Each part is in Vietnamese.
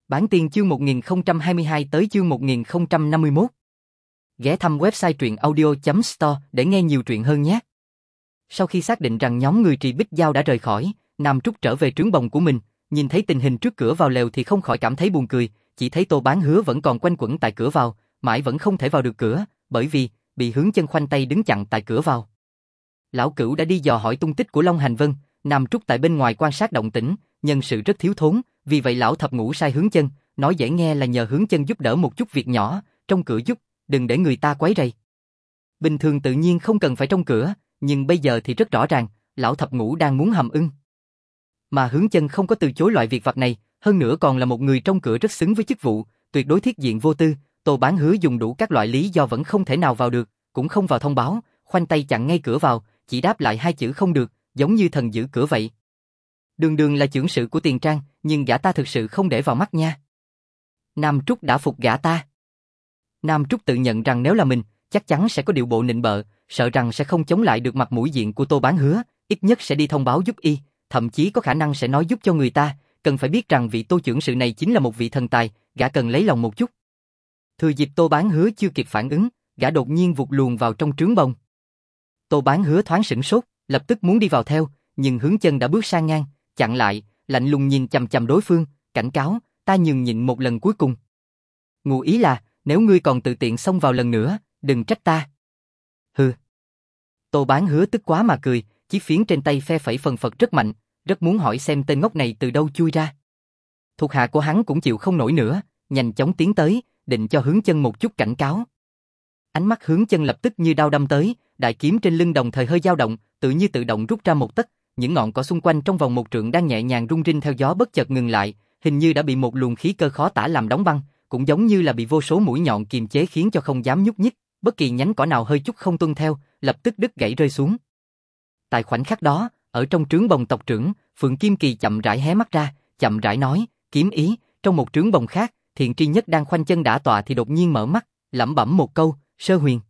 Bản tiên chương 1022 tới chương 1051. Ghé thăm website truyệnaudio.store để nghe nhiều truyện hơn nhé. Sau khi xác định rằng nhóm người Trì Bích Giao đã rời khỏi, Nam Trúc trở về trướng bồng của mình, nhìn thấy tình hình trước cửa vào lều thì không khỏi cảm thấy buồn cười, chỉ thấy Tô Bán Hứa vẫn còn quanh quẩn tại cửa vào, mãi vẫn không thể vào được cửa, bởi vì bị Hướng Chân khoanh tay đứng chặn tại cửa vào. Lão Cửu đã đi dò hỏi tung tích của Long Hành Vân, Nam Trúc tại bên ngoài quan sát động tĩnh, nhân sự rất thiếu thốn, vì vậy lão thập ngũ sai Hướng Chân, nói dễ nghe là nhờ Hướng Chân giúp đỡ một chút việc nhỏ, trong cửa giúp, đừng để người ta quấy rầy. Bình thường tự nhiên không cần phải trong cửa, nhưng bây giờ thì rất rõ ràng, lão thập ngũ đang muốn hầm ưng. Mà Hướng Chân không có từ chối loại việc vặt này, hơn nữa còn là một người trong cửa rất xứng với chức vụ, tuyệt đối thiết diện vô tư. Tô Bán Hứa dùng đủ các loại lý do vẫn không thể nào vào được, cũng không vào thông báo, khoanh tay chặn ngay cửa vào, chỉ đáp lại hai chữ không được, giống như thần giữ cửa vậy. Đường đường là chưởng sự của Tiền Trang, nhưng gã ta thực sự không để vào mắt nha. Nam Trúc đã phục gã ta. Nam Trúc tự nhận rằng nếu là mình, chắc chắn sẽ có điệu bộ nịnh bợ, sợ rằng sẽ không chống lại được mặt mũi diện của Tô Bán Hứa, ít nhất sẽ đi thông báo giúp y, thậm chí có khả năng sẽ nói giúp cho người ta, cần phải biết rằng vị Tô chưởng sự này chính là một vị thần tài, gã cần lấy lòng một chút. Thừa dịp Tô Bán Hứa chưa kịp phản ứng, gã đột nhiên vụt luồn vào trong trướng bồng. Tô Bán Hứa thoáng sửng sốt, lập tức muốn đi vào theo, nhưng Hướng Chân đã bước sang ngang, chặn lại, lạnh lùng nhìn chằm chằm đối phương, cảnh cáo, ta nhường nhịn một lần cuối cùng. Ngụ ý là, nếu ngươi còn tự tiện xông vào lần nữa, đừng trách ta. Hừ. Tô Bán Hứa tức quá mà cười, chiếc phiến trên tay phe phẩy phần phật rất mạnh, rất muốn hỏi xem tên ngốc này từ đâu chui ra. Thuộc hạ của hắn cũng chịu không nổi nữa, nhanh chóng tiến tới, định cho Hướng Chân một chút cảnh cáo. Ánh mắt Hướng Chân lập tức như đao đâm tới, đại kiếm trên lưng đồng thời hơi dao động, tự như tự động rút ra một tấc, những ngọn cỏ xung quanh trong vòng một trượng đang nhẹ nhàng rung rinh theo gió bất chợt ngừng lại, hình như đã bị một luồng khí cơ khó tả làm đóng băng, cũng giống như là bị vô số mũi nhọn kiềm chế khiến cho không dám nhúc nhích, bất kỳ nhánh cỏ nào hơi chút không tuân theo, lập tức đứt gãy rơi xuống. Tại khoảnh khắc đó, ở trong trướng bồng tộc trưởng, Phượng Kim Kỳ chậm rãi hé mắt ra, chậm rãi nói, kiếm ý. Trong một trướng bồng khác, Thiện Tri Nhất đang khoanh chân đả tọa thì đột nhiên mở mắt, lẩm bẩm một câu, Sơ Huyền.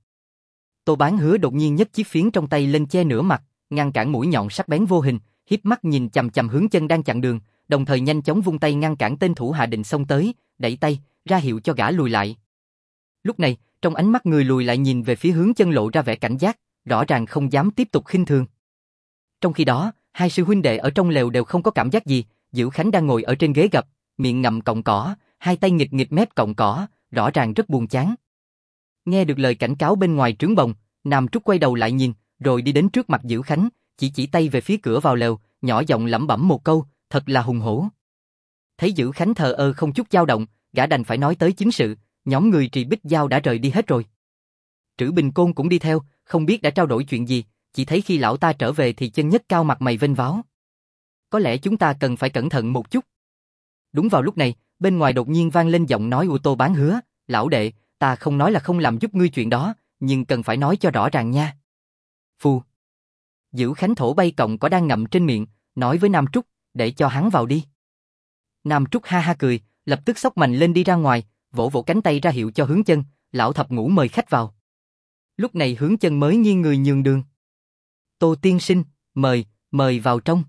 Tô Bán Hứa đột nhiên nhấc chiếc phiến trong tay lên che nửa mặt, ngăn cản mũi nhọn sắc bén vô hình, híp mắt nhìn chằm chằm Hướng Chân đang chặn đường, đồng thời nhanh chóng vung tay ngăn cản tên thủ hạ định xông tới, đẩy tay, ra hiệu cho gã lùi lại. Lúc này, trong ánh mắt người lùi lại nhìn về phía Hướng Chân lộ ra vẻ cảnh giác, rõ ràng không dám tiếp tục khinh thường. Trong khi đó, hai sư huynh đệ ở trong lều đều không có cảm giác gì, Dữ Khánh đang ngồi ở trên ghế gập, miệng ngậm cọng cỏ, hai tay nghịch nghịch mép cọng cỏ, rõ ràng rất buồn chán. Nghe được lời cảnh cáo bên ngoài trướng bồng, Nam Trúc quay đầu lại nhìn, rồi đi đến trước mặt Dữ Khánh, chỉ tay về phía cửa vào lều, nhỏ giọng lẩm bẩm một câu, thật là hùng hổ. Thấy Dữ Khánh thờ ơ không chút dao động, gã đành phải nói tới chính sự, nhóm người Trì Bích Giao đã rời đi hết rồi. Trữ Bình Côn cũng đi theo, không biết đã trao đổi chuyện gì, chỉ thấy khi lão ta trở về thì chân nhất cao mặt mày vênh váo. Có lẽ chúng ta cần phải cẩn thận một chút. Đúng vào lúc này, bên ngoài đột nhiên vang lên giọng nói của Tô Bán Hứa, lão đệ, ta không nói là không làm giúp ngươi chuyện đó, nhưng cần phải nói cho rõ ràng nha. Phù. Dữ Khánh thổ bay cọng cỏ đang ngậm trên miệng, nói với Nam Trúc, để cho hắn vào đi. Nam Trúc ha ha cười, lập tức xốc mạnh lên đi ra ngoài, vỗ vỗ cánh tay ra hiệu cho Hướng Chân, lão thập ngũ mời khách vào. Lúc này Hướng Chân mới nghiêng người nhường đường. Tô tiên sinh, mời vào trong.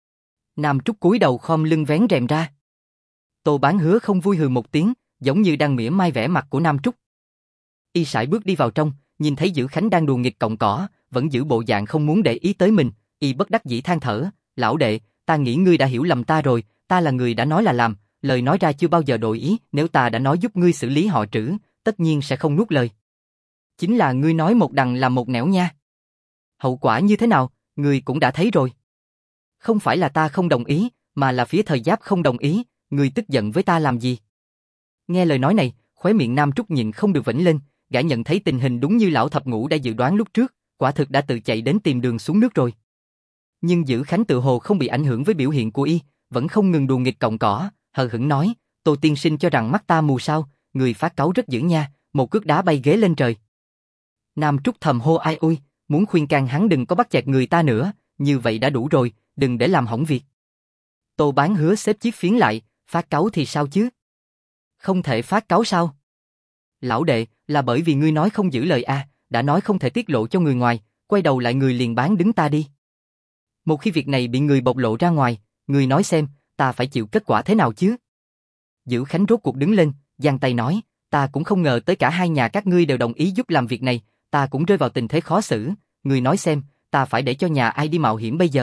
Nam Trúc cúi đầu khom lưng vén rèm ra. Tô Bán Hứa không vui hừ một tiếng, giống như đang mỉa mai vẻ mặt của Nam Trúc. Y sải bước đi vào trong, nhìn thấy Dữ Khánh đang đùa nghịch cọng cỏ, vẫn giữ bộ dạng không muốn để ý tới mình, y bất đắc dĩ than thở, lão đệ, ta nghĩ ngươi đã hiểu lầm ta rồi, ta là người đã nói là làm, lời nói ra chưa bao giờ đổi ý, nếu ta đã nói giúp ngươi xử lý họ Trữ, tất nhiên sẽ không nuốt lời. Chính là ngươi nói một đằng làm một nẻo nha. Hậu quả như thế nào, ngươi cũng đã thấy rồi. Không phải là ta không đồng ý, mà là phía Thời Giáp không đồng ý, ngươi tức giận với ta làm gì? Nghe lời nói này, khóe miệng Nam Trúc nhịn không được vểnh lên, gã nhận thấy tình hình đúng như lão thập ngũ đã dự đoán lúc trước, quả thực đã tự chạy đến tìm đường xuống nước rồi. Nhưng Dữ Khánh tự hồ không bị ảnh hưởng với biểu hiện của y, vẫn không ngừng đùa nghịch cọng cỏ, hờ hững nói, Tô tiên sinh cho rằng mắt ta mù sao, người phát cáu rất dữ nha, một cước đá bay ghế lên trời. Nam Trúc thầm hô ai ôi, muốn khuyên can hắn đừng có bắt chẹt người ta nữa, như vậy đã đủ rồi, đừng để làm hỏng việc. Tô Bán Hứa xếp chiếc phiến lại, phát cáu thì sao chứ? Không thể phát cáu sao? Lão đệ, là bởi vì ngươi nói không giữ lời a, đã nói không thể tiết lộ cho người ngoài, quay đầu lại người liền bán đứng ta đi. Một khi việc này bị người bộc lộ ra ngoài, người nói xem, ta phải chịu kết quả thế nào chứ? Dữ Khánh rốt cuộc đứng lên, giang tay nói, ta cũng không ngờ tới cả hai nhà các ngươi đều đồng ý giúp làm việc này, ta cũng rơi vào tình thế khó xử, ngươi nói xem, ta phải để cho nhà ai đi mạo hiểm bây giờ?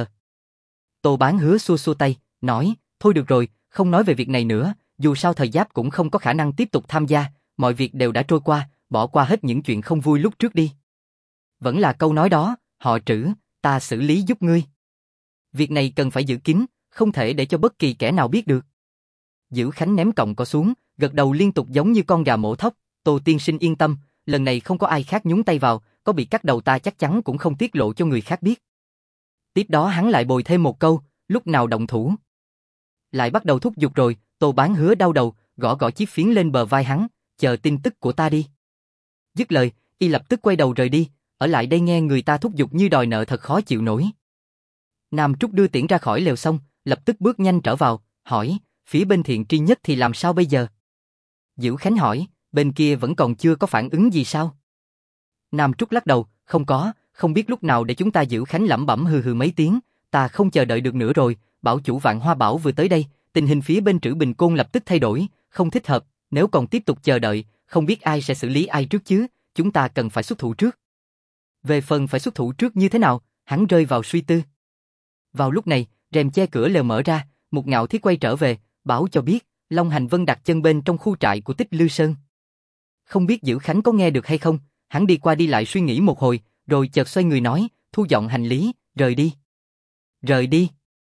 Tô Bán Hứa xua xua tay, nói, thôi được rồi, không nói về việc này nữa, dù sao Thời Giáp cũng không có khả năng tiếp tục tham gia, mọi việc đều đã trôi qua, bỏ qua hết những chuyện không vui lúc trước đi. Vẫn là câu nói đó, họ Trữ, ta xử lý giúp ngươi. Việc này cần phải giữ kín, không thể để cho bất kỳ kẻ nào biết được. Dữ Khánh ném cọng cỏ xuống, gật đầu liên tục giống như con gà mổ thóc, Tô tiên sinh yên tâm, lần này không có ai khác nhúng tay vào, có bị cắt đầu ta chắc chắn cũng không tiết lộ cho người khác biết. Tiếp đó hắn lại bồi thêm một câu, lúc nào động thủ. Lại bắt đầu thúc giục rồi, Tô Bán Hứa đau đầu, gõ gõ chiếc phiến lên bờ vai hắn, chờ tin tức của ta đi. Dứt lời, y lập tức quay đầu rời đi, ở lại đây nghe người ta thúc giục như đòi nợ thật khó chịu nổi. Nam Trúc đưa tiễn ra khỏi lều xong, lập tức bước nhanh trở vào, hỏi, phía bên Thiện Tri Nhất thì làm sao bây giờ? Dữ Khánh hỏi, bên kia vẫn còn chưa có phản ứng gì sao? Nam Trúc lắc đầu, không có, không biết lúc nào để chúng ta. Dữ Khánh lẩm bẩm hừ hừ mấy tiếng, ta không chờ đợi được nữa rồi, bảo chủ Vạn Hoa Bảo vừa tới đây, tình hình phía bên Trữ Bình Côn lập tức thay đổi, không thích hợp, nếu còn tiếp tục chờ đợi, không biết ai sẽ xử lý ai trước chứ, chúng ta cần phải xuất thủ trước. Về phần phải xuất thủ trước như thế nào, hắn rơi vào suy tư. Vào lúc này, rèm che cửa lều mở ra, một Ngạo Thiết quay trở về, bảo cho biết, Long Hành Vân đặt chân bên trong khu trại của Tích Lư Sơn. Không biết Dữ Khánh có nghe được hay không, hắn đi qua đi lại suy nghĩ một hồi, rồi chợt xoay người nói, thu dọn hành lý, rời đi. Rời đi?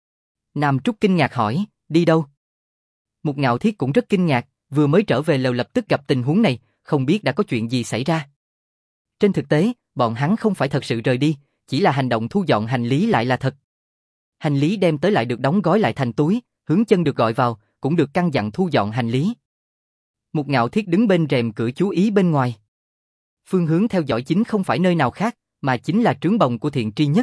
Nam Trúc kinh ngạc hỏi, đi đâu? Một Ngạo Thiết cũng rất kinh ngạc, vừa mới trở về lều lập tức gặp tình huống này, không biết đã có chuyện gì xảy ra. Trên thực tế, bọn hắn không phải thật sự rời đi, chỉ là hành động thu dọn hành lý lại là thật. Hành lý đem tới lại được đóng gói lại thành túi, Hướng Chân được gọi vào, cũng được căn dặn thu dọn hành lý. Một Ngạo Thiết đứng bên rèm cửa chú ý bên ngoài. Phương hướng theo dõi chính không phải nơi nào khác, mà chính là trướng bồng của Thiện Tri Nhất.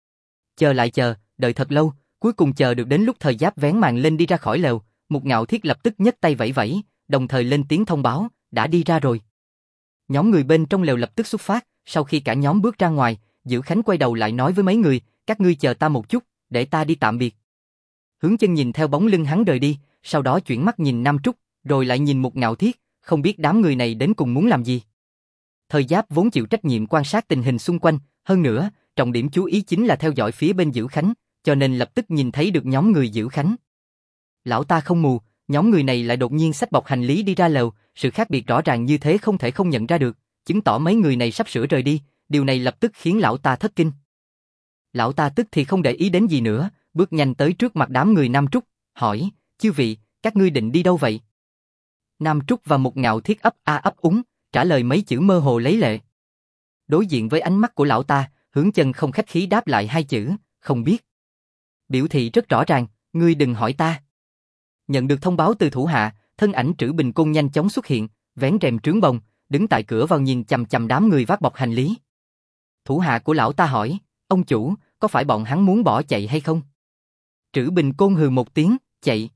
Chờ lại chờ, đợi thật lâu, cuối cùng chờ được đến lúc Thời Giáp vén màn lên đi ra khỏi lều, Một Ngạo Thiết lập tức nhấc tay vẫy vẫy, đồng thời lên tiếng thông báo, đã đi ra rồi. Nhóm người bên trong lều lập tức xuất phát, sau khi cả nhóm bước ra ngoài, Dữ Khánh quay đầu lại nói với mấy người, các ngươi chờ ta một chút, để ta đi tạm biệt. Hướng Chân nhìn theo bóng lưng hắn rời đi, sau đó chuyển mắt nhìn Nam Trúc, rồi lại nhìn Một Ngạo Thiết, không biết đám người này đến cùng muốn làm gì. Thời Giáp vốn chịu trách nhiệm quan sát tình hình xung quanh, hơn nữa, trọng điểm chú ý chính là theo dõi phía bên Dữ Khánh, cho nên lập tức nhìn thấy được nhóm người Dữ Khánh. Lão ta không mù, nhóm người này lại đột nhiên xách bọc hành lý đi ra lều, sự khác biệt rõ ràng như thế không thể không nhận ra được, chứng tỏ mấy người này sắp sửa rời đi, điều này lập tức khiến lão ta thất kinh. Lão ta tức thì không để ý đến gì nữa, bước nhanh tới trước mặt đám người Nam Trúc, hỏi, chư vị, các ngươi định đi đâu vậy? Nam Trúc và Một Ngạo Thiết ấp a ấp úng, trả lời mấy chữ mơ hồ lấy lệ. Đối diện với ánh mắt của lão ta, Hướng Chân không khách khí đáp lại hai chữ, không biết. Biểu thị rất rõ ràng, ngươi đừng hỏi ta. Nhận được thông báo từ thủ hạ, thân ảnh Trữ Bình Côn nhanh chóng xuất hiện, vén rèm trướng bồng, đứng tại cửa vào nhìn chằm chằm đám người vác bọc hành lý. Thủ hạ của lão ta hỏi, ông chủ, có phải bọn hắn muốn bỏ chạy hay không? Trữ Bình Côn hừ một tiếng, chạy.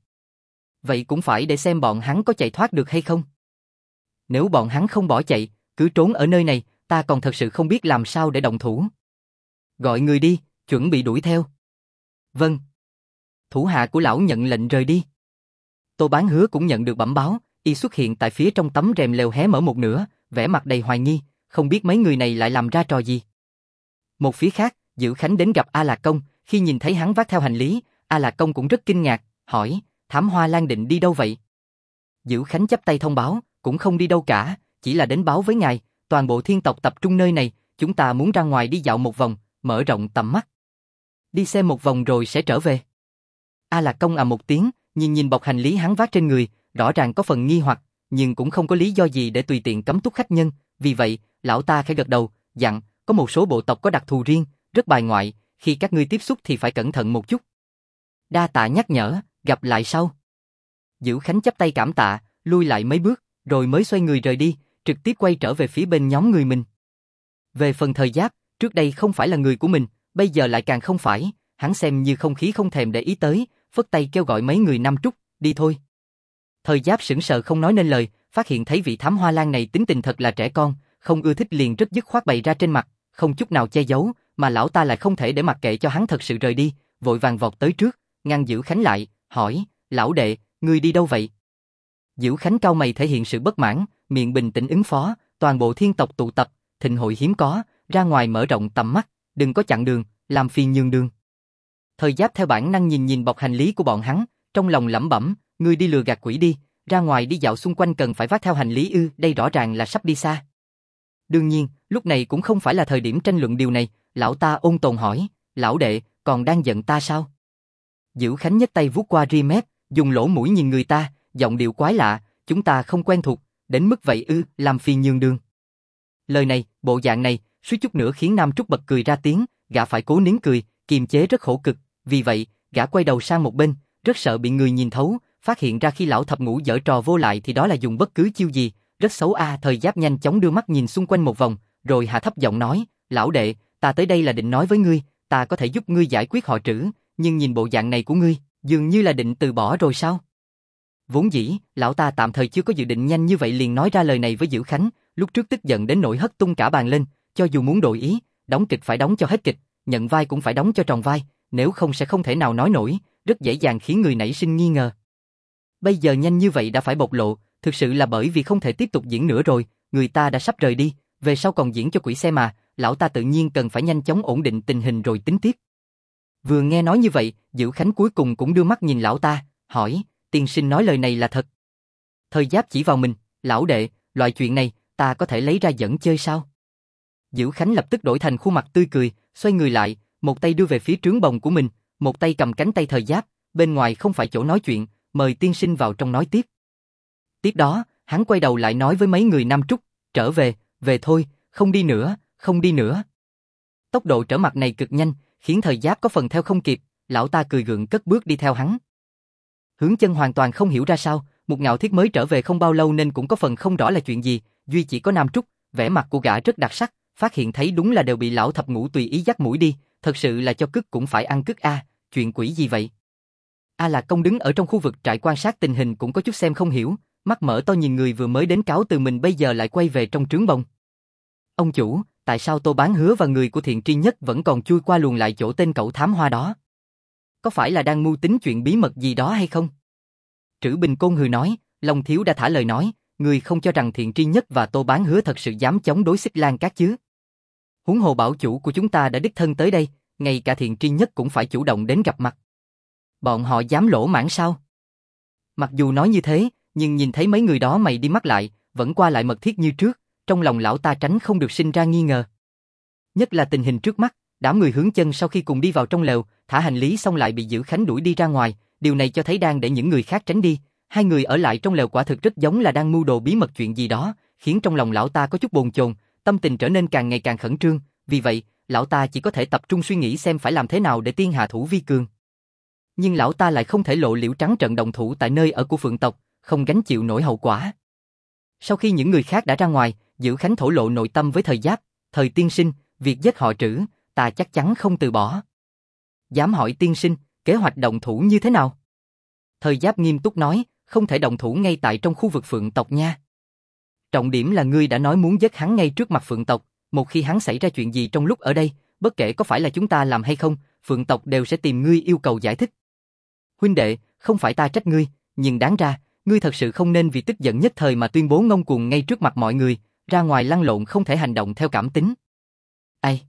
Vậy cũng phải để xem bọn hắn có chạy thoát được hay không. Nếu bọn hắn không bỏ chạy, cứ trốn ở nơi này, ta còn thật sự không biết làm sao để động thủ. Gọi người đi, chuẩn bị đuổi theo. Vâng. Thủ hạ của lão nhận lệnh rời đi. Tô Bán Hứa cũng nhận được bẩm báo, y xuất hiện tại phía trong tấm rèm lều hé mở một nửa, vẻ mặt đầy hoài nghi, không biết mấy người này lại làm ra trò gì. Một phía khác, Dữ Khánh đến gặp A Lạc Công, khi nhìn thấy hắn vác theo hành lý, A Lạc Công cũng rất kinh ngạc, hỏi, Thám Hoa Lan định đi đâu vậy? Dữ Khánh chắp tay thông báo, cũng không đi đâu cả, chỉ là đến báo với ngài, toàn bộ thiên tộc tập trung nơi này, chúng ta muốn ra ngoài đi dạo một vòng, mở rộng tầm mắt. Đi xem một vòng rồi sẽ trở về. A Lạc Công một tiếng, nhìn bọc hành lý hắn vác trên người, rõ ràng có phần nghi hoặc, nhưng cũng không có lý do gì để tùy tiện cấm túc khách nhân, vì vậy, lão ta khẽ gật đầu, dặn, có một số bộ tộc có đặc thù riêng, rất bài ngoại, khi các ngươi tiếp xúc thì phải cẩn thận một chút. Đa tạ nhắc nhở, gặp lại sau. Dữ Khánh chắp tay cảm tạ, lui lại mấy bước, rồi mới xoay người rời đi, trực tiếp quay trở về phía bên nhóm người mình. Về phần Thời Giáp, trước đây không phải là người của mình, bây giờ lại càng không phải, hắn xem như không khí không thèm để ý tới, phất tay kêu gọi mấy người Nam Trúc, đi thôi. Thời Giáp sững sờ không nói nên lời, phát hiện thấy vị Thám Hoa Lan này tính tình thật là trẻ con, không ưa thích liền rất dứt khoát bày ra trên mặt, không chút nào che giấu, mà lão ta lại không thể để mặc kệ cho hắn thật sự rời đi, vội vàng vọt tới trước, ngăn Dữ Khánh lại, hỏi, lão đệ, ngươi đi đâu vậy? Diễu Khánh cau mày thể hiện sự bất mãn, miệng bình tĩnh ứng phó, toàn bộ thiên tộc tụ tập, thịnh hội hiếm có, ra ngoài mở rộng tầm mắt, đừng có chặn đường, làm phiền nhường đường. Thời Giáp theo bản năng nhìn nhìn bọc hành lý của bọn hắn, trong lòng lẩm bẩm, ngươi đi lừa gạt quỷ đi, ra ngoài đi dạo xung quanh cần phải vác theo hành lý ư, đây rõ ràng là sắp đi xa. Đương nhiên, lúc này cũng không phải là thời điểm tranh luận điều này, lão ta ôn tồn hỏi, lão đệ, còn đang giận ta sao? Diễu Khánh nhấc tay vuốt qua ria mép, dùng lỗ mũi nhìn người ta, giọng điệu quái lạ, chúng ta không quen thuộc, đến mức vậy ư, làm phiền nhường đường. Lời này, bộ dạng này, suýt chút nữa khiến Nam Trúc bật cười ra tiếng, gã phải cố nín cười, kiềm chế rất khổ cực, vì vậy, gã quay đầu sang một bên, rất sợ bị người nhìn thấu, phát hiện ra khi lão thập ngũ giở trò vô lại thì đó là dùng bất cứ chiêu gì, rất xấu a. Thời Giáp nhanh chóng đưa mắt nhìn xung quanh một vòng, rồi hạ thấp giọng nói, lão đệ, ta tới đây là định nói với ngươi, ta có thể giúp ngươi giải quyết họ Trử, nhưng nhìn bộ dạng này của ngươi, dường như là định từ bỏ rồi sao? Vốn dĩ, lão ta tạm thời chưa có dự định nhanh như vậy liền nói ra lời này với Diễu Khánh, lúc trước tức giận đến nỗi hất tung cả bàn lên, cho dù muốn đổi ý, đóng kịch phải đóng cho hết kịch, nhận vai cũng phải đóng cho tròn vai, nếu không sẽ không thể nào nói nổi, rất dễ dàng khiến người nảy sinh nghi ngờ. Bây giờ nhanh như vậy đã phải bộc lộ, thực sự là bởi vì không thể tiếp tục diễn nữa rồi, người ta đã sắp rời đi, về sau còn diễn cho quỷ xe mà, lão ta tự nhiên cần phải nhanh chóng ổn định tình hình rồi tính tiếp. Vừa nghe nói như vậy, Diễu Khánh cuối cùng cũng đưa mắt nhìn lão ta, hỏi, tiên sinh nói lời này là thật. Thời Giáp chỉ vào mình, lão đệ, loại chuyện này, ta có thể lấy ra dẫn chơi sao? Diễu Khánh lập tức đổi thành khuôn mặt tươi cười, xoay người lại, một tay đưa về phía trướng bồng của mình, một tay cầm cánh tay Thời Giáp, bên ngoài không phải chỗ nói chuyện, mời tiên sinh vào trong nói tiếp. Tiếp đó, hắn quay đầu lại nói với mấy người Nam Trúc, trở về, về thôi, không đi nữa, không đi nữa. Tốc độ trở mặt này cực nhanh, khiến Thời Giáp có phần theo không kịp, lão ta cười gượng cất bước đi theo hắn. Hướng Chân hoàn toàn không hiểu ra sao, một Ngạo Thiết mới trở về không bao lâu nên cũng có phần không rõ là chuyện gì, duy chỉ có Nam Trúc, vẻ mặt của gã rất đặc sắc, phát hiện thấy đúng là đều bị lão thập ngũ tùy ý dắt mũi đi, thật sự là cho cứt cũng phải ăn cứt a, chuyện quỷ gì vậy? A Lạc Công đứng ở trong khu vực trại quan sát tình hình cũng có chút xem không hiểu, mắt mở to nhìn người vừa mới đến cáo từ mình bây giờ lại quay về trong trướng bồng. Ông chủ, tại sao Tô Bán Hứa và người của Thiện Tri Nhất vẫn còn chui qua luồn lại chỗ tên cậu thám hoa đó? Có phải là đang mưu tính chuyện bí mật gì đó hay không? Trữ Bình Côn hừ nói, Long Thiếu đã thả lời nói, người không cho rằng Thiện Tri Nhất và Tô Bán Hứa thật sự dám chống đối Xích Lan Cát chứ? Huống hồ bảo chủ của chúng ta đã đích thân tới đây, ngay cả Thiện Tri Nhất cũng phải chủ động đến gặp mặt. Bọn họ dám lỗ mãng sao? Mặc dù nói như thế, nhưng nhìn thấy mấy người đó mày đi mắt lại, vẫn qua lại mật thiết như trước, trong lòng lão ta tránh không được sinh ra nghi ngờ. Nhất là tình hình trước mắt, đám người Hướng Chân sau khi cùng đi vào trong lều, thả hành lý xong lại bị Diễu Khánh đuổi đi ra ngoài, điều này cho thấy đang để những người khác tránh đi. Hai người ở lại trong lều quả thực rất giống là đang mưu đồ bí mật chuyện gì đó, khiến trong lòng lão ta có chút bồn chồn, tâm tình trở nên càng ngày càng khẩn trương. Vì vậy, lão ta chỉ có thể tập trung suy nghĩ xem phải làm thế nào để tiên hạ thủ vi cường. Nhưng lão ta lại không thể lộ liễu trắng trận động thủ tại nơi ở của Phượng tộc, không gánh chịu nổi hậu quả. Sau khi những người khác đã ra ngoài, Diễu Khánh thổ lộ nội tâm với Thời Giáp, Thời tiên sinh, việc giết họ Trử, ta chắc chắn không từ bỏ. Dám hỏi tiên sinh, kế hoạch động thủ như thế nào? Thời Giáp nghiêm túc nói, không thể động thủ ngay tại trong khu vực Phượng tộc nha. Trọng điểm là ngươi đã nói muốn giết hắn ngay trước mặt Phượng tộc, một khi hắn xảy ra chuyện gì trong lúc ở đây, bất kể có phải là chúng ta làm hay không, Phượng tộc đều sẽ tìm ngươi yêu cầu giải thích. Huynh đệ, không phải ta trách ngươi, nhưng đáng ra, ngươi thật sự không nên vì tức giận nhất thời mà tuyên bố ngông cuồng ngay trước mặt mọi người, ra ngoài lăn lộn không thể hành động theo cảm tính. Ai?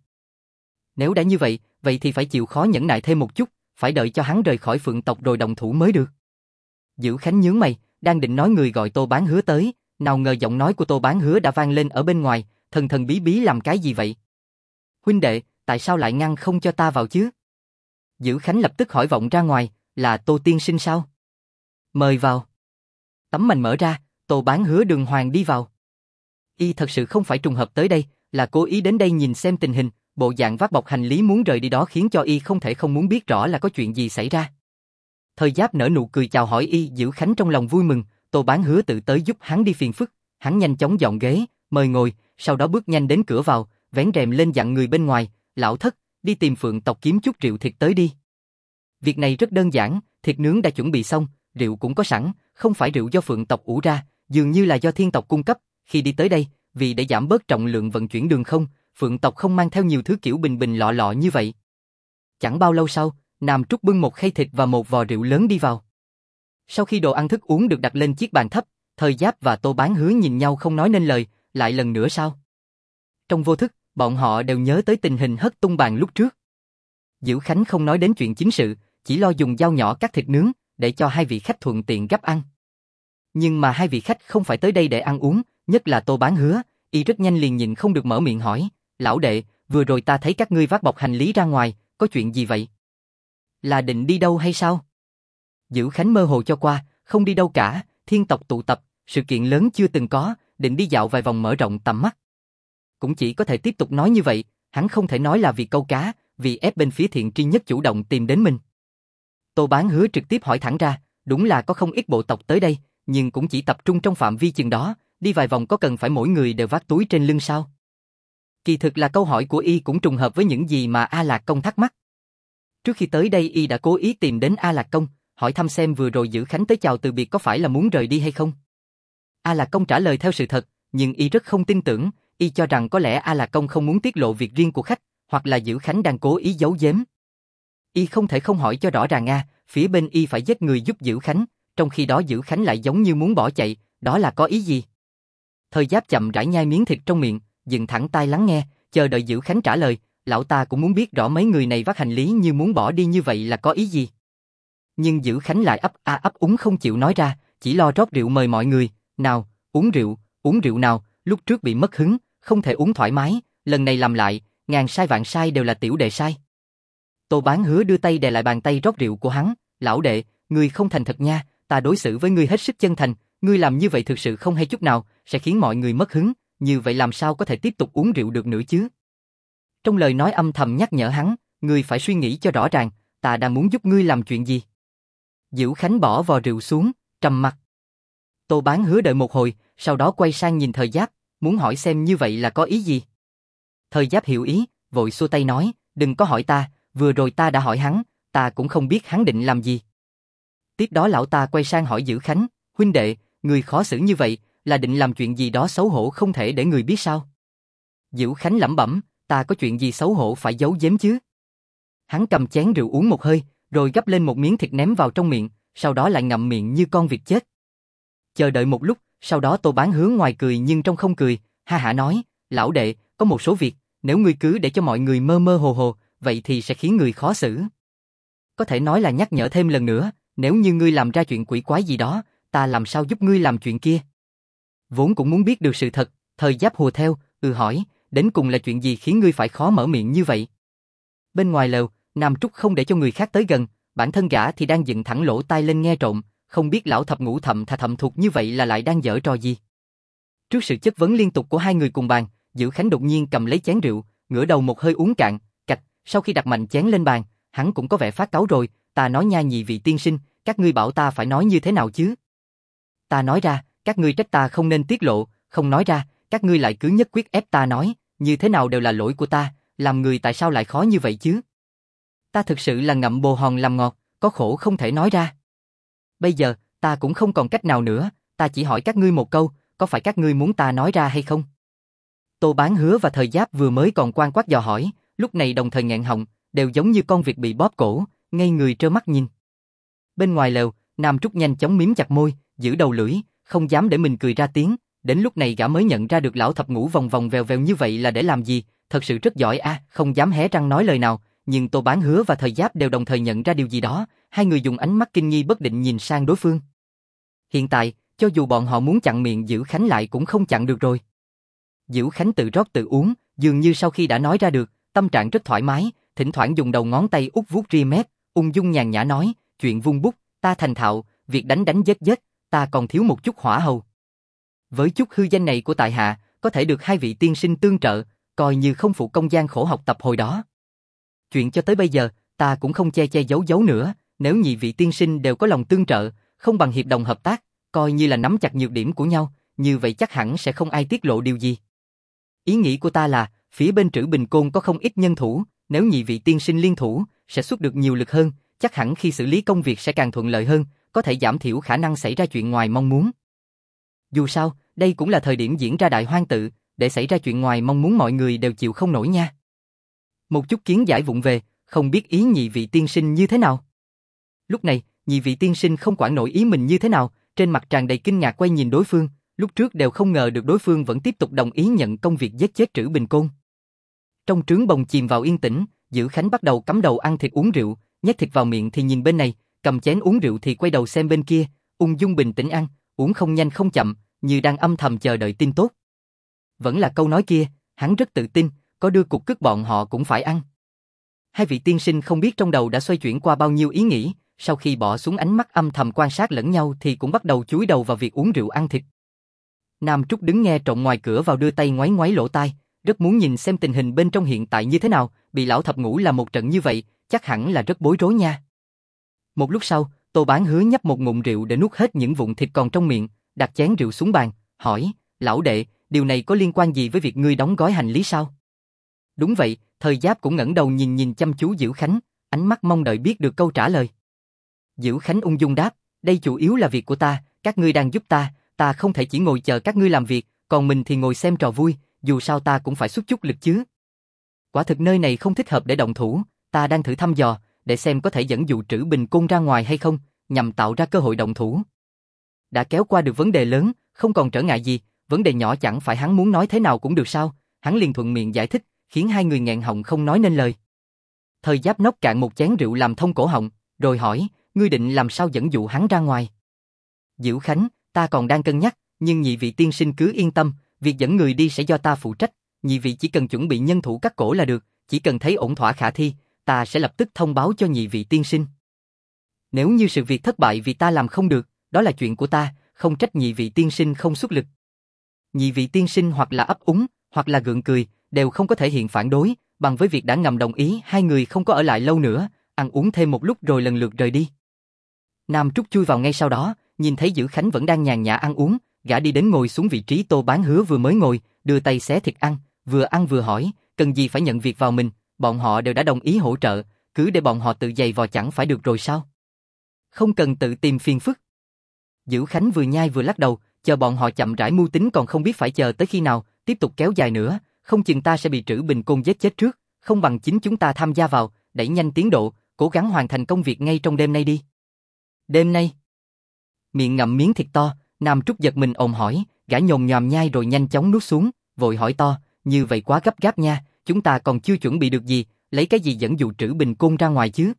Nếu đã như vậy, vậy thì phải chịu khó nhẫn nại thêm một chút, phải đợi cho hắn rời khỏi Phượng tộc rồi động thủ mới được. Diễu Khánh nhướng mày, đang định nói người gọi Tô Bán Hứa tới, nào ngờ giọng nói của Tô Bán Hứa đã vang lên ở bên ngoài, thần thần bí bí làm cái gì vậy? Huynh đệ, tại sao lại ngăn không cho ta vào chứ? Diễu Khánh lập tức hỏi vọng ra ngoài, là Tô tiên sinh sao? Mời vào. Tấm mành mở ra, Tô Bán Hứa đường hoàng đi vào. Y thật sự không phải trùng hợp tới đây, là cố ý đến đây nhìn xem tình hình, bộ dạng vác bọc hành lý muốn rời đi đó khiến cho Y không thể không muốn biết rõ là có chuyện gì xảy ra. Thời Giáp nở nụ cười chào hỏi Y, Diễu Khánh trong lòng vui mừng, Tô Bán Hứa tự tới giúp hắn đi phiền phức, hắn nhanh chóng dọn ghế, mời ngồi, sau đó bước nhanh đến cửa vào, vén rèm lên dặn người bên ngoài, lão thất, đi tìm Phượng tộc kiếm chút rượu thịt tới đi. Việc này rất đơn giản, thịt nướng đã chuẩn bị xong, rượu cũng có sẵn, không phải rượu do Phượng tộc ủ ra, dường như là do Thiên tộc cung cấp. Khi đi tới đây, vì để giảm bớt trọng lượng vận chuyển đường không, Phượng tộc không mang theo nhiều thứ kiểu bình bình lọ lọ như vậy. Chẳng bao lâu sau, Nam Trúc bưng một khay thịt và một vò rượu lớn đi vào. Sau khi đồ ăn thức uống được đặt lên chiếc bàn thấp, Thời Giáp và Tô Bán Hứa nhìn nhau không nói nên lời, lại lần nữa sao? Trong vô thức, bọn họ đều nhớ tới tình hình hất tung bàn lúc trước. Dữ Khánh không nói đến chuyện chính sự, chỉ lo dùng dao nhỏ cắt thịt nướng, để cho hai vị khách thuận tiện gắp ăn. Nhưng mà hai vị khách không phải tới đây để ăn uống, nhất là Tô Bán Hứa, y rất nhanh liền nhịn không được mở miệng hỏi, lão đệ, vừa rồi ta thấy các ngươi vác bọc hành lý ra ngoài, có chuyện gì vậy? Là định đi đâu hay sao? Dữ Khánh mơ hồ cho qua, không đi đâu cả, thiên tộc tụ tập, sự kiện lớn chưa từng có, định đi dạo vài vòng mở rộng tầm mắt. Cũng chỉ có thể tiếp tục nói như vậy, hắn không thể nói là vì câu cá, vì ép bên phía Thiện Tri Nhất chủ động tìm đến mình. Tô Bán Hứa trực tiếp hỏi thẳng ra, đúng là có không ít bộ tộc tới đây, nhưng cũng chỉ tập trung trong phạm vi chừng đó, đi vài vòng có cần phải mỗi người đều vác túi trên lưng sao? Kỳ thực là câu hỏi của y cũng trùng hợp với những gì mà A Lạc Công thắc mắc. Trước khi tới đây y đã cố ý tìm đến A Lạc Công, hỏi thăm xem vừa rồi Dữ Khánh tới chào từ biệt có phải là muốn rời đi hay không. A Lạc Công trả lời theo sự thật, nhưng y rất không tin tưởng, y cho rằng có lẽ A Lạc Công không muốn tiết lộ việc riêng của khách, hoặc là Dữ Khánh đang cố ý giấu giếm. Y không thể không hỏi cho rõ ràng phía bên y phải giết người giúp Dữ Khánh, trong khi đó Dữ Khánh lại giống như muốn bỏ chạy, đó là có ý gì? Thời Giáp chậm rãi nhai miếng thịt trong miệng, dựng thẳng tai lắng nghe, chờ đợi Dữ Khánh trả lời, lão ta cũng muốn biết rõ mấy người này vác hành lý như muốn bỏ đi như vậy là có ý gì. Nhưng Dữ Khánh lại ấp úng không chịu nói ra, chỉ lo rót rượu mời mọi người, nào, uống rượu nào, lúc trước bị mất hứng, không thể uống thoải mái, lần này làm lại, ngàn sai vạn sai đều là tiểu đệ sai. Tô Bán Hứa đưa tay đè lại bàn tay rót rượu của hắn, lão đệ, ngươi không thành thật nha, ta đối xử với ngươi hết sức chân thành, ngươi làm như vậy thực sự không hay chút nào, sẽ khiến mọi người mất hứng, như vậy làm sao có thể tiếp tục uống rượu được nữa chứ? Trong lời nói âm thầm nhắc nhở hắn, ngươi phải suy nghĩ cho rõ ràng, ta đang muốn giúp ngươi làm chuyện gì. Dữ Khánh bỏ vò rượu xuống, trầm mặt. Tô Bán Hứa đợi một hồi, sau đó quay sang nhìn Thời Giáp, muốn hỏi xem như vậy là có ý gì. Thời Giáp hiểu ý, vội xua tay nói, đừng có hỏi ta, vừa rồi ta đã hỏi hắn, ta cũng không biết hắn định làm gì. Tiếp đó lão ta quay sang hỏi Dữ Khánh, huynh đệ, người khó xử như vậy, là định làm chuyện gì đó xấu hổ không thể để người biết sao? Dữ Khánh lẩm bẩm, ta có chuyện gì xấu hổ phải giấu giếm chứ? Hắn cầm chén rượu uống một hơi, rồi gắp lên một miếng thịt ném vào trong miệng, sau đó lại ngậm miệng như con vịt chết. Chờ đợi một lúc, sau đó Tô Bán Hứa ngoài cười nhưng trong không cười, ha hả nói, lão đệ, có một số việc, nếu ngươi cứ để cho mọi người mơ mơ hồ hồ, vậy thì sẽ khiến người khó xử. Có thể nói là nhắc nhở thêm lần nữa, nếu như ngươi làm ra chuyện quỷ quái gì đó, ta làm sao giúp ngươi làm chuyện kia? Vốn cũng muốn biết được sự thật, Thời Giáp hùa theo, hỏi, đến cùng là chuyện gì khiến ngươi phải khó mở miệng như vậy? Bên ngoài lều, Nam Trúc không để cho người khác tới gần, bản thân gã thì đang dựng thẳng lỗ tai lên nghe trộm, không biết lão thập ngũ thậm thà thậm thục như vậy là lại đang giở trò gì. Trước sự chất vấn liên tục của hai người cùng bàn, Dữ Khánh đột nhiên cầm lấy chén rượu, ngửa đầu một hơi uống cạn, cạch, sau khi đặt mạnh chén lên bàn, hắn cũng có vẻ phát cáu rồi, ta nói nha nhị vị tiên sinh, các ngươi bảo ta phải nói như thế nào chứ? Ta nói ra, các ngươi trách ta không nên tiết lộ, không nói ra, các ngươi lại cứ nhất quyết ép ta nói, như thế nào đều là lỗi của ta, làm người tại sao lại khó như vậy chứ? Ta thực sự là ngậm bồ hòn làm ngọt, có khổ không thể nói ra. Bây giờ, ta cũng không còn cách nào nữa, ta chỉ hỏi các ngươi một câu, có phải các ngươi muốn ta nói ra hay không? Tô Bán Hứa và Thời Giáp vừa mới còn quan quát dò hỏi, lúc này đồng thời nghẹn họng, đều giống như con vịt bị bóp cổ, ngây người trơ mắt nhìn. Bên ngoài lều, Nam Trúc nhanh chóng mím chặt môi, giữ đầu lưỡi, không dám để mình cười ra tiếng, đến lúc này gã mới nhận ra được lão thập ngũ vòng vòng vèo vèo như vậy là để làm gì, thật sự rất giỏi không dám hé răng nói lời nào, nhưng Tô Bán Hứa và Thời Giáp đều đồng thời nhận ra điều gì đó, hai người dùng ánh mắt kinh nghi bất định nhìn sang đối phương. Hiện tại, cho dù bọn họ muốn chặn miệng Dữ Khánh lại cũng không chặn được rồi. Dữ Khánh tự rót tự uống, dường như sau khi đã nói ra được, tâm trạng rất thoải mái, thỉnh thoảng dùng đầu ngón tay út vuốt ria mép, ung dung nhàn nhã nói, chuyện vung bút, ta thành thạo, việc đánh đánh giết giết, ta còn thiếu một chút hỏa hầu. Với chút hư danh này của tại hạ, có thể được hai vị tiên sinh tương trợ, coi như không phụ công gian khổ học tập hồi đó. Chuyện cho tới bây giờ, ta cũng không che che giấu giấu nữa, nếu nhị vị tiên sinh đều có lòng tương trợ, không bằng hiệp đồng hợp tác, coi như là nắm chặt nhược điểm của nhau, như vậy chắc hẳn sẽ không ai tiết lộ điều gì. Ý nghĩ của ta là, phía bên Trữ Bình Côn có không ít nhân thủ, nếu nhị vị tiên sinh liên thủ, sẽ xuất được nhiều lực hơn, chắc hẳn khi xử lý công việc sẽ càng thuận lợi hơn, có thể giảm thiểu khả năng xảy ra chuyện ngoài mong muốn. Dù sao, đây cũng là thời điểm diễn ra đại hoang tự, để xảy ra chuyện ngoài mong muốn mọi người đều chịu không nổi nha. Một chút kiến giải vụng về, không biết ý nhị vị tiên sinh như thế nào. Lúc này, nhị vị tiên sinh không quản nổi ý mình như thế nào, trên mặt tràn đầy kinh ngạc quay nhìn đối phương, lúc trước đều không ngờ được đối phương vẫn tiếp tục đồng ý nhận công việc giết chết Trữ Bình Côn. Trong trướng bồng chìm vào yên tĩnh, Dữ Khánh bắt đầu cắm đầu ăn thịt uống rượu, nhét thịt vào miệng thì nhìn bên này, cầm chén uống rượu thì quay đầu xem bên kia, ung dung bình tĩnh ăn, uống không nhanh không chậm, như đang âm thầm chờ đợi tin tốt. Vẫn là câu nói kia, hắn rất tự tin, có đưa cục cứt bọn họ cũng phải ăn. Hai vị tiên sinh không biết trong đầu đã xoay chuyển qua bao nhiêu ý nghĩ, sau khi bỏ xuống ánh mắt âm thầm quan sát lẫn nhau thì cũng bắt đầu chúi đầu vào việc uống rượu ăn thịt. Nam Trúc đứng nghe trộm ngoài cửa vào đưa tay ngoáy ngoáy lỗ tai, rất muốn nhìn xem tình hình bên trong hiện tại như thế nào, bị lão thập ngũ làm một trận như vậy, chắc hẳn là rất bối rối nha. Một lúc sau, Tô Bán Hứa nhấp một ngụm rượu để nuốt hết những vụn thịt còn trong miệng, đặt chén rượu xuống bàn, hỏi, lão đệ, điều này có liên quan gì với việc ngươi đóng gói hành lý sao? Đúng vậy, Thời Giáp cũng ngẩng đầu nhìn chăm chú Dữ Khánh, ánh mắt mong đợi biết được câu trả lời. Dữ Khánh ung dung đáp, đây chủ yếu là việc của ta, các ngươi đang giúp ta không thể chỉ ngồi chờ các ngươi làm việc, còn mình thì ngồi xem trò vui, dù sao ta cũng phải xuất chút lực chứ. Quả thực nơi này không thích hợp để động thủ, ta đang thử thăm dò, để xem có thể dẫn dụ Trữ Bình Côn ra ngoài hay không, nhằm tạo ra cơ hội động thủ. Đã kéo qua được vấn đề lớn, không còn trở ngại gì, vấn đề nhỏ chẳng phải hắn muốn nói thế nào cũng được sao, hắn liền thuận miệng giải thích, khiến hai người nghẹn họng không nói nên lời. Thời Giáp nốc cạn một chén rượu làm thông cổ họng, rồi hỏi, ngươi định làm sao dẫn dụ hắn ra ngoài? Dữ Khánh, ta còn đang cân nhắc, nhưng nhị vị tiên sinh cứ yên tâm, việc dẫn người đi sẽ do ta phụ trách, nhị vị chỉ cần chuẩn bị nhân thủ cắt cổ là được, chỉ cần thấy ổn thỏa khả thi, ta sẽ lập tức thông báo cho nhị vị tiên sinh. Nếu như sự việc thất bại vì ta làm không được, đó là chuyện của ta, không trách nhị vị tiên sinh không xuất lực. Nhị vị tiên sinh hoặc là ấp úng, hoặc là gượng cười, đều không có thể hiện phản đối, bằng với việc đã ngầm đồng ý hai người không có ở lại lâu nữa, ăn uống thêm một lúc rồi lần lượt rời đi. Nam Trúc chui vào ngay sau đó, nhìn thấy Dữ Khánh vẫn đang nhàn nhã ăn uống, gã đi đến ngồi xuống vị trí Tô Bán Hứa vừa mới ngồi, đưa tay xé thịt ăn vừa hỏi, cần gì phải nhận việc vào mình, bọn họ đều đã đồng ý hỗ trợ, cứ để bọn họ tự giày vò chẳng phải được rồi sao? Không cần tự tìm phiền phức. Dữ Khánh vừa nhai vừa lắc đầu, chờ bọn họ chậm rãi mưu tính còn không biết phải chờ tới khi nào, tiếp tục kéo dài nữa, không chừng ta sẽ bị Trữ Bình Côn giết chết trước, không bằng chính chúng ta tham gia vào, đẩy nhanh tiến độ, cố gắng hoàn thành công việc ngay trong đêm nay đi. Đêm nay? Miệng ngậm miếng thịt to, Nam Trúc giật mình ồm hỏi, gã nhồm nhòm nhai rồi nhanh chóng nuốt xuống, vội hỏi to, như vậy quá gấp gáp nha, chúng ta còn chưa chuẩn bị được gì, lấy cái gì dẫn dụ Trữ Bình Côn ra ngoài chứ?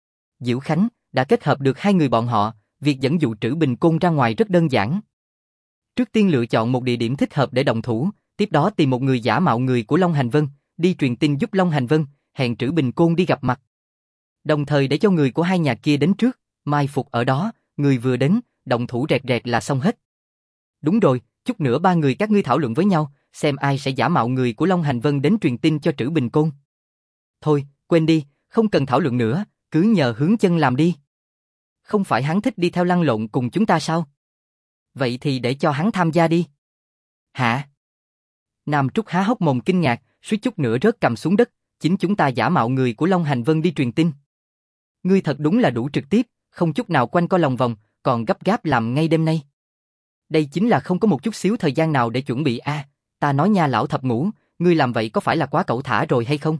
Dữ Khánh, đã kết hợp được hai người bọn họ, việc dẫn dụ Trữ Bình Côn ra ngoài rất đơn giản. Trước tiên lựa chọn một địa điểm thích hợp để động thủ, tiếp đó tìm một người giả mạo người của Long Hành Vân, đi truyền tin giúp Long Hành Vân, hẹn Trữ Bình Côn đi gặp mặt. Đồng thời để cho người của hai nhà kia đến trước, mai phục ở đó, người vừa đến, động thủ rẹt rẹt là xong hết. Đúng rồi, chút nữa ba người các ngươi thảo luận với nhau, xem ai sẽ giả mạo người của Long Hành Vân đến truyền tin cho Trữ Bình Côn. Thôi, quên đi, không cần thảo luận nữa, cứ nhờ Hướng Chân làm đi. Không phải hắn thích đi theo lăn lộn cùng chúng ta sao? Vậy thì để cho hắn tham gia đi. Hả? Nam Trúc há hốc mồm kinh ngạc, suýt chút nữa rớt cầm xuống đất, chính chúng ta giả mạo người của Long Hành Vân đi truyền tin. Ngươi thật đúng là đủ trực tiếp, không chút nào quanh co lòng vòng, còn gấp gáp làm ngay đêm nay. Đây chính là không có một chút xíu thời gian nào để chuẩn bị ta nói nha lão thập ngũ, ngươi làm vậy có phải là quá cẩu thả rồi hay không?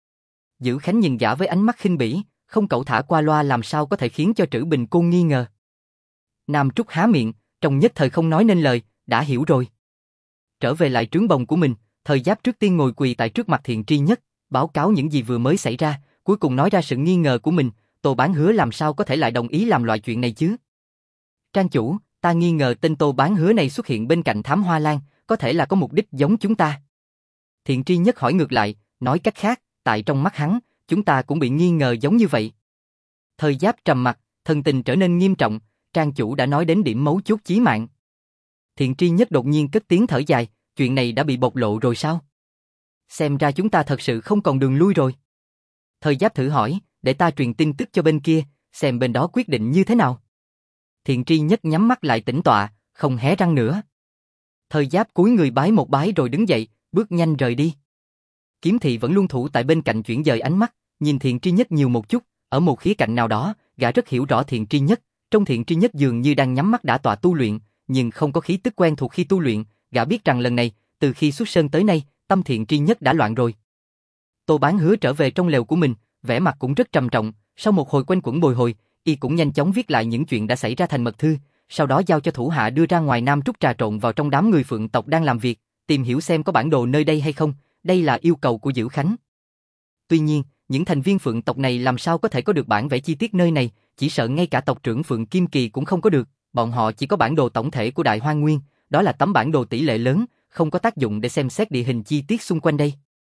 Dữ Khánh nhìn gã với ánh mắt khinh bỉ, không cẩu thả qua loa làm sao có thể khiến cho Trữ Bình Côn nghi ngờ. Nam Trúc há miệng, trong nhất thời không nói nên lời, đã hiểu rồi. Trở về lại trướng bồng của mình, Thời Giáp trước tiên ngồi quỳ tại trước mặt Thiện Tri Nhất, báo cáo những gì vừa mới xảy ra, cuối cùng nói ra sự nghi ngờ của mình, Tô Bán Hứa làm sao có thể lại đồng ý làm loại chuyện này chứ? Trang chủ, ta nghi ngờ tên Tô Bán Hứa này xuất hiện bên cạnh Thám Hoa Lan, có thể là có mục đích giống chúng ta. Thiện Tri Nhất hỏi ngược lại, nói cách khác, tại trong mắt hắn, chúng ta cũng bị nghi ngờ giống như vậy. Thời Giáp trầm mặt, thần tình trở nên nghiêm trọng, Trang chủ đã nói đến điểm mấu chốt chí mạng. Thiện Tri Nhất đột nhiên cất tiếng thở dài, chuyện này đã bị bộc lộ rồi sao? Xem ra chúng ta thật sự không còn đường lui rồi. Thời Giáp thử hỏi, để ta truyền tin tức cho bên kia, xem bên đó quyết định như thế nào. Thiện Tri Nhất nhắm mắt lại tĩnh tọa, không hé răng nữa. Thời Giáp cúi người bái một bái rồi đứng dậy, bước nhanh rời đi. Kiếm Thị vẫn luôn thủ tại bên cạnh chuyển dời ánh mắt, nhìn Thiện Tri Nhất nhiều một chút, ở một khía cạnh nào đó, gã rất hiểu rõ Thiện Tri Nhất, trong Thiện Tri Nhất dường như đang nhắm mắt đả tọa tu luyện, nhưng không có khí tức quen thuộc khi tu luyện, gã biết rằng lần này, từ khi xuất sơn tới nay, tâm Thiện Tri Nhất đã loạn rồi. Tô Bán Hứa trở về trong lều của mình, vẻ mặt cũng rất trầm trọng, sau một hồi quanh quẩn bồi hồi, y cũng nhanh chóng viết lại những chuyện đã xảy ra thành mật thư, sau đó giao cho thủ hạ đưa ra ngoài Nam Trúc trà trộn vào trong đám người Phượng tộc đang làm việc, tìm hiểu xem có bản đồ nơi đây hay không, đây là yêu cầu của Dữ Khánh. Tuy nhiên, những thành viên Phượng tộc này làm sao có thể có được bản vẽ chi tiết nơi này, chỉ sợ ngay cả tộc trưởng Phượng Kim Kỳ cũng không có được, bọn họ chỉ có bản đồ tổng thể của Đại Hoang Nguyên, đó là tấm bản đồ tỷ lệ lớn, không có tác dụng để xem xét địa hình chi tiết xung quanh đây.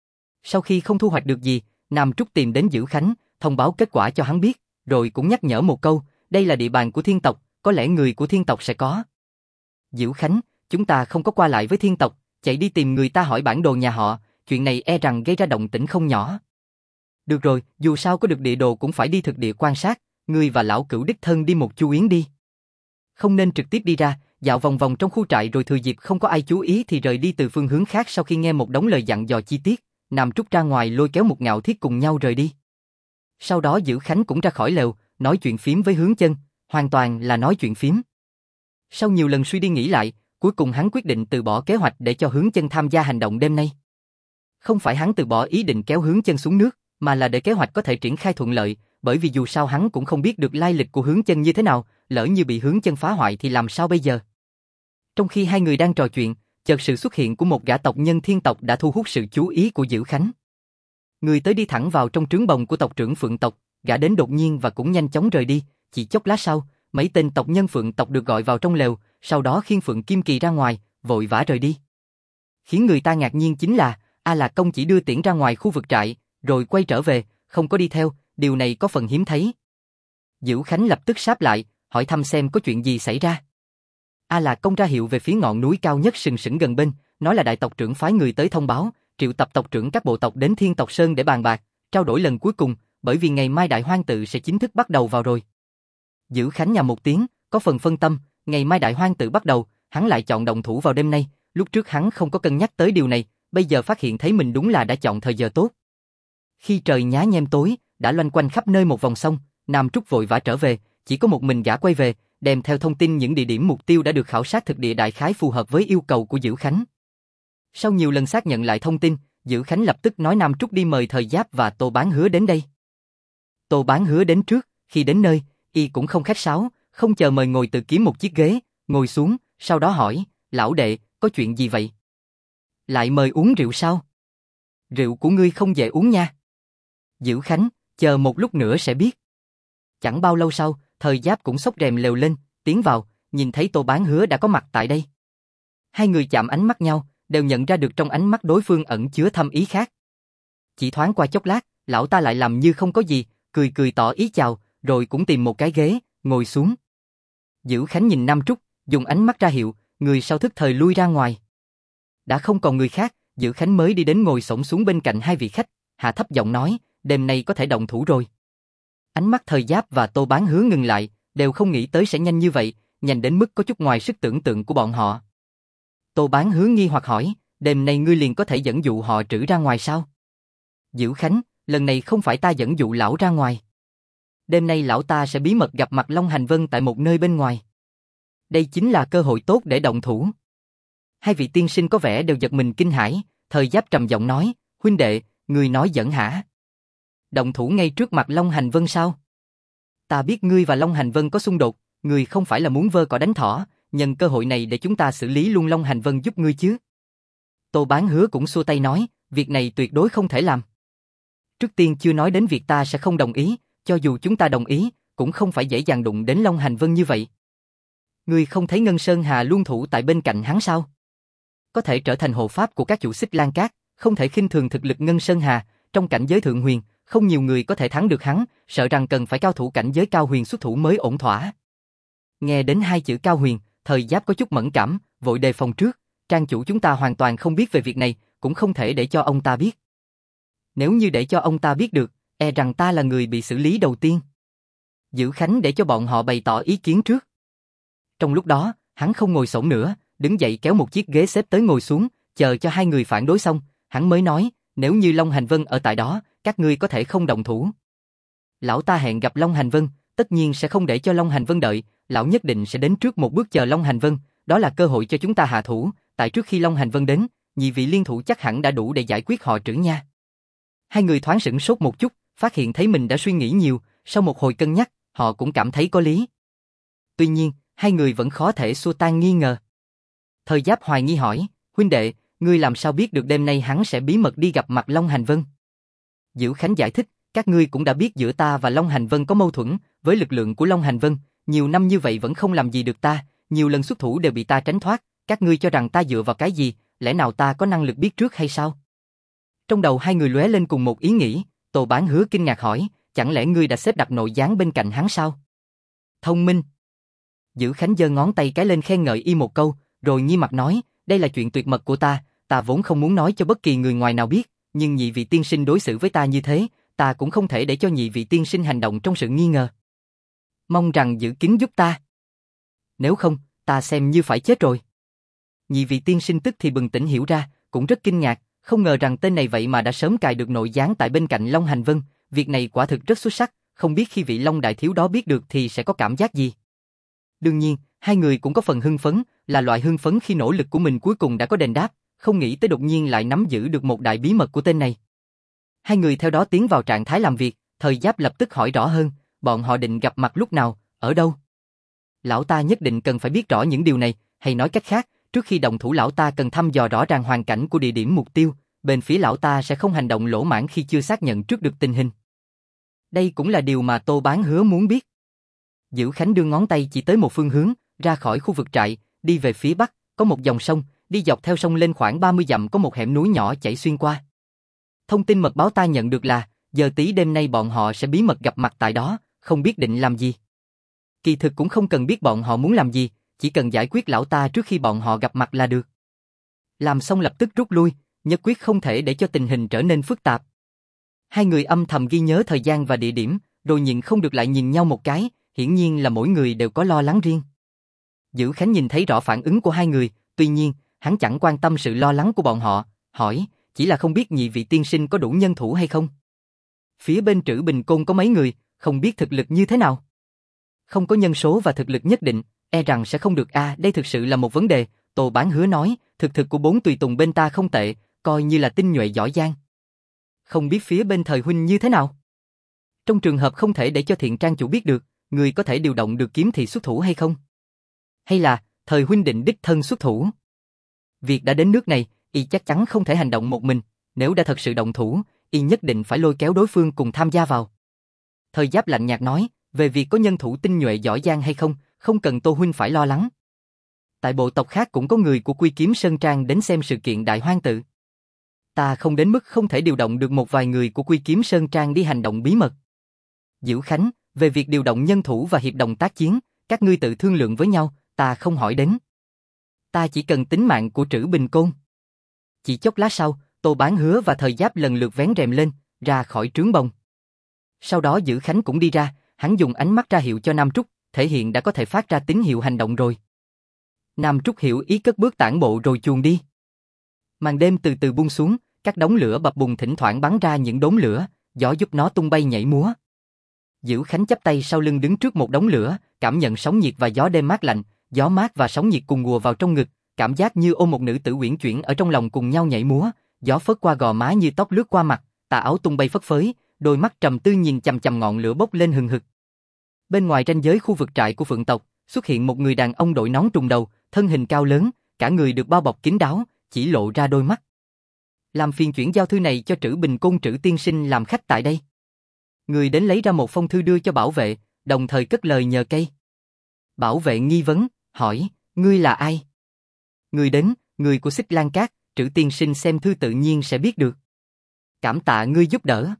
Sau khi không thu hoạch được gì, Nam Trúc tìm đến Dữ Khánh, thông báo kết quả cho hắn biết, rồi cũng nhắc nhở một câu, đây là địa bàn của thiên tộc, có lẽ người của thiên tộc sẽ có. Dữ Khánh, chúng ta không có qua lại với thiên tộc, chạy đi tìm người ta hỏi bản đồ nhà họ, chuyện này e rằng gây ra động tĩnh không nhỏ. Được rồi, dù sao có được địa đồ cũng phải đi thực địa quan sát, ngươi và lão cửu đích thân đi một chu yến đi. Không nên trực tiếp đi ra, dạo vòng vòng trong khu trại rồi thừa dịp không có ai chú ý thì rời đi từ phương hướng khác. Sau khi nghe một đống lời dặn dò chi tiết, Nam Trúc ra ngoài lôi kéo một Ngạo Thiết cùng nhau rời đi. Sau đó Dữ Khánh cũng ra khỏi lều, nói chuyện phím với Hướng Chân, hoàn toàn là nói chuyện phím. Sau nhiều lần suy đi nghĩ lại, cuối cùng hắn quyết định từ bỏ kế hoạch để cho Hướng Chân tham gia hành động đêm nay. Không phải hắn từ bỏ ý định kéo Hướng Chân xuống nước, mà là để kế hoạch có thể triển khai thuận lợi, bởi vì dù sao hắn cũng không biết được lai lịch của Hướng Chân như thế nào, lỡ như bị Hướng Chân phá hoại thì làm sao bây giờ. Trong khi hai người đang trò chuyện, chợt sự xuất hiện của một gã tộc nhân thiên tộc đã thu hút sự chú ý của Dữ Khánh. Người tới đi thẳng vào trong trướng bồng của tộc trưởng Phượng tộc, gã đến đột nhiên và cũng nhanh chóng rời đi, chỉ chốc lát sau, mấy tên tộc nhân Phượng tộc được gọi vào trong lều, sau đó khiêng Phượng Kim Kỳ ra ngoài, vội vã rời đi. Khiến người ta ngạc nhiên chính là, A Lạc Công chỉ đưa tiễn ra ngoài khu vực trại, rồi quay trở về, không có đi theo, điều này có phần hiếm thấy. Dữ Khánh lập tức sáp lại, hỏi thăm xem có chuyện gì xảy ra. A Lạc Công ra hiệu về phía ngọn núi cao nhất sừng sững gần bên, nói là đại tộc trưởng phái người tới thông báo, triệu tập tộc trưởng các bộ tộc đến Thiên Tộc Sơn để bàn bạc, trao đổi lần cuối cùng, bởi vì ngày mai Đại Hoang Tự sẽ chính thức bắt đầu vào rồi. Dữ Khánh nhầm một tiếng, có phần phân tâm, ngày mai Đại Hoang Tự bắt đầu, hắn lại chọn động thủ vào đêm nay, lúc trước hắn không có cân nhắc tới điều này, bây giờ phát hiện thấy mình đúng là đã chọn thời giờ tốt. Khi trời nhá nhem tối, đã loanh quanh khắp nơi một vòng xong, Nam Trúc vội vã trở về, chỉ có một mình gã quay về, đem theo thông tin những địa điểm mục tiêu đã được khảo sát thực địa đại khái phù hợp với yêu cầu của Dữ Khánh. Sau nhiều lần xác nhận lại thông tin, Dữ Khánh lập tức nói Nam Trúc đi mời Thời Giáp và Tô Bán Hứa đến đây. Tô Bán Hứa đến trước, khi đến nơi, y cũng không khách sáo, không chờ mời ngồi tự kiếm một chiếc ghế, ngồi xuống, sau đó hỏi, lão đệ, có chuyện gì vậy? Lại mời uống rượu sao? Rượu của ngươi không dễ uống nha. Dữ Khánh, chờ một lúc nữa sẽ biết. Chẳng bao lâu sau, Thời Giáp cũng xốc rèm lều lên, tiến vào, nhìn thấy Tô Bán Hứa đã có mặt tại đây. Hai người chạm ánh mắt nhau, đều nhận ra được trong ánh mắt đối phương ẩn chứa thâm ý khác. Chỉ thoáng qua chốc lát, lão ta lại làm như không có gì, cười cười tỏ ý chào, rồi cũng tìm một cái ghế, ngồi xuống. Dữ Khánh nhìn Nam Trúc, dùng ánh mắt ra hiệu, người sau thức thời lui ra ngoài. Đã không còn người khác, Dữ Khánh mới đi đến ngồi xổm xuống bên cạnh hai vị khách, hạ thấp giọng nói, đêm nay có thể động thủ rồi. Ánh mắt Thời Giáp và Tô Bán Hứa ngừng lại, đều không nghĩ tới sẽ nhanh như vậy, nhanh đến mức có chút ngoài sức tưởng tượng của bọn họ. Tô Bán Hứa nghi hoặc hỏi, đêm nay ngươi liền có thể dẫn dụ họ trữ ra ngoài sao? Dữ Khánh, lần này không phải ta dẫn dụ lão ra ngoài. Đêm nay lão ta sẽ bí mật gặp mặt Long Hành Vân tại một nơi bên ngoài. Đây chính là cơ hội tốt để động thủ. Hai vị tiên sinh có vẻ đều giật mình kinh hãi, Thời Giáp trầm giọng nói, huynh đệ, ngươi nói giỡn hả? Động thủ ngay trước mặt Long Hành Vân sao? Ta biết ngươi và Long Hành Vân có xung đột, ngươi không phải là muốn vơ cỏ đánh thỏ, nhân cơ hội này để chúng ta xử lý luôn Long Hành Vân giúp ngươi chứ? Tô Bán Hứa cũng xua tay nói, việc này tuyệt đối không thể làm. Trước tiên chưa nói đến việc ta sẽ không đồng ý, cho dù chúng ta đồng ý, cũng không phải dễ dàng đụng đến Long Hành Vân như vậy. Ngươi không thấy Ngân Sơn Hà luôn thủ tại bên cạnh hắn sao? Có thể trở thành hộ pháp của các chủ Xích Lan Cát, không thể khinh thường thực lực Ngân Sơn Hà, trong cảnh giới thượng huyền, không nhiều người có thể thắng được hắn, sợ rằng cần phải cao thủ cảnh giới cao huyền xuất thủ mới ổn thỏa. Nghe đến hai chữ cao huyền, Thời Giáp có chút mẫn cảm, vội đề phòng trước, trang chủ chúng ta hoàn toàn không biết về việc này, cũng không thể để cho ông ta biết. Nếu như để cho ông ta biết được, e rằng ta là người bị xử lý đầu tiên. Dữ Khánh để cho bọn họ bày tỏ ý kiến trước. Trong lúc đó, hắn không ngồi xổm nữa, đứng dậy kéo một chiếc ghế xếp tới ngồi xuống, chờ cho hai người phản đối xong, hắn mới nói, nếu như Long Hành Vân ở tại đó, các ngươi có thể không động thủ. Lão ta hẹn gặp Long Hành Vân, tất nhiên sẽ không để cho Long Hành Vân đợi, lão nhất định sẽ đến trước một bước chờ Long Hành Vân, đó là cơ hội cho chúng ta hạ thủ, tại trước khi Long Hành Vân đến, nhị vị liên thủ chắc hẳn đã đủ để giải quyết họ Trữ nha. Hai người thoáng sửng sốt một chút, phát hiện thấy mình đã suy nghĩ nhiều, sau một hồi cân nhắc, họ cũng cảm thấy có lý. Tuy nhiên, hai người vẫn khó thể xua tan nghi ngờ. Thời Giáp hoài nghi hỏi, huynh đệ, ngươi làm sao biết được đêm nay hắn sẽ bí mật đi gặp mặt Long Hành Vân? Dữ Khánh giải thích, các ngươi cũng đã biết giữa ta và Long Hành Vân có mâu thuẫn, với lực lượng của Long Hành Vân, nhiều năm như vậy vẫn không làm gì được ta, nhiều lần xuất thủ đều bị ta tránh thoát, các ngươi cho rằng ta dựa vào cái gì, lẽ nào ta có năng lực biết trước hay sao? Trong đầu hai người lóe lên cùng một ý nghĩ, Tô Bán Hứa kinh ngạc hỏi, chẳng lẽ ngươi đã xếp đặt nội gián bên cạnh hắn sao? Thông minh. Dữ Khánh giơ ngón tay cái lên khen ngợi y một câu, rồi nghiêm mặt nói, đây là chuyện tuyệt mật của ta vốn không muốn nói cho bất kỳ người ngoài nào biết, nhưng nhị vị tiên sinh đối xử với ta như thế, ta cũng không thể để cho nhị vị tiên sinh hành động trong sự nghi ngờ. Mong rằng giữ kín giúp ta. Nếu không, ta xem như phải chết rồi. Nhị vị tiên sinh tức thì bừng tỉnh hiểu ra, cũng rất kinh ngạc, không ngờ rằng tên này vậy mà đã sớm cài được nội gián tại bên cạnh Long Hành Vân, việc này quả thực rất xuất sắc, không biết khi vị Long đại thiếu đó biết được thì sẽ có cảm giác gì. Đương nhiên, hai người cũng có phần hưng phấn, là loại hưng phấn khi nỗ lực của mình cuối cùng đã có đền đáp, không nghĩ tới đột nhiên lại nắm giữ được một đại bí mật của tên này. Hai người theo đó tiến vào trạng thái làm việc, Thời Giáp lập tức hỏi rõ hơn, bọn họ định gặp mặt lúc nào, ở đâu? Lão ta nhất định cần phải biết rõ những điều này, hay nói cách khác, trước khi động thủ lão ta cần thăm dò rõ ràng hoàn cảnh của địa điểm mục tiêu, bên phía lão ta sẽ không hành động lỗ mãng khi chưa xác nhận trước được tình hình. Đây cũng là điều mà Tô Bán Hứa muốn biết. Dữ Khánh đưa ngón tay chỉ tới một phương hướng, ra khỏi khu vực trại, đi về phía bắc, có một dòng sông, đi dọc theo sông lên khoảng 30 dặm có một hẻm núi nhỏ chảy xuyên qua. Thông tin mật báo ta nhận được là, giờ tí đêm nay bọn họ sẽ bí mật gặp mặt tại đó, không biết định làm gì. Kỳ thực cũng không cần biết bọn họ muốn làm gì, chỉ cần giải quyết lão ta trước khi bọn họ gặp mặt là được. Làm xong lập tức rút lui, nhất quyết không thể để cho tình hình trở nên phức tạp. Hai người âm thầm ghi nhớ thời gian và địa điểm, rồi nhịn không được lại nhìn nhau một cái, hiển nhiên là mỗi người đều có lo lắng riêng. Dữ Khánh nhìn thấy rõ phản ứng của hai người, tuy nhiên, hắn chẳng quan tâm sự lo lắng của bọn họ, hỏi, chỉ là không biết nhị vị tiên sinh có đủ nhân thủ hay không? Phía bên Trữ Bình Côn có mấy người, không biết thực lực như thế nào? Không có nhân số và thực lực nhất định, e rằng sẽ không được đây thực sự là một vấn đề, Tô Bán Hứa nói, thực của 4 tùy tùng bên ta không tệ, coi như là tinh nhuệ giỏi giang. Không biết phía bên Thời huynh như thế nào? Trong trường hợp không thể để cho Thiện Trang chủ biết được, người có thể điều động được kiếm thị xuất thủ hay không? Hay là, Thời huynh định đích thân xuất thủ? Việc đã đến nước này, y chắc chắn không thể hành động một mình, nếu đã thật sự động thủ, y nhất định phải lôi kéo đối phương cùng tham gia vào. Thời Giáp lạnh nhạt nói, về việc có nhân thủ tinh nhuệ giỏi giang hay không, không cần Tô huynh phải lo lắng. Tại bộ tộc khác cũng có người của Quy Kiếm Sơn Trang đến xem sự kiện đại hoang tự. Ta không đến mức không thể điều động được một vài người của Quy Kiếm Sơn Trang đi hành động bí mật. Dữ Khánh, về việc điều động nhân thủ và hiệp đồng tác chiến, các ngươi tự thương lượng với nhau, ta không hỏi đến. Ta chỉ cần tính mạng của Trữ Bình Côn. Chỉ chốc lát sau, Tô Bán Hứa và Thời Giáp lần lượt vén rèm lên, ra khỏi trướng bồng. Sau đó Dữ Khánh cũng đi ra, hắn dùng ánh mắt ra hiệu cho Nam Trúc, thể hiện đã có thể phát ra tín hiệu hành động rồi. Nam Trúc hiểu ý cất bước tản bộ rồi chuồn đi. Màn đêm từ từ buông xuống, các đống lửa bập bùng thỉnh thoảng bắn ra những đốm lửa, gió giúp nó tung bay nhảy múa. Dữ Khánh chắp tay sau lưng đứng trước một đống lửa, cảm nhận sóng nhiệt và gió đêm mát lạnh, gió mát và sóng nhiệt cùng ùa vào trong ngực, cảm giác như ôm một nữ tử uyển chuyển ở trong lòng cùng nhau nhảy múa, gió phớt qua gò má như tóc lướt qua mặt, tà áo tung bay phất phới, đôi mắt trầm tư nhìn chằm chằm ngọn lửa bốc lên hừng hực. Bên ngoài ranh giới khu vực trại của Phượng tộc, xuất hiện một người đàn ông đội nón trùng đầu, thân hình cao lớn, cả người được bao bọc kín đáo, chỉ lộ ra đôi mắt. Làm phiền chuyển giao thư này cho Trữ Bình Côn Trữ tiên sinh làm khách tại đây. Người đến lấy ra một phong thư đưa cho bảo vệ, đồng thời cất lời nhờ cây. Bảo vệ nghi vấn, hỏi, ngươi là ai? Người đến, người của Xích Lan Cát, Trữ tiên sinh xem thư tự nhiên sẽ biết được. Cảm tạ ngươi giúp đỡ.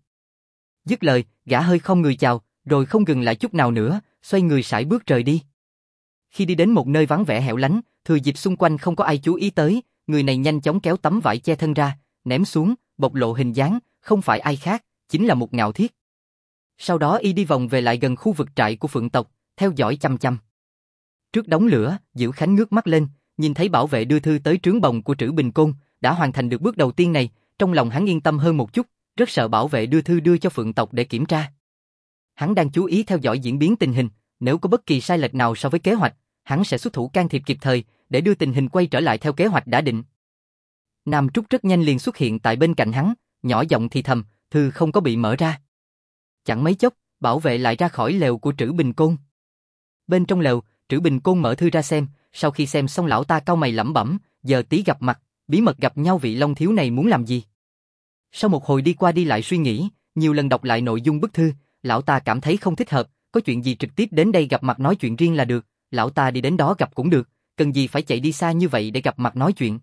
Dứt lời, gã hơi không người chào, rồi không dừng lại chút nào nữa, xoay người sải bước rời đi. Khi đi đến một nơi vắng vẻ hẻo lánh, thừa dịp xung quanh không có ai chú ý tới, người này nhanh chóng kéo tấm vải che thân ra, ném xuống, bộc lộ hình dáng, không phải ai khác, chính là một Ngạo Thiết. Sau đó y đi vòng về lại gần khu vực trại của Phượng tộc, theo dõi chăm chăm. Trước đống lửa, Dữ Khánh ngước mắt lên, nhìn thấy bảo vệ đưa thư tới trướng bồng của Trữ Bình Côn, đã hoàn thành được bước đầu tiên này, trong lòng hắn yên tâm hơn một chút, rất sợ bảo vệ đưa thư đưa cho Phượng tộc để kiểm tra. Hắn đang chú ý theo dõi diễn biến tình hình, nếu có bất kỳ sai lệch nào so với kế hoạch, hắn sẽ xuất thủ can thiệp kịp thời, để đưa tình hình quay trở lại theo kế hoạch đã định. Nam Trúc rất nhanh liền xuất hiện tại bên cạnh hắn, nhỏ giọng thì thầm, thư không có bị mở ra. Chẳng mấy chốc, bảo vệ lại ra khỏi lều của Trữ Bình Côn. Bên trong lều, Trữ Bình Côn mở thư ra xem, sau khi xem xong lão ta cau mày lẩm bẩm, giờ tí gặp mặt, bí mật gặp nhau vị Long thiếu này muốn làm gì? Sau một hồi đi qua đi lại suy nghĩ, nhiều lần đọc lại nội dung bức thư, lão ta cảm thấy không thích hợp, có chuyện gì trực tiếp đến đây gặp mặt nói chuyện riêng là được, lão ta đi đến đó gặp cũng được, cần gì phải chạy đi xa như vậy để gặp mặt nói chuyện.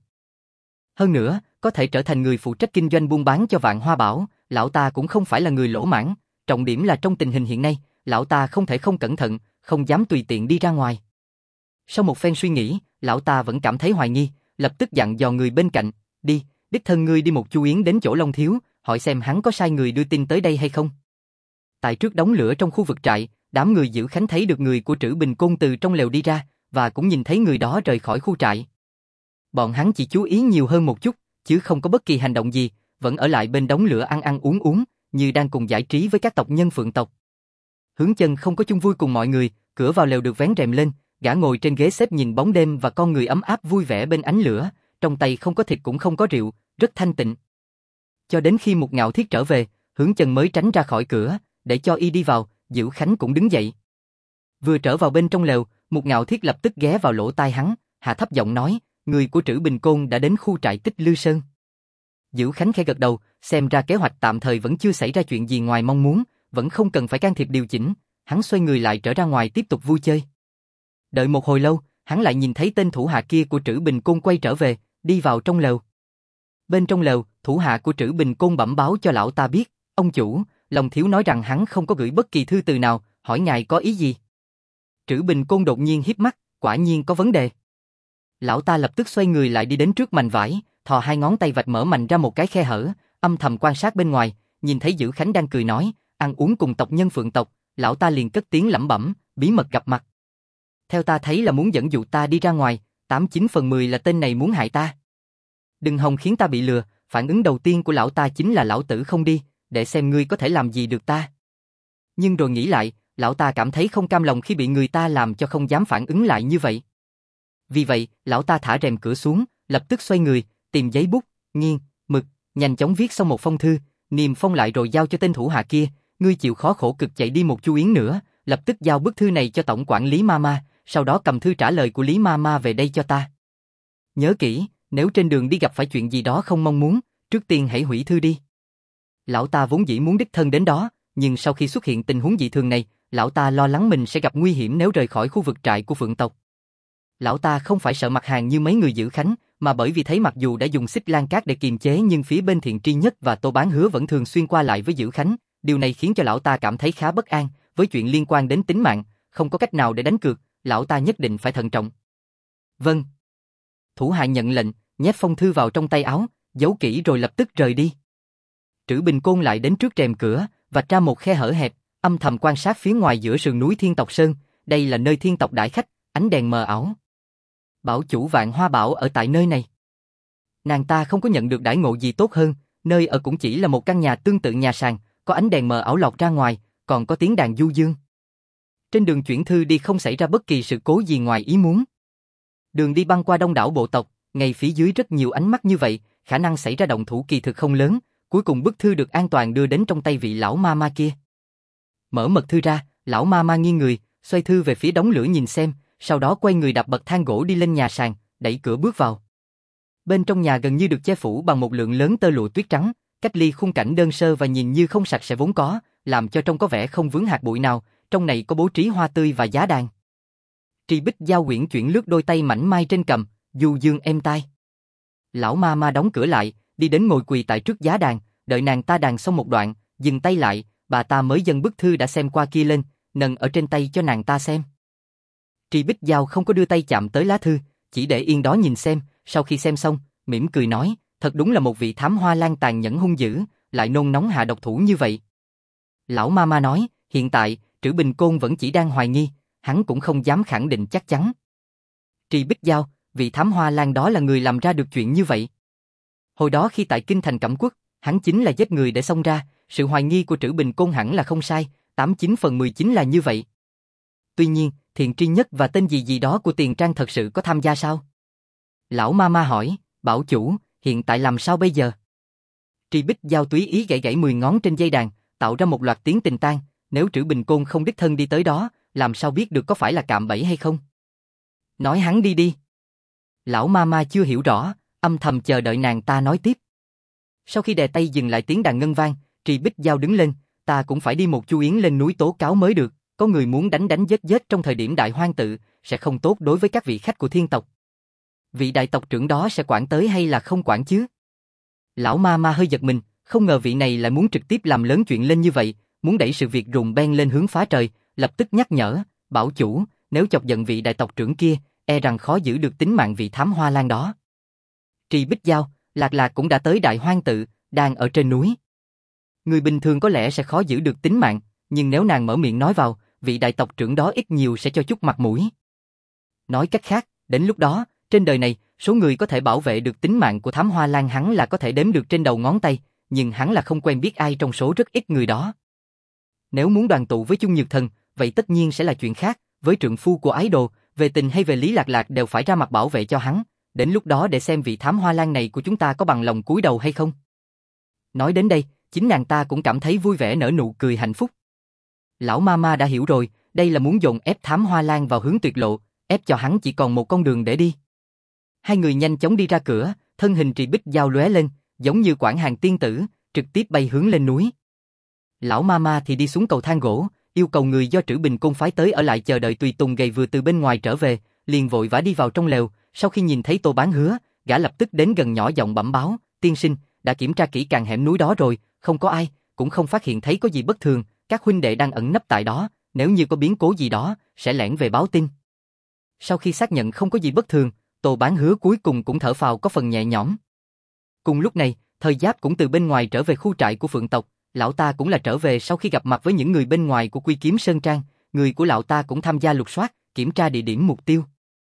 Hơn nữa, có thể trở thành người phụ trách kinh doanh buôn bán cho Vạn Hoa Bảo, lão ta cũng không phải là người lỗ mãng, trọng điểm là trong tình hình hiện nay, lão ta không thể không cẩn thận, không dám tùy tiện đi ra ngoài. Sau một phen suy nghĩ, lão ta vẫn cảm thấy hoài nghi, lập tức dặn dò người bên cạnh, đi, đích thân ngươi đi một chu yến đến chỗ Long thiếu, hỏi xem hắn có sai người đưa tin tới đây hay không. Tại trước đống lửa trong khu vực trại, đám người giữ khánh thấy được người của Trữ Bình Côn từ trong lều đi ra, và cũng nhìn thấy người đó rời khỏi khu trại. Bọn hắn chỉ chú ý nhiều hơn một chút, chứ không có bất kỳ hành động gì, vẫn ở lại bên đống lửa ăn ăn uống uống, như đang cùng giải trí với các tộc nhân Phượng tộc. Hướng Chân không có chung vui cùng mọi người, cửa vào lều được vén rèm lên, gã ngồi trên ghế xếp nhìn bóng đêm và con người ấm áp vui vẻ bên ánh lửa, trong tay không có thịt cũng không có rượu, rất thanh tịnh. Cho đến khi Mục Ngạo Thiết trở về, Hướng Chân mới tránh ra khỏi cửa, để cho y đi vào, Dữ Khánh cũng đứng dậy. Vừa trở vào bên trong lều, Mục Ngạo Thiết lập tức ghé vào lỗ tai hắn, hạ thấp giọng nói, người của Trữ Bình Côn đã đến khu trại Tích Lư Sơn. Dữ Khánh khẽ gật đầu, xem ra kế hoạch tạm thời vẫn chưa xảy ra chuyện gì ngoài mong muốn, vẫn không cần phải can thiệp điều chỉnh, hắn xoay người lại trở ra ngoài tiếp tục vui chơi. Đợi một hồi lâu, hắn lại nhìn thấy tên thủ hạ kia của Trữ Bình Côn quay trở về, đi vào trong lều. Bên trong lều, thủ hạ của Trữ Bình Côn bẩm báo cho lão ta biết, ông chủ, Long thiếu nói rằng hắn không có gửi bất kỳ thư từ nào, hỏi ngài có ý gì. Trữ Bình Côn đột nhiên híp mắt, quả nhiên có vấn đề. Lão ta lập tức xoay người lại đi đến trước mành vải, thò hai ngón tay vạch mở mành ra một cái khe hở, âm thầm quan sát bên ngoài, nhìn thấy Dữ Khánh đang cười nói, ăn uống cùng tộc nhân Phượng tộc, lão ta liền cất tiếng lẩm bẩm, bí mật gặp mặt. Theo ta thấy là muốn dẫn dụ ta đi ra ngoài, 89/10 là tên này muốn hại ta. Đừng hòng khiến ta bị lừa, phản ứng đầu tiên của lão ta chính là lão tử không đi, để xem ngươi có thể làm gì được ta. Nhưng rồi nghĩ lại, lão ta cảm thấy không cam lòng khi bị người ta làm cho không dám phản ứng lại như vậy. Vì vậy, lão ta thả rèm cửa xuống, lập tức xoay người, tìm giấy bút, nghiêng, mực, nhanh chóng viết xong một phong thư, niêm phong lại rồi giao cho tên thủ hạ kia, ngươi chịu khó khổ cực chạy đi một chu yến nữa, lập tức giao bức thư này cho tổng quản Lý Mama, sau đó cầm thư trả lời của Lý Mama về đây cho ta. Nhớ kỹ, nếu trên đường đi gặp phải chuyện gì đó không mong muốn, trước tiên hãy hủy thư đi. Lão ta vốn dĩ muốn đích thân đến đó, nhưng sau khi xuất hiện tình huống dị thường này, lão ta lo lắng mình sẽ gặp nguy hiểm nếu rời khỏi khu vực trại của Phượng tộc. Lão ta không phải sợ mặt hàng như mấy người Giữ Khánh, mà bởi vì thấy mặc dù đã dùng xích lan cát để kiềm chế nhưng phía bên Thiện Tri Nhất và Tô Bán Hứa vẫn thường xuyên qua lại với Giữ Khánh, điều này khiến cho lão ta cảm thấy khá bất an, với chuyện liên quan đến tính mạng, không có cách nào để đánh cược, lão ta nhất định phải thận trọng. Vâng. Thủ hạ nhận lệnh, nhét phong thư vào trong tay áo, giấu kỹ rồi lập tức rời đi. Trữ Bình Côn lại đến trước rèm cửa, vạch ra một khe hở hẹp, âm thầm quan sát phía ngoài giữa sườn núi Thiên Tộc Sơn, đây là nơi Thiên Tộc đãi khách, ánh đèn mờ ảo. Bảo chủ Vạn Hoa Bảo ở tại nơi này. Nàng ta không có nhận được đãi ngộ gì tốt hơn, nơi ở cũng chỉ là một căn nhà tương tự nhà sàn, có ánh đèn mờ ảo lọt ra ngoài, còn có tiếng đàn du dương. Trên đường chuyển thư đi không xảy ra bất kỳ sự cố gì ngoài ý muốn. Đường đi băng qua đông đảo bộ tộc, ngay phía dưới rất nhiều ánh mắt như vậy, khả năng xảy ra động thủ kỳ thực không lớn, cuối cùng bức thư được an toàn đưa đến trong tay vị lão ma ma kia. Mở mật thư ra, lão ma ma nghiêng người, xoay thư về phía đống lửa nhìn xem, sau đó quay người đạp bậc thang gỗ đi lên nhà sàn, đẩy cửa bước vào. Bên trong nhà gần như được che phủ bằng một lượng lớn tơ lụa tuyết trắng, cách ly khung cảnh đơn sơ và nhìn như không sạch sẽ vốn có, làm cho trông có vẻ không vướng hạt bụi nào, trong này có bố trí hoa tươi và giá đàn. Tri Bích Giao uyển chuyển lướt đôi tay mảnh mai trên cầm, du dương êm tai. Lão ma ma đóng cửa lại, đi đến ngồi quỳ tại trước giá đàn, đợi nàng ta đàn xong một đoạn, dừng tay lại, bà ta mới dâng bức thư đã xem qua kia lên, nâng ở trên tay cho nàng ta xem. Tri Bích Giao không có đưa tay chạm tới lá thư, chỉ để yên đó nhìn xem, sau khi xem xong, mỉm cười nói, thật đúng là một vị thám hoa lan tàn nhẫn hung dữ, lại nôn nóng hạ độc thủ như vậy. Lão ma ma nói, hiện tại, Trữ Bình Côn vẫn chỉ đang hoài nghi, hắn cũng không dám khẳng định chắc chắn. Tri Bích Giao, vị thám hoa lan đó là người làm ra được chuyện như vậy. Hồi đó khi tại Kinh Thành Cẩm Quốc, hắn chính là giết người để xông ra, sự hoài nghi của Trữ Bình Côn hẳn là không sai, 89/19 là như vậy. Tuy nhiên, Thiện Tri Nhất và tên gì gì đó của Tiền Trang thật sự có tham gia sao? Lão ma ma hỏi, bảo chủ, hiện tại làm sao bây giờ? Tri Bích Giao túy ý gãy gãy 10 ngón trên dây đàn, tạo ra một loạt tiếng tình tang, Nếu Trữ Bình Côn không đích thân đi tới đó, làm sao biết được có phải là cạm bẫy hay không? Nói hắn đi đi. Lão ma ma chưa hiểu rõ, âm thầm chờ đợi nàng ta nói tiếp. Sau khi đè tay dừng lại tiếng đàn ngân vang, Trì Bích Giao đứng lên, ta cũng phải đi một chu yến lên núi tố cáo mới được, có người muốn đánh giết trong thời điểm đại hoang tự, sẽ không tốt đối với các vị khách của thiên tộc. Vị đại tộc trưởng đó sẽ quản tới hay là không quản chứ? Lão ma ma hơi giật mình, không ngờ vị này lại muốn trực tiếp làm lớn chuyện lên như vậy, muốn đẩy sự việc rùng beng lên hướng phá trời, lập tức nhắc nhở, bảo chủ, nếu chọc giận vị đại tộc trưởng kia, e rằng khó giữ được tính mạng vị thám hoa lan đó. Trì Bích Giao, Lạc Lạc cũng đã tới đại hoang tự, đang ở trên núi. Người bình thường có lẽ sẽ khó giữ được tính mạng, nhưng nếu nàng mở miệng nói vào, vị đại tộc trưởng đó ít nhiều sẽ cho chút mặt mũi. Nói cách khác, đến lúc đó, trên đời này, số người có thể bảo vệ được tính mạng của thám hoa lan hắn là có thể đếm được trên đầu ngón tay, nhưng hắn là không quen biết ai trong số rất ít người đó. Nếu muốn đoàn tụ với Chung Nhược Thần, vậy tất nhiên sẽ là chuyện khác, với trượng phu của ái đồ, về tình hay về lý Lạc Lạc đều phải ra mặt bảo vệ cho hắn, đến lúc đó để xem vị thám hoa lan này của chúng ta có bằng lòng cúi đầu hay không. Nói đến đây, chính nàng ta cũng cảm thấy vui vẻ nở nụ cười hạnh phúc. Lão Mama đã hiểu rồi, đây là muốn dồn ép thám hoa lan vào hướng tuyệt lộ, ép cho hắn chỉ còn một con đường để đi. Hai người nhanh chóng đi ra cửa, thân hình Trì Bích Giao lóe lên, giống như quảng hàng tiên tử, trực tiếp bay hướng lên núi. Lão Mama thì đi xuống cầu thang gỗ, yêu cầu người do Trữ Bình Côn phái tới ở lại chờ đợi tùy tùng gầy vừa từ bên ngoài trở về, liền vội vã đi vào trong lều. Sau khi nhìn thấy Tô Bán Hứa, gã lập tức đến gần nhỏ giọng bẩm báo, tiên sinh, đã kiểm tra kỹ càng hẻm núi đó rồi, không có ai, cũng không phát hiện thấy có gì bất thường, các huynh đệ đang ẩn nấp tại đó, nếu như có biến cố gì đó, sẽ lẻn về báo tin. Sau khi xác nhận không có gì bất thường, Tô Bán Hứa cuối cùng cũng thở phào có phần nhẹ nhõm. Cùng lúc này, Thời Giáp cũng từ bên ngoài trở về khu trại của Phượng tộc, lão ta cũng là trở về sau khi gặp mặt với những người bên ngoài của Quy Kiếm Sơn Trang, người của lão ta cũng tham gia lục soát, kiểm tra địa điểm mục tiêu.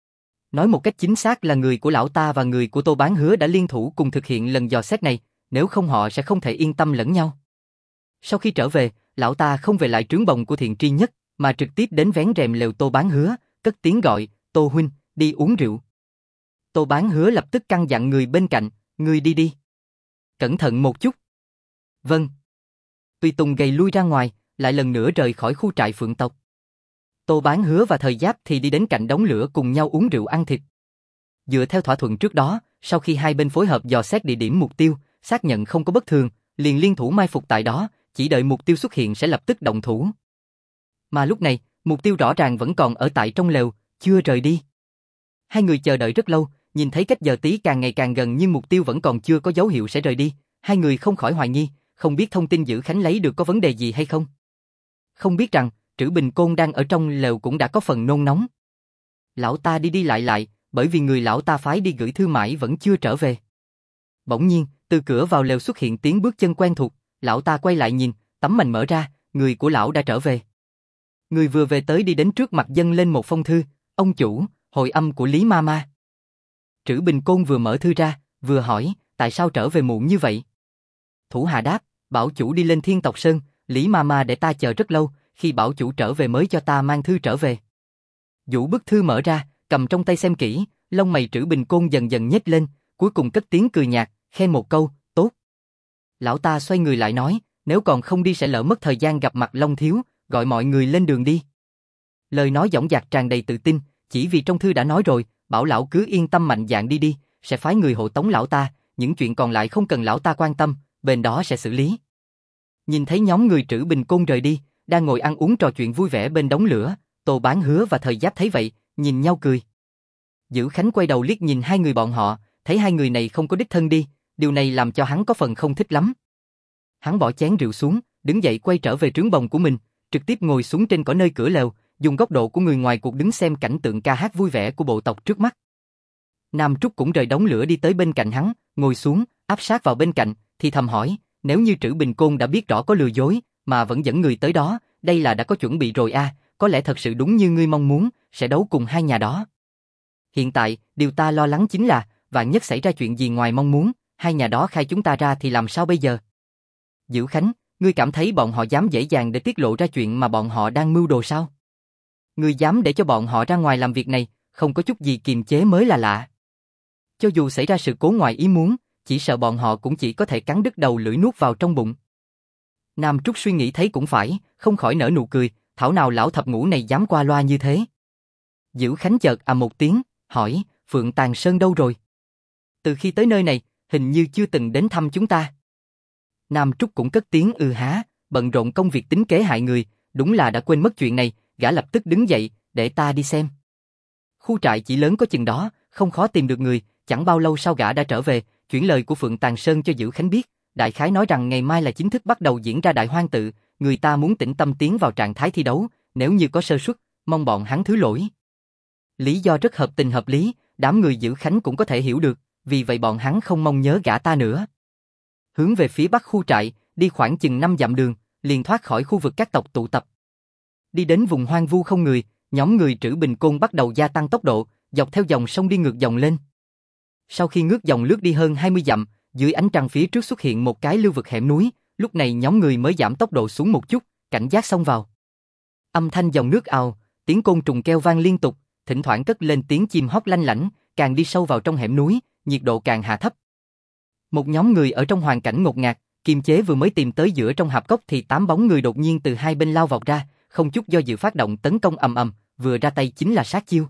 Nói một cách chính xác là người của lão ta và người của Tô Bán Hứa đã liên thủ cùng thực hiện lần dò xét này, nếu không họ sẽ không thể yên tâm lẫn nhau. Sau khi trở về, lão ta không về lại trướng bồng của Thiện Tri Nhất, mà trực tiếp đến vén rèm lều Tô Bán Hứa, cất tiếng gọi, Tô huynh, đi uống rượu. Tô Bán Hứa lập tức căn dặn người bên cạnh, ngươi đi đi. Cẩn thận một chút. Vâng. Tùy tùng gầy lui ra ngoài, lại lần nữa rời khỏi khu trại Phượng tộc. Tô Bán Hứa và Thời Giáp thì đi đến cạnh đống lửa cùng nhau uống rượu ăn thịt. Dựa theo thỏa thuận trước đó, sau khi hai bên phối hợp dò xét địa điểm mục tiêu, xác nhận không có bất thường, liền liên thủ mai phục tại đó, chỉ đợi mục tiêu xuất hiện sẽ lập tức động thủ. Mà lúc này, mục tiêu rõ ràng vẫn còn ở tại trong lều, chưa rời đi. Hai người chờ đợi rất lâu, nhìn thấy cách giờ tí càng ngày càng gần nhưng mục tiêu vẫn còn chưa có dấu hiệu sẽ rời đi, hai người không khỏi hoài nghi, không biết thông tin Giữ Khánh lấy được có vấn đề gì hay không. Không biết rằng, Trữ Bình Côn đang ở trong lều cũng đã có phần nôn nóng. Lão ta đi đi lại, bởi vì người lão ta phái đi gửi thư mãi vẫn chưa trở về. Bỗng nhiên, từ cửa vào lều xuất hiện tiếng bước chân quen thuộc, lão ta quay lại nhìn, tấm mành mở ra, người của lão đã trở về. Người vừa về tới đi đến trước mặt dâng lên một phong thư, ông chủ, hồi âm của Lý Mama. Trữ Bình Côn vừa mở thư ra, vừa hỏi, tại sao trở về muộn như vậy? Thủ hạ đáp, bảo chủ đi lên Thiên Tộc Sơn, Lý Mama để ta chờ rất lâu, khi bảo chủ trở về mới cho ta mang thư trở về. Vũ bức thư mở ra, cầm trong tay xem kỹ, lông mày Trữ Bình Côn dần dần nhếch lên, cuối cùng cất tiếng cười nhạt, khen một câu, tốt. Lão ta xoay người lại nói, nếu còn không đi sẽ lỡ mất thời gian gặp mặt Long Thiếu, gọi mọi người lên đường đi. Lời nói dõng dạc tràn đầy tự tin, chỉ vì trong thư đã nói rồi, bảo lão cứ yên tâm mạnh dạn đi đi, sẽ phái người hộ tống lão ta, những chuyện còn lại không cần lão ta quan tâm, bên đó sẽ xử lý. Nhìn thấy nhóm người Trữ Bình Côn rời đi, đang ngồi ăn uống trò chuyện vui vẻ bên đống lửa, Tô Bán Hứa và Thời Giáp thấy vậy, nhìn nhau cười. Giữ Khánh quay đầu liếc nhìn hai người bọn họ, thấy hai người này không có đích thân đi, điều này làm cho hắn có phần không thích lắm. Hắn bỏ chén rượu xuống, đứng dậy quay trở về trướng bồng của mình, trực tiếp ngồi xuống trên cỏ nơi cửa lều, dùng góc độ của người ngoài cuộc đứng xem cảnh tượng ca hát vui vẻ của bộ tộc trước mắt. Nam Trúc cũng rời đống lửa đi tới bên cạnh hắn, ngồi xuống, áp sát vào bên cạnh, thì thầm hỏi, nếu như Trữ Bình Côn đã biết rõ có lừa dối, mà vẫn dẫn người tới đó, đây là đã có chuẩn bị rồi à, có lẽ thật sự đúng như ngươi mong muốn, sẽ đấu cùng hai nhà đó. Hiện tại, điều ta lo lắng chính là, vạn nhất xảy ra chuyện gì ngoài mong muốn, hai nhà đó khai chúng ta ra thì làm sao bây giờ? Giữ Khánh, ngươi cảm thấy bọn họ dám dễ dàng để tiết lộ ra chuyện mà bọn họ đang mưu đồ sao? Ngươi dám để cho bọn họ ra ngoài làm việc này, không có chút gì kiềm chế mới là lạ. Cho dù xảy ra sự cố ngoài ý muốn, chỉ sợ bọn họ cũng chỉ có thể cắn đứt đầu lưỡi nuốt vào trong bụng. Nam Trúc suy nghĩ thấy cũng phải, không khỏi nở nụ cười, thảo nào lão thập ngũ này dám qua loa như thế. Dữ Khánh chợt một tiếng, hỏi, Phượng Tàn Sơn đâu rồi? Từ khi tới nơi này, hình như chưa từng đến thăm chúng ta. Nam Trúc cũng cất tiếng há, bận rộn công việc tính kế hại người, đúng là đã quên mất chuyện này, gã lập tức đứng dậy, để ta đi xem. Khu trại chỉ lớn có chừng đó, không khó tìm được người, chẳng bao lâu sau gã đã trở về, chuyển lời của Phượng Tàn Sơn cho Dữ Khánh biết, đại khái nói rằng ngày mai là chính thức bắt đầu diễn ra đại hoang tự, người ta muốn tĩnh tâm tiến vào trạng thái thi đấu, nếu như có sơ suất, mong bọn hắn thứ lỗi. Lý do rất hợp tình hợp lý, đám người Dữ Khánh cũng có thể hiểu được, vì vậy bọn hắn không mong nhớ gã ta nữa. Hướng về phía bắc khu trại, đi khoảng chừng 5 dặm đường, liền thoát khỏi khu vực các tộc tụ tập. Đi đến vùng hoang vu không người, nhóm người Trữ Bình Côn bắt đầu gia tăng tốc độ, dọc theo dòng sông đi ngược dòng lên. Sau khi ngước dòng lướt đi hơn 20 dặm, dưới ánh trăng phía trước xuất hiện một cái lưu vực hẻm núi, lúc này nhóm người mới giảm tốc độ xuống một chút, cảnh giác xông vào. Âm thanh dòng nước ào, tiếng côn trùng kêu vang liên tục, thỉnh thoảng cất lên tiếng chim hót lanh lảnh, càng đi sâu vào trong hẻm núi, nhiệt độ càng hạ thấp. Một nhóm người ở trong hoàn cảnh ngột ngạt, kiềm chế vừa mới tìm tới giữa trong hạp cốc thì 8 bóng người đột nhiên từ hai bên lao vọt ra, không chút do dự phát động tấn công ầm ầm, vừa ra tay chính là sát chiêu.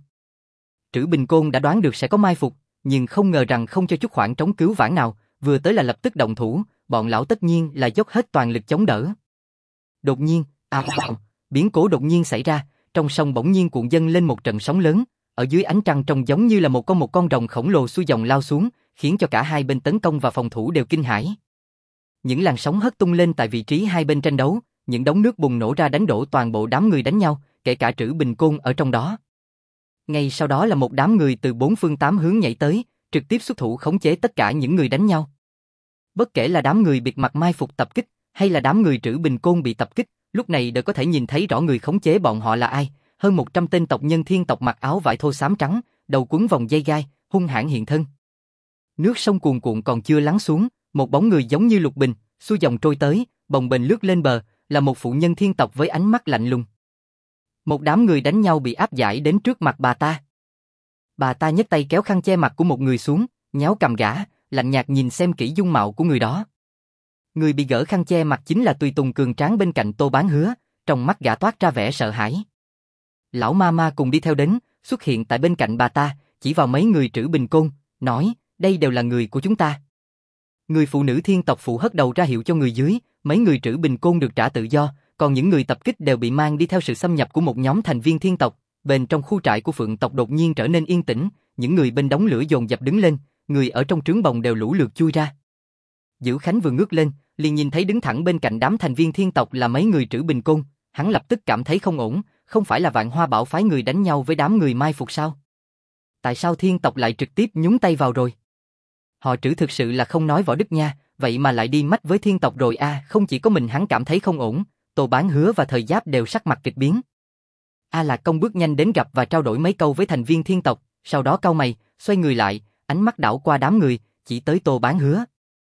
Trữ Bình Côn đã đoán được sẽ có mai phục, nhưng không ngờ rằng không cho chút khoảng trống cứu vãn nào, vừa tới là lập tức động thủ, bọn lão tất nhiên là dốc hết toàn lực chống đỡ. Đột nhiên, biến cố đột nhiên xảy ra, trong sông bỗng nhiên cuộn dâng lên một trận sóng lớn, ở dưới ánh trăng trông giống như là một con rồng khổng lồ xuôi dòng lao xuống, khiến cho cả hai bên tấn công và phòng thủ đều kinh hãi. Những làn sóng hất tung lên tại vị trí hai bên tranh đấu, những đống nước bùng nổ ra đánh đổ toàn bộ đám người đánh nhau, kể cả Trữ Bình Côn ở trong đó. Ngay sau đó là một đám người từ 4 phương 8 hướng nhảy tới, trực tiếp xuất thủ khống chế tất cả những người đánh nhau. Bất kể là đám người bịt mặt mai phục tập kích, hay là đám người Trữ Bình Côn bị tập kích, lúc này đều có thể nhìn thấy rõ người khống chế bọn họ là ai. Hơn 100 tên tộc nhân thiên tộc mặc áo vải thô xám trắng, đầu quấn vòng dây gai, hung hãn hiện thân. Nước sông cuồn cuộn còn chưa lắng xuống, một bóng người giống như lục bình, xuôi dòng trôi tới, bồng bềnh lướt lên bờ, là một phụ nhân thiên tộc với ánh mắt lạnh lùng. Một đám người đánh nhau bị áp giải đến trước mặt bà ta. Bà ta nhấc tay kéo khăn che mặt của một người xuống, nhéo cầm gã, lạnh nhạt nhìn xem kỹ dung mạo của người đó. Người bị gỡ khăn che mặt chính là tùy tùng cường tráng bên cạnh Tô Bán Hứa, trong mắt gã toát ra vẻ sợ hãi. Lão ma ma cùng đi theo đến, xuất hiện tại bên cạnh bà ta, chỉ vào mấy người Trữ Bình Côn, nói, đây đều là người của chúng ta. Người phụ nữ thiên tộc phụ hất đầu ra hiệu cho người dưới, mấy người Trữ Bình Côn được trả tự do, còn những người tập kích đều bị mang đi theo sự xâm nhập của một nhóm thành viên thiên tộc. Bên trong khu trại của Phượng tộc đột nhiên trở nên yên tĩnh, những người bên đống lửa dồn dập đứng lên, người ở trong trướng bồng đều lũ lượt chui ra. Dữ Khánh vừa ngước lên, liền nhìn thấy đứng thẳng bên cạnh đám thành viên thiên tộc là mấy người Trữ Bình Côn, hắn lập tức cảm thấy không ổn, không phải là Vạn Hoa Bảo phái người đánh nhau với đám người mai phục sao? Tại sao thiên tộc lại trực tiếp nhúng tay vào rồi? Họ Trữ thực sự là không nói võ đức nha, vậy mà lại đi mách với thiên tộc rồi a, không chỉ có mình hắn cảm thấy không ổn, Tô Bán Hứa và Thời Giáp đều sắc mặt kịch biến. A Lạc Công bước nhanh đến gặp và trao đổi mấy câu với thành viên thiên tộc, sau đó cau mày, xoay người lại, ánh mắt đảo qua đám người, chỉ tới Tô Bán Hứa.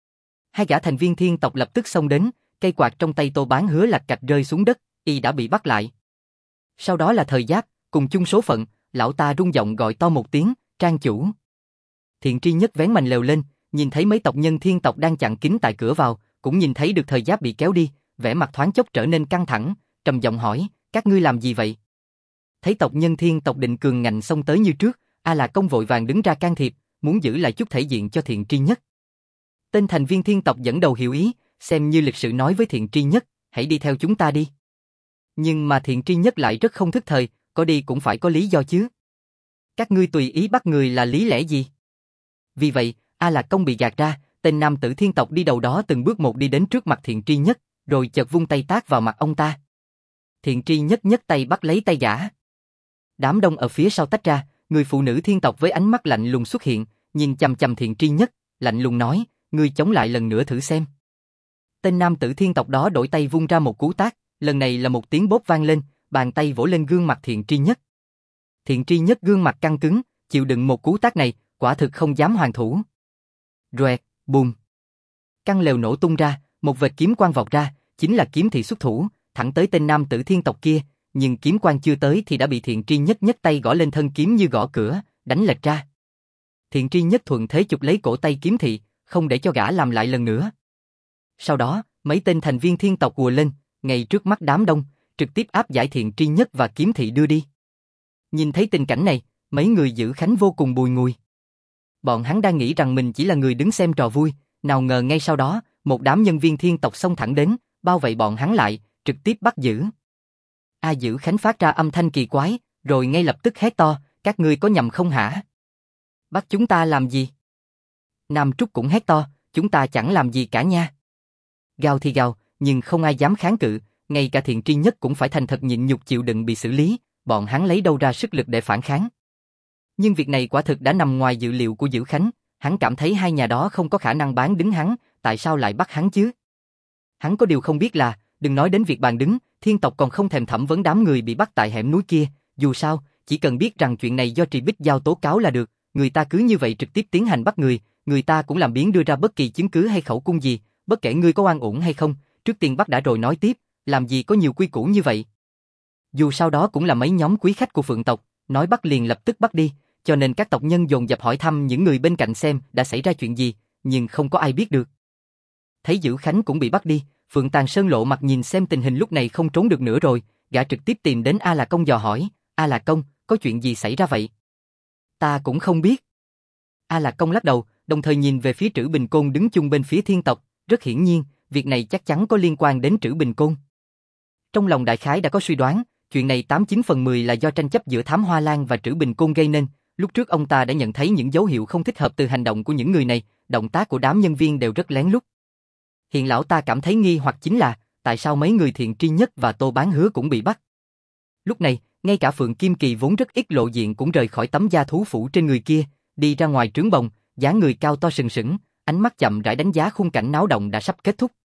Hai gã thành viên thiên tộc lập tức xông đến, cây quạt trong tay Tô Bán Hứa lạch cạch rơi xuống đất, y đã bị bắt lại. Sau đó là Thời Giáp, cùng chung số phận, lão ta rung giọng gọi to một tiếng, Trang chủ. Thiện Tri Nhất vén mành lều lên, nhìn thấy mấy tộc nhân thiên tộc đang chặn kín tại cửa vào, cũng nhìn thấy được Thời Giáp bị kéo đi, vẻ mặt thoáng chốc trở nên căng thẳng, trầm giọng hỏi, các ngươi làm gì vậy? Thấy tộc nhân thiên tộc định cường ngạnh xông tới như trước, A Lạc Công vội vàng đứng ra can thiệp, muốn giữ lại chút thể diện cho Thiện Tri Nhất. Tên thành viên thiên tộc dẫn đầu hiểu ý, xem như lịch sự nói với Thiện Tri Nhất, hãy đi theo chúng ta đi. Nhưng mà Thiện Tri Nhất lại rất không thức thời, có đi cũng phải có lý do chứ. Các ngươi tùy ý bắt người là lý lẽ gì? Vì vậy, A Lạc Công bị gạt ra, tên nam tử thiên tộc đi đầu đó từng bước một đi đến trước mặt Thiện Tri Nhất, rồi chợt vung tay tát vào mặt ông ta. Thiện Tri Nhất nhấc tay bắt lấy tay gã. Đám đông ở phía sau tách ra, người phụ nữ thiên tộc với ánh mắt lạnh lùng xuất hiện, nhìn chằm chằm Thiện Tri Nhất, lạnh lùng nói, ngươi chống lại lần nữa thử xem. Tên nam tử thiên tộc đó đổi tay vung ra một cú tát, lần này là một tiếng bốp vang lên, bàn tay vỗ lên gương mặt Thiện Tri Nhất. Thiện Tri Nhất gương mặt căng cứng, chịu đựng một cú tát này, quả thực không dám hoàn thủ. Roẹt, bùm. Căn lều nổ tung ra, một vệt kiếm quang vọt ra, chính là kiếm thị xuất thủ, thẳng tới tên nam tử thiên tộc kia, nhưng kiếm quang chưa tới thì đã bị Thiện Tri Nhất nhấc tay gõ lên thân kiếm như gõ cửa, đánh lệch ra. Thiện Tri Nhất thuận thế chụp lấy cổ tay kiếm thị, không để cho gã làm lại lần nữa. Sau đó, Mấy tên thành viên thiên tộc ùa lên, ngay trước mắt đám đông, trực tiếp áp giải Thiện Tri Nhất và Kiếm Thị đưa đi. Nhìn thấy tình cảnh này, mấy người giữ khánh vô cùng bùi ngùi. Bọn hắn đang nghĩ rằng mình chỉ là người đứng xem trò vui, nào ngờ ngay sau đó, một đám nhân viên thiên tộc xông thẳng đến, bao vây bọn hắn lại, trực tiếp bắt giữ. A Giữ Khánh phát ra âm thanh kỳ quái, rồi ngay lập tức hét to, các ngươi có nhầm không hả? Bắt chúng ta làm gì? Nam Trúc cũng hét to, chúng ta chẳng làm gì cả nha. Gào thì gào, nhưng không ai dám kháng cự, ngay cả Thiện Tri Nhất cũng phải thành thật nhịn nhục chịu đựng bị xử lý, bọn hắn lấy đâu ra sức lực để phản kháng. Nhưng việc này quả thực đã nằm ngoài dự liệu của Giữ Khánh, hắn cảm thấy hai nhà đó không có khả năng bán đứng hắn, tại sao lại bắt hắn chứ? Hắn có điều không biết là, đừng nói đến việc bàn đứng, thiên tộc còn không thèm thẩm vấn đám người bị bắt tại hẻm núi kia, dù sao, chỉ cần biết rằng chuyện này do Trì Bích Giao tố cáo là được, người ta cứ như vậy trực tiếp tiến hành bắt người ta cũng làm biếng đưa ra bất kỳ chứng cứ hay khẩu cung gì, bất kể ngươi có oan uổng hay không, trước tiên bắt đã rồi nói tiếp, làm gì có nhiều quy củ như vậy. Dù sao đó cũng là mấy nhóm quý khách của Phượng tộc, nói bắt liền lập tức bắt đi, cho nên các tộc nhân dồn dập hỏi thăm những người bên cạnh xem đã xảy ra chuyện gì, nhưng không có ai biết được. Thấy Giữ Khánh cũng bị bắt đi, Phượng Tàn Sơn lộ mặt nhìn xem tình hình lúc này không trốn được nữa rồi, gã trực tiếp tìm đến A Là Công dò hỏi, A Là Công, có chuyện gì xảy ra vậy? Ta cũng không biết. A Là Công lắc đầu, đồng thời nhìn về phía Trữ Bình Côn đứng chung bên phía thiên tộc, rất hiển nhiên, việc này chắc chắn có liên quan đến Trữ Bình Côn. Trong lòng đại khái đã có suy đoán, chuyện này 89/10 là do tranh chấp giữa Thám Hoa Lan và Trữ Bình Côn gây nên, lúc trước ông ta đã nhận thấy những dấu hiệu không thích hợp từ hành động của những người này, động tác của đám nhân viên đều rất lén lút. Hiện lão ta cảm thấy nghi hoặc chính là, tại sao mấy người Thiện Tri Nhất và Tô Bán Hứa cũng bị bắt. Lúc này, ngay cả Phượng Kim Kỳ vốn rất ít lộ diện cũng rời khỏi tấm da thú phủ trên người kia, đi ra ngoài trướng bồng, dáng người cao to sừng sững, ánh mắt chậm rãi đánh giá khung cảnh náo động đã sắp kết thúc.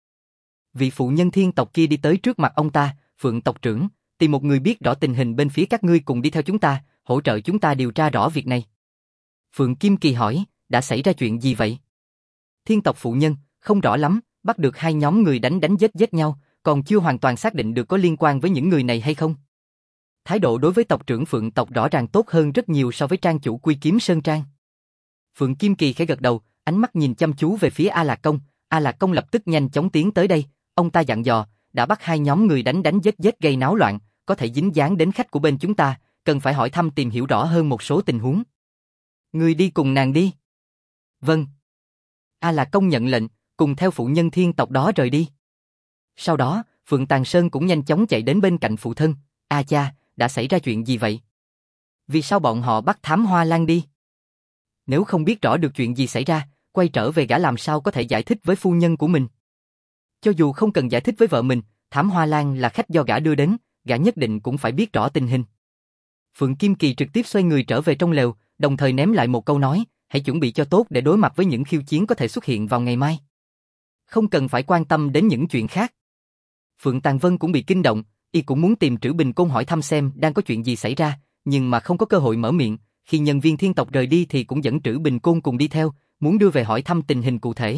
Vị phụ nhân thiên tộc kia đi tới trước mặt ông ta, Phượng tộc trưởng, tìm một người biết rõ tình hình bên phía các ngươi cùng đi theo chúng ta, hỗ trợ chúng ta điều tra rõ việc này. Phượng Kim Kỳ hỏi, đã xảy ra chuyện gì vậy? Thiên tộc phụ nhân, không rõ lắm, bắt được hai nhóm người đánh giết nhau, còn chưa hoàn toàn xác định được có liên quan với những người này hay không. Thái độ đối với tộc trưởng Phượng tộc rõ ràng tốt hơn rất nhiều so với trang chủ Quy Kiếm Sơn Trang. Phượng Kim Kỳ khẽ gật đầu, ánh mắt nhìn chăm chú về phía A Lạc Công. A Lạc Công lập tức nhanh chóng tiến tới đây, ông ta dặn dò, đã bắt hai nhóm người đánh giết gây náo loạn, có thể dính dáng đến khách của bên chúng ta, cần phải hỏi thăm tìm hiểu rõ hơn một số tình huống. Ngươi đi cùng nàng đi. Vâng. A Lạc Công nhận lệnh, cùng theo phụ nhân thiên tộc đó rời đi. Sau đó, Phượng Tàn Sơn cũng nhanh chóng chạy đến bên cạnh phụ thân. A cha, đã xảy ra chuyện gì vậy? Vì sao bọn họ bắt Thám Hoa Lan đi? Nếu không biết rõ được chuyện gì xảy ra, quay trở về gã làm sao có thể giải thích với phu nhân của mình? Cho dù không cần giải thích với vợ mình, Thám Hoa Lan là khách do gã đưa đến, gã nhất định cũng phải biết rõ tình hình. Phượng Kim Kỳ trực tiếp xoay người trở về trong lều, đồng thời ném lại một câu nói, hãy chuẩn bị cho tốt để đối mặt với những khiêu chiến có thể xuất hiện vào ngày mai. Không cần phải quan tâm đến những chuyện khác. Phượng Tàn Vân cũng bị kinh động, y cũng muốn tìm Trữ Bình Côn hỏi thăm xem đang có chuyện gì xảy ra, nhưng mà không có cơ hội mở miệng, khi nhân viên thiên tộc rời đi thì cũng dẫn Trữ Bình Côn cùng đi theo, muốn đưa về hỏi thăm tình hình cụ thể.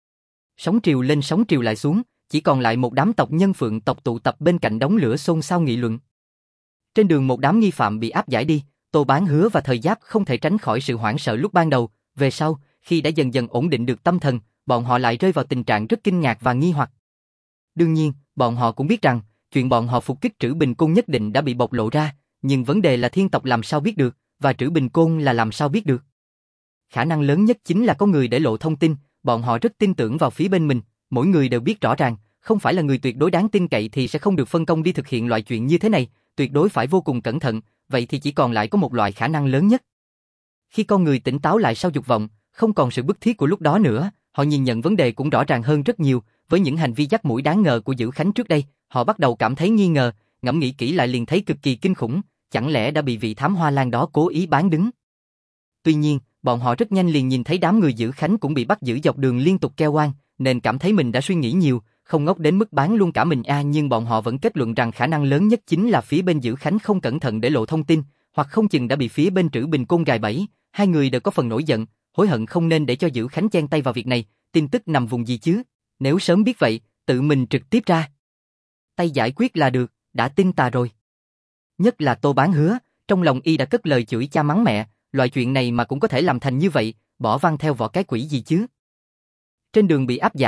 Sóng triều lên sóng triều lại xuống, chỉ còn lại một đám tộc nhân Phượng tộc tụ tập bên cạnh đống lửa xôn xao nghị luận. Trên đường một đám nghi phạm bị áp giải đi, Tô Bán Hứa và Thời Giáp không thể tránh khỏi sự hoảng sợ lúc ban đầu, về sau, khi đã dần dần ổn định được tâm thần, bọn họ lại rơi vào tình trạng rất kinh ngạc và nghi hoặc. Đương nhiên, bọn họ cũng biết rằng, chuyện bọn họ phục kích Trữ Bình Côn nhất định đã bị bộc lộ ra, nhưng vấn đề là thiên tộc làm sao biết được, và Trữ Bình Côn là làm sao biết được. Khả năng lớn nhất chính là có người để lộ thông tin, bọn họ rất tin tưởng vào phía bên mình, mỗi người đều biết rõ ràng, không phải là người tuyệt đối đáng tin cậy thì sẽ không được phân công đi thực hiện loại chuyện như thế này, tuyệt đối phải vô cùng cẩn thận, vậy thì chỉ còn lại có một loại khả năng lớn nhất. Khi con người tỉnh táo lại sau dục vọng, không còn sự bức thiết của lúc đó nữa, họ nhìn nhận vấn đề cũng rõ ràng hơn rất nhiều, với những hành vi dắt mũi đáng ngờ của Dữ Khánh trước đây, họ bắt đầu cảm thấy nghi ngờ, ngẫm nghĩ kỹ lại liền thấy cực kỳ kinh khủng, chẳng lẽ đã bị vị Thám Hoa Lan đó cố ý bán đứng. Tuy nhiên, bọn họ rất nhanh liền nhìn thấy đám người Dữ Khánh cũng bị bắt giữ dọc đường liên tục kêu oan, nên cảm thấy mình đã suy nghĩ nhiều, không ngốc đến mức bán luôn cả mình nhưng bọn họ vẫn kết luận rằng khả năng lớn nhất chính là phía bên Dữ Khánh không cẩn thận để lộ thông tin, hoặc không chừng đã bị phía bên Trữ Bình Côn gài bẫy, hai người đều có phần nổi giận, hối hận không nên để cho Dữ Khánh chen tay vào việc này, tin tức nằm vùng gì chứ, nếu sớm biết vậy, tự mình trực tiếp ra tay giải quyết là được, đã tin tà rồi. Nhất là Tô Bán Hứa, trong lòng y đã cất lời chửi cha mắng mẹ, loại chuyện này mà cũng có thể làm thành như vậy, bỏ văn theo vỏ cái quỷ gì chứ. Trên đường bị áp giải,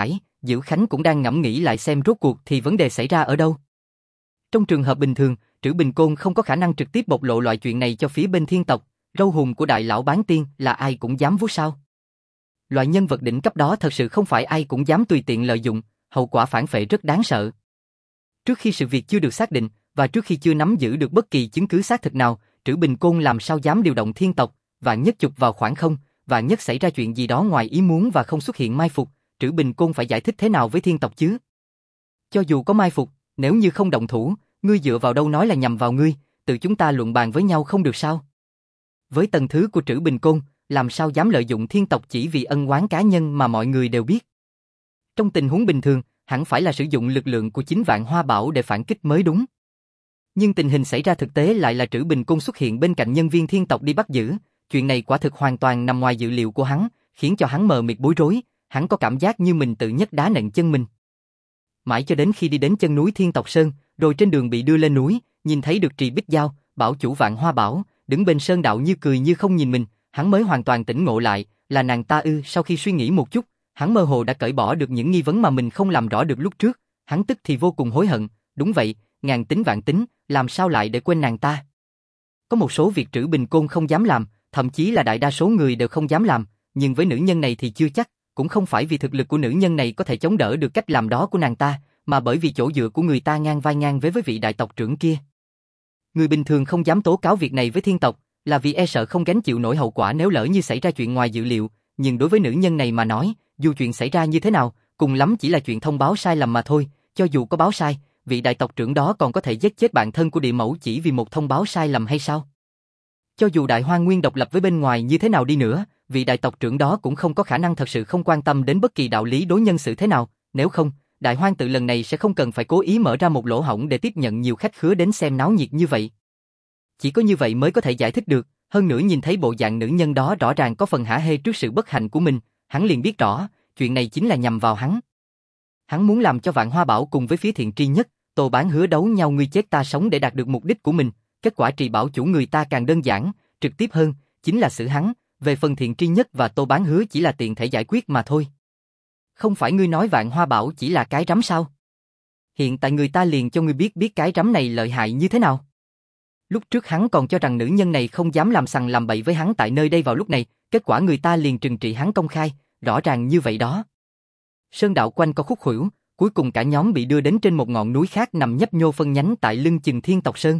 Diệu Khánh cũng đang ngẫm nghĩ lại xem rốt cuộc thì vấn đề xảy ra ở đâu. Trong trường hợp bình thường, Trữ Bình Côn không có khả năng trực tiếp bộc lộ loại chuyện này cho phía bên thiên tộc, râu hùm của đại lão bán tiên là ai cũng dám vuốt sao. Loại nhân vật đỉnh cấp đó thật sự không phải ai cũng dám tùy tiện lợi dụng, hậu quả phản phệ rất đáng sợ. Trước khi sự việc chưa được xác định, và trước khi chưa nắm giữ được bất kỳ chứng cứ xác thực nào, Trữ Bình Côn làm sao dám điều động thiên tộc, và nhất chụp vào khoảng không, và nhất xảy ra chuyện gì đó ngoài ý muốn và không xuất hiện mai phục, Trữ Bình Côn phải giải thích thế nào với thiên tộc chứ? Cho dù có mai phục, nếu như không động thủ, ngươi dựa vào đâu nói là nhằm vào ngươi, tự chúng ta luận bàn với nhau không được sao? Với tầng thứ của Trữ Bình Côn, làm sao dám lợi dụng thiên tộc chỉ vì ân oán cá nhân mà mọi người đều biết? Trong tình huống bình thường, hẳn phải là sử dụng lực lượng của chính Vạn Hoa Bảo để phản kích mới đúng. Nhưng tình hình xảy ra thực tế lại là Trữ Bình Côn xuất hiện bên cạnh nhân viên thiên tộc đi bắt giữ, chuyện này quả thực hoàn toàn nằm ngoài dự liệu của hắn, khiến cho hắn mờ mịt bối rối, hắn có cảm giác như mình tự nhấc đá nện chân mình. Mãi cho đến khi đi đến chân núi Thiên Tộc Sơn, rồi trên đường bị đưa lên núi, nhìn thấy được Trì Bích Giao, bảo chủ Vạn Hoa Bảo, đứng bên sơn đạo như cười như không nhìn mình, hắn mới hoàn toàn tỉnh ngộ lại, là nàng ta ư. Sau khi suy nghĩ một chút, hắn mơ hồ đã cởi bỏ được những nghi vấn mà mình không làm rõ được lúc trước, hắn tức thì vô cùng hối hận, đúng vậy, ngàn tính vạn tính, làm sao lại để quên nàng ta. Có một số việc Trữ Bình Côn không dám làm, thậm chí là đại đa số người đều không dám làm, nhưng với nữ nhân này thì chưa chắc, cũng không phải vì thực lực của nữ nhân này có thể chống đỡ được cách làm đó của nàng ta, mà bởi vì chỗ dựa của người ta ngang vai ngang với vị đại tộc trưởng kia. Người bình thường không dám tố cáo việc này với thiên tộc, là vì e sợ không gánh chịu nổi hậu quả nếu lỡ như xảy ra chuyện ngoài dự liệu, nhưng đối với nữ nhân này mà nói, dù chuyện xảy ra như thế nào, cùng lắm chỉ là chuyện thông báo sai lầm mà thôi, cho dù có báo sai, vị đại tộc trưởng đó còn có thể giết chết bạn thân của địa mẫu chỉ vì một thông báo sai lầm hay sao? Cho dù Đại Hoang Nguyên độc lập với bên ngoài như thế nào đi nữa, vị đại tộc trưởng đó cũng không có khả năng thật sự không quan tâm đến bất kỳ đạo lý đối nhân xử thế nào, nếu không, Đại Hoang tự lần này sẽ không cần phải cố ý mở ra một lỗ hổng để tiếp nhận nhiều khách khứa đến xem náo nhiệt như vậy. Chỉ có như vậy mới có thể giải thích được, hơn nữa nhìn thấy bộ dạng nữ nhân đó rõ ràng có phần hả hê trước sự bất hạnh của mình, hắn liền biết rõ, chuyện này chính là nhằm vào hắn. Hắn muốn làm cho Vạn Hoa Bảo cùng với phía Thiện Tri Nhất, Tô Bán Hứa đấu nhau ngươi chết ta sống để đạt được mục đích của mình, kết quả Trì Bảo chủ người ta càng đơn giản, trực tiếp hơn, chính là xử hắn, về phần Thiện Tri Nhất và Tô Bán Hứa chỉ là tiện thể giải quyết mà thôi. Không phải ngươi nói Vạn Hoa Bảo chỉ là cái rắm sao? Hiện tại người ta liền cho ngươi biết cái rắm này lợi hại như thế nào. Lúc trước hắn còn cho rằng nữ nhân này không dám làm sằng làm bậy với hắn tại nơi đây vào lúc này, kết quả người ta liền trừng trị hắn công khai, rõ ràng như vậy đó. Sơn đạo quanh co khúc khuỷu, cuối cùng cả nhóm bị đưa đến trên một ngọn núi khác nằm nhấp nhô phân nhánh tại lưng chừng Thiên Tộc Sơn.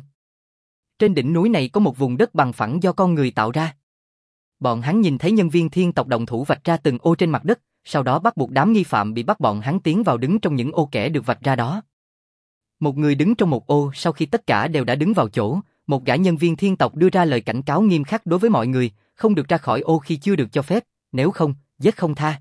Trên đỉnh núi này có một vùng đất bằng phẳng do con người tạo ra. Bọn hắn nhìn thấy nhân viên thiên tộc động thủ vạch ra từng ô trên mặt đất, sau đó bắt buộc đám nghi phạm bị bắt bọn hắn tiến vào đứng trong những ô kẻ được vạch ra đó. Một người đứng trong một ô, sau khi tất cả đều đã đứng vào chỗ, một gã nhân viên thiên tộc đưa ra lời cảnh cáo nghiêm khắc đối với mọi người, không được ra khỏi ô khi chưa được cho phép, nếu không, giết không tha.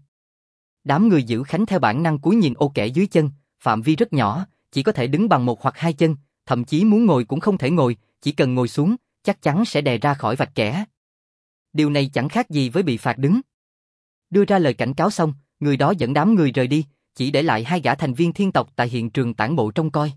Đám người giữ khánh theo bản năng cúi nhìn ô kẻ dưới chân, phạm vi rất nhỏ, chỉ có thể đứng bằng một hoặc hai chân, thậm chí muốn ngồi cũng không thể ngồi, chỉ cần ngồi xuống, chắc chắn sẽ đè ra khỏi vạch kẻ. Điều này chẳng khác gì với bị phạt đứng. Đưa ra lời cảnh cáo xong, người đó dẫn đám người rời đi, chỉ để lại hai gã thành viên thiên tộc tại hiện trường tản bộ trông coi.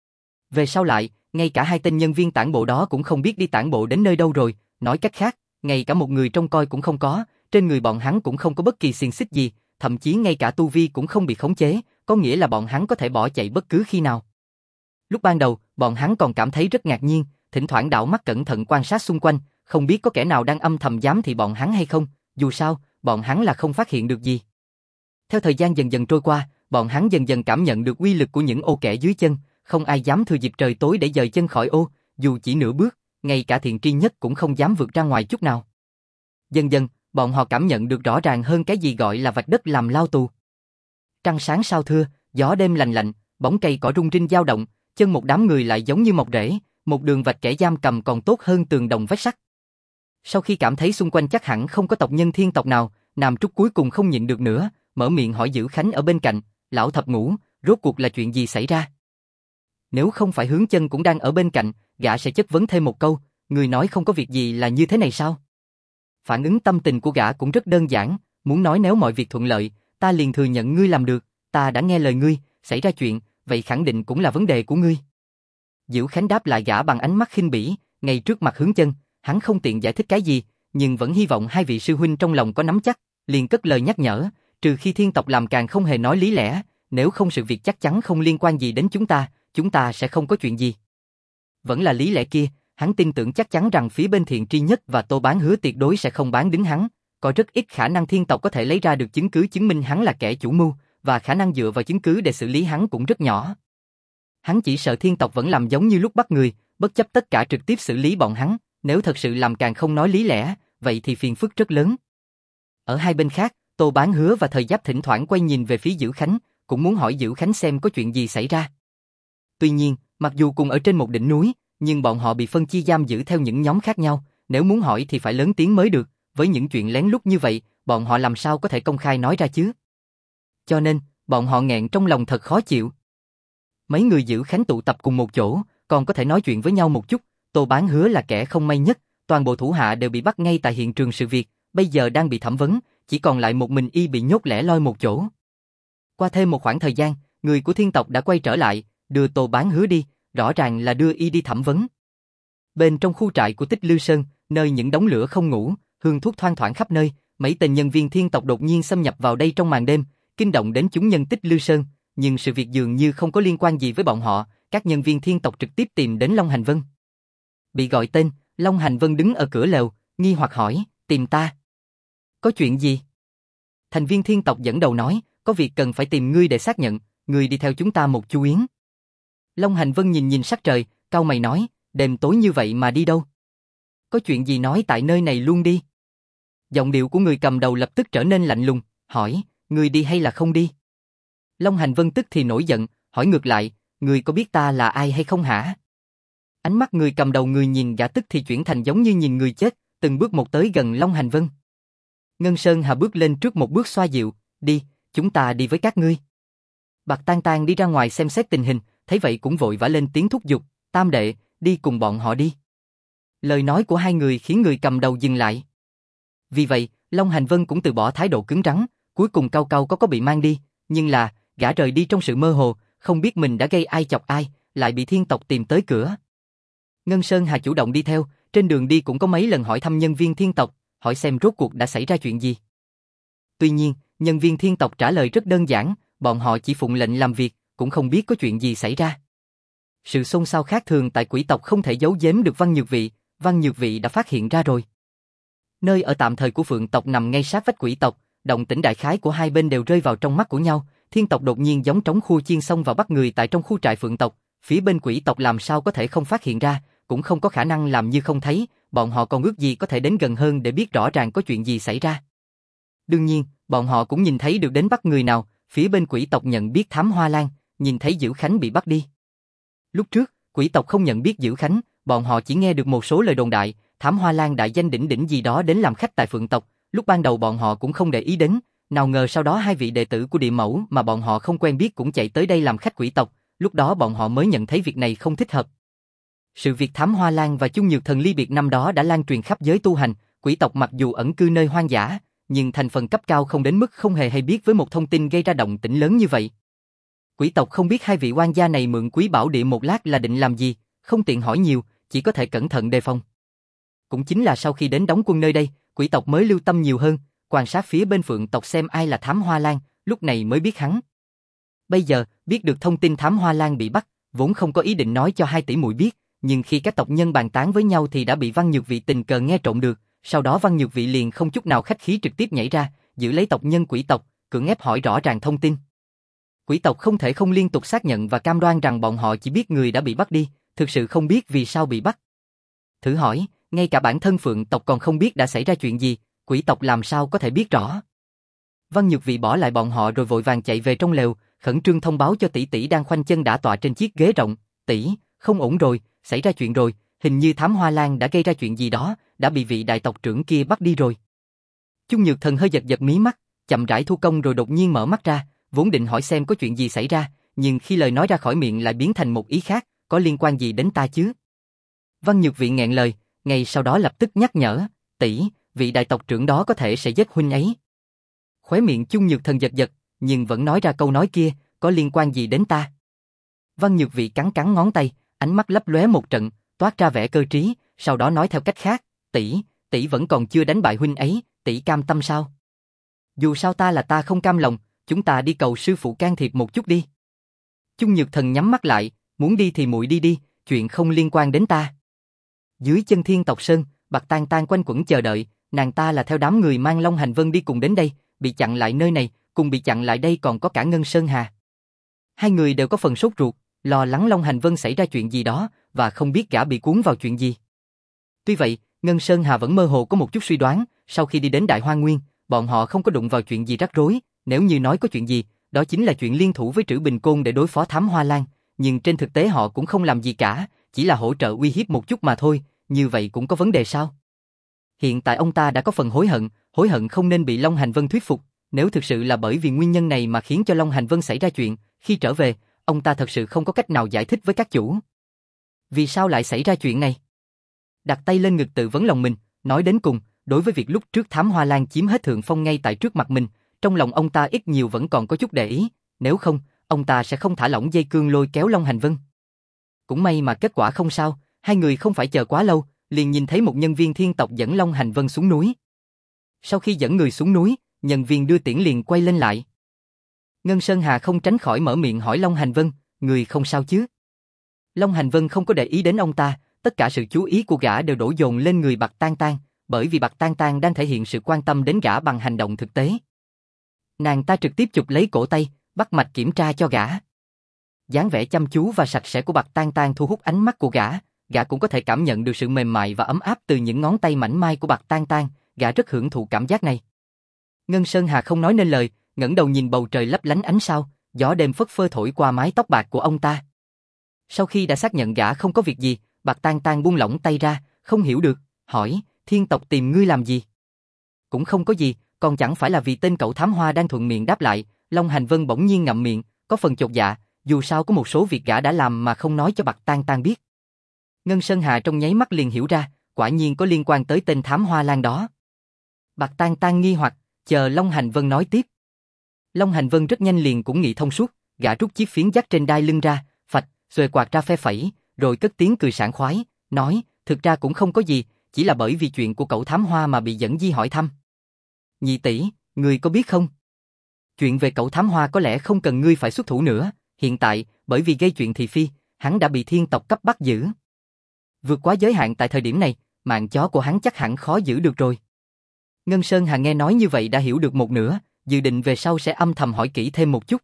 Về sau lại, ngay cả hai tên nhân viên tản bộ đó cũng không biết đi tản bộ đến nơi đâu rồi, nói cách khác, ngay cả một người trông coi cũng không có, trên người bọn hắn cũng không có bất kỳ xiềng xích gì, thậm chí ngay cả tu vi cũng không bị khống chế, có nghĩa là bọn hắn có thể bỏ chạy bất cứ khi nào. Lúc ban đầu, bọn hắn còn cảm thấy rất ngạc nhiên, thỉnh thoảng đảo mắt cẩn thận quan sát xung quanh, không biết có kẻ nào đang âm thầm giám thị bọn hắn hay không, dù sao, bọn hắn là không phát hiện được gì. Theo thời gian dần dần trôi qua, bọn hắn dần dần cảm nhận được uy lực của những ô kẻ dưới chân, không ai dám thừa dịp trời tối để dời chân khỏi ô, dù chỉ nửa bước, ngay cả Thiện Tri Nhất cũng không dám vượt ra ngoài chút nào. Dần dần, bọn họ cảm nhận được rõ ràng hơn cái gì gọi là vạch đất làm lao tù. Trăng sáng sao thưa, gió đêm lành lạnh, bóng cây cỏ rung rinh dao động, chân một đám người lại giống như mọc rễ, một đường vạch kẻ giam cầm còn tốt hơn tường đồng vách sắt. Sau khi cảm thấy xung quanh chắc hẳn không có tộc nhân thiên tộc nào, Nam Trúc cuối cùng không nhịn được nữa, mở miệng hỏi Dữ Khánh ở bên cạnh, lão thập ngũ, rốt cuộc là chuyện gì xảy ra? Nếu không phải Hướng Chân cũng đang ở bên cạnh, gã sẽ chất vấn thêm một câu, người nói không có việc gì là như thế này sao? Phản ứng tâm tình của gã cũng rất đơn giản, muốn nói nếu mọi việc thuận lợi, ta liền thừa nhận ngươi làm được, ta đã nghe lời ngươi, xảy ra chuyện, vậy khẳng định cũng là vấn đề của ngươi. Dữ Khánh đáp lại gã bằng ánh mắt khinh bỉ, ngay trước mặt Hướng Chân, hắn không tiện giải thích cái gì, nhưng vẫn hy vọng hai vị sư huynh trong lòng có nắm chắc, liền cất lời nhắc nhở, trừ khi thiên tộc làm càng không hề nói lý lẽ, nếu không sự việc chắc chắn không liên quan gì đến chúng ta sẽ không có chuyện gì. Vẫn là lý lẽ kia, hắn tin tưởng chắc chắn rằng phía bên Thiện Tri Nhất và Tô Bán Hứa tuyệt đối sẽ không bán đứng hắn, có rất ít khả năng Thiên tộc có thể lấy ra được chứng cứ chứng minh hắn là kẻ chủ mưu, và khả năng dựa vào chứng cứ để xử lý hắn cũng rất nhỏ. Hắn chỉ sợ Thiên tộc vẫn làm giống như lúc bắt người, bất chấp tất cả trực tiếp xử lý bọn hắn, nếu thật sự làm càng không nói lý lẽ, vậy thì phiền phức rất lớn. Ở hai bên khác, Tô Bán Hứa và Thời Giáp thỉnh thoảng quay nhìn về phía Dữ Khánh, cũng muốn hỏi Dữ Khánh xem có chuyện gì xảy ra. Tuy nhiên, mặc dù cùng ở trên một đỉnh núi, nhưng bọn họ bị phân chia giam giữ theo những nhóm khác nhau, nếu muốn hỏi thì phải lớn tiếng mới được, với những chuyện lén lút như vậy, bọn họ làm sao có thể công khai nói ra chứ? Cho nên, bọn họ nghẹn trong lòng thật khó chịu. Mấy người Dữ Khánh tụ tập cùng một chỗ, còn có thể nói chuyện với nhau một chút, Tô Bán Hứa là kẻ không may nhất, toàn bộ thủ hạ đều bị bắt ngay tại hiện trường sự việc, bây giờ đang bị thẩm vấn, chỉ còn lại một mình y bị nhốt lẻ loi một chỗ. Qua thêm một khoảng thời gian, người của Thiên tộc đã quay trở lại, đưa Tô Bán Hứa đi, rõ ràng là đưa y đi thẩm vấn. Bên trong khu trại của Tích Lư Sơn, nơi những đống lửa không ngủ, hương thuốc thoang thoảng khắp nơi, mấy tên nhân viên Thiên tộc đột nhiên xâm nhập vào đây trong màn đêm, kinh động đến chúng nhân Tích Lư Sơn, nhưng sự việc dường như không có liên quan gì với bọn họ, các nhân viên Thiên tộc trực tiếp tìm đến Long Hành Vân. Bị gọi tên, Long Hành Vân đứng ở cửa lều, nghi hoặc hỏi, tìm ta? Có chuyện gì? Thành viên Thiên tộc dẫn đầu nói, có việc cần phải tìm ngươi để xác nhận, ngươi đi theo chúng ta một chu yến. Long Hành Vân nhìn nhìn sắc trời, cau mày nói, đêm tối như vậy mà đi đâu? Có chuyện gì nói tại nơi này luôn đi. Giọng điệu của người cầm đầu lập tức trở nên lạnh lùng, hỏi, ngươi đi hay là không đi? Long Hành Vân tức thì nổi giận, hỏi ngược lại, ngươi có biết ta là ai hay không hả? Ánh mắt người cầm đầu người nhìn gã tức thì chuyển thành giống như nhìn người chết, từng bước một tới gần Long Hành Vân. Ngân Sơn Hà bước lên trước một bước xoa dịu, đi, chúng ta đi với các ngươi. Bạc Tan Tan đi ra ngoài xem xét tình hình, thấy vậy cũng vội vã lên tiếng thúc giục, Tam đệ, đi cùng bọn họ đi. Lời nói của hai người khiến người cầm đầu dừng lại. Vì vậy, Long Hành Vân cũng từ bỏ thái độ cứng rắn, cuối cùng cau cau có bị mang đi, nhưng là, gã rời đi trong sự mơ hồ, không biết mình đã gây ai chọc ai, lại bị Thiên tộc tìm tới cửa. Ngân Sơn Hà chủ động đi theo, trên đường đi cũng có mấy lần hỏi thăm nhân viên Thiên tộc, hỏi xem rốt cuộc đã xảy ra chuyện gì. Tuy nhiên, nhân viên Thiên tộc trả lời rất đơn giản, bọn họ chỉ phụng lệnh làm việc, cũng không biết có chuyện gì xảy ra. Sự xôn xao khác thường tại Quỷ tộc không thể giấu giếm được Văn Nhược Vị đã phát hiện ra rồi. Nơi ở tạm thời của Phượng tộc nằm ngay sát vách Quỷ tộc, động tĩnh đại khái của hai bên đều rơi vào trong mắt của nhau, Thiên tộc đột nhiên giống trống khua chiên xông vào bắt người tại trong khu trại Phượng tộc, phía bên Quỷ tộc làm sao có thể không phát hiện ra, cũng không có khả năng làm như không thấy, bọn họ còn ước gì có thể đến gần hơn để biết rõ ràng có chuyện gì xảy ra. Đương nhiên, bọn họ cũng nhìn thấy được đến bắt người nào, phía bên Quỷ tộc nhận biết Thám Hoa Lan, nhìn thấy Dữ Khánh bị bắt đi. Lúc trước, Quỷ tộc không nhận biết Dữ Khánh, bọn họ chỉ nghe được một số lời đồn đại, Thám Hoa Lan đại danh đỉnh đỉnh gì đó đến làm khách tại Phượng tộc, lúc ban đầu bọn họ cũng không để ý đến, nào ngờ sau đó hai vị đệ tử của Địa Mẫu mà bọn họ không quen biết cũng chạy tới đây làm khách Quỷ tộc, lúc đó bọn họ mới nhận thấy việc này không thích hợp. Sự việc Thám Hoa Lan và Chung Nhược Thần ly biệt năm đó đã lan truyền khắp giới tu hành, Quỷ tộc mặc dù ẩn cư nơi hoang dã, nhưng thành phần cấp cao không đến mức không hề hay biết với một thông tin gây ra động tĩnh lớn như vậy. Quỷ tộc không biết hai vị oan gia này mượn Quý Bảo Địa một lát là định làm gì, không tiện hỏi nhiều, chỉ có thể cẩn thận đề phòng. Cũng chính là sau khi đến đóng quân nơi đây, Quỷ tộc mới lưu tâm nhiều hơn, quan sát phía bên Phượng tộc xem ai là Thám Hoa Lan, lúc này mới biết hắn. Bây giờ, biết được thông tin Thám Hoa Lan bị bắt, vốn không có ý định nói cho hai tỷ muội biết, nhưng khi các tộc nhân bàn tán với nhau thì đã bị Văn Nhược Vị tình cờ nghe trộm được, sau đó Văn Nhược Vị liền không chút nào khách khí trực tiếp nhảy ra, giữ lấy tộc nhân Quỷ tộc, cưỡng ép hỏi rõ ràng thông tin. Quỷ tộc không thể không liên tục xác nhận và cam đoan rằng bọn họ chỉ biết người đã bị bắt đi, thực sự không biết vì sao bị bắt. Thử hỏi, ngay cả bản thân Phượng tộc còn không biết đã xảy ra chuyện gì, Quỷ tộc làm sao có thể biết rõ. Văn Nhược Vị bỏ lại bọn họ rồi vội vàng chạy về trong lều, khẩn trương thông báo cho tỷ tỷ đang khoanh chân đả tọa trên chiếc ghế rộng, tỷ, không ổn rồi, xảy ra chuyện rồi, hình như Thám Hoa Lan đã gây ra chuyện gì đó, đã bị vị đại tộc trưởng kia bắt đi rồi. Chung Nhược Thần hơi giật giật mí mắt, chậm rãi thu công rồi đột nhiên mở mắt ra, vốn định hỏi xem có chuyện gì xảy ra, nhưng khi lời nói ra khỏi miệng lại biến thành một ý khác, có liên quan gì đến ta chứ? Văn Nhược Vị nghẹn lời, ngay sau đó lập tức nhắc nhở, tỷ, vị đại tộc trưởng đó có thể sẽ giết huynh ấy. Khóe miệng Chung Nhược Thần giật giật, nhưng vẫn nói ra câu nói kia, có liên quan gì đến ta? Văn Nhược Vị cắn cắn ngón tay, ánh mắt lấp lóe một trận, toát ra vẻ cơ trí, sau đó nói theo cách khác, tỷ vẫn còn chưa đánh bại huynh ấy, tỷ cam tâm sao? Dù sao ta là ta không cam lòng, chúng ta đi cầu sư phụ can thiệp một chút đi. Chung Nhược Thần nhắm mắt lại, muốn đi thì muội đi đi, chuyện không liên quan đến ta. Dưới chân Thiên Tộc Sơn, Bạc Tang Tang quanh quẩn chờ đợi, nàng ta là theo đám người mang Long Hành Vân đi cùng đến đây, bị chặn lại nơi này, cùng bị chặn lại đây còn có cả Ngân Sơn Hà. Hai người đều có phần sốt ruột, lo lắng Long Hành Vân xảy ra chuyện gì đó, và không biết gã bị cuốn vào chuyện gì. Tuy vậy, Ngân Sơn Hà vẫn mơ hồ có một chút suy đoán, sau khi đi đến Đại Hoang Nguyên, bọn họ không có đụng vào chuyện gì rắc rối, nếu như nói có chuyện gì, đó chính là chuyện liên thủ với Trữ Bình Côn để đối phó Thám Hoa Lan, nhưng trên thực tế họ cũng không làm gì cả, chỉ là hỗ trợ uy hiếp một chút mà thôi, như vậy cũng có vấn đề sao? Hiện tại ông ta đã có phần hối hận không nên bị Long Hành Vân thuyết phục, nếu thực sự là bởi vì nguyên nhân này mà khiến cho Long Hành Vân xảy ra chuyện, khi trở về, ông ta thật sự không có cách nào giải thích với các chủ. Vì sao lại xảy ra chuyện này? Đặt tay lên ngực tự vấn lòng mình, nói đến cùng, đối với việc lúc trước Thám Hoa Lan chiếm hết thượng phong ngay tại trước mặt mình, trong lòng ông ta ít nhiều vẫn còn có chút để ý, nếu không, ông ta sẽ không thả lỏng dây cương lôi kéo Long Hành Vân. Cũng may mà kết quả không sao, hai người không phải chờ quá lâu, liền nhìn thấy một nhân viên thiên tộc dẫn Long Hành Vân xuống núi. Sau khi dẫn người xuống núi, nhân viên đưa tiễn liền quay lên lại. Ngân Sơn Hà không tránh khỏi mở miệng hỏi Long Hành Vân, người không sao chứ? Long Hành Vân không có để ý đến ông ta, tất cả sự chú ý của gã đều đổ dồn lên người Bạc Tang Tang, bởi vì Bạc Tang Tang đang thể hiện sự quan tâm đến gã bằng hành động thực tế. Nàng ta trực tiếp chụp lấy cổ tay, bắt mạch kiểm tra cho gã. Dáng vẻ chăm chú và sạch sẽ của Bạc Tang Tang thu hút ánh mắt của gã cũng có thể cảm nhận được sự mềm mại và ấm áp từ những ngón tay mảnh mai của Bạc Tang Tang, gã rất hưởng thụ cảm giác này. Ngân Sơn Hà không nói nên lời, ngẩng đầu nhìn bầu trời lấp lánh ánh sao, gió đêm phất phơ thổi qua mái tóc bạc của ông ta. Sau khi đã xác nhận gã không có việc gì, Bạc Tang Tang buông lỏng tay ra, không hiểu được, hỏi, thiên tộc tìm ngươi làm gì? Cũng không có gì, còn chẳng phải là vì tên cậu thám hoa đang thuận miệng đáp lại. Long Hành Vân bỗng nhiên ngậm miệng, có phần chột dạ, dù sao có một số việc gã đã làm mà không nói cho Bạc Tang Tang biết. Ngân Sơn Hà trong nháy mắt liền hiểu ra, quả nhiên có liên quan tới tên thám hoa lan đó. Bạc Tang Tang nghi hoặc, chờ Long Hành Vân nói tiếp. Long Hành Vân rất nhanh liền cũng nghĩ thông suốt, gã rút chiếc phiến dắt trên đai lưng ra, phạch, xuề quạt ra phe phẩy, rồi cất tiếng cười sảng khoái, nói, thực ra cũng không có gì, chỉ là bởi vì chuyện của cậu thám hoa mà bị dẫn di hỏi thăm. Nhị tỷ, ngươi có biết không? Chuyện về cậu thám hoa có lẽ không cần ngươi phải xuất thủ nữa, hiện tại, bởi vì gây chuyện thị phi, hắn đã bị thiên tộc cấp bắt giữ. Vượt quá giới hạn tại thời điểm này, mạng chó của hắn chắc hẳn khó giữ được rồi. Ngân Sơn Hà nghe nói như vậy đã hiểu được một nửa, dự định về sau sẽ âm thầm hỏi kỹ thêm một chút.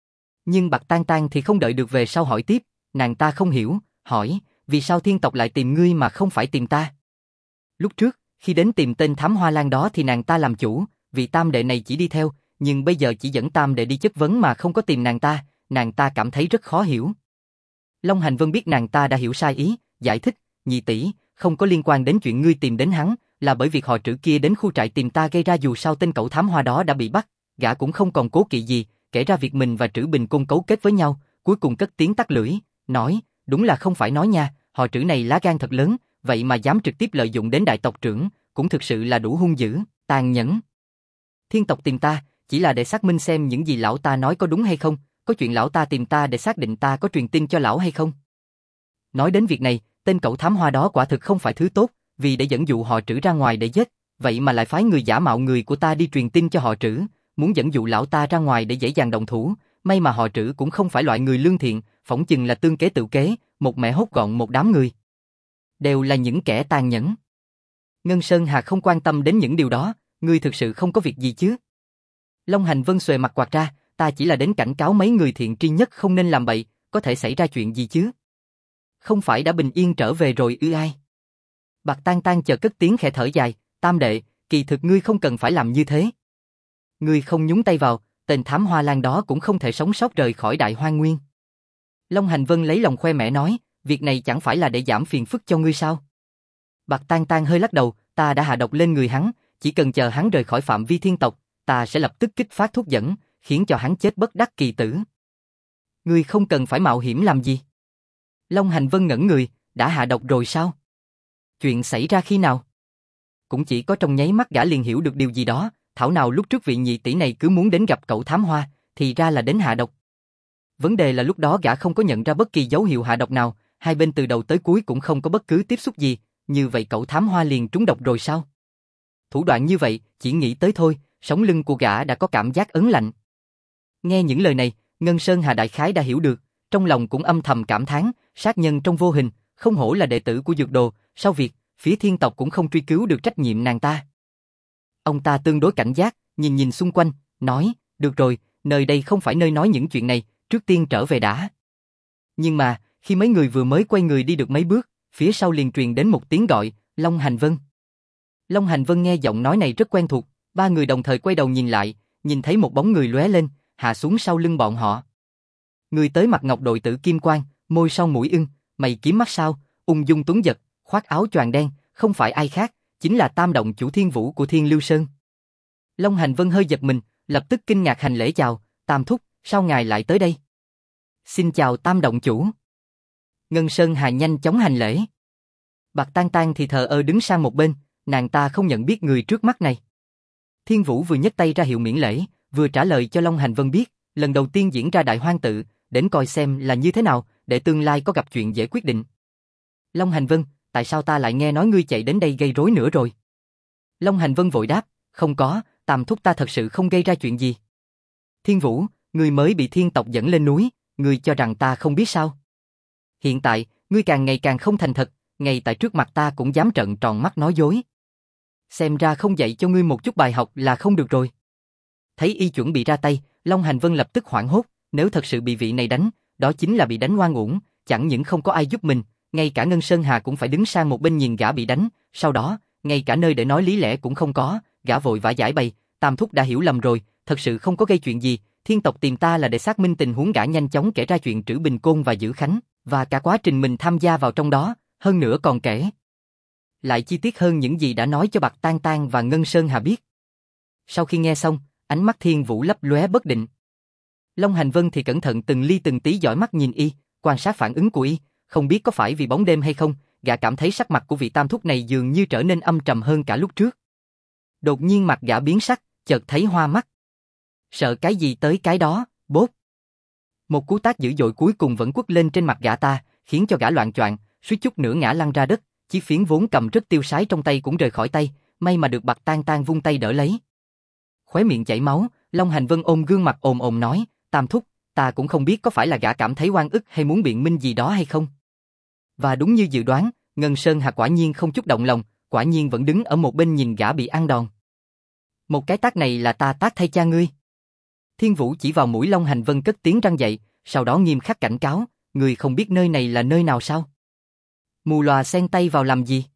Nhưng Bạc Tang Tang thì không đợi được về sau hỏi tiếp, nàng ta không hiểu, hỏi, vì sao thiên tộc lại tìm ngươi mà không phải tìm ta? Lúc trước, khi đến tìm tên thám hoa lan đó thì nàng ta làm chủ, vị tam đệ này chỉ đi theo, nhưng bây giờ chỉ dẫn tam đệ đi chất vấn mà không có tìm nàng ta cảm thấy rất khó hiểu. Long Hành Vân biết nàng ta đã hiểu sai ý, giải thích, nhị tỷ, không có liên quan đến chuyện ngươi tìm đến hắn, là bởi việc họ Trữ kia đến khu trại tìm ta gây ra, dù sao tên cậu thám hoa đó đã bị bắt, gã cũng không còn cố kỵ gì, kể ra việc mình và Trữ Bình Côn cấu kết với nhau, cuối cùng cất tiếng tắt lưỡi, nói, đúng là không phải nói nha, họ Trữ này lá gan thật lớn, vậy mà dám trực tiếp lợi dụng đến đại tộc trưởng, cũng thực sự là đủ hung dữ, tàn nhẫn. Thiên tộc tìm ta, chỉ là để xác minh xem những gì lão ta nói có đúng hay không, có chuyện lão ta tìm ta để xác định ta có truyền tin cho lão hay không. Nói đến việc này, tên cậu thám hoa đó quả thực không phải thứ tốt, vì để dẫn dụ họ Trữ ra ngoài để giết, vậy mà lại phái người giả mạo người của ta đi truyền tin cho họ Trữ, muốn dẫn dụ lão ta ra ngoài để dễ dàng động thủ, may mà họ Trữ cũng không phải loại người lương thiện, phỏng chừng là tương kế tự kế, một mẹ hốt gọn một đám người. Đều là những kẻ tàn nhẫn. Ngân Sơn Hà không quan tâm đến những điều đó, ngươi thực sự không có việc gì chứ? Long Hành Vân xuề mặt quạt ra, ta chỉ là đến cảnh cáo mấy người thiện tri nhất không nên làm bậy, có thể xảy ra chuyện gì chứ? Không phải đã bình yên trở về rồi ư ai? Bạc Tang Tang chợt cất tiếng khẽ thở dài, tam đệ, kỳ thực ngươi không cần phải làm như thế. Ngươi không nhúng tay vào, tên thám hoa lan đó cũng không thể sống sót rời khỏi Đại Hoang Nguyên. Long Hành Vân lấy lòng khoe mẽ nói, việc này chẳng phải là để giảm phiền phức cho ngươi sao? Bạc Tang Tang hơi lắc đầu, ta đã hạ độc lên người hắn, chỉ cần chờ hắn rời khỏi phạm vi thiên tộc, ta sẽ lập tức kích phát thuốc dẫn, khiến cho hắn chết bất đắc kỳ tử. Ngươi không cần phải mạo hiểm làm gì? Long Hành Vân ngẩn người, đã hạ độc rồi sao? Chuyện xảy ra khi nào? Cũng chỉ có trong nháy mắt gã liền hiểu được điều gì đó, thảo nào lúc trước vị nhị tỷ này cứ muốn đến gặp cậu thám hoa, thì ra là đến hạ độc. Vấn đề là lúc đó gã không có nhận ra bất kỳ dấu hiệu hạ độc nào, hai bên từ đầu tới cuối cũng không có bất cứ tiếp xúc gì, như vậy cậu thám hoa liền trúng độc rồi sao? Thủ đoạn như vậy, chỉ nghĩ tới thôi, sống lưng của gã đã có cảm giác ớn lạnh. Nghe những lời này, Ngân Sơn Hà đại khái đã hiểu được, trong lòng cũng âm thầm cảm thán, sát nhân trong vô hình, không hổ là đệ tử của Dược Đồ, sau việc, phía Thiên tộc cũng không truy cứu được trách nhiệm nàng ta. Ông ta tương đối cảnh giác, nhìn nhìn xung quanh, nói, được rồi, nơi đây không phải nơi nói những chuyện này, trước tiên trở về đã. Nhưng mà, khi mấy người vừa mới quay người đi được mấy bước, phía sau liền truyền đến một tiếng gọi, Long Hành Vân. Long Hành Vân nghe giọng nói này rất quen thuộc, ba người đồng thời quay đầu nhìn lại, nhìn thấy một bóng người lóe lên, hạ xuống sau lưng bọn họ. Người tới mặt ngọc đội tử kim quang, môi son mũi ưng, mày kiếm mắt sao, ung dung tuấn giật, khoác áo choàng đen, không phải ai khác, chính là Tam động chủ Thiên Vũ của Thiên Lưu Sơn. Long Hành Vân hơi giật mình, lập tức kinh ngạc hành lễ chào, Tam thúc, sao ngài lại tới đây? Xin chào Tam động chủ. Ngân Sơn Hà nhanh chóng hành lễ. Bạc Tan Tan thì thờ ơ đứng sang một bên, nàng ta không nhận biết người trước mắt này. Thiên Vũ vừa nhấc tay ra hiệu miễn lễ, vừa trả lời cho Long Hành Vân biết, lần đầu tiên diễn ra Đại Hoang tự, đến coi xem là như thế nào, để tương lai có gặp chuyện dễ quyết định. Long Hành Vân, tại sao ta lại nghe nói ngươi chạy đến đây gây rối nữa rồi? Long Hành Vân vội đáp, không có, Tam thúc ta thật sự không gây ra chuyện gì. Thiên Vũ, ngươi mới bị Thiên tộc dẫn lên núi, ngươi cho rằng ta không biết sao? Hiện tại, ngươi càng ngày càng không thành thật, ngay tại trước mặt ta cũng dám trợn tròn mắt nói dối. Xem ra không dạy cho ngươi một chút bài học là không được rồi. Thấy y chuẩn bị ra tay, Long Hành Vân lập tức hoảng hốt, nếu thật sự bị vị này đánh, đó chính là bị đánh oan uổng, chẳng những không có ai giúp mình, ngay cả Ngân Sơn Hà cũng phải đứng sang một bên nhìn gã bị đánh, sau đó, ngay cả nơi để nói lý lẽ cũng không có, gã vội vã giải bày, Tam thúc đã hiểu lầm rồi, thật sự không có gây chuyện gì, Thiên tộc tìm ta là để xác minh tình huống, gã nhanh chóng kể ra chuyện Trữ Bình Côn và Giữ Khánh, và cả quá trình mình tham gia vào trong đó, hơn nữa còn kể lại chi tiết hơn những gì đã nói cho Bạc Tan Tan và Ngân Sơn Hà biết. Sau khi nghe xong, ánh mắt Thiên Vũ lấp lóe bất định. Long Hành Vân thì cẩn thận từng ly từng tí dõi mắt nhìn y, quan sát phản ứng của y, không biết có phải vì bóng đêm hay không, gã cảm thấy sắc mặt của vị Tam thúc này dường như trở nên âm trầm hơn cả lúc trước. Đột nhiên mặt gã biến sắc, chợt thấy hoa mắt. Sợ cái gì tới cái đó, bốp. Một cú tát dữ dội cuối cùng vẫn quất lên trên mặt gã ta, khiến cho gã loạng choạng, suýt chút nữa ngã lăn ra đất, chiếc phiến vốn cầm rất tiêu sái trong tay cũng rời khỏi tay, may mà được Bạc Tan Tan vung tay đỡ lấy. Khóe miệng chảy máu, Long Hành Vân ôm gương mặt ồm ồm nói, Tam thúc, ta cũng không biết có phải là gã cảm thấy oan ức hay muốn biện minh gì đó hay không. Và đúng như dự đoán, Ngân Sơn Hà quả nhiên không chút động lòng, quả nhiên vẫn đứng ở một bên nhìn gã bị ăn đòn. Một cái tát này là ta tát thay cha ngươi. Thiên Vũ chỉ vào mũi Long Hành Vân cất tiếng răng dậy, sau đó nghiêm khắc cảnh cáo, người không biết nơi này là nơi nào sao? Mù lòa xen tay vào làm gì?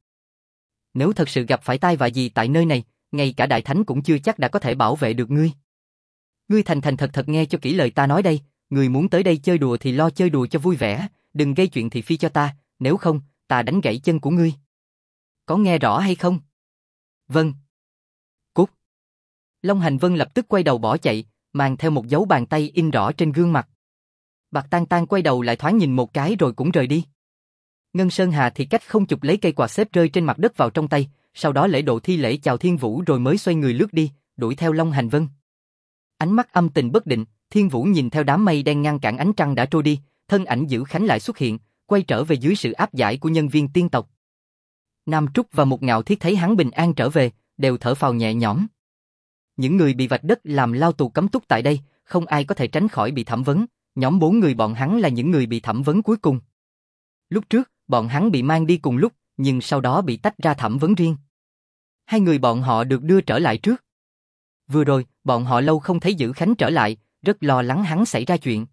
Nếu thật sự gặp phải tai vạ gì tại nơi này, ngay cả Đại Thánh cũng chưa chắc đã có thể bảo vệ được ngươi. Ngươi thành thành thật thật nghe cho kỹ lời ta nói đây, ngươi muốn tới đây chơi đùa thì lo chơi đùa cho vui vẻ, đừng gây chuyện thị phi cho ta, nếu không, ta đánh gãy chân của ngươi. Có nghe rõ hay không? Vâng. Cút. Long Hành Vân lập tức quay đầu bỏ chạy, mang theo một dấu bàn tay in rõ trên gương mặt. Bạc Tan Tan quay đầu lại thoáng nhìn một cái rồi cũng rời đi. Ngân Sơn Hà thì cách không chụp lấy cây quạt xếp rơi trên mặt đất vào trong tay, sau đó lễ độ thi lễ chào Thiên Vũ rồi mới xoay người lướt đi, đuổi theo Long Hành Vân. Ánh mắt âm tình bất định, Thiên Vũ nhìn theo đám mây đen ngăn cản ánh trăng đã trôi đi, thân ảnh Giữ Khánh lại xuất hiện, quay trở về dưới sự áp giải của nhân viên tiên tộc. Nam Trúc và Một Ngạo Thiết thấy hắn bình an trở về, đều thở phào nhẹ nhõm. Những người bị vạch đất làm lao tù cấm túc tại đây, không ai có thể tránh khỏi bị thẩm vấn, nhóm 4 người bọn hắn là những người bị thẩm vấn cuối cùng. Lúc trước, bọn hắn bị mang đi cùng lúc, nhưng sau đó bị tách ra thẩm vấn riêng. 2 người bọn họ được đưa trở lại trước. Vừa rồi, bọn họ lâu không thấy Giữ Khánh trở lại, rất lo lắng hắn xảy ra chuyện.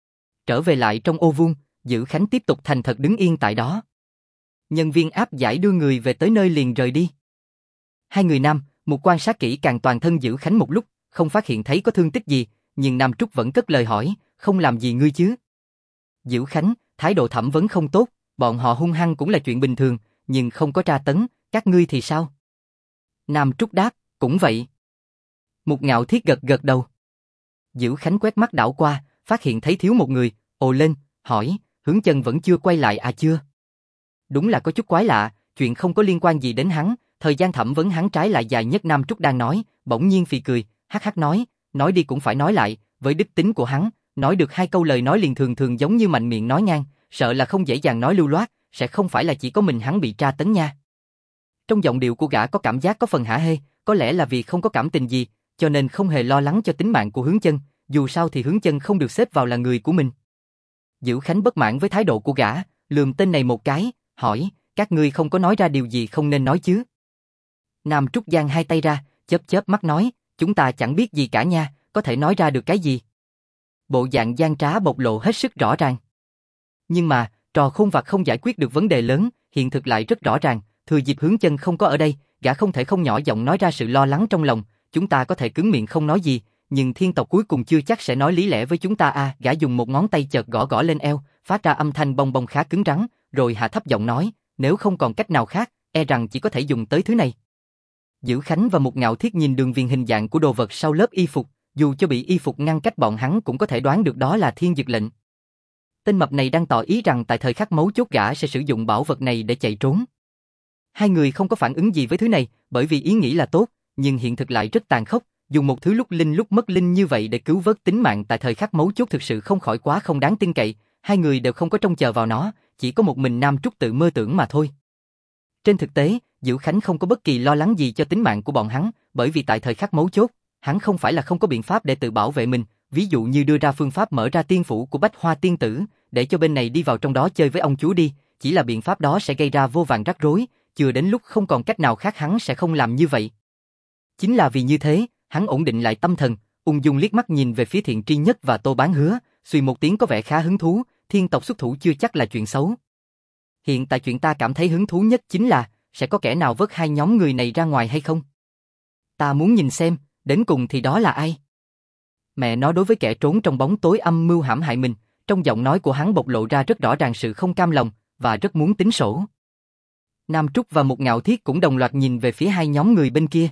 Trở về lại trong ô vuông, Giữ Khánh tiếp tục thành thật đứng yên tại đó. Nhân viên áp giải đưa người về tới nơi liền rời đi. 2 người nam, một quan sát kỹ càng toàn thân Giữ Khánh một lúc, không phát hiện thấy có thương tích gì, nhưng Nam Trúc vẫn cất lời hỏi, không làm gì ngươi chứ? Giữ Khánh, thái độ thẩm vấn không tốt, bọn họ hung hăng cũng là chuyện bình thường, nhưng không có tra tấn, các ngươi thì sao? Nam Trúc đáp, cũng vậy. Một Ngạo Thiết gật gật đầu. Giữ Khánh quét mắt đảo qua, phát hiện thấy thiếu một người, ồ lên, hỏi, Hướng Chân vẫn chưa quay lại à chưa? Đúng là có chút quái lạ, chuyện không có liên quan gì đến hắn, thời gian thẩm vấn hắn trái lại dài nhất. Nam Trúc đang nói, bỗng nhiên phì cười, hắc hắc nói đi cũng phải nói lại, với đức tính của hắn, nói được 2 câu lời nói liền thường thường giống như mạnh miệng nói ngang, sợ là không dễ dàng nói lưu loát, sẽ không phải là chỉ có mình hắn bị tra tấn nha. Trong giọng điệu của gã có cảm giác có phần hả hê, có lẽ là vì không có cảm tình gì, cho nên không hề lo lắng cho tính mạng của Hướng Chân, dù sao thì Hướng Chân không được xếp vào là người của mình. Dữ Khánh bất mãn với thái độ của gã, lườm tên này một cái, hỏi, các ngươi không có nói ra điều gì không nên nói chứ? Nam Trúc giang hai tay ra, chớp chớp mắt nói, chúng ta chẳng biết gì cả nha, có thể nói ra được cái gì? Bộ dạng gian trá bộc lộ hết sức rõ ràng. Nhưng mà, trò khôn vặt không giải quyết được vấn đề lớn, hiện thực lại rất rõ ràng, thừa dịp Hướng Chân không có ở đây, gã không thể không nhỏ giọng nói ra sự lo lắng trong lòng, chúng ta có thể cứng miệng không nói gì, nhưng thiên tộc cuối cùng chưa chắc sẽ nói lý lẽ với chúng ta à. Gã dùng một ngón tay chợt gõ gõ lên eo, phát ra âm thanh bong bong khá cứng rắn, rồi hạ thấp giọng nói, nếu không còn cách nào khác, e rằng chỉ có thể dùng tới thứ này. Dữ Khánh và Mục Ngạo Thiết nhìn đường viền hình dạng của đồ vật sau lớp y phục, dù cho bị y phục ngăn cách bọn hắn cũng có thể đoán được đó là thiên dược lệnh. Tên mập này đang tỏ ý rằng tại thời khắc mấu chốt gã sẽ sử dụng bảo vật này để chạy trốn. Hai người không có phản ứng gì với thứ này, bởi vì ý nghĩ là tốt, nhưng hiện thực lại rất tàn khốc, dùng một thứ lúc linh lúc mất linh như vậy để cứu vớt tính mạng tại thời khắc mấu chốt thực sự không khỏi quá không đáng tin cậy, hai người đều không có trông chờ vào nó, chỉ có một mình Nam Trúc tự mơ tưởng mà thôi. Trên thực tế, Dữ Khánh không có bất kỳ lo lắng gì cho tính mạng của bọn hắn, bởi vì tại thời khắc mấu chốt, hắn không phải là không có biện pháp để tự bảo vệ mình, ví dụ như đưa ra phương pháp mở ra tiên phủ của Bách Hoa tiên tử, để cho bên này đi vào trong đó chơi với ông chúa đi, chỉ là biện pháp đó sẽ gây ra vô vàn rắc rối, chưa đến lúc không còn cách nào khác hắn sẽ không làm như vậy. Chính là vì như thế, hắn ổn định lại tâm thần, ung dung liếc mắt nhìn về phía Thiện Tri Nhất và Tô Bán Hứa, suy một tiếng có vẻ khá hứng thú, thiên tộc xuất thủ chưa chắc là chuyện xấu. Hiện tại chuyện ta cảm thấy hứng thú nhất chính là, sẽ có kẻ nào vớt hai nhóm người này ra ngoài hay không? Ta muốn nhìn xem, đến cùng thì đó là ai? Mẹ nó, đối với kẻ trốn trong bóng tối âm mưu hãm hại mình, trong giọng nói của hắn bộc lộ ra rất rõ ràng sự không cam lòng, và rất muốn tính sổ. Nam Trúc và Mục Ngạo Thiết cũng đồng loạt nhìn về phía hai nhóm người bên kia.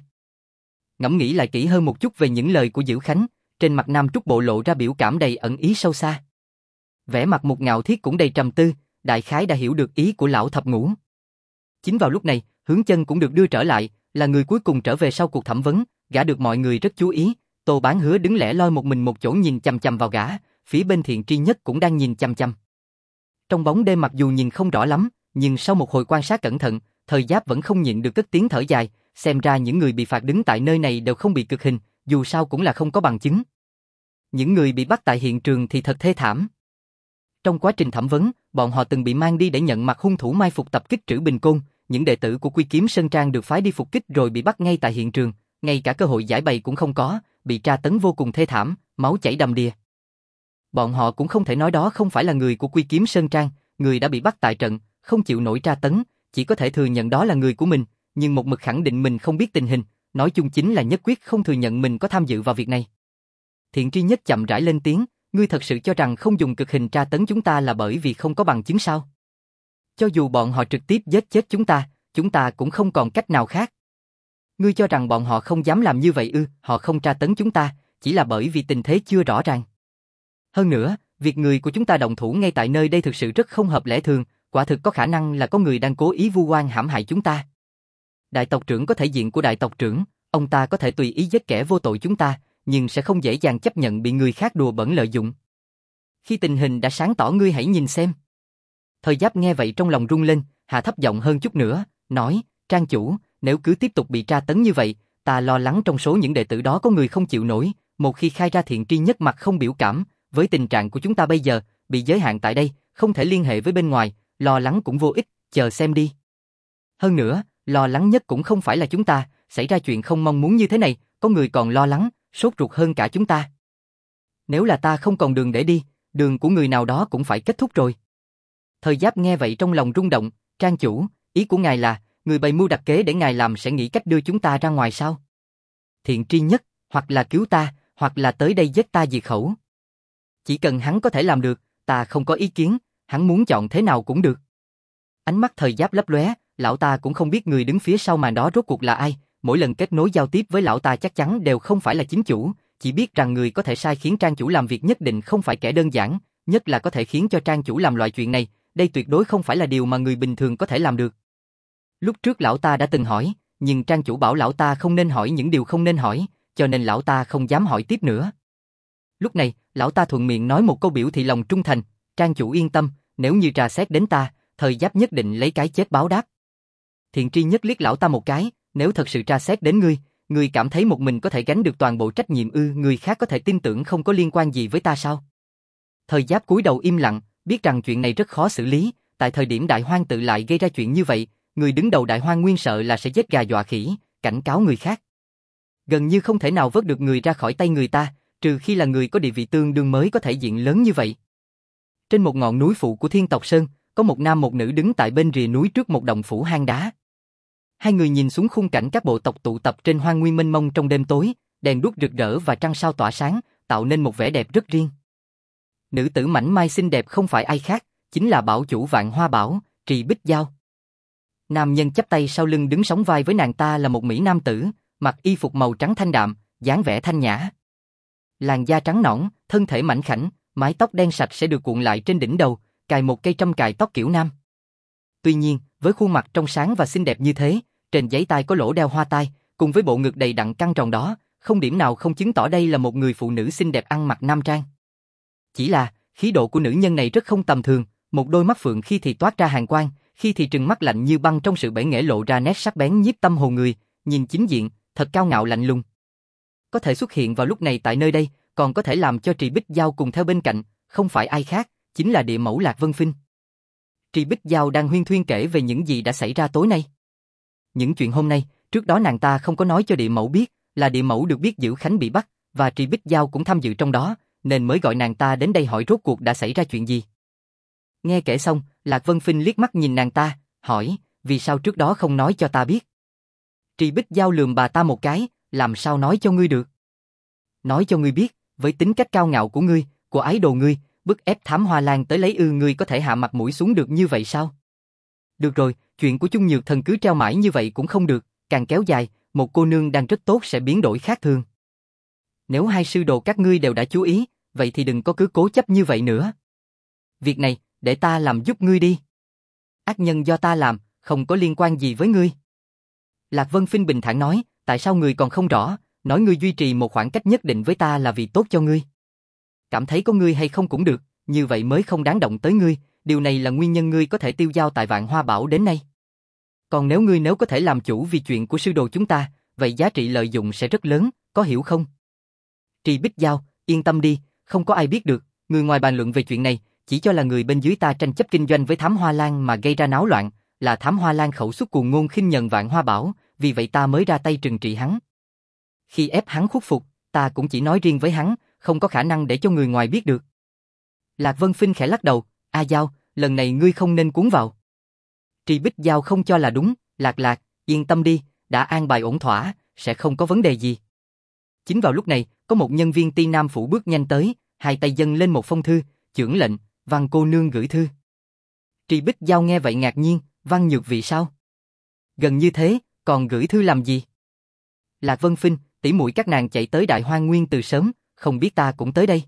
Ngẫm nghĩ lại kỹ hơn một chút về những lời của Dữ Khánh, trên mặt Nam Trúc bộ lộ ra biểu cảm đầy ẩn ý sâu xa. Vẻ mặt Mục Ngạo Thiết cũng đầy trầm tư, đại khái đã hiểu được ý của lão thập ngũ. Chính vào lúc này, Hướng Chân cũng được đưa trở lại, là người cuối cùng trở về sau cuộc thẩm vấn, gã được mọi người rất chú ý. Tô Bán Hứa đứng lẻ loi một mình một chỗ nhìn chằm chằm vào gã, phía bên Thiện Tri Nhất cũng đang nhìn chằm chằm. Trong bóng đêm mặc dù nhìn không rõ lắm, nhưng sau một hồi quan sát cẩn thận, Thời Giáp vẫn không nhịn được cất tiếng thở dài, xem ra những người bị phạt đứng tại nơi này đều không bị cực hình, dù sao cũng là không có bằng chứng. Những người bị bắt tại hiện trường thì thật thê thảm. Trong quá trình thẩm vấn, bọn họ từng bị mang đi để nhận mặt hung thủ mai phục tập kích Trữ Bình Côn, những đệ tử của Quy Kiếm Sơn Trang được phái đi phục kích rồi bị bắt ngay tại hiện trường, ngay cả cơ hội giải bày cũng không có, bị tra tấn vô cùng thê thảm, máu chảy đầm đìa. Bọn họ cũng không thể nói đó không phải là người của Quy Kiếm Sơn Trang, người đã bị bắt tại trận, không chịu nổi tra tấn, chỉ có thể thừa nhận đó là người của mình, nhưng một mực khẳng định mình không biết tình hình, nói chung chính là nhất quyết không thừa nhận mình có tham dự vào việc này. Thiện Tri Nhất chậm rãi lên tiếng, ngươi thật sự cho rằng không dùng cực hình tra tấn chúng ta là bởi vì không có bằng chứng sao? Cho dù bọn họ trực tiếp giết chết chúng ta cũng không còn cách nào khác. Ngươi cho rằng bọn họ không dám làm như vậy ư? Họ không tra tấn chúng ta, chỉ là bởi vì tình thế chưa rõ ràng. Hơn nữa, việc người của chúng ta động thủ ngay tại nơi đây thực sự rất không hợp lẽ thường, quả thực có khả năng là có người đang cố ý vu oan hãm hại chúng ta. Đại tộc trưởng có thể diện của đại tộc trưởng, ông ta có thể tùy ý giết kẻ vô tội chúng ta, nhưng sẽ không dễ dàng chấp nhận bị người khác đùa bỡn lợi dụng. Khi tình hình đã sáng tỏ ngươi hãy nhìn xem. Thời Giáp nghe vậy trong lòng rung lên, hạ thấp giọng hơn chút nữa, nói, Trang chủ, nếu cứ tiếp tục bị tra tấn như vậy, ta lo lắng trong số những đệ tử đó có người không chịu nổi, một khi khai ra Thiện Tri Nhất mặt không biểu cảm, với tình trạng của chúng ta bây giờ, bị giới hạn tại đây, không thể liên hệ với bên ngoài, lo lắng cũng vô ích, chờ xem đi. Hơn nữa, lo lắng nhất cũng không phải là chúng ta, xảy ra chuyện không mong muốn như thế này, có người còn lo lắng, sốt ruột hơn cả chúng ta. Nếu là ta không còn đường để đi, đường của người nào đó cũng phải kết thúc rồi. Thời Giáp nghe vậy trong lòng rung động, Trang chủ, ý của ngài là, người bày mưu đặt kế để ngài làm sẽ nghĩ cách đưa chúng ta ra ngoài sao? Thiện Tri Nhất, hoặc là cứu ta, hoặc là tới đây giết ta diệt khẩu. Chỉ cần hắn có thể làm được, ta không có ý kiến, hắn muốn chọn thế nào cũng được. Ánh mắt Thời Giáp lấp lóe, lão ta cũng không biết người đứng phía sau màn đó rốt cuộc là ai, mỗi lần kết nối giao tiếp với lão ta chắc chắn đều không phải là chính chủ, chỉ biết rằng người có thể sai khiến Trang chủ làm việc nhất định không phải kẻ đơn giản, nhất là có thể khiến cho Trang chủ làm loại chuyện này, đây tuyệt đối không phải là điều mà người bình thường có thể làm được. Lúc trước lão ta đã từng hỏi, nhưng Trang chủ bảo lão ta không nên hỏi những điều không nên hỏi, cho nên lão ta không dám hỏi tiếp nữa. Lúc này, lão ta thuận miệng nói một câu biểu thị lòng trung thành, Trang chủ yên tâm, nếu như tra xét đến ta, Thời Giáp nhất định lấy cái chết báo đáp. Thiện Tri Nhất liếc lão ta một cái, nếu thật sự tra xét đến ngươi, người cảm thấy một mình có thể gánh được toàn bộ trách nhiệm ư? Người khác có thể tin tưởng không có liên quan gì với ta sao? Thời Giáp cúi đầu im lặng, biết rằng chuyện này rất khó xử lý, tại thời điểm Đại Hoang tự lại gây ra chuyện như vậy, người đứng đầu Đại Hoang Nguyên sợ là sẽ giết gà dọa khỉ, cảnh cáo người khác. Gần như không thể nào vớt được người ra khỏi tay người ta, trừ khi là người có địa vị tương đương mới có thể diện lớn như vậy. Trên một ngọn núi phụ của Thiên Tộc Sơn, có một nam một nữ đứng tại bên rìa núi trước một động phủ hang đá. Hai người nhìn xuống khung cảnh các bộ tộc tụ tập trên hoang nguyên mênh mông trong đêm tối, đèn đuốc rực rỡ và trăng sao tỏa sáng, tạo nên một vẻ đẹp rất riêng. Nữ tử mảnh mai xinh đẹp không phải ai khác, chính là bảo chủ Vạn Hoa Bảo, Trì Bích Giao. Nam nhân chắp tay sau lưng đứng sóng vai với nàng ta là một mỹ nam tử, mặc y phục màu trắng thanh đạm, dáng vẻ thanh nhã. Làn da trắng nõn, thân thể mảnh khảnh, mái tóc đen sạch sẽ được cuộn lại trên đỉnh đầu, cài một cây trâm cài tóc kiểu nam. Tuy nhiên, với khuôn mặt trong sáng và xinh đẹp như thế, trên giấy tai có lỗ đeo hoa tai, cùng với bộ ngực đầy đặn căng tròn đó, không điểm nào không chứng tỏ đây là một người phụ nữ xinh đẹp ăn mặc nam trang. Chỉ là, khí độ của nữ nhân này rất không tầm thường, một đôi mắt phượng khi thì toát ra hàn quang, khi thì trừng mắt lạnh như băng trong sự bể nghệ lộ ra nét sắc bén nhiếp tâm hồn người, nhìn chính diện, thật cao ngạo lạnh lùng. Có thể xuất hiện vào lúc này tại nơi đây, còn có thể làm cho Trì Bích Giao cùng theo bên cạnh, không phải ai khác, chính là địa mẫu Lạc Vân Phinh. Trì Bích Giao đang huyên thuyên kể về những gì đã xảy ra tối nay. Những chuyện hôm nay, trước đó nàng ta không có nói cho địa mẫu biết, là địa mẫu được biết Dữ Khánh bị bắt, và Trì Bích Giao cũng tham dự trong đó, nên mới gọi nàng ta đến đây hỏi rốt cuộc đã xảy ra chuyện gì. Nghe kể xong, Lạc Vân Phinh liếc mắt nhìn nàng ta, hỏi, vì sao trước đó không nói cho ta biết? Trì Bích Giao lườm bà ta một cái, làm sao nói cho ngươi được? Nói cho ngươi biết, với tính cách cao ngạo của ngươi, của ái đồ ngươi, bức ép Thám Hoa Lan tới lấy ngươi có thể hạ mặt mũi xuống được như vậy sao? Được rồi, chuyện của Chung Nhược Thần cứ treo mãi như vậy cũng không được, càng kéo dài, một cô nương đang rất tốt sẽ biến đổi khác thường. Nếu hai sư đồ các ngươi đều đã chú ý, vậy thì đừng có cứ cố chấp như vậy nữa. Việc này, để ta làm giúp ngươi đi. Ác nhân do ta làm, không có liên quan gì với ngươi. Lạc Vân Phinh bình thản nói, tại sao ngươi còn không rõ, nói ngươi duy trì một khoảng cách nhất định với ta là vì tốt cho ngươi. Cảm thấy có ngươi hay không cũng được, như vậy mới không đáng động tới ngươi, điều này là nguyên nhân ngươi có thể tiêu dao tại Vạn Hoa Bảo đến nay. Còn nếu có thể làm chủ vì chuyện của sư đồ chúng ta, vậy giá trị lợi dụng sẽ rất lớn, có hiểu không? Trì Bích Giao, yên tâm đi, không có ai biết được, người ngoài bàn luận về chuyện này, chỉ cho là người bên dưới ta tranh chấp kinh doanh với Thám Hoa Lan mà gây ra náo loạn, là Thám Hoa Lan khẩu xuất cuồng ngôn khinh nhờn Vạn Hoa Bảo, vì vậy ta mới ra tay trừng trị hắn. Khi ép hắn khuất phục, ta cũng chỉ nói riêng với hắn, không có khả năng để cho người ngoài biết được. Lạc Vân Phinh khẽ lắc đầu, A Giao, lần này ngươi không nên cuốn vào. Trì Bích Giao không cho là đúng, Lạc, yên tâm đi, đã an bài ổn thỏa, sẽ không có vấn đề gì. Chính vào lúc này, có một nhân viên Ti Nam phủ bước nhanh tới, hai tay dâng lên một phong thư, chưởng lệnh, Văn cô nương gửi thư. Trì Bích Giao nghe vậy ngạc nhiên, Văn Nhược Vị sao? Gần như thế, còn gửi thư làm gì? Lạc Vân Phinh, tỷ muội các nàng chạy tới Đại Hoang Nguyên từ sớm, không biết ta cũng tới đây.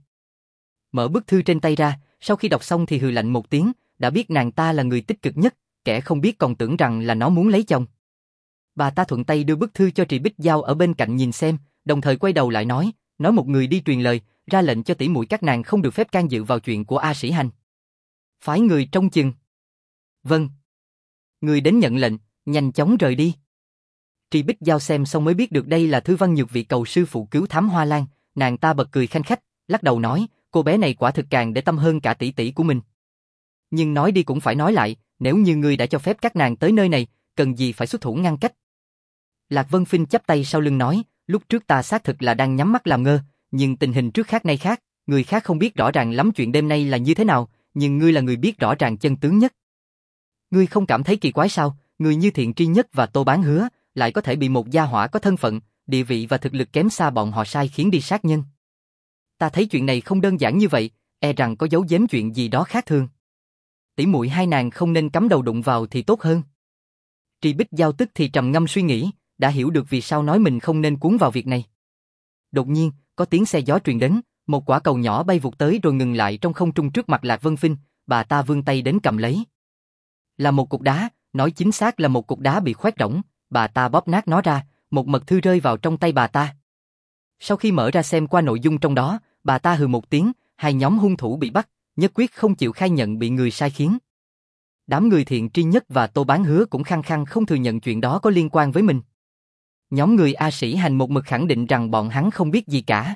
Mở bức thư trên tay ra, sau khi đọc xong thì hừ lạnh một tiếng, đã biết nàng ta là người tích cực nhất, kẻ không biết còn tưởng rằng là nó muốn lấy chồng. Bà ta thuận tay đưa bức thư cho Trì Bích Giao ở bên cạnh nhìn xem, đồng thời quay đầu lại nói một người đi truyền lời, ra lệnh cho tỷ muội các nàng không được phép can dự vào chuyện của A Sĩ Hành. Phái người trông chừng. Vâng. Người đến nhận lệnh, nhanh chóng rời đi. Trì Bích Giao xem xong mới biết được đây là thư Văn Nhược Vị cầu sư phụ cứu Thám Hoa Lan, nàng ta bật cười khanh khách, lắc đầu nói, cô bé này quả thực càng để tâm hơn cả tỷ tỷ của mình. Nhưng nói đi cũng phải nói lại, nếu như ngươi đã cho phép các nàng tới nơi này, cần gì phải xuất thủ ngăn cách. Lạc Vân Phinh chắp tay sau lưng nói, lúc trước ta xác thực là đang nhắm mắt làm ngơ, nhưng tình hình trước khác nay khác, người khác không biết rõ ràng lắm chuyện đêm nay là như thế nào, nhưng ngươi là người biết rõ ràng chân tướng nhất. Ngươi không cảm thấy kỳ quái sao, người như Thiện Tri Nhất và Tô Bán Hứa, lại có thể bị một gia hỏa có thân phận, địa vị và thực lực kém xa bọn họ sai khiến đi sát nhân. Ta thấy chuyện này không đơn giản như vậy, e rằng có giấu giếm chuyện gì đó khác thường. Tỷ muội hai nàng không nên cắm đầu đụng vào thì tốt hơn. Trì Bích Giao tức thì trầm ngâm suy nghĩ, đã hiểu được vì sao nói mình không nên cuốn vào việc này. Đột nhiên, có tiếng xe gió truyền đến, một quả cầu nhỏ bay vụt tới rồi ngừng lại trong không trung trước mặt Lạc Vân Phinh, bà ta vươn tay đến cầm lấy. Là một cục đá, nói chính xác là một cục đá bị khoét rỗng, bà ta bóp nát nó ra, một mật thư rơi vào trong tay bà ta. Sau khi mở ra xem qua nội dung trong đó, bà ta hừ một tiếng, hai nhóm hung thủ bị bắt, nhất quyết không chịu khai nhận bị người sai khiến. Đám người Thiện Tri Nhất và Tô Bán Hứa cũng khăng khăng không thừa nhận chuyện đó có liên quan với mình. Nhóm người A Sĩ Hành một mực khẳng định rằng bọn hắn không biết gì cả.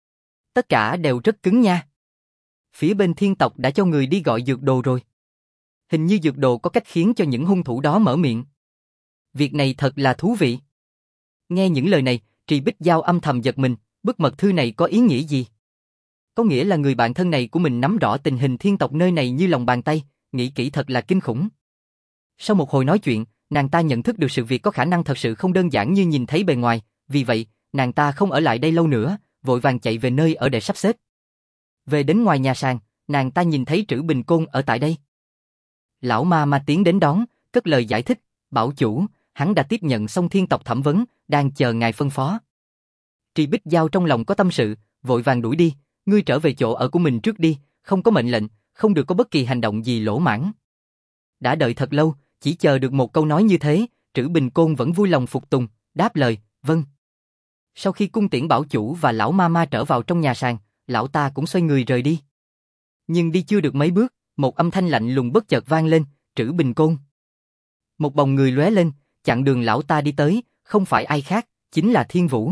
Tất cả đều rất cứng nha. Phía bên thiên tộc đã cho người đi gọi dược đồ rồi. Hình như dược đồ có cách khiến cho những hung thủ đó mở miệng. Việc này thật là thú vị. Nghe những lời này, Trì Bích Giao âm thầm giật mình, bức mật thư này có ý nghĩa gì? Có nghĩa là người bạn thân này của mình nắm rõ tình hình thiên tộc nơi này như lòng bàn tay, nghĩ kỹ thật là kinh khủng. Sau một hồi nói chuyện, nàng ta nhận thức được sự việc có khả năng thật sự không đơn giản như nhìn thấy bề ngoài, vì vậy, nàng ta không ở lại đây lâu nữa, vội vàng chạy về nơi ở để sắp xếp. Về đến ngoài nhà sàn, nàng ta nhìn thấy Trữ Bình Côn ở tại đây. Lão ma tiến đến đón, cất lời giải thích, bảo chủ, hắn đã tiếp nhận xong thiên tộc thẩm vấn, đang chờ ngài phân phó. Trì Bích Giao trong lòng có tâm sự, vội vàng đuổi đi, ngươi trở về chỗ ở của mình trước đi, không có mệnh lệnh, không được có bất kỳ hành động gì lỗ mãng. Đã đợi thật lâu, chỉ chờ được một câu nói như thế, Trữ Bình Côn vẫn vui lòng phục tùng, đáp lời, vâng. Sau khi cung tiễn bảo chủ và lão ma trở vào trong nhà sàn, lão ta cũng xoay người rời đi. Nhưng đi chưa được mấy bước, một âm thanh lạnh lùng bất chợt vang lên, Trữ Bình Côn. Một bóng người lóe lên, chặn đường lão ta đi tới, không phải ai khác, chính là Thiên Vũ.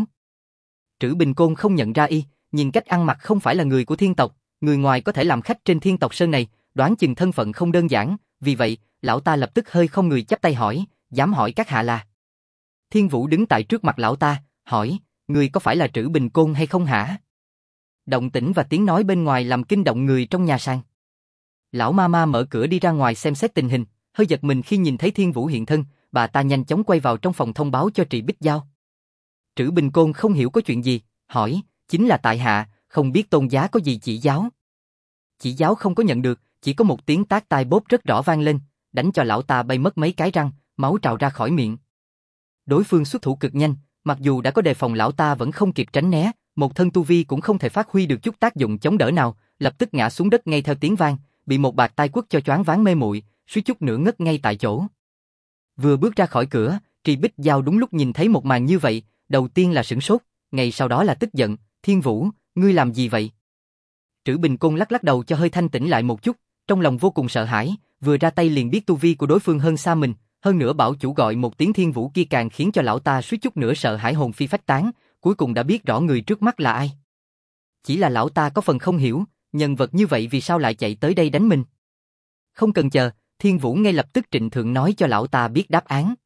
Trữ Bình Côn không nhận ra y, nhìn cách ăn mặc không phải là người của thiên tộc, người ngoài có thể làm khách trên thiên tộc sơn này, đoán chừng thân phận không đơn giản, vì vậy, lão ta lập tức hơi không người chắp tay hỏi, dám hỏi các hạ là. Thiên Vũ đứng tại trước mặt lão ta, hỏi, người có phải là Trữ Bình Côn hay không hả? Động tĩnh và tiếng nói bên ngoài làm kinh động người trong nhà sàn. Lão ma mở cửa đi ra ngoài xem xét tình hình, hơi giật mình khi nhìn thấy Thiên Vũ hiện thân, bà ta nhanh chóng quay vào trong phòng thông báo cho Trì Bích Giao. Trữ Bình Côn không hiểu có chuyện gì, hỏi, chính là tại hạ, không biết tôn giá có gì chỉ giáo. Chỉ giáo không có nhận được, chỉ có một tiếng tát tai bốp rất rõ vang lên, đánh cho lão ta bay mất mấy cái răng, máu trào ra khỏi miệng. Đối phương xuất thủ cực nhanh, mặc dù đã có đề phòng lão ta vẫn không kịp tránh né, một thân tu vi cũng không thể phát huy được chút tác dụng chống đỡ nào, lập tức ngã xuống đất ngay theo tiếng vang, bị một bạt tai quất cho choáng váng mê muội, suýt chút nữa ngất ngay tại chỗ. Vừa bước ra khỏi cửa, Trì Bích Giao đúng lúc nhìn thấy một màn như vậy, đầu tiên là sửng sốt, ngay sau đó là tức giận, Thiên Vũ, ngươi làm gì vậy? Trữ Bình Côn lắc đầu cho hơi thanh tĩnh lại một chút, trong lòng vô cùng sợ hãi, vừa ra tay liền biết tu vi của đối phương hơn xa mình, hơn nữa bảo chủ gọi một tiếng Thiên Vũ kia càng khiến cho lão ta suýt chút nữa sợ hãi hồn phi phách tán, cuối cùng đã biết rõ người trước mắt là ai. Chỉ là lão ta có phần không hiểu, nhân vật như vậy vì sao lại chạy tới đây đánh mình? Không cần chờ, Thiên Vũ ngay lập tức trịnh thượng nói cho lão ta biết đáp án.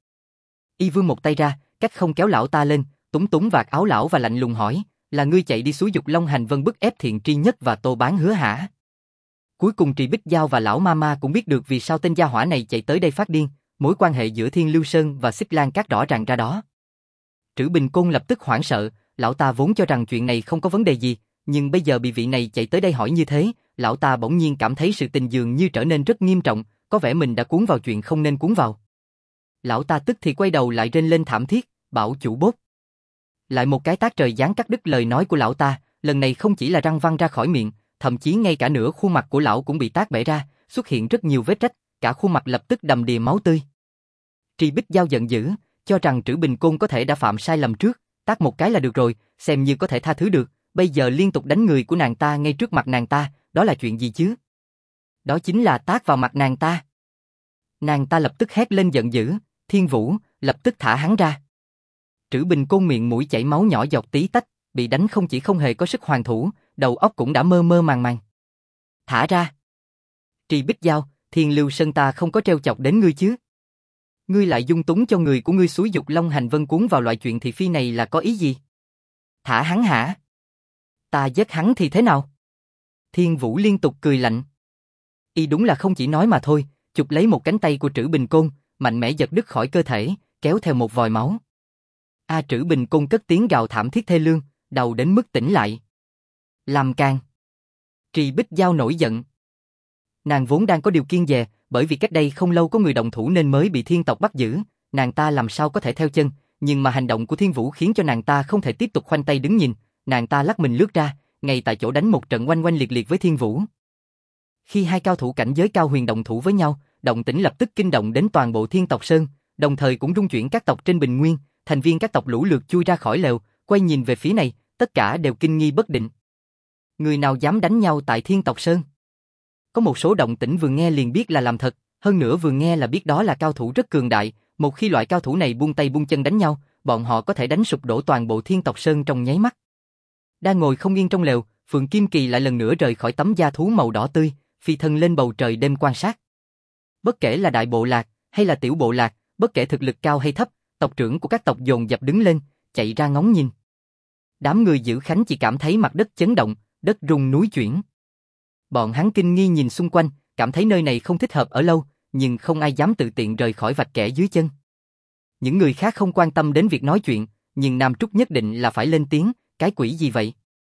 Y vươn một tay ra, cách không kéo lão ta lên, túng vạt áo lão và lạnh lùng hỏi, là ngươi chạy đi xúi dục Long Hành Vân bức ép Thiện Tri Nhất và Tô Bán Hứa hả? Cuối cùng Trì Bích Giao và lão ma cũng biết được vì sao tên gia hỏa này chạy tới đây phát điên, mối quan hệ giữa Thiên Lưu Sơn và Xích Lan Cát rõ ràng ra đó. Trữ Bình Côn lập tức hoảng sợ, lão ta vốn cho rằng chuyện này không có vấn đề gì, nhưng bây giờ bị vị này chạy tới đây hỏi như thế, lão ta bỗng nhiên cảm thấy sự tình dường như trở nên rất nghiêm trọng, có vẻ mình đã cuốn vào chuyện không nên cuốn vào. Lão ta tức thì quay đầu lại rên lên thảm thiết, bảo chủ bốt. Lại một cái tát trời giáng cắt đứt lời nói của lão ta, lần này không chỉ là răng văng ra khỏi miệng, thậm chí ngay cả nửa khuôn mặt của lão cũng bị tát bể ra, xuất hiện rất nhiều vết rách, cả khuôn mặt lập tức đầm đìa máu tươi. Trì Bích Giao giận dữ, cho rằng Trữ Bình Côn có thể đã phạm sai lầm trước, tát một cái là được rồi, xem như có thể tha thứ được, bây giờ liên tục đánh người của nàng ta ngay trước mặt nàng ta, đó là chuyện gì chứ? Đó chính là tát vào mặt nàng ta. Nàng ta lập tức hét lên giận dữ, Thiên Vũ, lập tức thả hắn ra. Trữ Bình Côn miệng mũi chảy máu nhỏ giọt tí tách, bị đánh không chỉ không hề có sức hoàn thủ, đầu óc cũng đã mơ mơ màng màng. Thả ra. Trì Bích Giao, Thiên Lưu Sơn ta không có trêu chọc đến ngươi chứ? Ngươi lại dung túng cho người của ngươi xúi dục Long Hành Vân cuốn vào loại chuyện thị phi này là có ý gì? Thả hắn hả? Ta giết hắn thì thế nào? Thiên Vũ liên tục cười lạnh. Y đúng là không chỉ nói mà thôi, chụp lấy một cánh tay của Trữ Bình Côn, mạnh mẽ giật đứt khỏi cơ thể, kéo theo một vòi máu. Trữ Bình Côn cất tiếng gào thảm thiết thê lương, đầu đến mức tỉnh lại. Làm càn. Trì Bích Giao nổi giận. Nàng vốn đang có điều kiêng dè, bởi vì cách đây không lâu có người động thủ nên mới bị thiên tộc bắt giữ, nàng ta làm sao có thể theo chân, nhưng mà hành động của Thiên Vũ khiến cho nàng ta không thể tiếp tục khoanh tay đứng nhìn, nàng ta lắc mình lướt ra, ngay tại chỗ đánh một trận oanh oanh liệt liệt với Thiên Vũ. Khi hai cao thủ cảnh giới cao huyền động thủ với nhau, động tĩnh lập tức kinh động đến toàn bộ Thiên tộc Sơn, đồng thời cũng rung chuyển các tộc trên bình nguyên, thành viên các tộc lũ lượt chui ra khỏi lều, quay nhìn về phía này, tất cả đều kinh nghi bất định. Người nào dám đánh nhau tại Thiên tộc Sơn? Có một số động tĩnh vừa nghe liền biết là làm thật, hơn nữa vừa nghe là biết đó là cao thủ rất cường đại, một khi loại cao thủ này buông tay buông chân đánh nhau, bọn họ có thể đánh sụp đổ toàn bộ Thiên Tộc Sơn trong nháy mắt. Đang ngồi không yên trong lều, Phượng Kim Kỳ lại lần nữa rời khỏi tấm da thú màu đỏ tươi, phi thân lên bầu trời đêm quan sát. Bất kể là đại bộ lạc hay là tiểu bộ lạc, bất kể thực lực cao hay thấp, tộc trưởng của các tộc dồn dập đứng lên, chạy ra ngóng nhìn. Đám người giữ khánh chỉ cảm thấy mặt đất chấn động, đất rung núi chuyển. Bọn hắn kinh nghi nhìn xung quanh, cảm thấy nơi này không thích hợp ở lâu, nhưng không ai dám tự tiện rời khỏi vạch kẻ dưới chân. Những người khác không quan tâm đến việc nói chuyện, nhưng Nam Trúc nhất định là phải lên tiếng, cái quỷ gì vậy?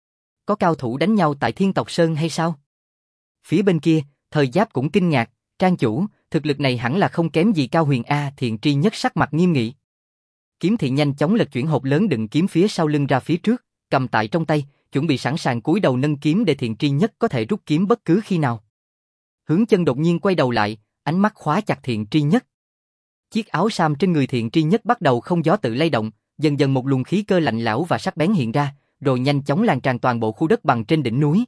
Có cao thủ đánh nhau tại Thiên Tộc Sơn hay sao? Phía bên kia, Thời Giáp cũng kinh ngạc, Trang chủ, thực lực này hẳn là không kém gì Cao Huyền A. Thiện Tri Nhất sắc mặt nghiêm nghị. Kiếm Thị nhanh chóng lật chuyển hộp lớn đựng kiếm phía sau lưng ra phía trước, cầm tại trong tay, chuẩn bị sẵn sàng cúi đầu nâng kiếm để Thiện Tri Nhất có thể rút kiếm bất cứ khi nào. Hướng Chân đột nhiên quay đầu lại, ánh mắt khóa chặt Thiện Tri Nhất. Chiếc áo sam trên người Thiện Tri Nhất bắt đầu không gió tự lay động, dần dần một luồng khí cơ lạnh lẽo và sắc bén hiện ra, rồi nhanh chóng lan tràn toàn bộ khu đất bằng trên đỉnh núi.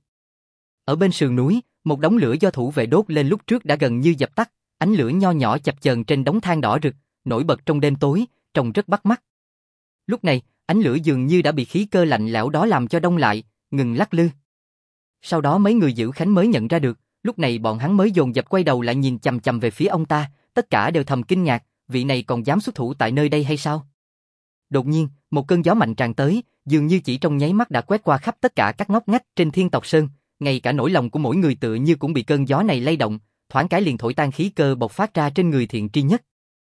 Ở bên sườn núi, một đống lửa do thủ vệ đốt lên lúc trước đã gần như dập tắt, ánh lửa nho nhỏ chập chờn trên đống than đỏ rực, nổi bật trong đêm tối, trông rất bắt mắt. Lúc này, ánh lửa dường như đã bị khí cơ lạnh lẽo đó làm cho đông lại, ngừng lắc lư. Sau đó mấy người giữ khánh mới nhận ra được, lúc này bọn hắn mới dồn dập quay đầu lại nhìn chằm chằm về phía ông ta, tất cả đều thầm kinh ngạc, vị này còn dám xuất thủ tại nơi đây hay sao? Đột nhiên, một cơn gió mạnh tràn tới, dường như chỉ trong nháy mắt đã quét qua khắp tất cả các ngóc ngách trên Thiên Tộc Sơn, ngay cả nỗi lòng của mỗi người tựa như cũng bị cơn gió này lay động, thoáng cái liền thổi tan khí cơ bộc phát ra trên người Thiện Tri Nhất.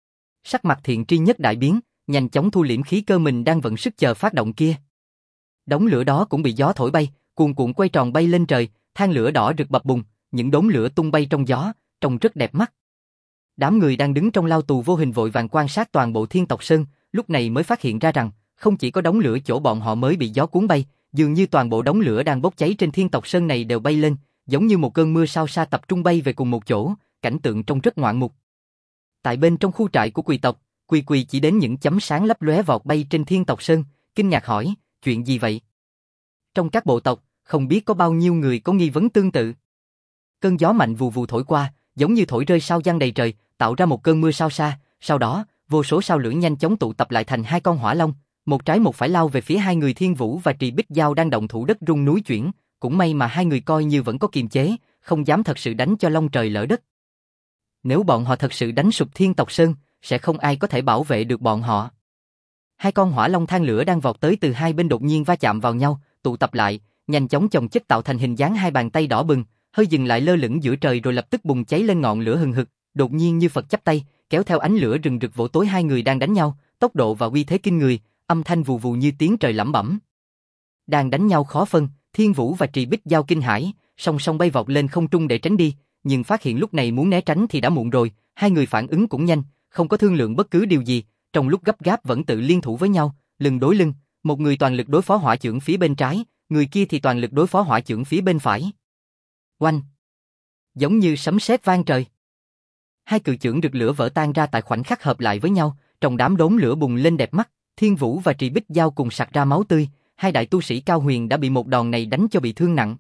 Sắc mặt Thiện Tri Nhất đại biến, nhanh chóng thu liễm khí cơ mình đang vận sức chờ phát động kia. Đống lửa đó cũng bị gió thổi bay, cuồn cuộn quay tròn bay lên trời, than lửa đỏ rực bập bùng, những đốm lửa tung bay trong gió, trông rất đẹp mắt. Đám người đang đứng trong lao tù vô hình vội vàng quan sát toàn bộ Thiên Tộc Sơn, lúc này mới phát hiện ra rằng, không chỉ có đống lửa chỗ bọn họ mới bị gió cuốn bay, dường như toàn bộ đống lửa đang bốc cháy trên Thiên Tộc Sơn này đều bay lên, giống như một cơn mưa sao sa tập trung bay về cùng một chỗ, cảnh tượng trông rất ngoạn mục. Tại bên trong khu trại của Quỳ tộc, Quỳ Quỳ chỉ đến những chấm sáng lấp lóe vọt bay trên Thiên Tộc Sơn, kinh ngạc hỏi, chuyện gì vậy? Trong các bộ tộc, không biết có bao nhiêu người có nghi vấn tương tự. Cơn gió mạnh vù vù thổi qua, giống như thổi rơi sao giăng đầy trời, tạo ra một cơn mưa sao sa, sau đó, vô số sao lửa nhanh chóng tụ tập lại thành hai con hỏa long, một trái một phải lao về phía hai người Thiên Vũ và Trì Bích Giao đang động thủ đất rung núi chuyển, cũng may mà hai người coi như vẫn có kiềm chế, không dám thật sự đánh cho long trời lỡ đất. Nếu bọn họ thật sự đánh sụp Thiên Tộc Sơn, sẽ không ai có thể bảo vệ được bọn họ. Hai con hỏa long than lửa đang vọt tới từ hai bên đột nhiên va chạm vào nhau, tụ tập lại, nhanh chóng chồng chất tạo thành hình dáng hai bàn tay đỏ bừng, hơi dừng lại lơ lửng giữa trời rồi lập tức bùng cháy lên ngọn lửa hừng hực, đột nhiên như Phật chắp tay, kéo theo ánh lửa rừng rực vỗ tối hai người đang đánh nhau, tốc độ và uy thế kinh người, âm thanh vù vù như tiếng trời lẩm bẩm. Đang đánh nhau khó phân, Thiên Vũ và Trì Bích Giao kinh hãi, song song bay vọt lên không trung để tránh đi, nhưng phát hiện lúc này muốn né tránh thì đã muộn rồi, hai người phản ứng cũng nhanh, không có thương lượng bất cứ điều gì, trong lúc gấp gáp vẫn tự liên thủ với nhau, lưng đối lưng, một người toàn lực đối phó hỏa chưởng phía bên trái, người kia thì toàn lực đối phó hỏa chưởng phía bên phải. Oanh! Giống như sấm sét vang trời. Hai cự chưởng rực lửa vỡ tan ra tại khoảnh khắc hợp lại với nhau, trong đám đốm lửa bùng lên đẹp mắt, Thiên Vũ và Trì Bích Giao cùng sặc ra máu tươi, hai đại tu sĩ Cao Huyền đã bị một đòn này đánh cho bị thương nặng.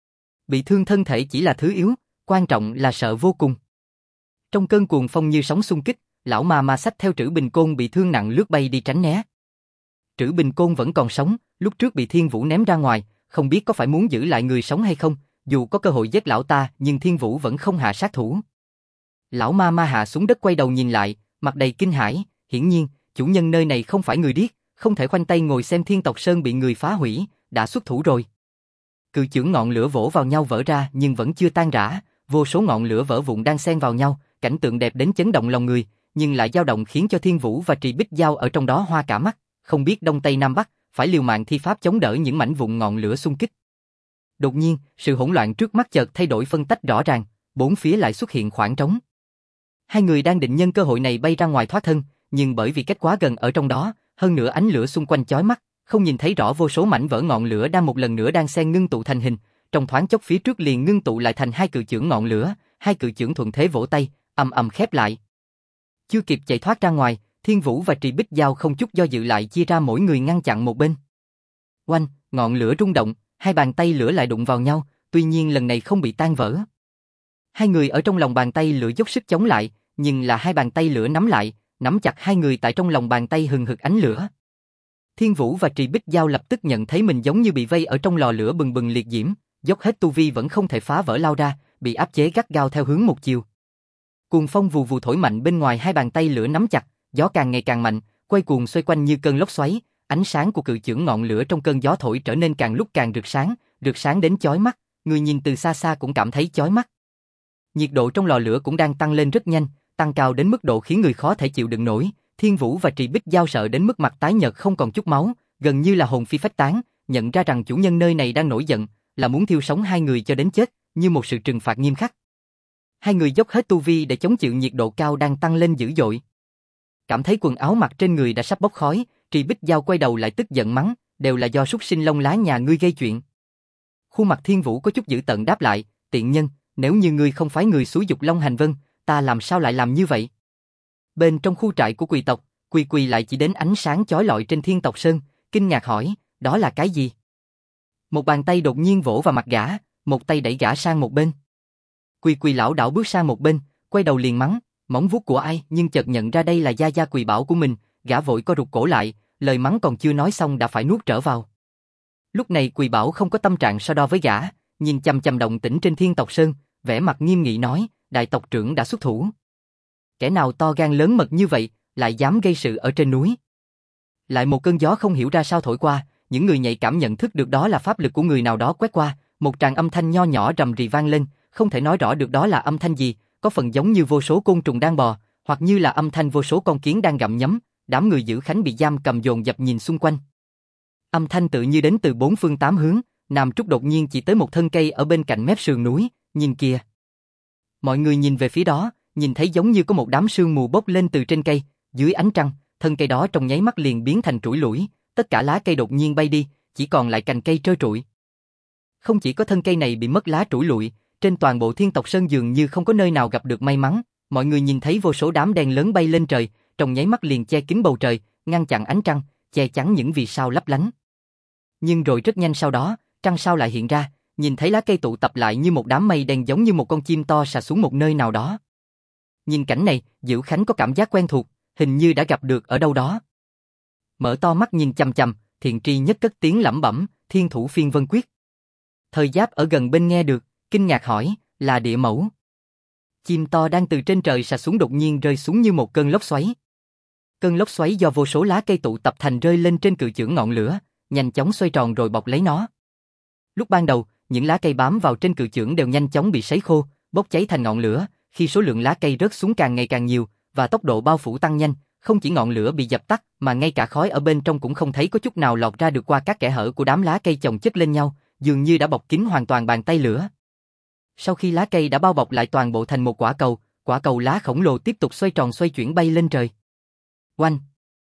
Bị thương thân thể chỉ là thứ yếu, quan trọng là sợ vô cùng. Trong cơn cuồng phong như sóng xung kích, lão ma xách theo Trữ Bình Côn bị thương nặng lướt bay đi tránh né. Trữ Bình Côn vẫn còn sống, lúc trước bị Thiên Vũ ném ra ngoài, không biết có phải muốn giữ lại người sống hay không, dù có cơ hội giết lão ta nhưng Thiên Vũ vẫn không hạ sát thủ. Lão ma hạ xuống đất quay đầu nhìn lại, mặt đầy kinh hãi, hiển nhiên, chủ nhân nơi này không phải người điếc, không thể khoanh tay ngồi xem Thiên Tộc Sơn bị người phá hủy, đã xuất thủ rồi. Cự chưởng ngọn lửa vỗ vào nhau vỡ ra nhưng vẫn chưa tan rã, vô số ngọn lửa vỡ vụn đang xen vào nhau, cảnh tượng đẹp đến chấn động lòng người, nhưng lại dao động khiến cho Thiên Vũ và Trì Bích Giao ở trong đó hoa cả mắt, không biết đông tây nam bắc, phải liều mạng thi pháp chống đỡ những mảnh vụn ngọn lửa xung kích. Đột nhiên, sự hỗn loạn trước mắt chợt thay đổi phân tách rõ ràng, bốn phía lại xuất hiện khoảng trống. Hai người đang định nhân cơ hội này bay ra ngoài thoát thân, nhưng bởi vì cách quá gần ở trong đó, hơn nữa ánh lửa xung quanh chói mắt, không nhìn thấy rõ vô số mảnh vỡ ngọn lửa đang một lần nữa đang xen ngưng tụ thành hình, trong thoáng chốc phía trước liền ngưng tụ lại thành hai cự chưởng ngọn lửa, hai cự chưởng thuận thế vỗ tay, ầm ầm khép lại. Chưa kịp chạy thoát ra ngoài, Thiên Vũ và Trì Bích Giao không chút do dự lại chia ra mỗi người ngăn chặn một bên. Oanh, ngọn lửa rung động, hai bàn tay lửa lại đụng vào nhau, tuy nhiên lần này không bị tan vỡ. Hai người ở trong lòng bàn tay lửa dốc sức chống lại, nhưng là hai bàn tay lửa nắm lại, nắm chặt hai người tại trong lòng bàn tay hừng hực ánh lửa. Thiên Vũ và Trì Bích Giao lập tức nhận thấy mình giống như bị vây ở trong lò lửa bừng bừng liệt diễm, dốc hết tu vi vẫn không thể phá vỡ lao ra, bị áp chế gắt gao theo hướng một chiều. Cuồng phong vù vù thổi mạnh bên ngoài hai bàn tay lửa nắm chặt, gió càng ngày càng mạnh, quay cuồng xoay quanh như cơn lốc xoáy, ánh sáng của cự chưởng ngọn lửa trong cơn gió thổi trở nên càng lúc càng rực sáng đến chói mắt, người nhìn từ xa xa cũng cảm thấy chói mắt. Nhiệt độ trong lò lửa cũng đang tăng lên rất nhanh, tăng cao đến mức độ khiến người khó thể chịu đựng nổi. Thiên Vũ và Trì Bích Giao sợ đến mức mặt tái nhợt không còn chút máu, gần như là hồn phi phách tán, nhận ra rằng chủ nhân nơi này đang nổi giận, là muốn thiêu sống hai người cho đến chết, như một sự trừng phạt nghiêm khắc. Hai người dốc hết tu vi để chống chịu nhiệt độ cao đang tăng lên dữ dội. Cảm thấy quần áo mặc trên người đã sắp bốc khói, Trì Bích Giao quay đầu lại tức giận mắng, đều là do súc sinh lông lá nhà ngươi gây chuyện. Khuôn mặt Thiên Vũ có chút dữ tợn đáp lại, tiện nhân, nếu như ngươi không phái người xúi dục Long Hành Vân, ta làm sao lại làm như vậy? Bên trong khu trại của Quỳ tộc, Quỳ Quỳ lại chỉ đến ánh sáng chói lọi trên Thiên Tộc Sơn, kinh ngạc hỏi, đó là cái gì? Một bàn tay đột nhiên vỗ vào mặt gã, một tay đẩy gã sang một bên. Quỳ Quỳ lảo đảo bước sang một bên, quay đầu liền mắng, móng vuốt của ai? Nhưng chợt nhận ra đây là gia gia Quỳ Bảo của mình, gã vội co rụt cổ lại, lời mắng còn chưa nói xong đã phải nuốt trở vào. Lúc này Quỳ Bảo không có tâm trạng so đo với gã, nhìn chằm chằm động tĩnh trên Thiên Tộc Sơn, vẻ mặt nghiêm nghị nói, đại tộc trưởng đã xuất thủ. Kẻ nào to gan lớn mật như vậy, lại dám gây sự ở trên núi? Lại một cơn gió không hiểu ra sao thổi qua, những người nhạy cảm nhận thức được đó là pháp lực của người nào đó quét qua, một tràng âm thanh nho nhỏ rầm rì vang lên, không thể nói rõ được đó là âm thanh gì, có phần giống như vô số côn trùng đang bò, hoặc như là âm thanh vô số con kiến đang gặm nhấm, đám người giữ khánh bị giam cầm dồn dập nhìn xung quanh. Âm thanh tự như đến từ bốn phương tám hướng, Nam Trúc đột nhiên chỉ tới một thân cây ở bên cạnh mép sườn núi, nhìn kìa. Mọi người nhìn về phía đó, nhìn thấy giống như có một đám sương mù bốc lên từ trên cây, dưới ánh trăng, thân cây đó trong nháy mắt liền biến thành trũi lủi, tất cả lá cây đột nhiên bay đi, chỉ còn lại cành cây trơ trụi. Không chỉ có thân cây này bị mất lá trũi lủi, trên toàn bộ Thiên Tộc Sơn dường như không có nơi nào gặp được may mắn, mọi người nhìn thấy vô số đám đen lớn bay lên trời, trong nháy mắt liền che kín bầu trời, ngăn chặn ánh trăng, che chắn những vì sao lấp lánh. Nhưng rồi rất nhanh sau đó, trăng sao lại hiện ra, nhìn thấy lá cây tụ tập lại như một đám mây đen giống như một con chim to xà xuống một nơi nào đó. Nhìn cảnh này, Diệu Khánh có cảm giác quen thuộc, hình như đã gặp được ở đâu đó. Mở to mắt nhìn chằm chằm, Thiện Tri Nhất cất tiếng lẩm bẩm, Thiên Thủ Phiên Vân Quyết. Thời Giáp ở gần bên nghe được, kinh ngạc hỏi, là địa mẫu. Chim to đang từ trên trời xà xuống đột nhiên rơi xuống như một cơn lốc xoáy. Cơn lốc xoáy do vô số lá cây tụ tập thành rơi lên trên cự chưởng ngọn lửa, nhanh chóng xoay tròn rồi bọc lấy nó. Lúc ban đầu, những lá cây bám vào trên cự chưởng đều nhanh chóng bị sấy khô, bốc cháy thành ngọn lửa, khi số lượng lá cây rớt xuống càng ngày càng nhiều và tốc độ bao phủ tăng nhanh, không chỉ ngọn lửa bị dập tắt mà ngay cả khói ở bên trong cũng không thấy có chút nào lọt ra được qua các kẽ hở của đám lá cây chồng chất lên nhau, dường như đã bọc kín hoàn toàn bàn tay lửa. Sau khi lá cây đã bao bọc lại toàn bộ thành một quả cầu lá khổng lồ tiếp tục xoay tròn xoay chuyển bay lên trời. Oanh!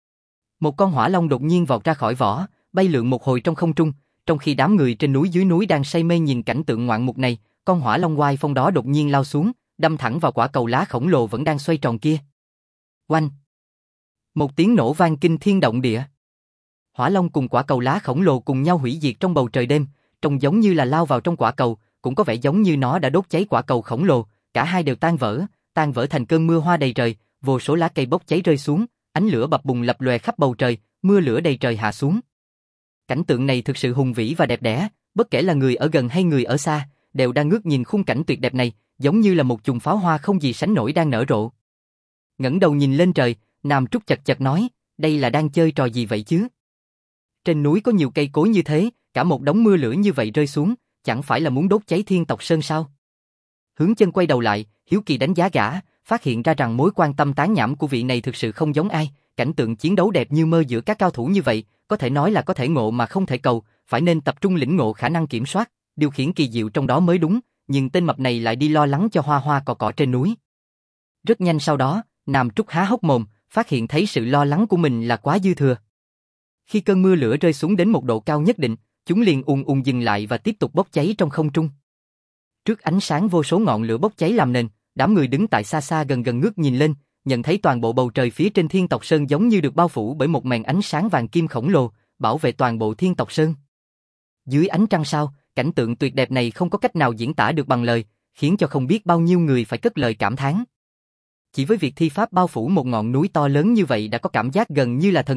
Một con hỏa long đột nhiên vọt ra khỏi vỏ, bay lượn một hồi trong không trung, trong khi đám người trên núi dưới núi đang say mê nhìn cảnh tượng ngoạn mục này, con hỏa long oai phong đó đột nhiên lao xuống, đâm thẳng vào quả cầu lá khổng lồ vẫn đang xoay tròn kia. Oanh! Một tiếng nổ vang kinh thiên động địa. Hỏa long cùng quả cầu lá khổng lồ cùng nhau hủy diệt trong bầu trời đêm, trông giống như là lao vào trong quả cầu, cũng có vẻ giống như nó đã đốt cháy quả cầu khổng lồ, cả hai đều tan vỡ thành cơn mưa hoa đầy trời, vô số lá cây bốc cháy rơi xuống, ánh lửa bập bùng lập lòe khắp bầu trời, mưa lửa đầy trời hạ xuống. Cảnh tượng này thực sự hùng vĩ và đẹp đẽ, bất kể là người ở gần hay người ở xa, đều đang ngước nhìn khung cảnh tuyệt đẹp này, giống như là một chùm pháo hoa không gì sánh nổi đang nở rộ. Ngẩng đầu nhìn lên trời, Nam Trúc chật chật nói, đây là đang chơi trò gì vậy chứ? Trên núi có nhiều cây cối như thế, cả một đống mưa lửa như vậy rơi xuống, chẳng phải là muốn đốt cháy Thiên Tộc Sơn sao? Hướng Chân quay đầu lại, hiếu kỳ đánh giá gã, phát hiện ra rằng mối quan tâm tán nhảm của vị này thực sự không giống ai, cảnh tượng chiến đấu đẹp như mơ giữa các cao thủ như vậy, có thể nói là có thể ngộ mà không thể cầu, phải nên tập trung lĩnh ngộ khả năng kiểm soát, điều khiển kỳ diệu trong đó mới đúng, nhưng tên mập này lại đi lo lắng cho hoa hoa cỏ cỏ trên núi. Rất nhanh sau đó, Nam Trúc há hốc mồm, phát hiện thấy sự lo lắng của mình là quá dư thừa. Khi cơn mưa lửa rơi xuống đến một độ cao nhất định, chúng liền ùn ùn dừng lại và tiếp tục bốc cháy trong không trung. Trước ánh sáng vô số ngọn lửa bốc cháy làm nền, đám người đứng tại xa xa gần gần ngước nhìn lên, nhận thấy toàn bộ bầu trời phía trên Thiên Tộc Sơn giống như được bao phủ bởi một màn ánh sáng vàng kim khổng lồ, bảo vệ toàn bộ Thiên Tộc Sơn. Dưới ánh trăng sao, cảnh tượng tuyệt đẹp này không có cách nào diễn tả được bằng lời, khiến cho không biết bao nhiêu người phải cất lời cảm thán. Chỉ với việc thi pháp bao phủ một ngọn núi to lớn như vậy đã có cảm giác gần như là thần tích,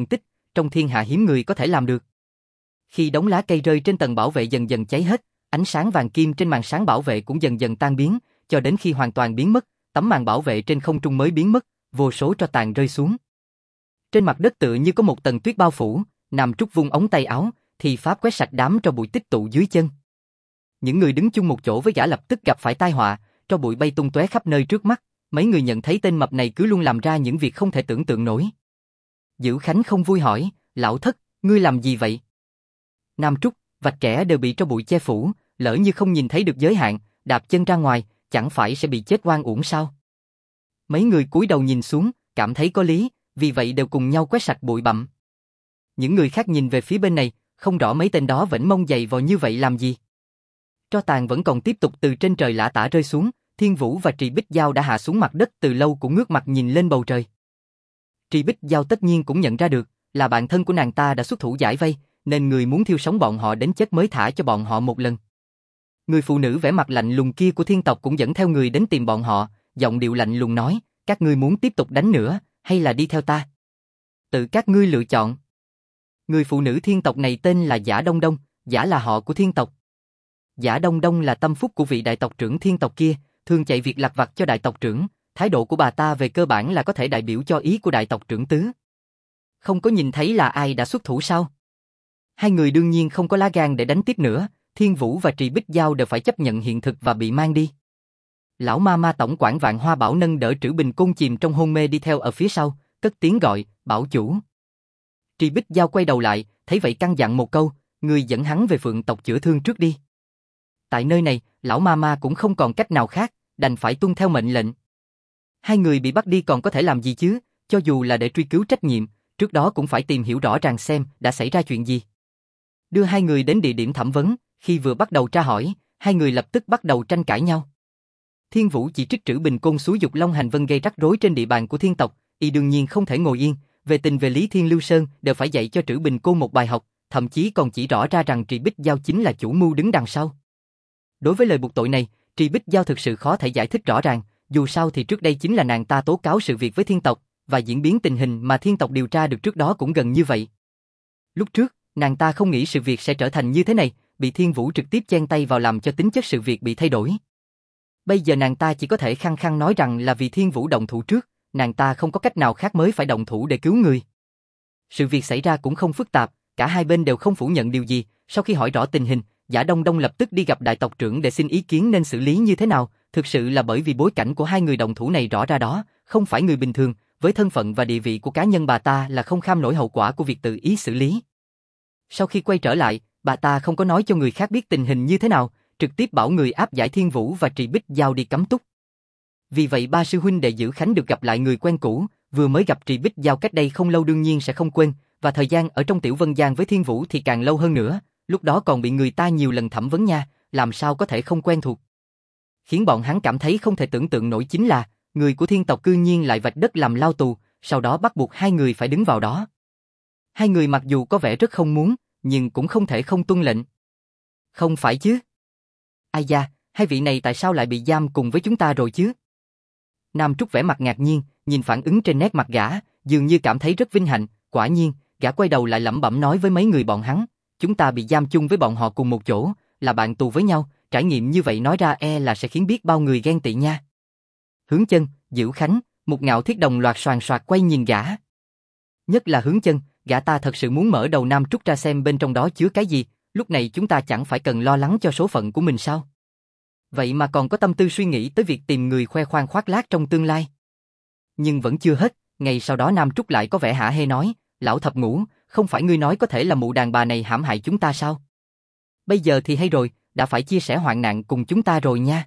trong thiên hạ hiếm người có thể làm được. Khi đống lá cây rơi trên tầng bảo vệ dần dần cháy hết, ánh sáng vàng kim trên màn sáng bảo vệ cũng dần dần tan biến, cho đến khi hoàn toàn biến mất, tấm màn bảo vệ trên không trung mới biến mất, vô số tro tàn rơi xuống. Trên mặt đất tựa như có một tầng tuyết bao phủ, Nam Trúc vung ống tay áo, thì pháp quét sạch đám tro bụi tích tụ dưới chân. Những người đứng chung một chỗ với gã lập tức gặp phải tai họa, tro bụi bay tung tóe khắp nơi trước mắt, mấy người nhận thấy tên mập này cứ luôn làm ra những việc không thể tưởng tượng nổi. Dữ Khánh không vui hỏi, lão thất, ngươi làm gì vậy? Nam Trúc, vạch kẻ đều bị tro bụi che phủ, lỡ như không nhìn thấy được giới hạn, đạp chân ra ngoài, chẳng phải sẽ bị chết oan uổng sao? Mấy người cúi đầu nhìn xuống, cảm thấy có lý, vì vậy đều cùng nhau quét sạch bụi bặm. Những người khác nhìn về phía bên này, không rõ mấy tên đó vẫn mông dày vò như vậy làm gì. Tro tàn vẫn còn tiếp tục từ trên trời lả tả rơi xuống, Thiên Vũ và Trì Bích Giao đã hạ xuống mặt đất từ lâu cũng ngước mặt nhìn lên bầu trời. Trì Bích Giao tất nhiên cũng nhận ra được, là bạn thân của nàng ta đã xuất thủ giải vây, nên người muốn thiêu sống bọn họ đến chết mới thả cho bọn họ một lần. Người phụ nữ vẻ mặt lạnh lùng kia của thiên tộc cũng dẫn theo người đến tìm bọn họ, giọng điệu lạnh lùng nói, các ngươi muốn tiếp tục đánh nữa, hay là đi theo ta? Tự các ngươi lựa chọn. Người phụ nữ thiên tộc này tên là Giả Đông Đông, Giả là họ của thiên tộc. Giả Đông Đông là tâm phúc của vị đại tộc trưởng thiên tộc kia, thường chạy việc lặt vặt cho đại tộc trưởng, thái độ của bà ta về cơ bản là có thể đại biểu cho ý của đại tộc trưởng tứ. Không có nhìn thấy là ai đã xuất thủ sao? Hai người đương nhiên không có lá gan để đánh tiếp nữa, Thiên Vũ và Trì Bích Giao đều phải chấp nhận hiện thực và bị mang đi. Lão ma ma tổng quản Vạn Hoa Bảo nâng đỡ Trữ Bình Côn chìm trong hôn mê đi theo ở phía sau, cất tiếng gọi, bảo chủ. Trì Bích Giao quay đầu lại, thấy vậy căn dặn một câu, người dẫn hắn về Phượng tộc chữa thương trước đi. Tại nơi này, lão ma ma cũng không còn cách nào khác, đành phải tuân theo mệnh lệnh. Hai người bị bắt đi còn có thể làm gì chứ, cho dù là để truy cứu trách nhiệm, trước đó cũng phải tìm hiểu rõ ràng xem đã xảy ra chuyện gì. Đưa hai người đến địa điểm thẩm vấn, khi vừa bắt đầu tra hỏi, hai người lập tức bắt đầu tranh cãi nhau. Thiên Vũ chỉ trích Trữ Bình Côn xúi dục Long Hành Vân gây rắc rối trên địa bàn của thiên tộc, y đương nhiên không thể ngồi yên, về tình về lý Thiên Lưu Sơn đều phải dạy cho Trữ Bình Côn một bài học, thậm chí còn chỉ rõ ra rằng Trì Bích Giao chính là chủ mưu đứng đằng sau. Đối với lời buộc tội này, Trì Bích Giao thực sự khó thể giải thích rõ ràng, dù sao thì trước đây chính là nàng ta tố cáo sự việc với thiên tộc, và diễn biến tình hình mà thiên tộc điều tra được trước đó cũng gần như vậy. Lúc trước, nàng ta không nghĩ sự việc sẽ trở thành như thế này, bị Thiên Vũ trực tiếp chen tay vào làm cho tính chất sự việc bị thay đổi. Bây giờ nàng ta chỉ có thể khăng khăng nói rằng là vì Thiên Vũ động thủ trước, nàng ta không có cách nào khác mới phải động thủ để cứu người. Sự việc xảy ra cũng không phức tạp, cả hai bên đều không phủ nhận điều gì, sau khi hỏi rõ tình hình, Giả Đông Đông lập tức đi gặp đại tộc trưởng để xin ý kiến nên xử lý như thế nào, thực sự là bởi vì bối cảnh của hai người động thủ này rõ ra đó, không phải người bình thường, với thân phận và địa vị của cá nhân bà ta là không kham nổi hậu quả của việc tự ý xử lý. Sau khi quay trở lại, bà ta không có nói cho người khác biết tình hình như thế nào, trực tiếp bảo người áp giải Thiên Vũ và Trì Bích Giao đi cấm túc. Vì vậy ba sư huynh đệ Dữ Khánh được gặp lại người quen cũ, vừa mới gặp Trì Bích Giao cách đây không lâu đương nhiên sẽ không quên, và thời gian ở trong Tiểu Vân Giang với Thiên Vũ thì càng lâu hơn nữa, lúc đó còn bị người ta nhiều lần thẩm vấn nha, làm sao có thể không quen thuộc. Khiến bọn hắn cảm thấy không thể tưởng tượng nổi chính là, người của thiên tộc cư nhiên lại vạch đất làm lao tù, sau đó bắt buộc hai người phải đứng vào đó. Hai người mặc dù có vẻ rất không muốn, nhưng cũng không thể không tuân lệnh. Không phải chứ? Ai da, hai vị này tại sao lại bị giam cùng với chúng ta rồi chứ? Nam Trúc vẻ mặt ngạc nhiên, nhìn phản ứng trên nét mặt gã, dường như cảm thấy rất vinh hạnh, quả nhiên, gã quay đầu lại lẩm bẩm nói với mấy người bọn hắn, chúng ta bị giam chung với bọn họ cùng một chỗ, là bạn tù với nhau, trải nghiệm như vậy nói ra là sẽ khiến biết bao người ghen tị nha. Hướng Chân, Dữ Khánh, Một Ngạo Thiết đồng loạt soàn soạt quay nhìn gã. Nhất là Hướng Chân, gã ta thật sự muốn mở đầu Nam Trúc ra xem bên trong đó chứa cái gì, lúc này chúng ta chẳng phải cần lo lắng cho số phận của mình sao? Vậy mà còn có tâm tư suy nghĩ tới việc tìm người khoe khoang khoác lác trong tương lai. Nhưng vẫn chưa hết, ngày sau đó Nam Trúc lại có vẻ hả hê nói, lão thập ngũ, không phải ngươi nói có thể là mụ đàn bà này hãm hại chúng ta sao? Bây giờ thì hay rồi, đã phải chia sẻ hoạn nạn cùng chúng ta rồi nha.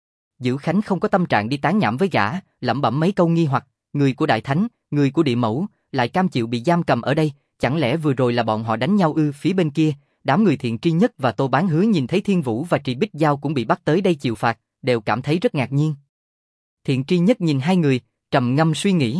Dữ Khánh không có tâm trạng đi tán nhảm với gã, lẩm bẩm mấy câu nghi hoặc, người của Đại Thánh, người của Địa Mẫu, lại cam chịu bị giam cầm ở đây, chẳng lẽ vừa rồi là bọn họ đánh nhau ư? Phía bên kia, đám người Thiện Tri Nhất và Tô Bán Hứa nhìn thấy Thiên Vũ và Trì Bích Giao cũng bị bắt tới đây chịu phạt, đều cảm thấy rất ngạc nhiên. Thiện Tri Nhất nhìn hai người, trầm ngâm suy nghĩ.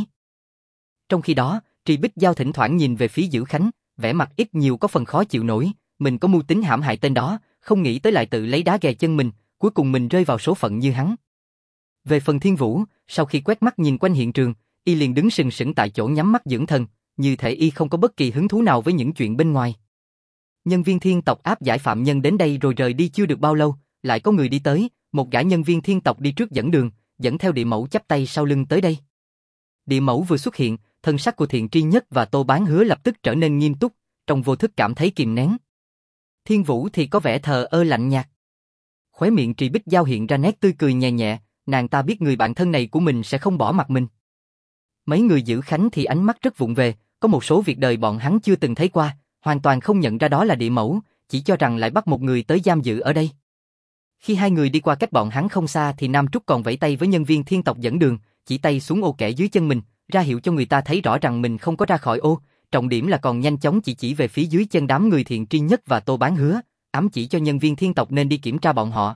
Trong khi đó, Trì Bích Giao thỉnh thoảng nhìn về phía Dữ Khánh, vẻ mặt ít nhiều có phần khó chịu nổi, mình có mưu tính hãm hại tên đó, không nghĩ tới lại tự lấy đá ghè chân mình, cuối cùng mình rơi vào số phận như hắn. Về phần Thiên Vũ, sau khi quét mắt nhìn quanh hiện trường, y liền đứng sừng sững tại chỗ nhắm mắt dưỡng thần, như thể y không có bất kỳ hứng thú nào với những chuyện bên ngoài. Nhân viên thiên tộc áp giải phạm nhân đến đây rồi rời đi chưa được bao lâu, lại có người đi tới, một gã nhân viên thiên tộc đi trước dẫn đường, dẫn theo địa mẫu chắp tay sau lưng tới đây. Địa mẫu vừa xuất hiện, thân sắc của Thiện Tri Nhất và Tô Bán Hứa lập tức trở nên nghiêm túc, trong vô thức cảm thấy kìm nén. Thiên Vũ thì có vẻ thờ ơ lạnh nhạt. Khóe miệng Trì Bích Giao hiện ra nét tươi cười nhẹ nhẹ, nàng ta biết người bạn thân này của mình sẽ không bỏ mặc mình. Mấy người giữ khánh thì ánh mắt rất vụng về, có một số việc đời bọn hắn chưa từng thấy qua, hoàn toàn không nhận ra đó là địa mẫu, chỉ cho rằng lại bắt một người tới giam giữ ở đây. Khi hai người đi qua cách bọn hắn không xa thì Nam Trúc còn vẫy tay với nhân viên thiên tộc dẫn đường, chỉ tay xuống ô kẻ dưới chân mình, ra hiệu cho người ta thấy rõ rằng mình không có ra khỏi ô, trọng điểm là còn nhanh chóng chỉ về phía dưới chân đám người Thiện Tri Nhất và Tô Bán Hứa, ám chỉ cho nhân viên thiên tộc nên đi kiểm tra bọn họ.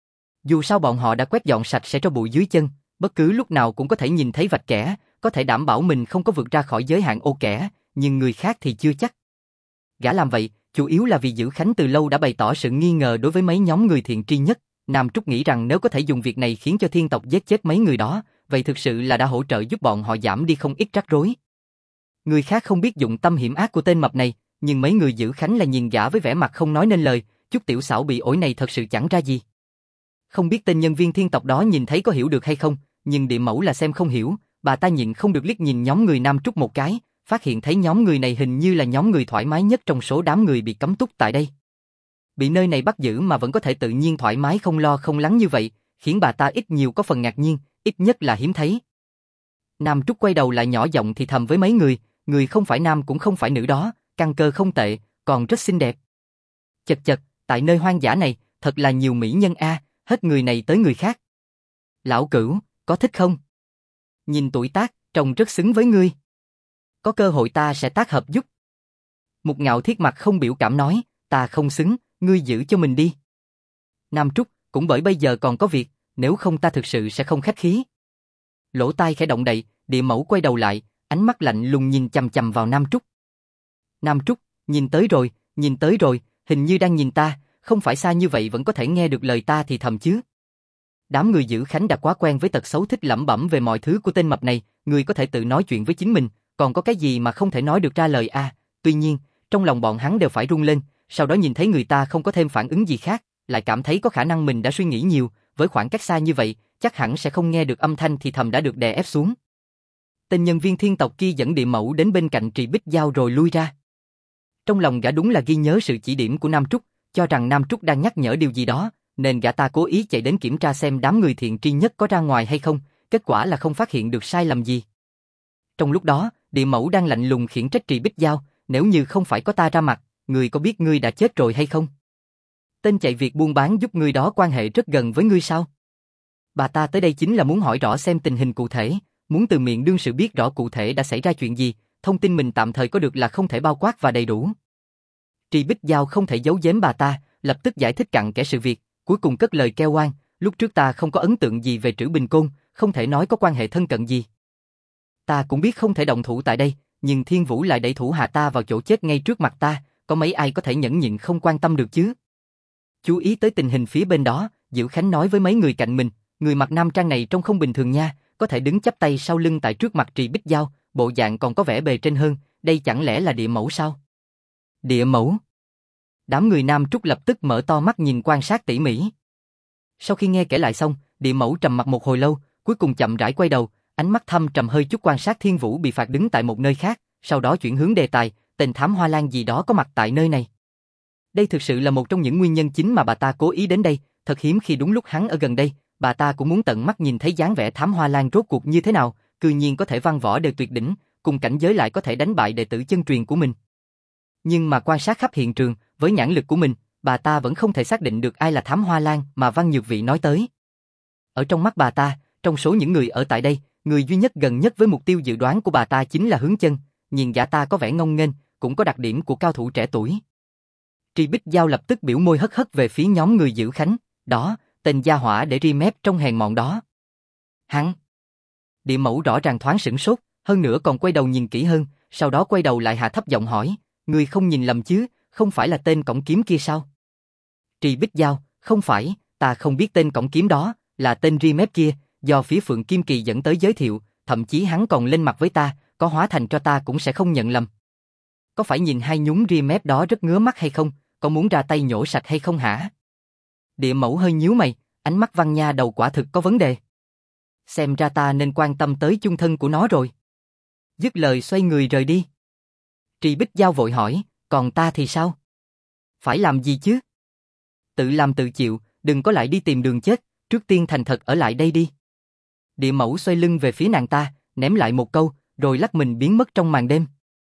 Dù sao bọn họ đã quét dọn sạch sẽ tro bụi dưới chân, bất cứ lúc nào cũng có thể nhìn thấy vạch kẻ, có thể đảm bảo mình không có vượt ra khỏi giới hạn ô kẻ, nhưng người khác thì chưa chắc. Gã làm vậy, chủ yếu là vì Giữ Khánh từ lâu đã bày tỏ sự nghi ngờ đối với mấy nhóm người Thiện Tri Nhất. Nam Trúc nghĩ rằng nếu có thể dùng việc này khiến cho thiên tộc giết chết mấy người đó, vậy thực sự là đã hỗ trợ giúp bọn họ giảm đi không ít rắc rối. Người khác không biết dụng tâm hiểm ác của tên mập này, nhưng mấy người Giữ Khánh là nhìn gã với vẻ mặt không nói nên lời, chút tiểu xảo bị ổi này thật sự chẳng ra gì. Không biết tên nhân viên thiên tộc đó nhìn thấy có hiểu được hay không, nhưng địa mẫu là xem không hiểu, bà ta nhịn không được liếc nhìn nhóm người Nam Trúc một cái, phát hiện thấy nhóm người này hình như là nhóm người thoải mái nhất trong số đám người bị cấm túc tại đây. Bị nơi này bắt giữ mà vẫn có thể tự nhiên thoải mái không lo không lắng như vậy, khiến bà ta ít nhiều có phần ngạc nhiên, ít nhất là hiếm thấy. Nam Trúc quay đầu lại nhỏ giọng thì thầm với mấy người không phải nam cũng không phải nữ đó, căn cơ không tệ, còn rất xinh đẹp. Chật chật, tại nơi hoang dã này, thật là nhiều mỹ nhân a, hết người này tới người khác. Lão Cửu, có thích không? Nhìn tuổi tác, trông rất xứng với ngươi. Có cơ hội ta sẽ tác hợp giúp. Mục Ngạo Thiết mặt không biểu cảm nói, ta không xứng, ngươi giữ cho mình đi. Nam Trúc, cũng bởi bây giờ còn có việc, nếu không ta thực sự sẽ không khách khí. Lỗ tai khẽ động đậy, địa mẫu quay đầu lại, ánh mắt lạnh lùng nhìn chằm chằm vào Nam Trúc. Nam Trúc, nhìn tới rồi, hình như đang nhìn ta, không phải xa như vậy vẫn có thể nghe được lời ta thì thầm chứ. Đám người Giữ Khánh đã quá quen với tật xấu thích lẩm bẩm về mọi thứ của tên mập này, người có thể tự nói chuyện với chính mình, còn có cái gì mà không thể nói được ra lời a? Tuy nhiên, trong lòng bọn hắn đều phải rung lên, sau đó nhìn thấy người ta không có thêm phản ứng gì khác, lại cảm thấy có khả năng mình đã suy nghĩ nhiều, với khoảng cách xa như vậy, chắc hẳn sẽ không nghe được âm thanh thì thầm đã được đè ép xuống. Tên nhân viên thiên tộc kia dẫn địa mẫu đến bên cạnh Trì Bích Giao rồi lui ra. Trong lòng gã đúng là ghi nhớ sự chỉ điểm của Nam Trúc, cho rằng Nam Trúc đang nhắc nhở điều gì đó, nên gã ta cố ý chạy đến kiểm tra xem đám người Thiện Tri Nhất có ra ngoài hay không, kết quả là không phát hiện được sai lầm gì. Trong lúc đó, địa mẫu đang lạnh lùng khiển trách Trì Bích Giao, nếu như không phải có ta ra mặt, ngươi có biết ngươi đã chết rồi hay không? Tên chạy việc buôn bán giúp ngươi đó quan hệ rất gần với ngươi sao? Bà ta tới đây chính là muốn hỏi rõ xem tình hình cụ thể, muốn từ miệng đương sự biết rõ cụ thể đã xảy ra chuyện gì, thông tin mình tạm thời có được là không thể bao quát và đầy đủ. Trì Bích Giao không thể giấu giếm bà ta, lập tức giải thích cặn kẽ sự việc, cuối cùng cất lời kêu oan, lúc trước ta không có ấn tượng gì về Trữ Bình Côn, không thể nói có quan hệ thân cận gì. Ta cũng biết không thể động thủ tại đây, nhưng Thiên Vũ lại đẩy thủ hạ ta vào chỗ chết ngay trước mặt ta, có mấy ai có thể nhẫn nhịn không quan tâm được chứ? Chú ý tới tình hình phía bên đó, Giữ Khánh nói với mấy người cạnh mình, người mặc nam trang này trông không bình thường nha, có thể đứng chắp tay sau lưng tại trước mặt Trì Bích Giao, bộ dạng còn có vẻ bề trên hơn, đây chẳng lẽ là địa mẫu sao? Địa mẫu? Đám người Nam Trúc lập tức mở to mắt nhìn quan sát tỉ mỉ. Sau khi nghe kể lại xong, địa mẫu trầm mặt một hồi lâu, cuối cùng chậm rãi quay đầu, ánh mắt thâm trầm hơi chút quan sát Thiên Vũ bị phạt đứng tại một nơi khác, sau đó chuyển hướng đề tài, tên thám hoa lan gì đó có mặt tại nơi này. Đây thực sự là một trong những nguyên nhân chính mà bà ta cố ý đến đây, thật hiếm khi đúng lúc hắn ở gần đây, bà ta cũng muốn tận mắt nhìn thấy dáng vẻ thám hoa lan rốt cuộc như thế nào, cư nhiên có thể văn võ đều tuyệt đỉnh, cùng cảnh giới lại có thể đánh bại đệ tử chân truyền của mình. Nhưng mà quan sát khắp hiện trường, với nhãn lực của mình, bà ta vẫn không thể xác định được ai là thám hoa lan mà Văn Nhược Vị nói tới. Ở trong mắt bà ta, trong số những người ở tại đây, người duy nhất gần nhất với mục tiêu dự đoán của bà ta chính là Hướng Chân, nhìn gã ta có vẻ ngông nghênh, cũng có đặc điểm của cao thủ trẻ tuổi. Trì Bích Giao lập tức biểu môi hất hất về phía nhóm người Giữ Khánh, đó, tên gia hỏa để ri mép trong hèn mọn đó. Hắn! Địa mẫu rõ ràng thoáng sửng sốt, hơn nữa còn quay đầu nhìn kỹ hơn, sau đó quay đầu lại hạ thấp giọng hỏi, người không nhìn lầm chứ, không phải là tên cổng kiếm kia sao? Trì Bích Giao, không phải, ta không biết tên cổng kiếm đó, là tên ri mép kia, do phía Phượng Kim Kỳ dẫn tới giới thiệu, thậm chí hắn còn lên mặt với ta, có hóa thành cho ta cũng sẽ không nhận lầm. Có phải nhìn hai nhún ria mép đó rất ngứa mắt hay không, có muốn ra tay nhổ sạch hay không hả? Địa mẫu hơi nhíu mày, ánh mắt Văn Nha đầu quả thực có vấn đề. Xem ra ta nên quan tâm tới chung thân của nó rồi. Dứt lời xoay người rời đi. Trì Bích Giao vội hỏi, còn ta thì sao? Phải làm gì chứ? Tự làm tự chịu, đừng có lại đi tìm đường chết, trước tiên thành thật ở lại đây đi. Địa mẫu xoay lưng về phía nàng ta, ném lại một câu, rồi lắc mình biến mất trong màn đêm.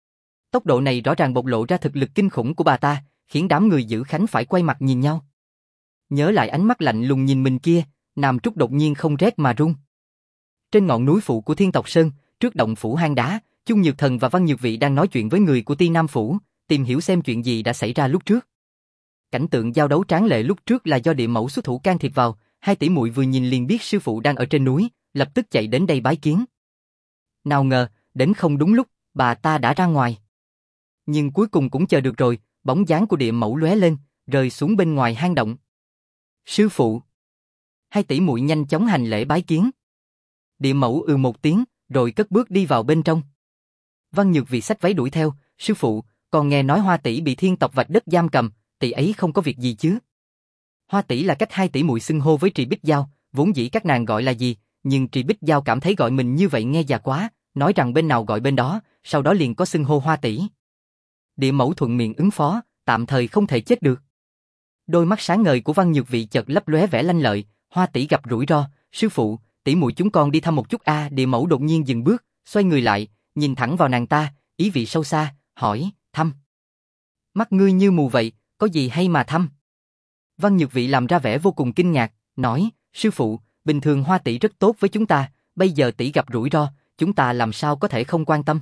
Tốc độ này rõ ràng bộc lộ ra thực lực kinh khủng của bà ta, khiến đám người giữ khánh phải quay mặt nhìn nhau. Nhớ lại ánh mắt lạnh lùng nhìn mình kia, Nam Trúc đột nhiên không rét mà run. Trên ngọn núi phụ của Thiên Tộc Sơn, trước động phủ hang đá, Chung Nhược Thần và Văn Nhược Vị đang nói chuyện với người của Ti Nam Phủ, tìm hiểu xem chuyện gì đã xảy ra lúc trước. Cảnh tượng giao đấu tráng lệ lúc trước là do địa mẫu xuất thủ can thiệp vào, hai tỷ muội vừa nhìn liền biết sư phụ đang ở trên núi, lập tức chạy đến đây bái kiến. Nào ngờ, đến không đúng lúc, bà ta đã ra ngoài. Nhưng cuối cùng cũng chờ được rồi, bóng dáng của địa mẫu lóe lên, rơi xuống bên ngoài hang động. Sư phụ. Hai tỷ muội nhanh chóng hành lễ bái kiến. Địa mẫu một tiếng, rồi cất bước đi vào bên trong. Văn Nhược Vị xách váy đuổi theo, sư phụ, còn nghe nói Hoa tỷ bị thiên tộc vạch đất giam cầm, tỷ ấy không có việc gì chứ? Hoa tỷ là cách hai tỷ muội xưng hô với Trì Bích Giao, vốn dĩ các nàng gọi là gì, nhưng Trì Bích Giao cảm thấy gọi mình như vậy nghe già quá, nói rằng bên nào gọi bên đó, sau đó liền có xưng hô Hoa tỷ. Địa mẫu thuận miệng ứng phó, tạm thời không thể chết được. Đôi mắt sáng ngời của Văn Nhược Vị chợt lấp lóe vẻ lanh lợi, Hoa tỷ gặp rủi ro, sư phụ, tỷ muội chúng con đi thăm một chút a. Địa mẫu đột nhiên dừng bước, xoay người lại, nhìn thẳng vào nàng ta, ý vị sâu xa, hỏi, thăm. Mắt ngươi như mù vậy, có gì hay mà thăm? Văn Nhược Vị làm ra vẻ vô cùng kinh ngạc, nói, sư phụ, bình thường Hoa tỷ rất tốt với chúng ta, bây giờ tỷ gặp rủi ro, chúng ta làm sao có thể không quan tâm?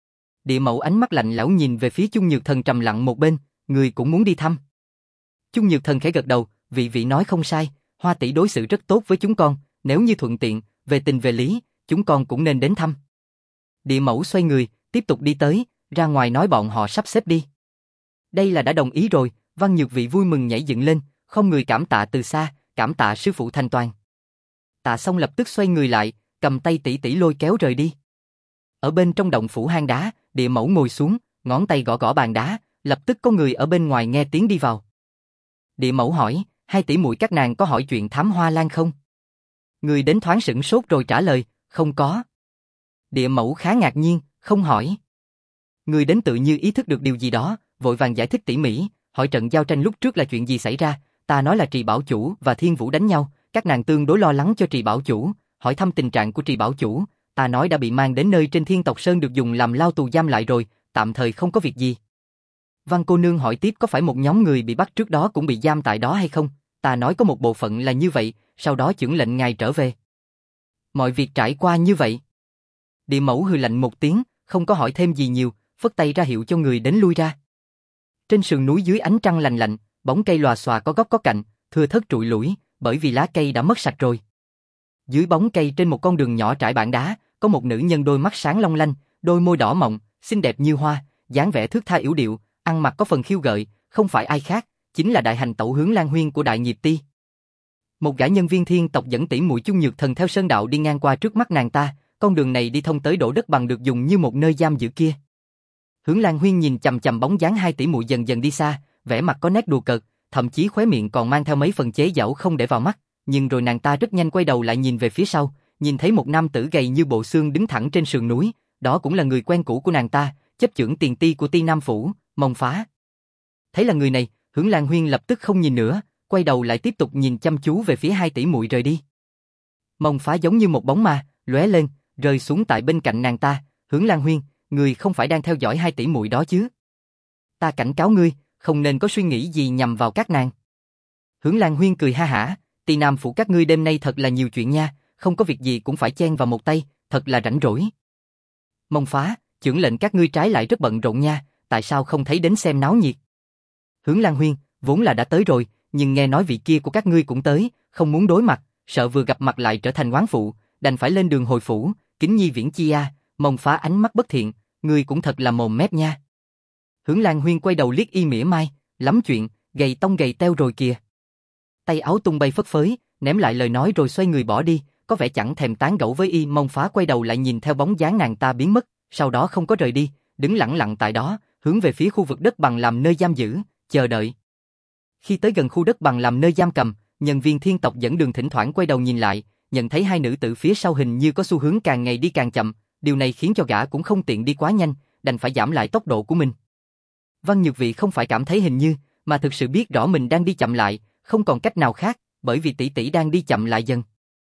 Địa mẫu ánh mắt lạnh lẽo nhìn về phía Chung Nhược Thần trầm lặng một bên, người cũng muốn đi thăm. Chung Nhược Thần khẽ gật đầu, vị nói không sai, Hoa tỷ đối xử rất tốt với chúng con, nếu như thuận tiện, về tình về lý, chúng con cũng nên đến thăm. Địa mẫu xoay người, tiếp tục đi tới, ra ngoài nói bọn họ sắp xếp đi. Đây là đã đồng ý rồi, Văn Nhược Vị vui mừng nhảy dựng lên, không người cảm tạ từ xa, cảm tạ sư phụ thành toàn. Tạ xong lập tức xoay người lại, cầm tay tỷ tỷ lôi kéo rời đi. Ở bên trong động phủ hang đá, địa mẫu ngồi xuống, ngón tay gõ gõ bàn đá, lập tức có người ở bên ngoài nghe tiếng đi vào. Địa mẫu hỏi, hai tỷ muội các nàng có hỏi chuyện thám hoa lan không? Người đến thoáng sửng sốt rồi trả lời, không có. Địa mẫu khá ngạc nhiên, không hỏi. Người đến tự như ý thức được điều gì đó, vội vàng giải thích tỉ mỉ, hỏi trận giao tranh lúc trước là chuyện gì xảy ra, ta nói là Trì Bảo Chủ và Thiên Vũ đánh nhau, các nàng tương đối lo lắng cho Trì Bảo Chủ, hỏi thăm tình trạng của Trì Bảo Chủ, ta nói đã bị mang đến nơi trên Thiên Tộc Sơn được dùng làm lao tù giam lại rồi, tạm thời không có việc gì. Văn cô nương hỏi tiếp có phải một nhóm người bị bắt trước đó cũng bị giam tại đó hay không, ta nói có một bộ phận là như vậy, sau đó chưởng lệnh ngài trở về. Mọi việc trải qua như vậy. Địa mẫu hừ lạnh một tiếng, không có hỏi thêm gì nhiều, phất tay ra hiệu cho người đến lui ra. Trên sườn núi dưới ánh trăng lành lạnh, bóng cây lòa xòa có góc có cạnh, thưa thớt trụi lủi, bởi vì lá cây đã mất sạch rồi. Dưới bóng cây trên một con đường nhỏ trải bảng đá, có một nữ nhân đôi mắt sáng long lanh, đôi môi đỏ mọng, xinh đẹp như hoa, dáng vẻ thước tha yểu điệu, ăn mặc có phần khiêu gợi, không phải ai khác, chính là đại hành tẩu Hướng Lan Huyên của Đại Nghiệp Ti. Một gã nhân viên thiên tộc dẫn tỷ muội Chung Nhược Thần theo sơn đạo đi ngang qua trước mắt nàng ta, con đường này đi thông tới đổ đất bằng được dùng như một nơi giam giữ kia. Hướng Lan Huyên nhìn chằm chằm bóng dáng hai tỷ muội dần dần đi xa, vẻ mặt có nét đùa cợt, thậm chí khóe miệng còn mang theo mấy phần chế giễu không để vào mắt, nhưng rồi nàng ta rất nhanh quay đầu lại nhìn về phía sau, nhìn thấy một nam tử gầy như bộ xương đứng thẳng trên sườn núi, đó cũng là người quen cũ của nàng ta, chấp chưởng tiền ti của Ti Nam Phủ, Mông Phá. Thấy là người này, Hướng Lan Huyên lập tức không nhìn nữa, quay đầu lại tiếp tục nhìn chăm chú về phía hai tỷ muội rời đi. Mông Phá giống như một bóng ma, lóe lên, rơi xuống tại bên cạnh nàng ta. Hướng Lan Huyên, người không phải đang theo dõi hai tỷ muội đó chứ? Ta cảnh cáo ngươi, không nên có suy nghĩ gì nhằm vào các nàng. Hướng Lan Huyên cười ha hả, Ti Nam Phủ các ngươi đêm nay thật là nhiều chuyện nha, không có việc gì cũng phải chen vào một tay, thật là rảnh rỗi. Mông Phá, chưởng lệnh các ngươi trái lại rất bận rộn nha, tại sao không thấy đến xem náo nhiệt? Hướng Lan Huyên, vốn là đã tới rồi, nhưng nghe nói vị kia của các ngươi cũng tới, không muốn đối mặt, sợ vừa gặp mặt lại trở thành oán phụ, đành phải lên đường hồi phủ, kính nhi viễn chi a. Mông Phá ánh mắt bất thiện, ngươi cũng thật là mồm mép nha. Hướng Lan Huyên quay đầu liếc y mỉa mai, lắm chuyện, gầy tông gầy teo rồi kìa. Tay áo tung bay phất phới, ném lại lời nói rồi xoay người bỏ đi, có vẻ chẳng thèm tán gẫu với y. Mông Phá quay đầu lại nhìn theo bóng dáng nàng ta biến mất, Sau đó không có rời đi, đứng lặng lặng tại đó, hướng về phía khu vực đất bằng làm nơi giam giữ, chờ đợi. Khi tới gần khu đất bằng làm nơi giam cầm, nhân viên thiên tộc dẫn đường thỉnh thoảng quay đầu nhìn lại, nhận thấy hai nữ tử phía sau hình như có xu hướng càng ngày đi càng chậm, điều này khiến cho gã cũng không tiện đi quá nhanh, đành phải giảm lại tốc độ của mình. Văn Nhược Vị không phải cảm thấy hình như, mà thực sự biết rõ mình đang đi chậm lại, không còn cách nào khác, bởi vì tỷ tỷ đang đi chậm lại dần.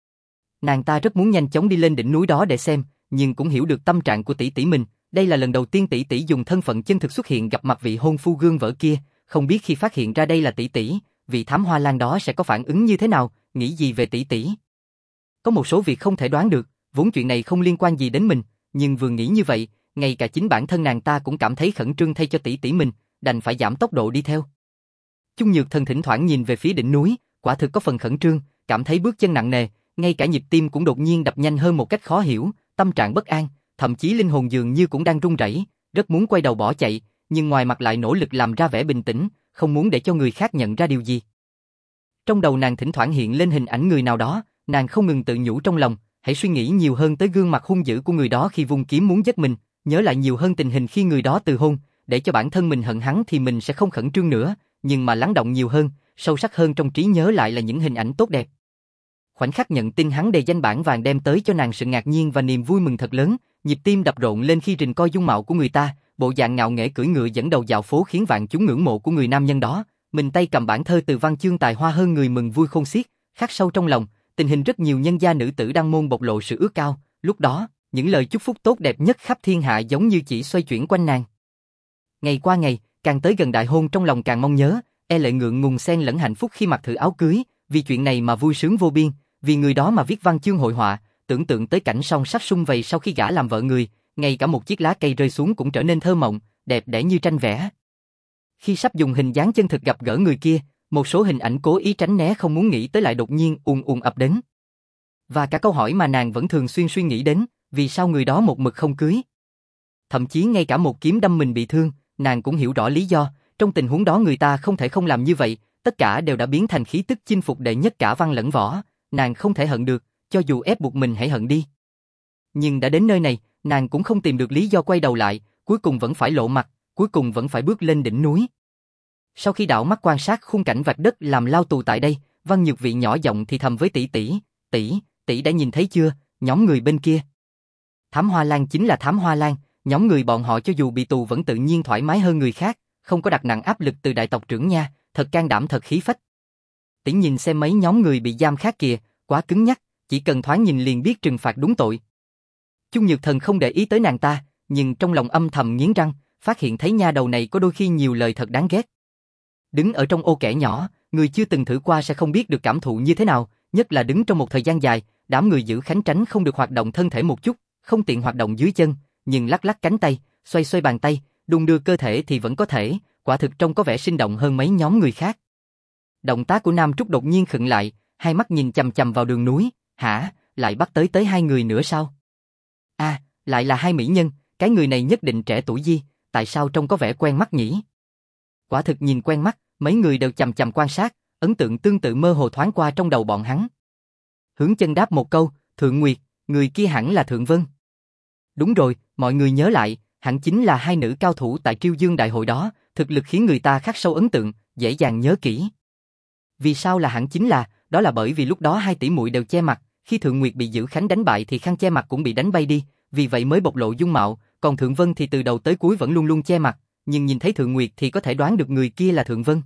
Nàng ta rất muốn nhanh chóng đi lên đỉnh núi đó để xem, nhưng cũng hiểu được tâm trạng của tỷ tỷ mình, đây là lần đầu tiên tỷ tỷ dùng thân phận chân thực xuất hiện gặp mặt vị hôn phu gương vỡ kia, không biết khi phát hiện ra đây là tỷ tỷ, vị thám hoa lang đó sẽ có phản ứng như thế nào, nghĩ gì về tỷ tỷ. Có một số việc không thể đoán được, vốn chuyện này không liên quan gì đến mình, nhưng vừa nghĩ như vậy, ngay cả chính bản thân nàng ta cũng cảm thấy khẩn trương thay cho tỷ tỷ mình, đành phải giảm tốc độ đi theo. Chung Nhược Thần thỉnh thoảng nhìn về phía đỉnh núi, quả thực có phần khẩn trương, cảm thấy bước chân nặng nề, ngay cả nhịp tim cũng đột nhiên đập nhanh hơn một cách khó hiểu, tâm trạng bất an, thậm chí linh hồn dường như cũng đang run rẩy, rất muốn quay đầu bỏ chạy, nhưng ngoài mặt lại nỗ lực làm ra vẻ bình tĩnh, không muốn để cho người khác nhận ra điều gì. Trong đầu nàng thỉnh thoảng hiện lên hình ảnh người nào đó, nàng không ngừng tự nhủ trong lòng, hãy suy nghĩ nhiều hơn tới gương mặt hung dữ của người đó khi vung kiếm muốn giết mình, nhớ lại nhiều hơn tình hình khi người đó từ hôn, để cho bản thân mình hận hắn thì mình sẽ không khẩn trương nữa, nhưng mà lắng động nhiều hơn, sâu sắc hơn trong trí nhớ lại là những hình ảnh tốt đẹp. Khoảnh khắc nhận tin hắn đề danh bảng vàng đem tới cho nàng sự ngạc nhiên và niềm vui mừng thật lớn, nhịp tim đập rộn lên khi rình coi dung mạo của người ta, bộ dạng ngạo nghễ cưỡi ngựa dẫn đầu dạo phố khiến vạn chúng ngưỡng mộ của người nam nhân đó, mình tay cầm bản thơ từ văn chương tài hoa hơn người mừng vui khôn xiết, khắc sâu trong lòng, tình hình rất nhiều nhân gia nữ tử đăng môn bộc lộ sự ước cao, lúc đó, những lời chúc phúc tốt đẹp nhất khắp thiên hạ giống như chỉ xoay chuyển quanh nàng. Ngày qua ngày, càng tới gần đại hôn trong lòng càng mong nhớ, e lệ ngượng ngùng xen lẫn hạnh phúc khi mặc thử áo cưới, vì chuyện này mà vui sướng vô biên, vì người đó mà viết văn chương hội họa, tưởng tượng tới cảnh song sắt sum vầy sau khi gả làm vợ người, ngay cả một chiếc lá cây rơi xuống cũng trở nên thơ mộng, đẹp đẽ như tranh vẽ. Khi sắp dùng hình dáng chân thực gặp gỡ người kia, một số hình ảnh cố ý tránh né không muốn nghĩ tới lại đột nhiên ùn ập đến. Và cả câu hỏi mà nàng vẫn thường xuyên suy nghĩ đến, vì sao người đó một mực không cưới. Thậm chí ngay cả một kiếm đâm mình bị thương, nàng cũng hiểu rõ lý do, trong tình huống đó người ta không thể không làm như vậy, tất cả đều đã biến thành khí tức chinh phục đệ nhất cả văn lẫn võ, nàng không thể hận được, cho dù ép buộc mình hãy hận đi. Nhưng đã đến nơi này, nàng cũng không tìm được lý do quay đầu lại, cuối cùng vẫn phải lộ mặt, cuối cùng vẫn phải bước lên đỉnh núi. Sau khi đảo mắt quan sát khung cảnh vạch đất làm lao tù tại đây, Văn Nhược Vị nhỏ giọng thì thầm với tỷ đã nhìn thấy chưa, nhóm người bên kia. Thám Hoa Lang chính là Thám Hoa Lang, nhóm người bọn họ cho dù bị tù vẫn tự nhiên thoải mái hơn người khác, không có đặt nặng áp lực từ đại tộc trưởng nha, thật can đảm thật khí phách. Tỷ nhìn xem mấy nhóm người bị giam khác kìa, quá cứng nhắc, chỉ cần thoáng nhìn liền biết trừng phạt đúng tội. Chung Nhược Thần không để ý tới nàng ta, nhưng trong lòng âm thầm nghiến răng, phát hiện thấy nha đầu này có đôi khi nhiều lời thật đáng ghét. Đứng ở trong ô kẻ nhỏ, người chưa từng thử qua sẽ không biết được cảm thụ như thế nào, nhất là đứng trong một thời gian dài, đám người giữ khánh tránh không được hoạt động thân thể một chút, không tiện hoạt động dưới chân, nhưng lắc lắc cánh tay, xoay xoay bàn tay, đung đưa cơ thể thì vẫn có thể, quả thực trông có vẻ sinh động hơn mấy nhóm người khác. Động tác của Nam Trúc đột nhiên khựng lại, hai mắt nhìn chằm chằm vào đường núi, hả, lại bắt tới hai người nữa sao? À, lại là hai mỹ nhân, cái người này nhất định trẻ tuổi gì, tại sao trông có vẻ quen mắt nhỉ? Quả thực nhìn quen mắt, mấy người đều chằm chằm quan sát, ấn tượng tương tự mơ hồ thoáng qua trong đầu bọn hắn. Hướng Chân đáp một câu, Thượng Nguyệt, người kia hẳn là Thượng Vân. Đúng rồi, mọi người nhớ lại, hẳn chính là hai nữ cao thủ tại Triêu Dương Đại hội đó, thực lực khiến người ta khắc sâu ấn tượng, dễ dàng nhớ kỹ. Vì sao là hẳn chính là, đó là bởi vì lúc đó hai tỷ muội đều che mặt, khi Thượng Nguyệt bị Dữ Khánh đánh bại thì khăn che mặt cũng bị đánh bay đi, vì vậy mới bộc lộ dung mạo, còn Thượng Vân thì từ đầu tới cuối vẫn luôn luôn che mặt, nhưng nhìn thấy Thượng Nguyệt thì có thể đoán được người kia là Thượng Vân.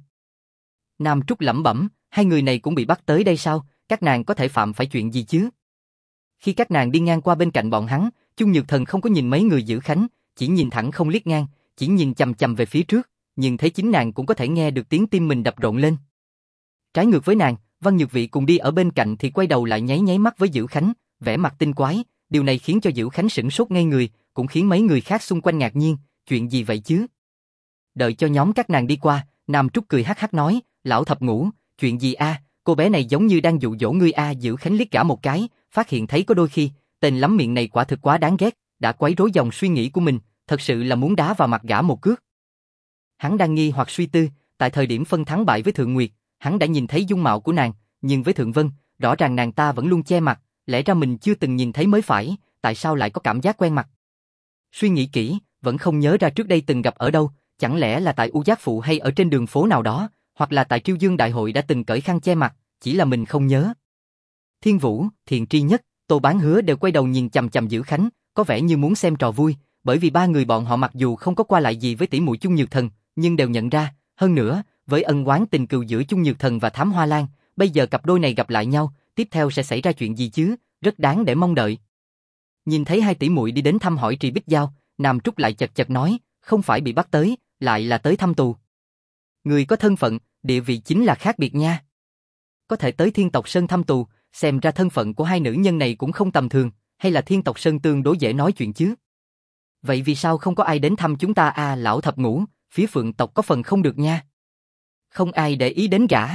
Nam Trúc lẩm bẩm, hai người này cũng bị bắt tới đây sao, các nàng có thể phạm phải chuyện gì chứ? Khi các nàng đi ngang qua bên cạnh bọn hắn, Chung Nhược Thần không có nhìn mấy người Dữ Khánh, chỉ nhìn thẳng không liếc ngang, chỉ nhìn chằm chằm về phía trước, nhưng thấy chính nàng cũng có thể nghe được tiếng tim mình đập rộn lên. Trái ngược với nàng, Văn Nhược Vị cùng đi ở bên cạnh thì quay đầu lại nháy nháy mắt với Dữ Khánh, vẻ mặt tinh quái, điều này khiến cho Dữ Khánh sửng sốt ngây người, cũng khiến mấy người khác xung quanh ngạc nhiên, chuyện gì vậy chứ? Đợi cho nhóm các nàng đi qua, Nam Trúc cười hắc hắc nói, lão thập ngũ, chuyện gì a? Cô bé này giống như đang dụ dỗ ngươi a. Dữ Khánh liếc gã một cái, phát hiện thấy có đôi khi, tên lắm miệng này quả thực quá đáng ghét, đã quấy rối dòng suy nghĩ của mình, thật sự là muốn đá vào mặt gã một cước. Hắn đang nghi hoặc suy tư, tại thời điểm phân thắng bại với Thượng Nguyệt, hắn đã nhìn thấy dung mạo của nàng, nhưng với Thượng Vân, rõ ràng nàng ta vẫn luôn che mặt, lẽ ra mình chưa từng nhìn thấy mới phải, tại sao lại có cảm giác quen mặt? Suy nghĩ kỹ, vẫn không nhớ ra trước đây từng gặp ở đâu, chẳng lẽ là tại U Giác Phụ hay ở trên đường phố nào đó, hoặc là tại Triêu Dương Đại hội đã từng cởi khăn che mặt, chỉ là mình không nhớ. Thiên Vũ, Thiện Tri Nhất, Tô Bán Hứa đều quay đầu nhìn chằm chằm Dữ Khánh, có vẻ như muốn xem trò vui, bởi vì ba người bọn họ mặc dù không có qua lại gì với tỷ muội Chung Nhược Thần, nhưng đều nhận ra, hơn nữa, với ân oán tình cừu giữa Chung Nhược Thần và Thám Hoa Lan, bây giờ cặp đôi này gặp lại nhau, tiếp theo sẽ xảy ra chuyện gì chứ, rất đáng để mong đợi. Nhìn thấy hai tỷ muội đi đến thăm hỏi Trì Bích Giao, Nam Trúc lại chật chật nói, không phải bị bắt tới, lại là tới thăm tù. Người có thân phận, địa vị chính là khác biệt nha. Có thể tới Thiên Tộc Sơn thăm tù, xem ra thân phận của hai nữ nhân này cũng không tầm thường, hay là Thiên Tộc Sơn tương đối dễ nói chuyện chứ? Vậy vì sao không có ai đến thăm chúng ta à? Lão thập ngũ, phía Phượng tộc có phần không được nha. Không ai để ý đến gã.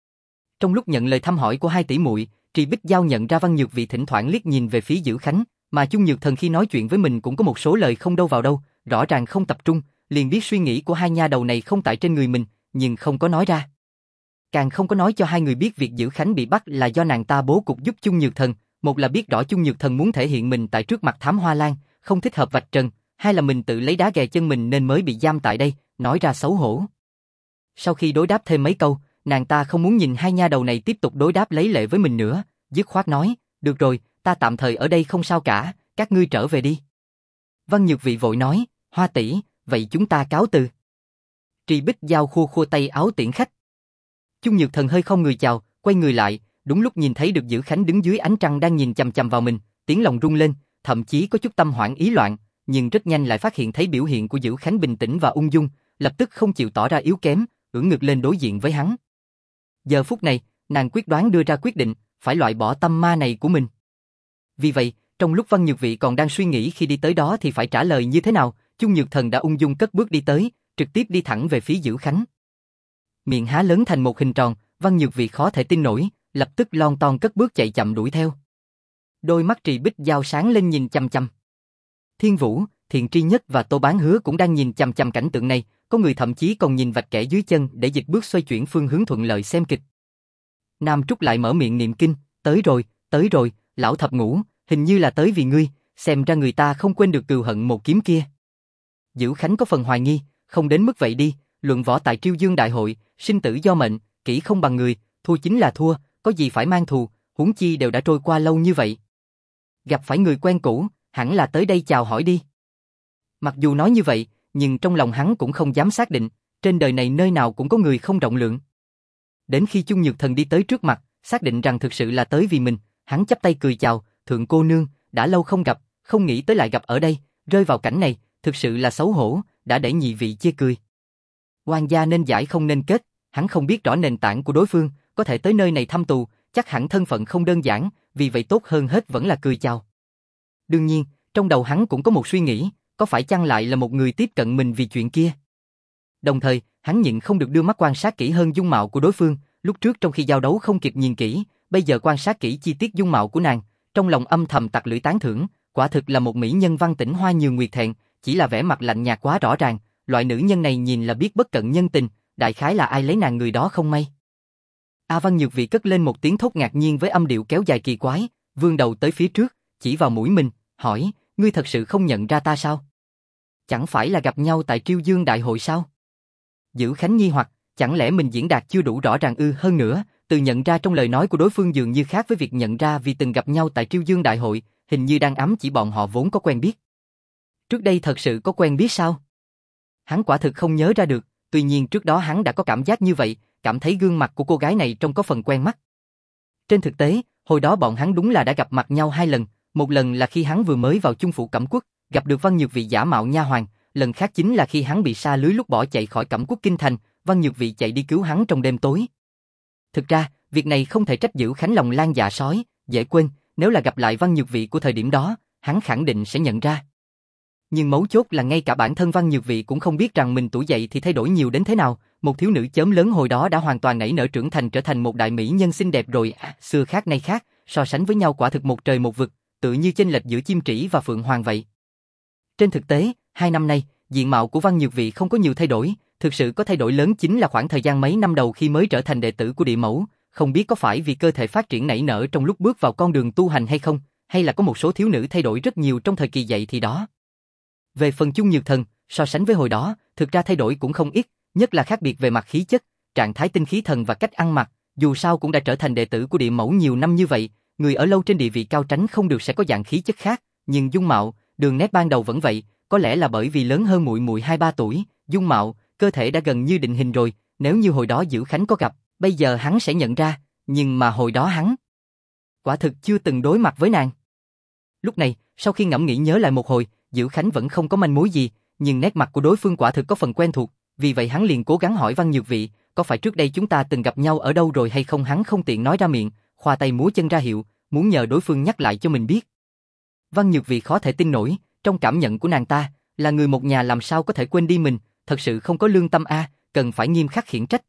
Trong lúc nhận lời thăm hỏi của hai tỷ muội, Trì Bích Giao nhận ra Văn Nhược Vị thỉnh thoảng liếc nhìn về phía Dữ Khánh, mà Chung Nhược Thần khi nói chuyện với mình cũng có một số lời không đâu vào đâu, rõ ràng không tập trung, liền biết suy nghĩ của hai nha đầu này không tại trên người mình, nhưng không có nói ra. Càng không có nói cho hai người biết việc Dữ Khánh bị bắt là do nàng ta bố cục giúp Chung Nhược Thần, một là biết rõ Chung Nhược Thần muốn thể hiện mình tại trước mặt Thám Hoa Lan, không thích hợp vạch trần, hai là mình tự lấy đá ghè chân mình nên mới bị giam tại đây, nói ra xấu hổ. Sau khi đối đáp thêm mấy câu, nàng ta không muốn nhìn hai nha đầu này tiếp tục đối đáp lấy lệ với mình nữa, dứt khoát nói, được rồi, ta tạm thời ở đây không sao cả, các ngươi trở về đi. Văn Nhược Vị vội nói, Hoa tỷ, vậy chúng ta cáo từ. Trì Bích Giao khua khua tay áo tiễn khách. Chung Nhược Thần hơi không người chào, quay người lại, đúng lúc nhìn thấy được Dữ Khánh đứng dưới ánh trăng đang nhìn chằm chằm vào mình, tiếng lòng rung lên, thậm chí có chút tâm hoảng ý loạn, nhưng rất nhanh lại phát hiện thấy biểu hiện của Dữ Khánh bình tĩnh và ung dung, lập tức không chịu tỏ ra yếu kém, ưỡn ngực lên đối diện với hắn. Giờ phút này, nàng quyết đoán đưa ra quyết định, phải loại bỏ tâm ma này của mình. Vì vậy, trong lúc Văn Nhược Vị còn đang suy nghĩ khi đi tới đó thì phải trả lời như thế nào, Chung Nhược Thần đã ung dung cất bước đi tới, trực tiếp đi thẳng về phía Dữ Khánh. Miệng há lớn thành một hình tròn, Văn Nhược Vị khó thể tin nổi, lập tức lon ton cất bước chạy chậm đuổi theo. Đôi mắt Trì Bích Giao sáng lên nhìn chằm chằm. Thiên Vũ, Thiện Tri Nhất và Tô Bán Hứa cũng đang nhìn chằm chằm cảnh tượng này, có người thậm chí còn nhìn vạch kẻ dưới chân để dịch bước xoay chuyển phương hướng thuận lợi xem kịch. Nam Trúc lại mở miệng niệm kinh, tới rồi, lão thập ngũ, hình như là tới vì ngươi, xem ra người ta không quên được cừu hận một kiếm kia. Dữ Khánh có phần hoài nghi, không đến mức vậy đi, luận võ tại Triêu Dương Đại hội, sinh tử do mệnh, kỹ không bằng người, thua chính là thua, có gì phải mang thù, huống chi đều đã trôi qua lâu như vậy. Gặp phải người quen cũ, hẳn là tới đây chào hỏi đi. Mặc dù nói như vậy, nhưng trong lòng hắn cũng không dám xác định, trên đời này nơi nào cũng có người không rộng lượng. Đến khi Chung Nhược Thần đi tới trước mặt, xác định rằng thực sự là tới vì mình, hắn chắp tay cười chào, thượng cô nương, đã lâu không gặp, không nghĩ tới lại gặp ở đây, rơi vào cảnh này, thực sự là xấu hổ, đã để nhị vị chê cười. Oan gia nên giải không nên kết, hắn không biết rõ nền tảng của đối phương, có thể tới nơi này thăm tù, chắc hẳn thân phận không đơn giản, vì vậy tốt hơn hết vẫn là cười chào. Đương nhiên, trong đầu hắn cũng có một suy nghĩ, có phải chăng lại là một người tiếp cận mình vì chuyện kia. Đồng thời, hắn nhịn không được đưa mắt quan sát kỹ hơn dung mạo của đối phương, lúc trước trong khi giao đấu không kịp nhìn kỹ, bây giờ quan sát kỹ chi tiết dung mạo của nàng, trong lòng âm thầm tặc lưỡi tán thưởng, quả thực là một mỹ nhân văn tĩnh hoa nhường nguyệt thẹn, chỉ là vẻ mặt lạnh nhạt quá rõ ràng, loại nữ nhân này nhìn là biết bất cận nhân tình, đại khái là ai lấy nàng người đó không may. A Văn Nhược Vị cất lên một tiếng thốt ngạc nhiên với âm điệu kéo dài kỳ quái, vươn đầu tới phía trước, chỉ vào mũi mình, hỏi, ngươi thật sự không nhận ra ta sao? Chẳng phải là gặp nhau tại Triêu Dương Đại hội sao? Dữ Khánh nghi hoặc, chẳng lẽ mình diễn đạt chưa đủ rõ ràng ư? Hơn nữa, từ nhận ra trong lời nói của đối phương dường như khác với việc nhận ra vì từng gặp nhau tại Triêu Dương Đại hội, hình như đang ám chỉ bọn họ vốn có quen biết. Trước đây thật sự có quen biết sao? Hắn quả thực không nhớ ra được, tuy nhiên trước đó hắn đã có cảm giác như vậy, cảm thấy gương mặt của cô gái này trông có phần quen mắt. Trên thực tế, hồi đó bọn hắn đúng là đã gặp mặt nhau 2 lần, một lần là khi hắn vừa mới vào Chung phủ Cẩm Quốc, gặp được Văn Nhược Vị giả mạo nha hoàn, lần khác chính là khi hắn bị sa lưới lúc bỏ chạy khỏi Cẩm Quốc kinh thành, Văn Nhược Vị chạy đi cứu hắn trong đêm tối. Thực ra, việc này không thể trách Dữ Khánh lòng lan dạ sói, dễ quên, nếu là gặp lại Văn Nhược Vị của thời điểm đó, hắn khẳng định sẽ nhận ra. Nhưng mấu chốt là ngay cả bản thân Văn Nhược Vị cũng không biết rằng mình tuổi dậy thì thay đổi nhiều đến thế nào, một thiếu nữ chớm lớn hồi đó đã hoàn toàn nảy nở trưởng thành trở thành một đại mỹ nhân xinh đẹp rồi, xưa khác nay khác, so sánh với nhau quả thực một trời một vực, tự như chênh lệch giữa chim trĩ và phượng hoàng vậy. Trên thực tế, 2 năm nay, diện mạo của Văn Nhược Vị không có nhiều thay đổi, thực sự có thay đổi lớn chính là khoảng thời gian mấy năm đầu khi mới trở thành đệ tử của địa mẫu, không biết có phải vì cơ thể phát triển nảy nở trong lúc bước vào con đường tu hành hay không, hay là có một số thiếu nữ thay đổi rất nhiều trong thời kỳ dậy thì đó. Về phần Chung Nhược Thần, so sánh với hồi đó, thực ra thay đổi cũng không ít, nhất là khác biệt về mặt khí chất, trạng thái tinh khí thần và cách ăn mặc, dù sao cũng đã trở thành đệ tử của địa mẫu nhiều năm như vậy, người ở lâu trên địa vị cao tránh không được sẽ có dạng khí chất khác, nhưng dung mạo, đường nét ban đầu vẫn vậy, có lẽ là bởi vì lớn hơn muội muội 2-3 tuổi, dung mạo, cơ thể đã gần như định hình rồi, nếu như hồi đó Dữ Khánh có gặp, bây giờ hắn sẽ nhận ra, nhưng mà hồi đó hắn quả thực chưa từng đối mặt với nàng. Lúc này, sau khi ngẫm nghĩ nhớ lại một hồi, Dữ Khánh vẫn không có manh mối gì, nhưng nét mặt của đối phương quả thực có phần quen thuộc, vì vậy hắn liền cố gắng hỏi Văn Nhược Vị, có phải trước đây chúng ta từng gặp nhau ở đâu rồi hay không? Hắn không tiện nói ra miệng, khoa tay múa chân ra hiệu, muốn nhờ đối phương nhắc lại cho mình biết. Văn Nhược Vị khó thể tin nổi, trong cảm nhận của nàng ta, là người một nhà làm sao có thể quên đi mình, thật sự không có lương tâm a, cần phải nghiêm khắc khiển trách.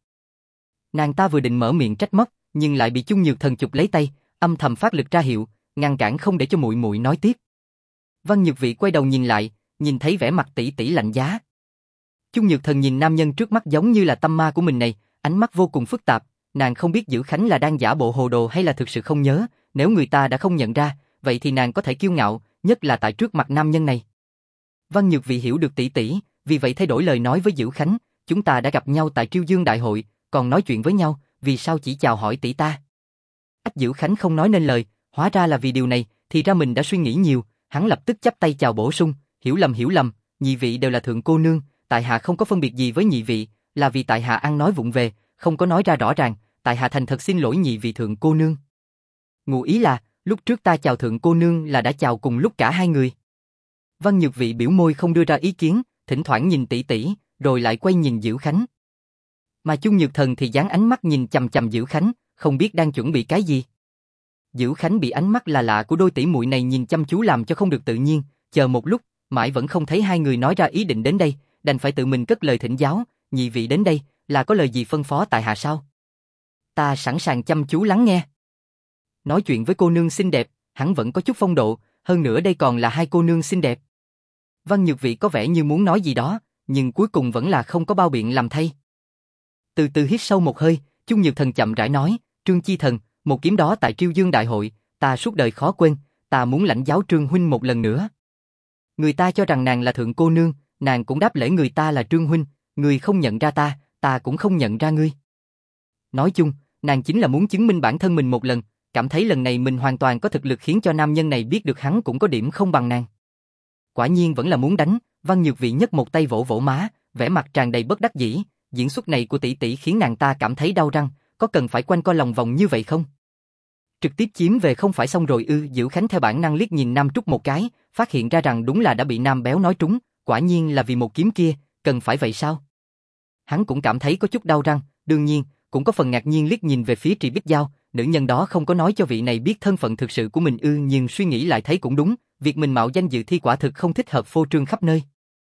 Nàng ta vừa định mở miệng trách móc, nhưng lại bị Chung Nhược Thần chụp lấy tay, âm thầm phát lực ra hiệu, ngăn cản không để cho muội muội nói tiếp. Văn Nhược Vị quay đầu nhìn lại, nhìn thấy vẻ mặt tỷ tỷ lạnh giá. Chung Nhược Thần nhìn nam nhân trước mắt giống như là tâm ma của mình này, ánh mắt vô cùng phức tạp, nàng không biết Dữ Khánh là đang giả bộ hồ đồ hay là thực sự không nhớ, nếu người ta đã không nhận ra, vậy thì nàng có thể kiêu ngạo, nhất là tại trước mặt nam nhân này. Văn Nhược Vị hiểu được tỷ tỷ, vì vậy thay đổi lời nói với Dữ Khánh, chúng ta đã gặp nhau tại Triêu Dương Đại hội, còn nói chuyện với nhau, vì sao chỉ chào hỏi tỷ ta? Ách Dữ Khánh không nói nên lời, hóa ra là vì điều này, thì ra mình đã suy nghĩ nhiều, hắn lập tức chắp tay chào bổ sung, hiểu lầm, nhị vị đều là thượng cô nương, tại hạ không có phân biệt gì với nhị vị, là vì tại hạ ăn nói vụng về, không có nói ra rõ ràng, tại hạ thành thật xin lỗi nhị vị thượng cô nương. Ngụ ý là, lúc trước ta chào thượng cô nương là đã chào cùng lúc cả hai người. Văn Nhược Vị biểu môi không đưa ra ý kiến, thỉnh thoảng nhìn tỷ tỷ, rồi lại quay nhìn Dữ Khánh. Mà Chung Nhược Thần thì dán ánh mắt nhìn chằm chằm Dữ Khánh, không biết đang chuẩn bị cái gì. Dữ Khánh bị ánh mắt là lạ của đôi tỷ muội này nhìn chăm chú làm cho không được tự nhiên, chờ một lúc, mãi vẫn không thấy hai người nói ra ý định đến đây, đành phải tự mình cất lời thỉnh giáo, nhị vị đến đây, là có lời gì phân phó tại hạ sao? Ta sẵn sàng chăm chú lắng nghe. Nói chuyện với cô nương xinh đẹp, hắn vẫn có chút phong độ, hơn nữa đây còn là hai cô nương xinh đẹp. Văn Nhược Vị có vẻ như muốn nói gì đó, nhưng cuối cùng vẫn là không có bao biện làm thay. Từ từ hít sâu một hơi, Chung Nhược Thần chậm rãi nói, Trương Chi Thần, một kiếm đó tại Triêu Dương Đại hội, ta suốt đời khó quên, ta muốn lãnh giáo Trương huynh một lần nữa. Người ta cho rằng nàng là thượng cô nương, nàng cũng đáp lễ người ta là Trương huynh, người không nhận ra ta, ta cũng không nhận ra ngươi. Nói chung, nàng chính là muốn chứng minh bản thân mình một lần, cảm thấy lần này mình hoàn toàn có thực lực khiến cho nam nhân này biết được hắn cũng có điểm không bằng nàng. Quả nhiên vẫn là muốn đánh, Văn Nhược Vị nhấc một tay vỗ vỗ má, vẻ mặt tràn đầy bất đắc dĩ, diễn xuất này của tỷ tỷ khiến nàng ta cảm thấy đau răng, có cần phải quanh co lòng vòng như vậy không? Trực tiếp chiếm về không phải xong rồi ư? Dữ Khánh theo bản năng liếc nhìn Nam Trúc một cái, phát hiện ra rằng đúng là đã bị Nam Béo nói trúng, quả nhiên là vì một kiếm kia, cần phải vậy sao? Hắn cũng cảm thấy có chút đau răng, đương nhiên, cũng có phần ngạc nhiên liếc nhìn về phía Trì Bích Giao, nữ nhân đó không có nói cho vị này biết thân phận thực sự của mình ư, nhưng suy nghĩ lại thấy cũng đúng, việc mình mạo danh dự thi quả thực không thích hợp phô trương khắp nơi.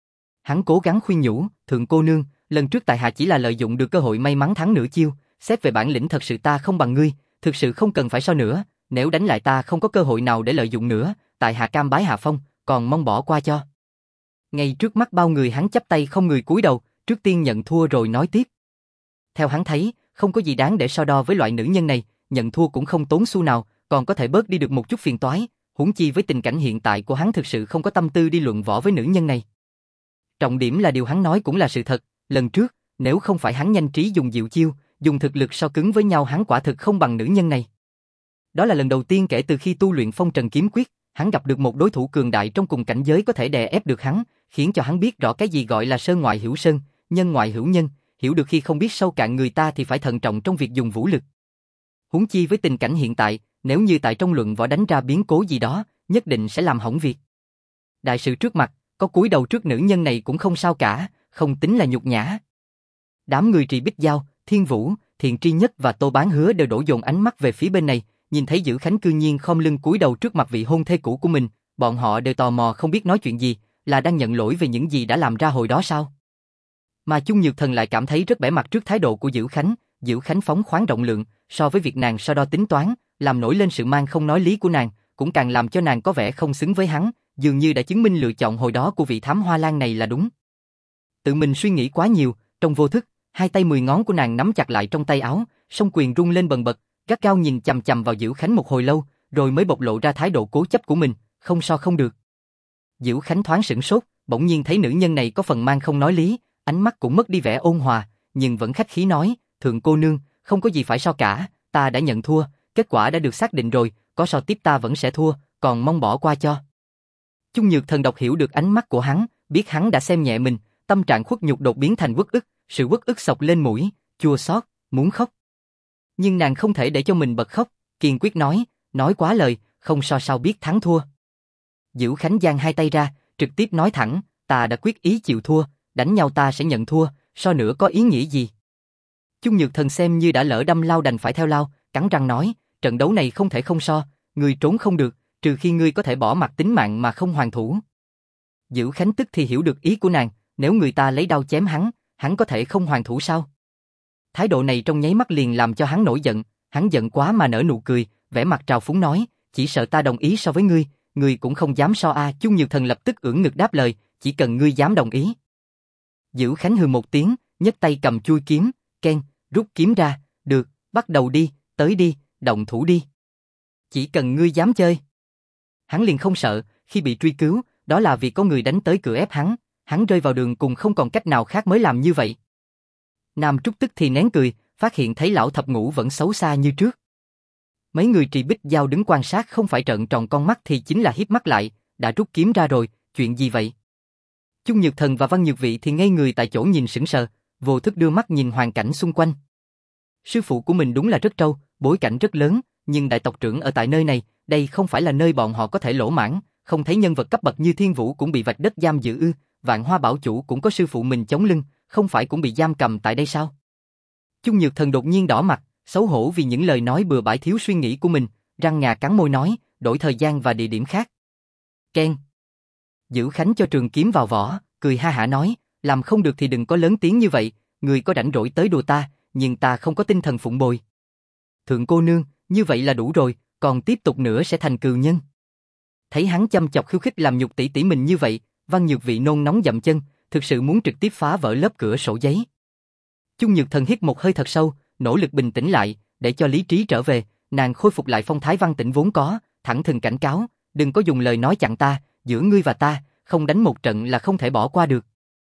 Hắn cố gắng khuyên nhủ, thượng cô nương, lần trước tại hạ chỉ là lợi dụng được cơ hội may mắn thắng nửa chiêu, xét về bản lĩnh thật sự ta không bằng ngươi, thực sự không cần phải so nữa, nếu đánh lại ta không có cơ hội nào để lợi dụng nữa, tại hạ cam bái hạ phong, còn mong bỏ qua cho. Ngay trước mắt bao người hắn chắp tay không người cúi đầu, trước tiên nhận thua rồi nói tiếp. Theo hắn thấy, không có gì đáng để so đo với loại nữ nhân này, nhận thua cũng không tốn xu nào, còn có thể bớt đi được một chút phiền toái, huống chi với tình cảnh hiện tại của hắn thực sự không có tâm tư đi luận võ với nữ nhân này. Trọng điểm là điều hắn nói cũng là sự thật, lần trước, nếu không phải hắn nhanh trí dùng diệu chiêu, dùng thực lực so cứng với nhau hắn quả thực không bằng nữ nhân này. Đó là lần đầu tiên kể từ khi tu luyện Phong Trần Kiếm Quyết, hắn gặp được một đối thủ cường đại trong cùng cảnh giới có thể đè ép được hắn, khiến cho hắn biết rõ cái gì gọi là sơn ngoại hữu sơn, nhân ngoại hữu nhân, hiểu được khi không biết sâu cạn người ta thì phải thận trọng trong việc dùng vũ lực. Huống chi với tình cảnh hiện tại, nếu như tại trong luận võ đánh ra biến cố gì đó, nhất định sẽ làm hỏng việc. Đại sự trước mặt, có cúi đầu trước nữ nhân này cũng không sao cả, không tính là nhục nhã. Đám người Trì Bích Giao, Thiên Vũ, Thiện Tri Nhất và Tô Bán Hứa đều đổ dồn ánh mắt về phía bên này, nhìn thấy Dữ Khánh cư nhiên khom lưng cúi đầu trước mặt vị hôn thê cũ của mình, bọn họ đều tò mò không biết nói chuyện gì, là đang nhận lỗi về những gì đã làm ra hồi đó sao? Mà Chung Nhược Thần lại cảm thấy rất bẽ mặt trước thái độ của Dữ Khánh phóng khoáng rộng lượng, so với việc nàng so đo tính toán, làm nổi lên sự mang không nói lý của nàng, cũng càng làm cho nàng có vẻ không xứng với hắn, dường như đã chứng minh lựa chọn hồi đó của vị thám hoa lan này là đúng. Tự mình suy nghĩ quá nhiều, trong vô thức, hai tay 10 ngón của nàng nắm chặt lại trong tay áo, song quyền rung lên bần bật, gắt gao nhìn chằm chằm vào Dữ Khánh một hồi lâu, rồi mới bộc lộ ra thái độ cố chấp của mình, không so không được. Dữ Khánh thoáng sửng sốt, bỗng nhiên thấy nữ nhân này có phần mang không nói lý, ánh mắt cũng mất đi vẻ ôn hòa, nhưng vẫn khách khí nói, thượng cô nương, không có gì phải so cả, ta đã nhận thua, kết quả đã được xác định rồi, có so tiếp ta vẫn sẽ thua, còn mong bỏ qua cho. Chung Nhược Thần đọc hiểu được ánh mắt của hắn, biết hắn đã xem nhẹ mình, tâm trạng khuất nhục đột biến thành uất ức, sự uất ức xộc lên mũi, chua xót, muốn khóc. Nhưng nàng không thể để cho mình bật khóc, kiên quyết nói quá lời, không so sao biết thắng thua. Dữu Khánh giang hai tay ra, trực tiếp nói thẳng, ta đã quyết ý chịu thua, đánh nhau ta sẽ nhận thua, so nữa có ý nghĩa gì. Chung Nhược Thần xem như đã lỡ đâm lao đành phải theo lao, cắn răng nói, trận đấu này không thể không so, ngươi trốn không được, trừ khi ngươi có thể bỏ mặc tính mạng mà không hoàn thủ. Dữu Khánh tức thì hiểu được ý của nàng, nếu người ta lấy đao chém hắn có thể không hoàn thủ sao? Thái độ này trong nháy mắt liền làm cho hắn nổi giận, hắn giận quá mà nở nụ cười, vẻ mặt trào phúng nói, chỉ sợ ta đồng ý so với ngươi cũng không dám so a. Chung Nhược Thần lập tức ưỡn ngực đáp lời, chỉ cần ngươi dám đồng ý. Dữu Khánh hừ một tiếng, nhấc tay cầm chuôi kiếm, keng, rút kiếm ra, được, bắt đầu đi, tới đi, động thủ đi. Chỉ cần ngươi dám chơi. Hắn liền không sợ, khi bị truy cứu, đó là vì có người đánh tới cửa ép hắn rơi vào đường cùng không còn cách nào khác mới làm như vậy. Nam Trúc tức thì nén cười, phát hiện thấy lão thập ngũ vẫn xấu xa như trước. Mấy người Trì Bích Giao đứng quan sát không phải trợn tròn con mắt thì chính là híp mắt lại, đã rút kiếm ra rồi, chuyện gì vậy? Chung Nhược Thần và Văn Nhược Vị thì ngây người tại chỗ nhìn sững sờ, vô thức đưa mắt nhìn hoàn cảnh xung quanh. Sư phụ của mình đúng là rất trâu, bối cảnh rất lớn, nhưng đại tộc trưởng ở tại nơi này, đây không phải là nơi bọn họ có thể lỗ mãn, không thấy nhân vật cấp bậc như Thiên Vũ cũng bị vạch đất giam giữ ư, Vạn Hoa Bảo Chủ cũng có sư phụ mình chống lưng, không phải cũng bị giam cầm tại đây sao? Chung Nhược Thần đột nhiên đỏ mặt, xấu hổ vì những lời nói bừa bãi thiếu suy nghĩ của mình, răng ngà cắn môi nói, đổi thời gian và địa điểm khác. Keng. Dữu Khánh cho trường kiếm vào vỏ, cười ha hả nói, làm không được thì đừng có lớn tiếng như vậy, người có rảnh rỗi tới đùa ta, nhưng ta không có tinh thần phụng bồi. Thượng cô nương, như vậy là đủ rồi, còn tiếp tục nữa sẽ thành cừu nhân. Thấy hắn chăm chọc khiêu khích làm nhục tỷ tỷ mình như vậy, Văn Nhược Vị nôn nóng dậm chân, thực sự muốn trực tiếp phá vỡ lớp cửa sổ giấy. Chung Nhược Thần hít một hơi thật sâu, nỗ lực bình tĩnh lại, để cho lý trí trở về, nàng khôi phục lại phong thái văn tĩnh vốn có, thẳng thừng cảnh cáo, đừng có dùng lời nói chặn ta, giữa ngươi và ta, không đánh một trận là không thể bỏ qua được.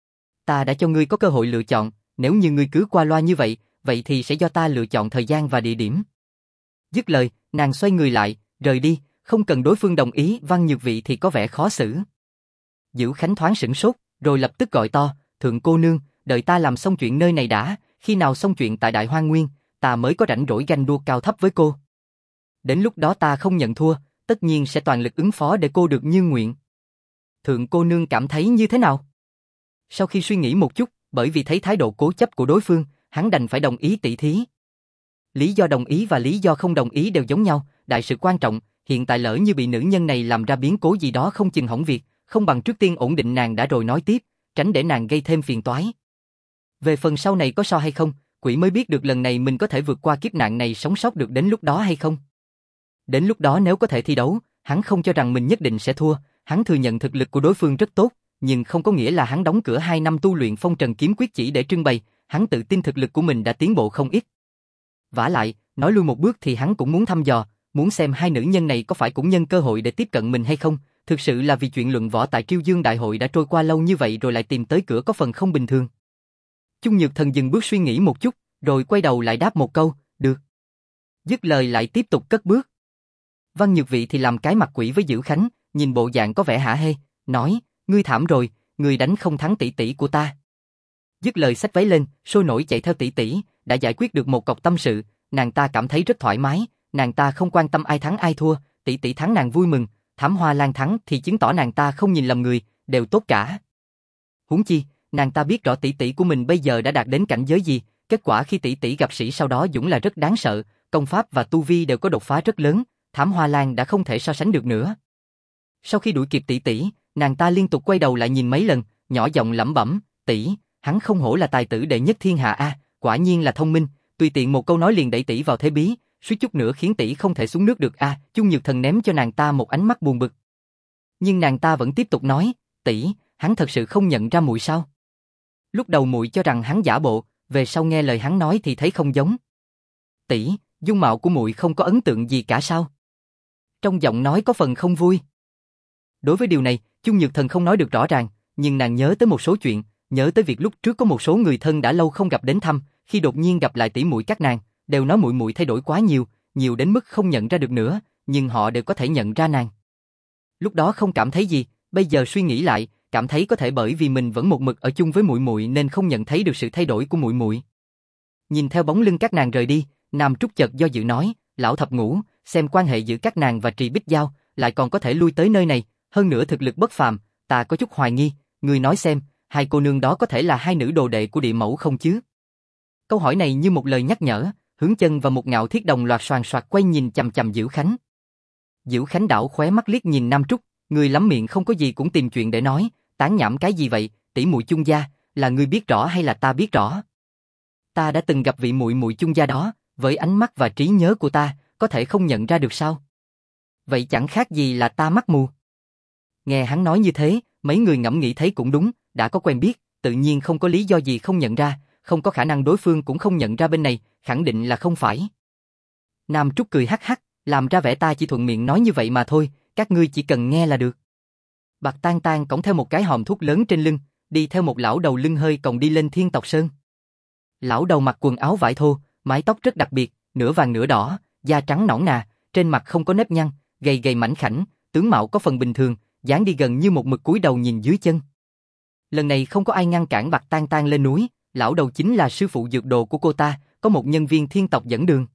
Ta đã cho ngươi có cơ hội lựa chọn, nếu như ngươi cứ qua loa như vậy, vậy thì sẽ do ta lựa chọn thời gian và địa điểm. Dứt lời, nàng xoay người lại, rời đi, không cần đối phương đồng ý, Văn Nhược Vị thì có vẻ khó xử. Dữu Khánh thoáng sửng sốt, rồi lập tức gọi to, thượng cô nương, đợi ta làm xong chuyện nơi này đã, khi nào xong chuyện tại Đại Hoang Nguyên, ta mới có rảnh rỗi ganh đua cao thấp với cô. Đến lúc đó ta không nhận thua, tất nhiên sẽ toàn lực ứng phó để cô được như nguyện. Thượng cô nương cảm thấy như thế nào? Sau khi suy nghĩ một chút, bởi vì thấy thái độ cố chấp của đối phương, hắn đành phải đồng ý tỷ thí. Lý do đồng ý và lý do không đồng ý đều giống nhau, đại sự quan trọng, hiện tại lỡ như bị nữ nhân này làm ra biến cố gì đó không chừng hỏng việc, không bằng trước tiên ổn định nàng đã rồi nói tiếp, tránh để nàng gây thêm phiền toái. Về phần sau này có so hay không, quỷ mới biết được lần này mình có thể vượt qua kiếp nạn này sống sót được đến lúc đó hay không. Đến lúc đó nếu có thể thi đấu, hắn không cho rằng mình nhất định sẽ thua, hắn thừa nhận thực lực của đối phương rất tốt, nhưng không có nghĩa là hắn đóng cửa 2 năm tu luyện phong trần kiếm quyết chỉ để trưng bày, hắn tự tin thực lực của mình đã tiến bộ không ít. Vả lại, nói lui một bước thì hắn cũng muốn thăm dò, muốn xem hai nữ nhân này có phải cũng nhân cơ hội để tiếp cận mình hay không, thực sự là vì chuyện luận võ tại Triêu Dương Đại hội đã trôi qua lâu như vậy rồi lại tìm tới cửa có phần không bình thường. Chung Nhược Thần dừng bước suy nghĩ một chút, rồi quay đầu lại đáp một câu, được. Dứt lời lại tiếp tục cất bước. Văn Nhược Vị thì làm cái mặt quỷ với Dữu Khánh, nhìn bộ dạng có vẻ hả hê, nói, ngươi thảm rồi, ngươi đánh không thắng tỷ tỷ của ta. Dứt lời xách váy lên, sôi nổi chạy theo tỷ tỷ, đã giải quyết được một cọc tâm sự, nàng ta cảm thấy rất thoải mái, nàng ta không quan tâm ai thắng ai thua, tỷ tỷ thắng nàng vui mừng, Thám Hoa Lan thắng thì chứng tỏ nàng ta không nhìn lầm người, đều tốt cả. Huống chi, nàng ta biết rõ tỷ tỷ của mình bây giờ đã đạt đến cảnh giới gì, kết quả khi tỷ tỷ gặp sĩ sau đó dũng là rất đáng sợ, công pháp và tu vi đều có đột phá rất lớn, Thám Hoa Lan đã không thể so sánh được nữa. Sau khi đuổi kịp tỷ tỷ, nàng ta liên tục quay đầu lại nhìn mấy lần, nhỏ giọng lẩm bẩm, tỷ, hắn không hổ là tài tử đệ nhất thiên hạ a, quả nhiên là thông minh, tùy tiện một câu nói liền đẩy tỷ vào thế bí, suýt chút nữa khiến tỷ không thể xuống nước được a. Chung Nhược Thần ném cho nàng ta một ánh mắt buồn bực. Nhưng nàng ta vẫn tiếp tục nói, tỷ, hắn thật sự không nhận ra muội sao? Lúc đầu muội cho rằng hắn giả bộ, về sau nghe lời hắn nói thì thấy không giống. Tỷ, dung mạo của muội không có ấn tượng gì cả sao? Trong giọng nói có phần không vui. Đối với điều này, Chung Nhược Thần không nói được rõ ràng, nhưng nàng nhớ tới một số chuyện, nhớ tới việc lúc trước có một số người thân đã lâu không gặp đến thăm, khi đột nhiên gặp lại tỷ muội các nàng, đều nói muội muội thay đổi quá nhiều, nhiều đến mức không nhận ra được nữa, nhưng họ đều có thể nhận ra nàng. Lúc đó không cảm thấy gì, bây giờ suy nghĩ lại, cảm thấy có thể bởi vì mình vẫn một mực ở chung với muội muội nên không nhận thấy được sự thay đổi của muội muội. Nhìn theo bóng lưng các nàng rời đi, Nam Trúc chợt do dự nói, lão thập ngũ, xem quan hệ giữa các nàng và Trì Bích Giao, lại còn có thể lui tới nơi này, hơn nữa thực lực bất phàm, ta có chút hoài nghi, ngươi nói xem, hai cô nương đó có thể là hai nữ đồ đệ của địa mẫu không chứ? Câu hỏi này như một lời nhắc nhở, Hướng Chân và Một Ngạo Thiết đồng loạt xoàn xoạt quay nhìn chằm chằm Diễu Khánh. Diễu Khánh đảo khóe mắt liếc nhìn Nam Trúc, người lắm miệng không có gì cũng tìm chuyện để nói, tán nhảm cái gì vậy, tỷ muội chung gia, là ngươi biết rõ hay là ta biết rõ? Ta đã từng gặp vị muội muội chung gia đó, với ánh mắt và trí nhớ của ta, có thể không nhận ra được sao? Vậy chẳng khác gì là ta mắt mù. Nghe hắn nói như thế, mấy người ngẫm nghĩ thấy cũng đúng, đã có quen biết, tự nhiên không có lý do gì không nhận ra, không có khả năng đối phương cũng không nhận ra bên này, khẳng định là không phải. Nam Trúc cười hắc hắc, làm ra vẻ ta chỉ thuận miệng nói như vậy mà thôi, các ngươi chỉ cần nghe là được. Bạc Tang Tang cõng theo một cái hòm thuốc lớn trên lưng, đi theo một lão đầu lưng hơi còng đi lên Thiên Tộc Sơn. Lão đầu mặc quần áo vải thô, mái tóc rất đặc biệt, nửa vàng nửa đỏ, da trắng nõn nà, trên mặt không có nếp nhăn, gầy gầy mảnh khảnh, tướng mạo có phần bình thường, dáng đi gần như một mực cúi đầu nhìn dưới chân. Lần này không có ai ngăn cản Bạc Tang Tang lên núi, lão đầu chính là sư phụ dược đồ của cô ta, có một nhân viên thiên tộc dẫn đường.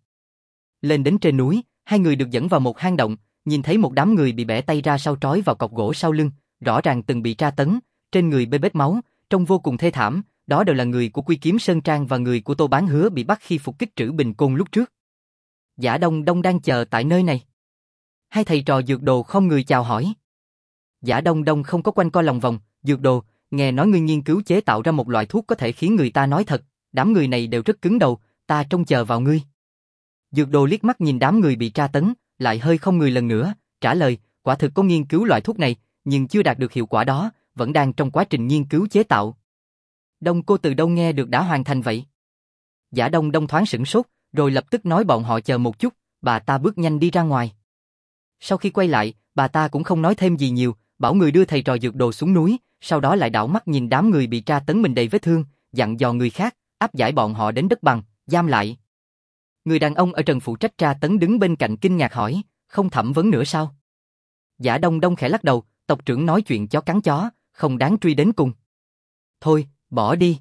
Lên đến trên núi, hai người được dẫn vào một hang động, nhìn thấy một đám người bị bẻ tay ra sau trói vào cọc gỗ sau lưng, rõ ràng từng bị tra tấn, trên người bê bết máu, trông vô cùng thê thảm, đó đều là người của Quy Kiếm Sơn Trang và người của Tô Bán Hứa bị bắt khi phục kích Trữ Bình Côn lúc trước. Giả Đông Đông đang chờ tại nơi này. Hai thầy trò dược đồ không người chào hỏi. Giả Đông Đông không có quanh co lòng vòng, dược đồ, nghe nói ngươi nghiên cứu chế tạo ra một loại thuốc có thể khiến người ta nói thật, đám người này đều rất cứng đầu, ta trông chờ vào ngươi. Dược đồ liếc mắt nhìn đám người bị tra tấn, lại hơi không người lần nữa, trả lời, quả thực có nghiên cứu loại thuốc này, nhưng chưa đạt được hiệu quả đó, vẫn đang trong quá trình nghiên cứu chế tạo. Đông cô từ đâu nghe được đã hoàn thành vậy? Giả Đông Đông thoáng sửng sốt, rồi lập tức nói bọn họ chờ một chút, bà ta bước nhanh đi ra ngoài. Sau khi quay lại, bà ta cũng không nói thêm gì nhiều, bảo người đưa thầy trò dược đồ xuống núi, sau đó lại đảo mắt nhìn đám người bị tra tấn mình đầy vết thương, dặn dò người khác, áp giải bọn họ đến đất bằng, giam lại. Người đàn ông ở trần phụ trách tra tấn đứng bên cạnh kinh ngạc hỏi, không thẩm vấn nữa sao? Giả Đông Đông khẽ lắc đầu, tộc trưởng nói chuyện chó cắn chó, không đáng truy đến cùng. Thôi, bỏ đi.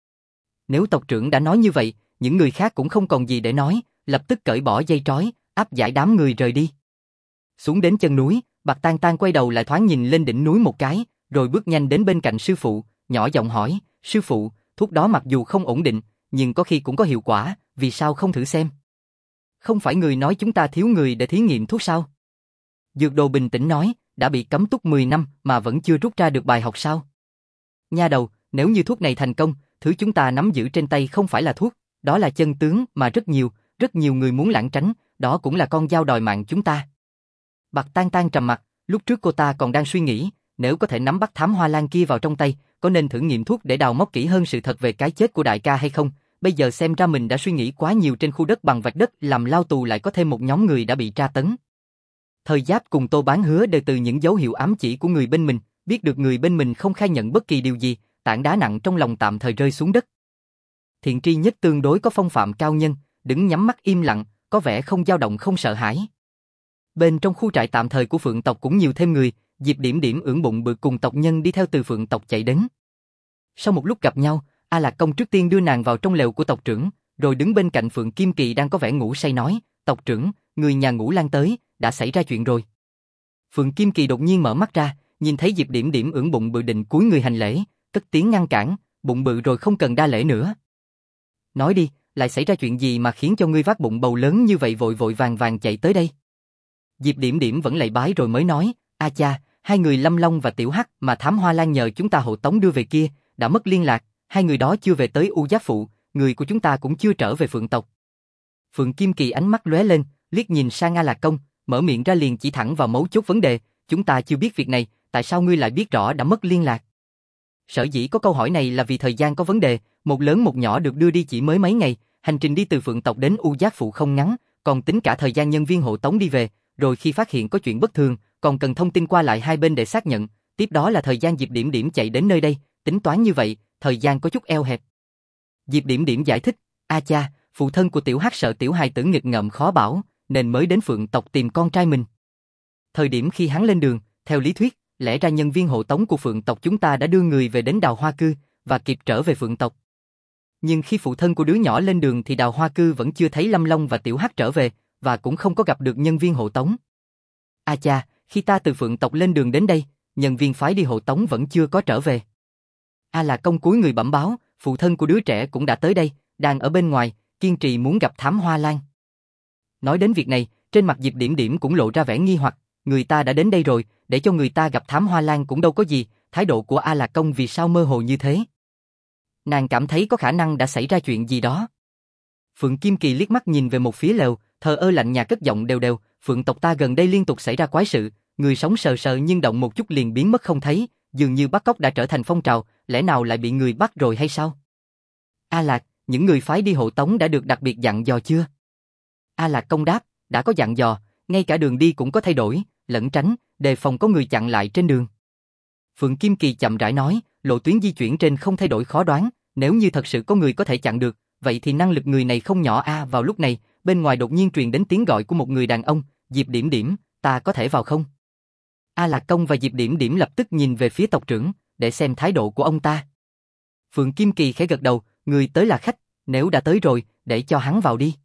Nếu tộc trưởng đã nói như vậy, những người khác cũng không còn gì để nói, lập tức cởi bỏ dây trói, áp giải đám người rời đi. Xuống đến chân núi, Bạc Tang Tang quay đầu lại thoáng nhìn lên đỉnh núi một cái, rồi bước nhanh đến bên cạnh sư phụ, nhỏ giọng hỏi, sư phụ, thuốc đó mặc dù không ổn định, nhưng có khi cũng có hiệu quả, vì sao không thử xem? Không phải người nói chúng ta thiếu người để thí nghiệm thuốc sao? Dược đồ bình tĩnh nói, đã bị cấm túc 10 năm mà vẫn chưa rút ra được bài học sao? Nha đầu, nếu như thuốc này thành công, thứ chúng ta nắm giữ trên tay không phải là thuốc, đó là chân tướng mà rất nhiều người muốn lảng tránh, đó cũng là con dao đòi mạng chúng ta. Bạc Tang Tang trầm mặt, lúc trước cô ta còn đang suy nghĩ, nếu có thể nắm bắt thám hoa lan kia vào trong tay, có nên thử nghiệm thuốc để đào móc kỹ hơn sự thật về cái chết của đại ca hay không? Bây giờ xem ra mình đã suy nghĩ quá nhiều trên khu đất bằng vạch đất, làm lao tù lại có thêm một nhóm người đã bị tra tấn. Thời Giáp cùng Tô Bán Hứa đều từ những dấu hiệu ám chỉ của người bên mình, biết được người bên mình không khai nhận bất kỳ điều gì, tảng đá nặng trong lòng tạm thời rơi xuống đất. Thiện Tri Nhất tương đối có phong phạm cao nhân, đứng nhắm mắt im lặng, có vẻ không dao động không sợ hãi. Bên trong khu trại tạm thời của Phượng tộc cũng nhiều thêm người, Diệp Điểm Điểm ưỡn bụng bự cùng tộc nhân đi theo từ Phượng tộc chạy đến. Sau một lúc gặp nhau, A Lạc Công trước tiên đưa nàng vào trong lều của tộc trưởng, rồi đứng bên cạnh Phượng Kim Kỳ đang có vẻ ngủ say nói, tộc trưởng, người nhà Ngũ Lan tới, đã xảy ra chuyện rồi. Phượng Kim Kỳ đột nhiên mở mắt ra, nhìn thấy Diệp Điểm Điểm ưỡn bụng bự định cúi người hành lễ, cất tiếng ngăn cản, bụng bự rồi không cần đa lễ nữa. Nói đi, lại xảy ra chuyện gì mà khiến cho ngươi vác bụng bầu lớn như vậy vội vội vàng vàng chạy tới đây? Diệp Điểm Điểm vẫn lạy bái rồi mới nói, a cha, hai người Lâm Long và Tiểu Hắc mà Thám Hoa Lan nhờ chúng ta hộ tống đưa về kia, đã mất liên lạc, hai người đó chưa về tới U Giáp Phụ, người của chúng ta cũng chưa trở về Phượng tộc. Phượng Kim Kỳ ánh mắt lóe lên, liếc nhìn sang A Lạc Công, mở miệng ra liền chỉ thẳng vào mấu chốt vấn đề, chúng ta chưa biết việc này, tại sao ngươi lại biết rõ đã mất liên lạc? Sở dĩ có câu hỏi này là vì thời gian có vấn đề, một lớn một nhỏ được đưa đi chỉ mới mấy ngày, hành trình đi từ Phượng tộc đến U Giáp Phụ không ngắn, còn tính cả thời gian nhân viên hộ tống đi về, rồi khi phát hiện có chuyện bất thường, còn cần thông tin qua lại hai bên để xác nhận, tiếp đó là thời gian Diệp Điểm Điểm chạy đến nơi đây, tính toán như vậy, thời gian có chút eo hẹp. Diệp Điểm Điểm giải thích, a cha, phụ thân của Tiểu Hắc sợ tiểu hài tử nghịch ngợm khó bảo, nên mới đến Phượng tộc tìm con trai mình. Thời điểm khi hắn lên đường, theo lý thuyết, lẽ ra nhân viên hộ tống của Phượng tộc chúng ta đã đưa người về đến Đào Hoa Cư và kịp trở về Phượng tộc. Nhưng khi phụ thân của đứa nhỏ lên đường thì Đào Hoa Cư vẫn chưa thấy Lâm Long và Tiểu Hắc trở về, và cũng không có gặp được nhân viên hộ tống. A cha, khi ta từ Phượng tộc lên đường đến đây, nhân viên phái đi hộ tống vẫn chưa có trở về. A Lạc Công cúi người bẩm báo, phụ thân của đứa trẻ cũng đã tới đây, đang ở bên ngoài, kiên trì muốn gặp Thám Hoa Lan. Nói đến việc này, trên mặt Diệp Điểm Điểm cũng lộ ra vẻ nghi hoặc, người ta đã đến đây rồi, để cho người ta gặp Thám Hoa Lan cũng đâu có gì, thái độ của A Lạc Công vì sao mơ hồ như thế? Nàng cảm thấy có khả năng đã xảy ra chuyện gì đó. Phượng Kim Kỳ liếc mắt nhìn về một phía lều, thờ ơ lạnh nhạt cất giọng đều đều, Phượng tộc ta gần đây liên tục xảy ra quái sự, người sống sờ sờ nhưng động một chút liền biến mất không thấy, dường như bắt cóc đã trở thành phong trào, lẽ nào lại bị người bắt rồi hay sao? A Lạc, những người phái đi hộ tống đã được đặc biệt dặn dò chưa? A Lạc Công đáp, đã có dặn dò, ngay cả đường đi cũng có thay đổi, lẩn tránh, đề phòng có người chặn lại trên đường. Phượng Kim Kỳ chậm rãi nói, lộ tuyến di chuyển trên không thay đổi khó đoán, nếu như thật sự có người có thể chặn được, vậy thì năng lực người này không nhỏ a. Vào lúc này, bên ngoài đột nhiên truyền đến tiếng gọi của một người đàn ông, Diệp Điểm Điểm, ta có thể vào không? A Lạc Công và Diệp Điểm Điểm lập tức nhìn về phía tộc trưởng, để xem thái độ của ông ta. Phượng Kim Kỳ khẽ gật đầu, người tới là khách, nếu đã tới rồi, để cho hắn vào đi.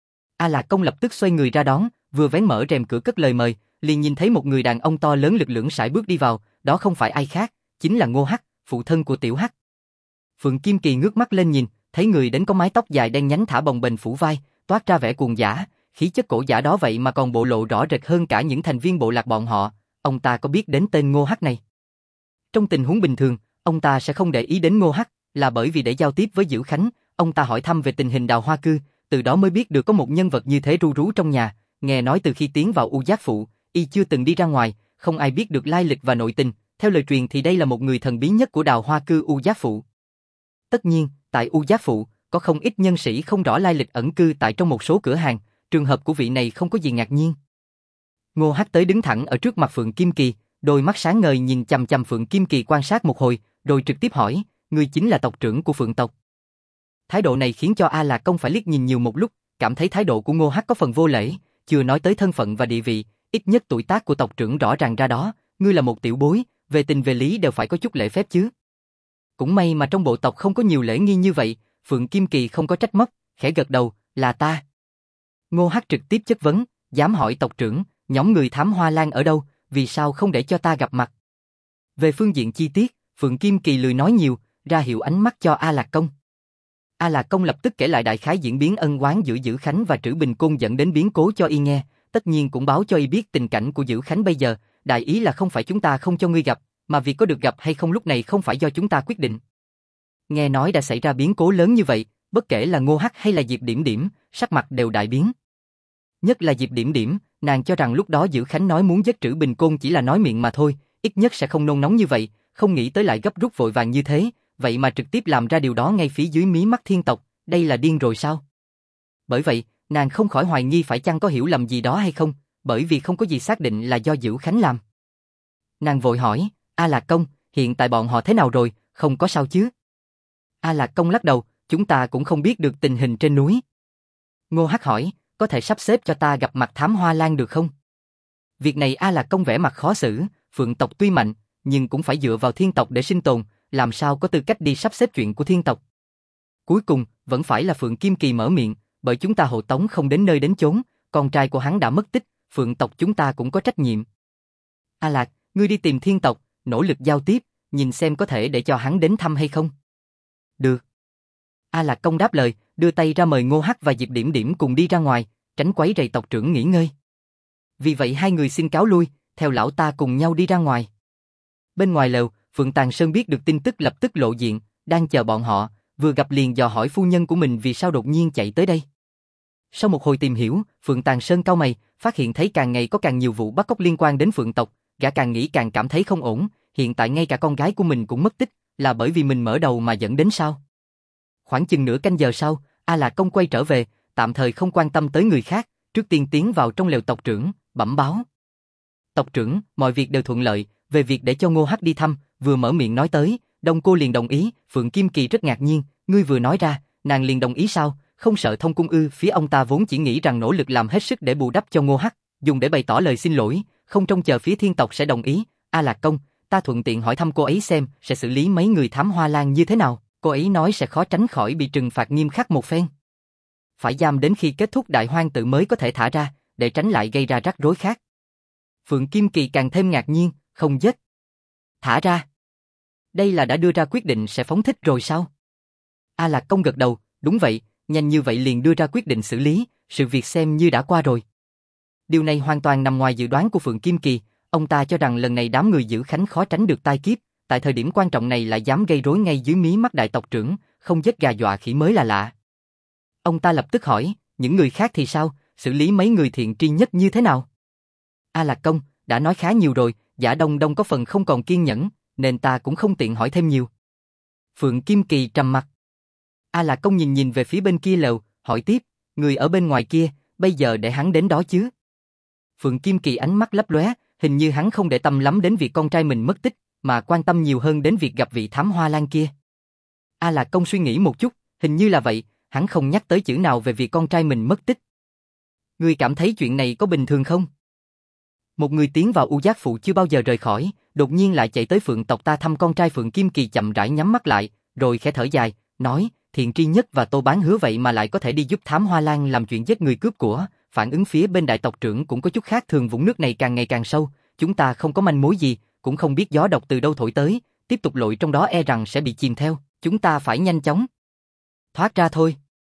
A Lạc Công lập tức xoay người ra đón, vừa vén mở rèm cửa cất lời mời, liền nhìn thấy một người đàn ông to lớn lực lưỡng sải bước đi vào, đó không phải ai khác, chính là Ngô Hắc, phụ thân của Tiểu Hắc. Phượng Kim Kỳ ngước mắt lên nhìn, thấy người đến có mái tóc dài đen nhánh thả bồng bềnh phủ vai, toát ra vẻ cuồng dã, khí chất cổ giả đó vậy mà còn bộ lộ rõ rệt hơn cả những thành viên bộ lạc bọn họ. Ông ta có biết đến tên Ngô Hắc này? Trong tình huống bình thường, ông ta sẽ không để ý đến Ngô Hắc, là bởi vì để giao tiếp với Dữ Khánh, ông ta hỏi thăm về tình hình Đào Hoa Cư, từ đó mới biết được có một nhân vật như thế ru rú trong nhà, nghe nói từ khi tiến vào U Giác Phụ, y chưa từng đi ra ngoài, không ai biết được lai lịch và nội tình, theo lời truyền thì đây là một người thần bí nhất của Đào Hoa Cư U Giác Phụ. Tất nhiên, tại U Giác Phụ, có không ít nhân sĩ không rõ lai lịch ẩn cư tại trong một số cửa hàng, trường hợp của vị này không có gì ngạc nhiên. Ngô Hắc tới đứng thẳng ở trước mặt Phượng Kim Kỳ, đôi mắt sáng ngời nhìn chằm chằm Phượng Kim Kỳ quan sát một hồi, rồi trực tiếp hỏi, người chính là tộc trưởng của Phượng tộc. Thái độ này khiến cho A Lạc Công phải liếc nhìn nhiều một lúc, cảm thấy thái độ của Ngô Hắc có phần vô lễ, chưa nói tới thân phận và địa vị, ít nhất tuổi tác của tộc trưởng rõ ràng ra đó, ngươi là một tiểu bối, về tình về lý đều phải có chút lễ phép chứ. Cũng may mà trong bộ tộc không có nhiều lễ nghi như vậy, Phượng Kim Kỳ không có trách móc, khẽ gật đầu, là ta. Ngô Hắc trực tiếp chất vấn, dám hỏi tộc trưởng, nhóm người Thám Hoa Lan ở đâu, vì sao không để cho ta gặp mặt? Về phương diện chi tiết, Phượng Kim Kỳ lười nói nhiều, ra hiệu ánh mắt cho A Lạc Công. A Lạc Công lập tức kể lại đại khái diễn biến ân oán giữa Dữ Khánh và Trữ Bình Côn dẫn đến biến cố cho y nghe, tất nhiên cũng báo cho y biết tình cảnh của Dữ Khánh bây giờ, đại ý là không phải chúng ta không cho ngươi gặp, mà việc có được gặp hay không lúc này không phải do chúng ta quyết định. Nghe nói đã xảy ra biến cố lớn như vậy, bất kể là Ngô Hắc hay là Diệp Điểm Điểm, sắc mặt đều đại biến. Nhất là Diệp Điểm Điểm, nàng cho rằng lúc đó Dữ Khánh nói muốn giết Trữ Bình Côn chỉ là nói miệng mà thôi, ít nhất sẽ không nôn nóng như vậy, không nghĩ tới lại gấp rút vội vàng như thế, vậy mà trực tiếp làm ra điều đó ngay phía dưới mí mắt thiên tộc, đây là điên rồi sao? Bởi vậy, nàng không khỏi hoài nghi phải chăng có hiểu lầm gì đó hay không, bởi vì không có gì xác định là do Dữ Khánh làm. Nàng vội hỏi, A Lạc Công, hiện tại bọn họ thế nào rồi, không có sao chứ? A Lạc Công lắc đầu, chúng ta cũng không biết được tình hình trên núi. Ngô Hắc hỏi, có thể sắp xếp cho ta gặp mặt Thám Hoa Lan được không? Việc này A Lạc Công vẻ mặt khó xử, Phượng tộc tuy mạnh, nhưng cũng phải dựa vào thiên tộc để sinh tồn, làm sao có tư cách đi sắp xếp chuyện của thiên tộc. Cuối cùng, vẫn phải là Phượng Kim Kỳ mở miệng, bởi chúng ta hộ tống không đến nơi đến chốn, con trai của hắn đã mất tích, Phượng tộc chúng ta cũng có trách nhiệm. A Lạc, ngươi đi tìm thiên tộc, nỗ lực giao tiếp, nhìn xem có thể để cho hắn đến thăm hay không. Được. A Lạc Công đáp lời, đưa tay ra mời Ngô Hắc và Diệp Điểm Điểm cùng đi ra ngoài, tránh quấy rầy tộc trưởng nghỉ ngơi. Vì vậy hai người xin cáo lui, theo lão ta cùng nhau đi ra ngoài. Bên ngoài lều, Phượng Tàng Sơn biết được tin tức lập tức lộ diện, đang chờ bọn họ, vừa gặp liền dò hỏi phu nhân của mình vì sao đột nhiên chạy tới đây. Sau một hồi tìm hiểu, Phượng Tàng Sơn cau mày, phát hiện thấy càng ngày có càng nhiều vụ bắt cóc liên quan đến Phượng tộc, gã càng nghĩ càng cảm thấy không ổn, hiện tại ngay cả con gái của mình cũng mất tích, là bởi vì mình mở đầu mà dẫn đến sao? Khoảng chừng nửa canh giờ sau, A Lạc Công quay trở về, tạm thời không quan tâm tới người khác, trước tiên tiến vào trong lều tộc trưởng, bẩm báo. Tộc trưởng, mọi việc đều thuận lợi, về việc để cho Ngô Hắc đi thăm, vừa mở miệng nói tới, Đông cô liền đồng ý, Phượng Kim Kỳ rất ngạc nhiên, ngươi vừa nói ra, nàng liền đồng ý sao, không sợ thông cung ư? Phía ông ta vốn chỉ nghĩ rằng nỗ lực làm hết sức để bù đắp cho Ngô Hắc, dùng để bày tỏ lời xin lỗi, không trông chờ phía thiên tộc sẽ đồng ý. A Lạc Công, ta thuận tiện hỏi thăm cô ấy xem sẽ xử lý mấy người thám hoa lan như thế nào, cô ấy nói sẽ khó tránh khỏi bị trừng phạt nghiêm khắc một phen. Phải giam đến khi kết thúc đại hoang tự mới có thể thả ra, để tránh lại gây ra rắc rối khác. Phượng Kim Kỳ càng thêm ngạc nhiên, không giết. Thả ra. Đây là đã đưa ra quyết định sẽ phóng thích rồi sao? A Lạc Công gật đầu, đúng vậy, nhanh như vậy liền đưa ra quyết định xử lý, sự việc xem như đã qua rồi. Điều này hoàn toàn nằm ngoài dự đoán của Phượng Kim Kỳ, ông ta cho rằng lần này đám người giữ Khánh khó tránh được tai kiếp, tại thời điểm quan trọng này lại dám gây rối ngay dưới mí mắt đại tộc trưởng, không giết gà dọa khỉ mới là lạ. Ông ta lập tức hỏi, những người khác thì sao, xử lý mấy người thiện tri nhất như thế nào? A Lạc Công, đã nói khá nhiều rồi, Giả Đông Đông có phần không còn kiên nhẫn, nên ta cũng không tiện hỏi thêm nhiều. Phượng Kim Kỳ trầm mặt. A Lạc Công nhìn nhìn về phía bên kia lều, hỏi tiếp, người ở bên ngoài kia, bây giờ để hắn đến đó chứ? Phượng Kim Kỳ ánh mắt lấp lóe, hình như hắn không để tâm lắm đến việc con trai mình mất tích, mà quan tâm nhiều hơn đến việc gặp vị thám hoa lan kia. A Lạc Công suy nghĩ một chút, hình như là vậy, hắn không nhắc tới chữ nào về việc con trai mình mất tích. Ngươi cảm thấy chuyện này có bình thường không? Một người tiến vào U Giác Phụ chưa bao giờ rời khỏi, đột nhiên lại chạy tới Phượng tộc ta thăm con trai. Phượng Kim Kỳ chậm rãi nhắm mắt lại, rồi khẽ thở dài, nói, Thiện Tri Nhất và Tô Bán Hứa vậy mà lại có thể đi giúp thám hoa lan làm chuyện giết người cướp của. Phản ứng phía bên đại tộc trưởng cũng có chút khác thường, vũng nước này càng ngày càng sâu, chúng ta không có manh mối gì, cũng không biết gió độc từ đâu thổi tới, tiếp tục lội trong đó e rằng sẽ bị chìm theo, chúng ta phải nhanh chóng thoát ra thôi.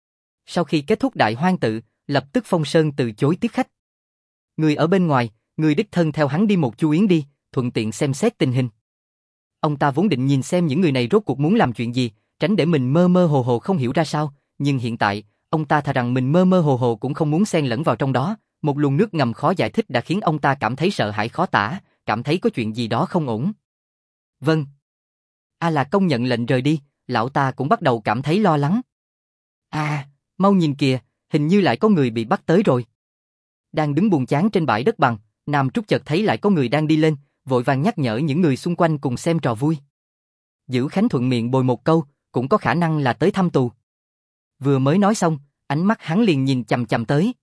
Sau khi kết thúc đại hoang tự, lập tức Phong Sơn từ chối tiếp khách. Người ở bên ngoài, người đích thân theo hắn đi một chu yến đi, thuận tiện xem xét tình hình. Ông ta vốn định nhìn xem những người này rốt cuộc muốn làm chuyện gì, tránh để mình mơ mơ hồ hồ không hiểu ra sao, nhưng hiện tại, ông ta thà rằng mình mơ mơ hồ hồ cũng không muốn xen lẫn vào trong đó. Một luồng nước ngầm khó giải thích đã khiến ông ta cảm thấy sợ hãi khó tả, cảm thấy có chuyện gì đó không ổn. Vâng. A Lạc Công nhận lệnh rời đi, lão ta cũng bắt đầu cảm thấy lo lắng. Mau nhìn kìa, hình như lại có người bị bắt tới rồi. Đang đứng buồn chán trên bãi đất bằng, Nam Trúc chợt thấy lại có người đang đi lên, vội vàng nhắc nhở những người xung quanh cùng xem trò vui. Giữ Khánh thuận miệng bồi một câu, cũng có khả năng là tới thăm tù. Vừa mới nói xong, ánh mắt hắn liền nhìn chằm chằm tới.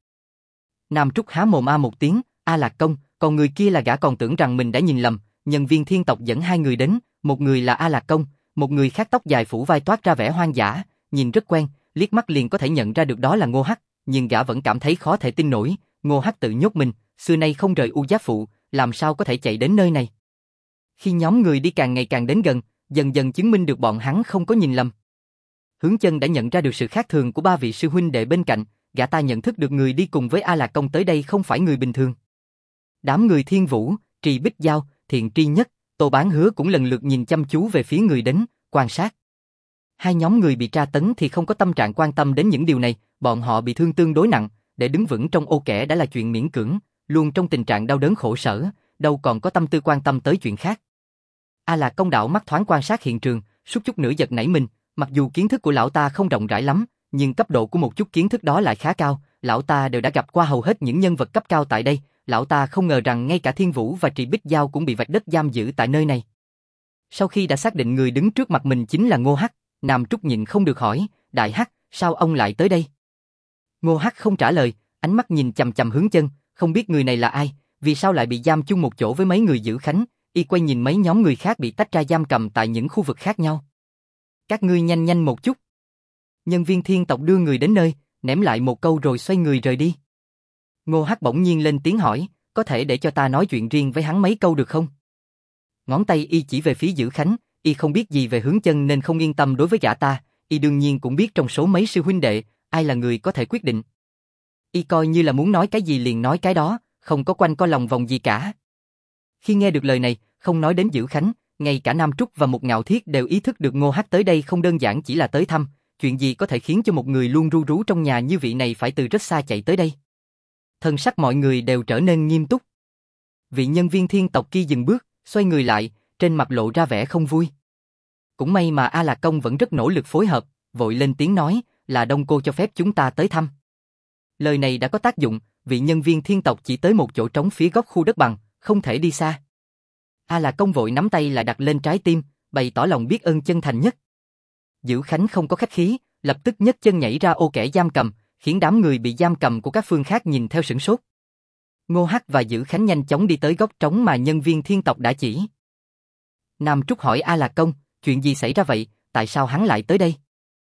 Nam Trúc há mồm một tiếng, A Lạc Công, còn người kia là gã còn tưởng rằng mình đã nhìn lầm. Nhân viên thiên tộc dẫn hai người đến, một người là A Lạc Công, một người khác tóc dài phủ vai toát ra vẻ hoang dã, nhìn rất quen, liếc mắt liền có thể nhận ra được đó là Ngô Hắc, nhưng gã vẫn cảm thấy khó thể tin nổi. Ngô Hắc tự nhốt mình, xưa nay không rời U Giác Phụ, làm sao có thể chạy đến nơi này? Khi nhóm người đi càng ngày càng đến gần, dần dần chứng minh được bọn hắn không có nhìn lầm. Hướng Chân đã nhận ra được sự khác thường của ba vị sư huynh đệ bên cạnh, gã ta nhận thức được người đi cùng với A Lạc Công tới đây không phải người bình thường. Đám người Thiên Vũ, Trì Bích Giao, Thiện Tri Nhất, Tô Bán Hứa cũng lần lượt nhìn chăm chú về phía người đến, quan sát. Hai nhóm người bị tra tấn thì không có tâm trạng quan tâm đến những điều này, bọn họ bị thương tương đối nặng, để đứng vững trong ô kẽ đã là chuyện miễn cưỡng, luôn trong tình trạng đau đớn khổ sở, đâu còn có tâm tư quan tâm tới chuyện khác. A Lạc Công đảo mắt thoáng quan sát hiện trường, suốt chút nữa giật nảy mình, mặc dù kiến thức của lão ta không rộng rãi lắm, nhưng cấp độ của một chút kiến thức đó lại khá cao, lão ta đều đã gặp qua hầu hết những nhân vật cấp cao tại đây, lão ta không ngờ rằng ngay cả Thiên Vũ và Trì Bích Giao cũng bị vạch đất giam giữ tại nơi này. Sau khi đã xác định người đứng trước mặt mình chính là Ngô Hắc, Nam Trúc nhịn không được hỏi, Đại Hắc, sao ông lại tới đây? Ngô Hắc không trả lời, ánh mắt nhìn chằm chằm Hướng Chân, không biết người này là ai, vì sao lại bị giam chung một chỗ với mấy người giữ Khánh, y quay nhìn mấy nhóm người khác bị tách ra giam cầm tại những khu vực khác nhau. Các ngươi nhanh nhanh một chút. Nhân viên thiên tộc đưa người đến nơi, ném lại một câu rồi xoay người rời đi. Ngô Hắc bỗng nhiên lên tiếng hỏi, có thể để cho ta nói chuyện riêng với hắn mấy câu được không? Ngón tay y chỉ về phía giữ Khánh, y không biết gì về Hướng Chân nên không yên tâm đối với gã ta, y đương nhiên cũng biết trong số mấy sư huynh đệ, ai là người có thể quyết định. Y coi như là muốn nói cái gì liền nói cái đó, không có quanh co lòng vòng gì cả. Khi nghe được lời này, không nói đến giữ Khánh, ngay cả Nam Trúc và Một Ngạo Thiết đều ý thức được Ngô Hắc tới đây không đơn giản chỉ là tới thăm, chuyện gì có thể khiến cho một người luôn ru rú trong nhà như vị này phải từ rất xa chạy tới đây. Thân sắc mọi người đều trở nên nghiêm túc. Vị nhân viên thiên tộc kia dừng bước, xoay người lại, trên mặt lộ ra vẻ không vui. Cũng may mà A Lạc Công vẫn rất nỗ lực phối hợp, vội lên tiếng nói, là Đông cô cho phép chúng ta tới thăm. Lời này đã có tác dụng, vị nhân viên thiên tộc chỉ tới một chỗ trống phía góc khu đất bằng, không thể đi xa. A Lạc Công vội nắm tay lại đặt lên trái tim, bày tỏ lòng biết ơn chân thành nhất. Dữ Khánh không có khách khí, lập tức nhấc chân nhảy ra ô kẻ giam cầm, khiến đám người bị giam cầm của các phương khác nhìn theo sửng sốt. Ngô Hắc và Dữ Khánh nhanh chóng đi tới góc trống mà nhân viên thiên tộc đã chỉ. Nam Trúc hỏi A Lạc Công, chuyện gì xảy ra vậy, tại sao hắn lại tới đây?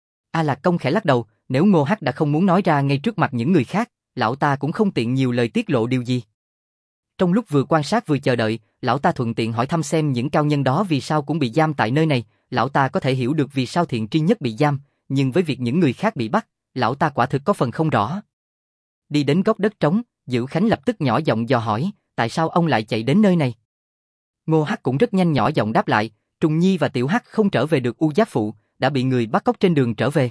A Lạc Công khẽ lắc đầu, nếu Ngô Hắc đã không muốn nói ra ngay trước mặt những người khác, lão ta cũng không tiện nhiều lời tiết lộ điều gì. Trong lúc vừa quan sát vừa chờ đợi, lão ta thuận tiện hỏi thăm xem những cao nhân đó vì sao cũng bị giam tại nơi này, lão ta có thể hiểu được vì sao Thiện Tri Nhất bị giam, nhưng với việc những người khác bị bắt, lão ta quả thực có phần không rõ. Đi đến góc đất trống, Dữ Khánh lập tức nhỏ giọng dò hỏi, tại sao ông lại chạy đến nơi này? Ngô Hắc cũng rất nhanh nhỏ giọng đáp lại, Trùng Nhi và Tiểu Hắc không trở về được U Giáp Phụ, đã bị người bắt cóc trên đường trở về.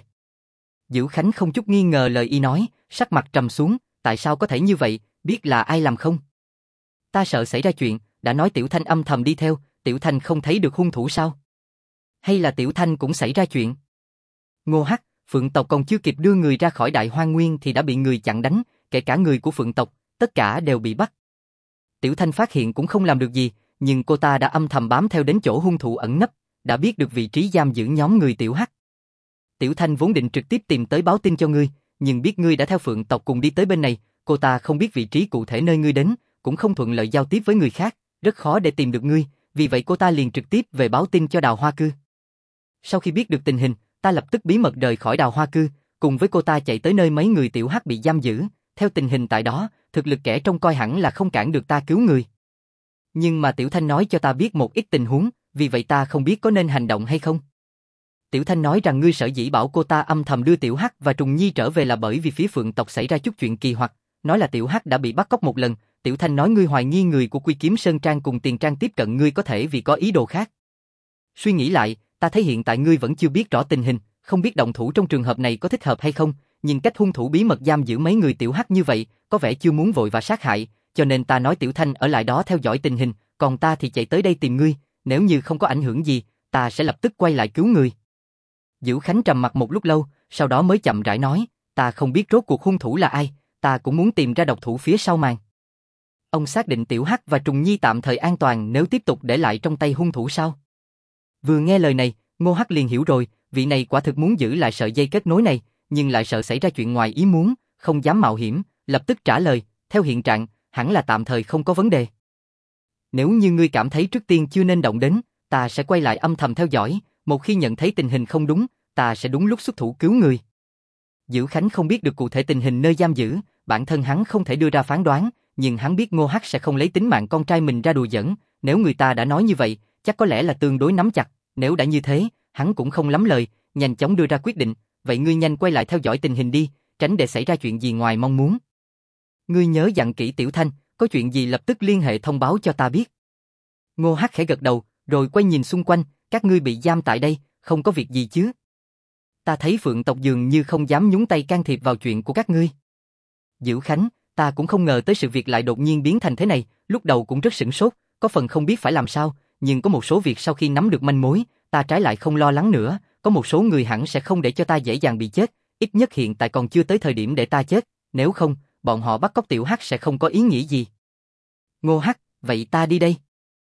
Dữ Khánh không chút nghi ngờ lời y nói, sắc mặt trầm xuống, tại sao có thể như vậy, biết là ai làm không? Ta sợ xảy ra chuyện, đã nói Tiểu Thanh âm thầm đi theo, Tiểu Thanh không thấy được hung thủ sao? Hay là Tiểu Thanh cũng xảy ra chuyện? Ngô Hắc, Phượng tộc còn chưa kịp đưa người ra khỏi Đại Hoang Nguyên thì đã bị người chặn đánh, kể cả người của Phượng tộc, tất cả đều bị bắt. Tiểu Thanh phát hiện cũng không làm được gì, nhưng cô ta đã âm thầm bám theo đến chỗ hung thủ ẩn nấp, đã biết được vị trí giam giữ nhóm người Tiểu Hắc. Tiểu Thanh vốn định trực tiếp tìm tới báo tin cho ngươi, nhưng biết ngươi đã theo Phượng tộc cùng đi tới bên này, cô ta không biết vị trí cụ thể nơi ngươi đến, cũng không thuận lợi giao tiếp với người khác, rất khó để tìm được ngươi, vì vậy cô ta liền trực tiếp về báo tin cho Đào Hoa Cư. Sau khi biết được tình hình, ta lập tức bí mật rời khỏi Đào Hoa Cư, cùng với cô ta chạy tới nơi mấy người Tiểu Hắc bị giam giữ, theo tình hình tại đó, thực lực kẻ trông coi hẳn là không cản được ta cứu người. Nhưng mà Tiểu Thanh nói cho ta biết một ít tình huống, vì vậy ta không biết có nên hành động hay không. Tiểu Thanh nói rằng ngươi sở dĩ bảo cô ta âm thầm đưa Tiểu Hắc và Trùng Nhi trở về là bởi vì phía Phượng tộc xảy ra chút chuyện kỳ hoặc, nói là Tiểu Hắc đã bị bắt cóc một lần, Tiểu Thanh nói ngươi hoài nghi người của Quy Kiếm Sơn Trang cùng Tiền Trang tiếp cận ngươi có thể vì có ý đồ khác. Suy nghĩ lại, ta thấy hiện tại ngươi vẫn chưa biết rõ tình hình, không biết động thủ trong trường hợp này có thích hợp hay không, nhưng cách hung thủ bí mật giam giữ mấy người Tiểu Hắc như vậy, có vẻ chưa muốn vội và sát hại, cho nên ta nói Tiểu Thanh ở lại đó theo dõi tình hình, còn ta thì chạy tới đây tìm ngươi, nếu như không có ảnh hưởng gì, ta sẽ lập tức quay lại cứu người. Dữ Khánh trầm mặt một lúc lâu, sau đó mới chậm rãi nói, ta không biết rốt cuộc hung thủ là ai, ta cũng muốn tìm ra độc thủ phía sau màn. Ông xác định Tiểu Hắc và Trùng Nhi tạm thời an toàn nếu tiếp tục để lại trong tay hung thủ sao? Vừa nghe lời này, Ngô Hắc liền hiểu rồi, vị này quả thực muốn giữ lại sợi dây kết nối này, nhưng lại sợ xảy ra chuyện ngoài ý muốn, không dám mạo hiểm, lập tức trả lời, theo hiện trạng, hẳn là tạm thời không có vấn đề. Nếu như ngươi cảm thấy trước tiên chưa nên động đến, ta sẽ quay lại âm thầm theo dõi, một khi nhận thấy tình hình không đúng, ta sẽ đúng lúc xuất thủ cứu người. Dữ Khánh không biết được cụ thể tình hình nơi giam giữ, bản thân hắn không thể đưa ra phán đoán, nhưng hắn biết Ngô Hắc sẽ không lấy tính mạng con trai mình ra đùa giỡn, nếu người ta đã nói như vậy, chắc có lẽ là tương đối nắm chặt, nếu đã như thế, hắn cũng không lắm lời, nhanh chóng đưa ra quyết định, vậy ngươi nhanh quay lại theo dõi tình hình đi, tránh để xảy ra chuyện gì ngoài mong muốn. Ngươi nhớ dặn kỹ Tiểu Thanh, có chuyện gì lập tức liên hệ thông báo cho ta biết. Ngô Hắc khẽ gật đầu, rồi quay nhìn xung quanh, các ngươi bị giam tại đây, không có việc gì chứ? Ta thấy Phượng tộc dường như không dám nhúng tay can thiệp vào chuyện của các ngươi. Dữ Khánh, ta cũng không ngờ tới sự việc lại đột nhiên biến thành thế này, lúc đầu cũng rất sửng sốt, có phần không biết phải làm sao, nhưng có một số việc sau khi nắm được manh mối, ta trái lại không lo lắng nữa, có một số người hẳn sẽ không để cho ta dễ dàng bị chết, ít nhất hiện tại còn chưa tới thời điểm để ta chết, nếu không, bọn họ bắt cóc Tiểu Hắc sẽ không có ý nghĩa gì. Ngô Hắc, vậy ta đi đây.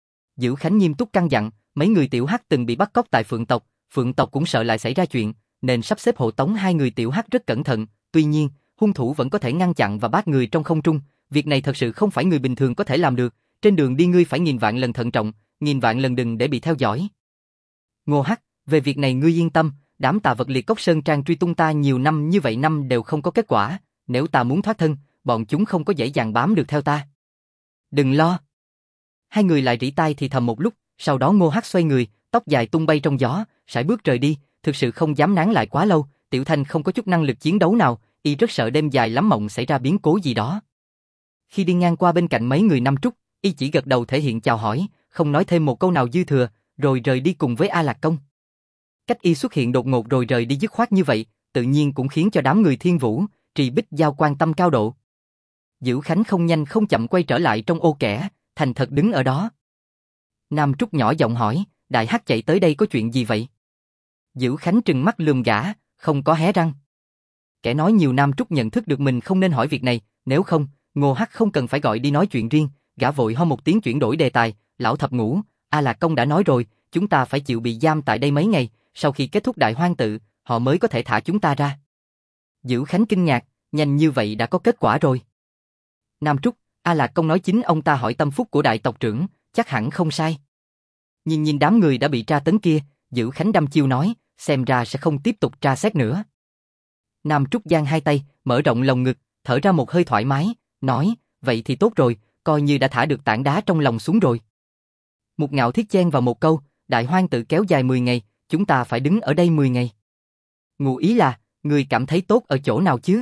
Dữ Khánh nghiêm túc căn dặn, mấy người Tiểu Hắc từng bị bắt cóc tại Phượng tộc cũng sợ lại xảy ra chuyện, nên sắp xếp hộ tống hai người Tiểu Hắc rất cẩn thận, tuy nhiên, hung thủ vẫn có thể ngăn chặn và bắt người trong không trung, việc này thật sự không phải người bình thường có thể làm được, trên đường đi ngươi phải nghìn vạn lần thận trọng, nghìn vạn lần đừng để bị theo dõi. Ngô Hắc, về việc này ngươi yên tâm, đám Tà Vật Liệt Cốc Sơn Trang truy tung ta nhiều năm như vậy năm đều không có kết quả, nếu ta muốn thoát thân, bọn chúng không có dễ dàng bám được theo ta. Đừng lo. Hai người lại rỉ tai thì thầm một lúc, sau đó Ngô Hắc xoay người, tóc dài tung bay trong gió, sải bước rời đi, thực sự không dám nán lại quá lâu, Tiểu Thanh không có chút năng lực chiến đấu nào, y rất sợ đêm dài lắm mộng xảy ra biến cố gì đó. Khi đi ngang qua bên cạnh mấy người Nam Trúc, y chỉ gật đầu thể hiện chào hỏi, không nói thêm một câu nào dư thừa, rồi rời đi cùng với A Lạc Công. Cách y xuất hiện đột ngột rồi rời đi dứt khoát như vậy, tự nhiên cũng khiến cho đám người Thiên Vũ, Trì Bích Giao quan tâm cao độ. Dữ Khánh không nhanh không chậm quay trở lại trong ô kẻ, thành thật đứng ở đó. Nam Trúc nhỏ giọng hỏi, Đại Hắc chạy tới đây có chuyện gì vậy? Dữ Khánh trừng mắt lườm gã, không có hé răng. Kẻ nói nhiều Nam Trúc nhận thức được mình không nên hỏi việc này, nếu không, Ngô Hắc không cần phải gọi đi nói chuyện riêng, gã vội ho một tiếng chuyển đổi đề tài, lão thập ngũ, A Lạc Công đã nói rồi, chúng ta phải chịu bị giam tại đây mấy ngày, sau khi kết thúc đại hoang tự, họ mới có thể thả chúng ta ra. Dữ Khánh kinh ngạc, nhanh như vậy đã có kết quả rồi. Nam Trúc, A Lạc Công nói chính ông ta hỏi tâm phúc của đại tộc trưởng, chắc hẳn không sai. Nhưng nhìn đám người đã bị tra tấn kia, Dữ Khánh đăm chiêu nói, xem ra sẽ không tiếp tục tra xét nữa. Nam Trúc giang hai tay, mở rộng lồng ngực, thở ra một hơi thoải mái, nói, vậy thì tốt rồi, coi như đã thả được tảng đá trong lòng xuống rồi. Mục Ngạo Thiết chen vào một câu, đại hoang tự kéo dài 10 ngày, chúng ta phải đứng ở đây 10 ngày. Ngụ ý là, người cảm thấy tốt ở chỗ nào chứ?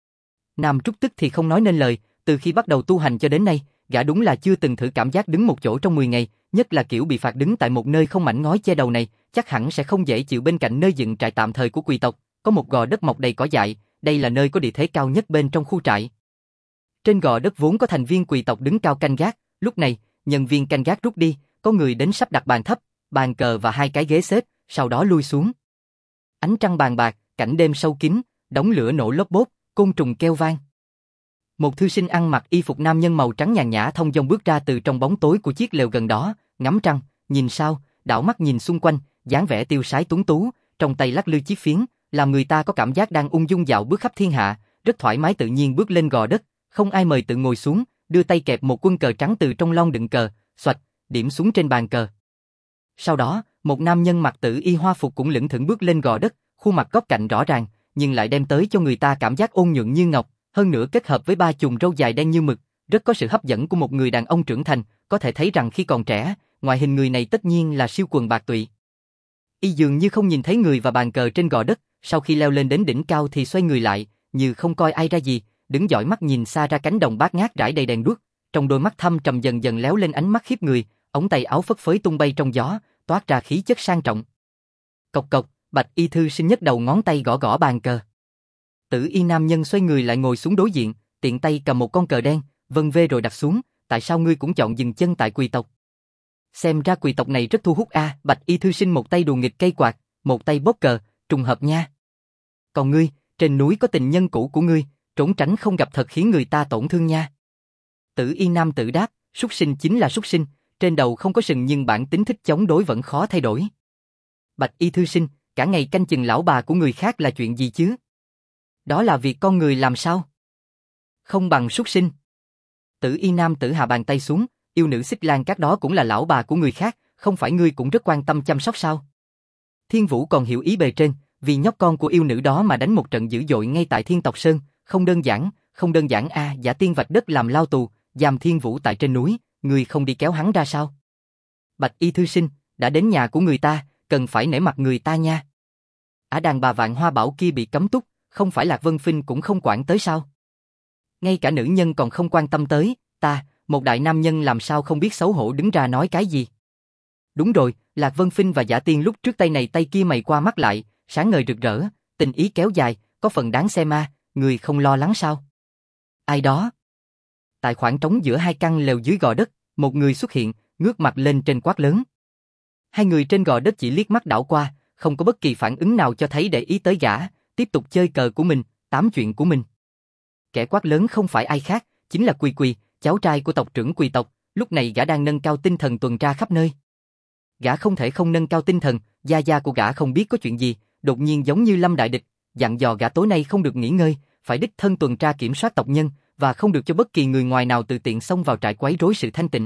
Nam Trúc tức thì không nói nên lời, từ khi bắt đầu tu hành cho đến nay, gã đúng là chưa từng thử cảm giác đứng một chỗ trong 10 ngày, nhất là kiểu bị phạt đứng tại một nơi không mảnh ngói che đầu này, chắc hẳn sẽ không dễ chịu. Bên cạnh nơi dựng trại tạm thời của Quỳ tộc, có một gò đất mọc đầy cỏ dại, đây là nơi có địa thế cao nhất bên trong khu trại. Trên gò đất vốn có thành viên Quỳ tộc đứng cao canh gác, lúc này, nhân viên canh gác rút đi, có người đến sắp đặt bàn thấp, bàn cờ và 2 cái ghế xếp, sau đó lui xuống. Ánh trăng bàn bạc, cảnh đêm sâu kín, đống lửa nổ lốp bốp, côn trùng kêu vang. Một thư sinh ăn mặc y phục nam nhân màu trắng nhàn nhã thông dong bước ra từ trong bóng tối của chiếc lều gần đó, ngắm trăng, nhìn sao, đảo mắt nhìn xung quanh, dáng vẻ tiêu sái tuấn tú, trong tay lắc lư chiếc phiến, làm người ta có cảm giác đang ung dung dạo bước khắp thiên hạ, rất thoải mái tự nhiên bước lên gò đất, không ai mời tự ngồi xuống, đưa tay kẹp một quân cờ trắng từ trong lon đựng cờ, xoạch, điểm xuống trên bàn cờ. Sau đó, một nam nhân mặc tử y hoa phục cũng lững thững bước lên gò đất, khuôn mặt góc cạnh rõ ràng, nhưng lại đem tới cho người ta cảm giác ôn nhuận như ngọc, hơn nữa kết hợp với 3 chùm râu dài đen như mực, rất có sự hấp dẫn của một người đàn ông trưởng thành, có thể thấy rằng khi còn trẻ, ngoại hình người này tất nhiên là siêu quần bạc tụy. Y dường như không nhìn thấy người và bàn cờ trên gò đất, sau khi leo lên đến đỉnh cao thì xoay người lại, như không coi ai ra gì, đứng dõi mắt nhìn xa ra cánh đồng bát ngát rải đầy đèn đuốc, trong đôi mắt thâm trầm dần dần léo lên ánh mắt khiếp người, ống tay áo phất phới tung bay trong gió, toát ra khí chất sang trọng. Cộc cộc, Bạch y thư sinh nhất đầu ngón tay gõ gõ bàn cờ. Tử y nam nhân xoay người lại ngồi xuống đối diện, tiện tay cầm một con cờ đen, vân vê rồi đặt xuống, tại sao ngươi cũng chọn dừng chân tại Quỳ tộc? Xem ra Quỳ tộc này rất thu hút a. Bạch y thư sinh một tay đùa nghịch cây quạt, một tay bóp cờ, trùng hợp nha. Còn ngươi, trên núi có tình nhân cũ của ngươi, trốn tránh không gặp thật khiến người ta tổn thương nha. Tử y nam tử đáp, súc sinh chính là súc sinh, trên đầu không có sừng nhưng bản tính thích chống đối vẫn khó thay đổi. Bạch y thư sinh, cả ngày canh chừng lão bà của người khác là chuyện gì chứ? Đó là việc con người làm sao? Không bằng súc sinh. Tử y nam tử hạ bàn tay xuống, yêu nữ Xích Lan Các đó cũng là lão bà của người khác, không phải ngươi cũng rất quan tâm chăm sóc sao? Thiên Vũ còn hiểu ý bề trên, vì nhóc con của yêu nữ đó mà đánh một trận dữ dội ngay tại Thiên Tộc Sơn, không đơn giản a. Giả tiên vạch đất làm lao tù, giam Thiên Vũ tại trên núi, ngươi không đi kéo hắn ra sao? Bạch y thư sinh, đã đến nhà của người ta, cần phải nể mặt người ta nha. Đàn bà Vạn Hoa Bảo kia bị cấm túc, không phải Lạc Vân Phinh cũng không quản tới sao? Ngay cả nữ nhân còn không quan tâm tới, ta, một đại nam nhân làm sao không biết xấu hổ đứng ra nói cái gì? Đúng rồi, Lạc Vân Phinh và Giả Tiên lúc trước tay này tay kia mày qua mắt lại, sáng ngời rực rỡ, tình ý kéo dài, có phần đáng xem a, người không lo lắng sao? Ai đó? Tại khoảng trống giữa 2 căn lều dưới gò đất, một người xuất hiện, ngước mặt lên trên quát lớn. 2 người trên gò đất chỉ liếc mắt đảo qua, không có bất kỳ phản ứng nào cho thấy để ý tới gã, tiếp tục chơi cờ của mình, tám chuyện của mình. Kẻ quát lớn không phải ai khác, chính là Quỳ Quỳ, cháu trai của tộc trưởng Quỳ tộc, lúc này gã đang nâng cao tinh thần tuần tra khắp nơi. Gã không thể không nâng cao tinh thần, gia gia của gã không biết có chuyện gì, đột nhiên giống như lâm đại địch, dặn dò gã tối nay không được nghỉ ngơi, phải đích thân tuần tra kiểm soát tộc nhân, và không được cho bất kỳ người ngoài nào tự tiện xông vào trại quấy rối sự thanh tịnh.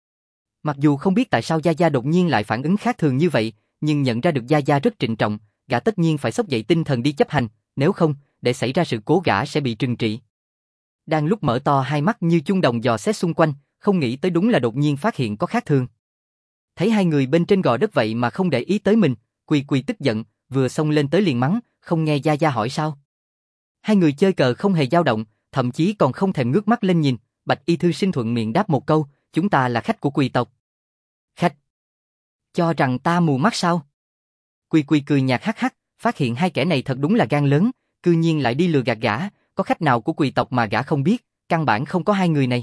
Mặc dù không biết tại sao gia gia đột nhiên lại phản ứng khác thường như vậy, nhưng nhận ra được gia gia rất trịnh trọng, gã tất nhiên phải xốc dậy tinh thần đi chấp hành, nếu không, để xảy ra sự cố gã sẽ bị trừng trị. Đang lúc mở to hai mắt như chuông đồng dò xét xung quanh, không nghĩ tới đúng là đột nhiên phát hiện có khác thường. Thấy 2 người bên trên gò đất vậy mà không để ý tới mình, Quỳ Quỳ tức giận, vừa xông lên tới liền mắng, không nghe gia gia hỏi sao? 2 người chơi cờ không hề dao động, thậm chí còn không thèm ngước mắt lên nhìn, Bạch y thư sinh thuận miệng đáp một câu, chúng ta là khách của Quỳ tộc. Khách? Cho rằng ta mù mắt sao? Quỳ Quỳ cười nhạt hắc hắc, phát hiện 2 kẻ này thật đúng là gan lớn, cư nhiên lại đi lừa gạt gã, có khách nào của Quỳ tộc mà gã không biết, căn bản không có 2 người này.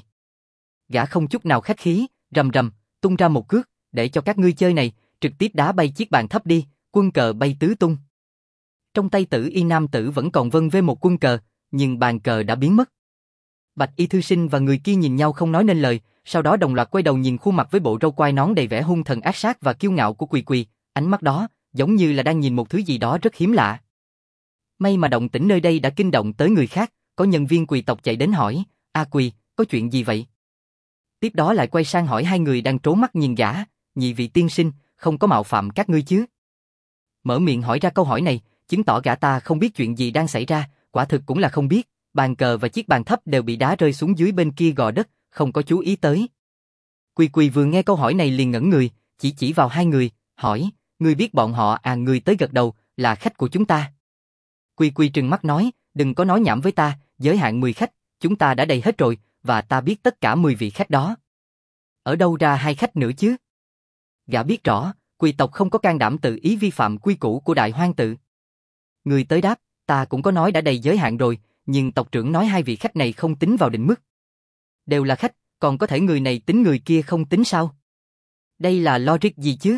Gã không chút nào khách khí, rầm rầm, tung ra một cước, để cho các ngươi chơi này, trực tiếp đá bay chiếc bàn thấp đi, quân cờ bay tứ tung. Trong tay tử y nam tử vẫn còn vân vê một quân cờ, nhưng bàn cờ đã biến mất. Bạch y thư sinh và người kia nhìn nhau không nói nên lời, sau đó đồng loạt quay đầu nhìn khuôn mặt với bộ râu quai nón đầy vẻ hung thần ác sát và kiêu ngạo của Quỳ Quỳ, ánh mắt đó giống như là đang nhìn một thứ gì đó rất hiếm lạ. May mà động tĩnh nơi đây đã kinh động tới người khác, có nhân viên Quỳ tộc chạy đến hỏi, A Quỳ, có chuyện gì vậy? Tiếp đó lại quay sang hỏi hai người đang trố mắt nhìn gã, nhị vị tiên sinh, không có mạo phạm các ngươi chứ? Mở miệng hỏi ra câu hỏi này, chứng tỏ gã ta không biết chuyện gì đang xảy ra, quả thực cũng là không biết, bàn cờ và chiếc bàn thấp đều bị đá rơi xuống dưới bên kia gò đất, không có chú ý tới. Quỳ Quỳ vừa nghe câu hỏi này liền ngẩn người, chỉ vào hai người, hỏi, ngươi biết bọn họ à? Người tới gật đầu, là khách của chúng ta. Quỳ Quỳ trừng mắt nói, đừng có nói nhảm với ta, giới hạn 10 khách, chúng ta đã đầy hết rồi, và ta biết tất cả 10 vị khách đó. Ở đâu ra hai khách nữa chứ? Gã biết rõ, Quỳ tộc không có can đảm tự ý vi phạm quy củ của Đại Hoang tự. Người tới đáp, ta cũng có nói đã đầy giới hạn rồi, nhưng tộc trưởng nói hai vị khách này không tính vào định mức. Đều là khách, còn có thể người này tính người kia không tính sao? Đây là logic gì chứ?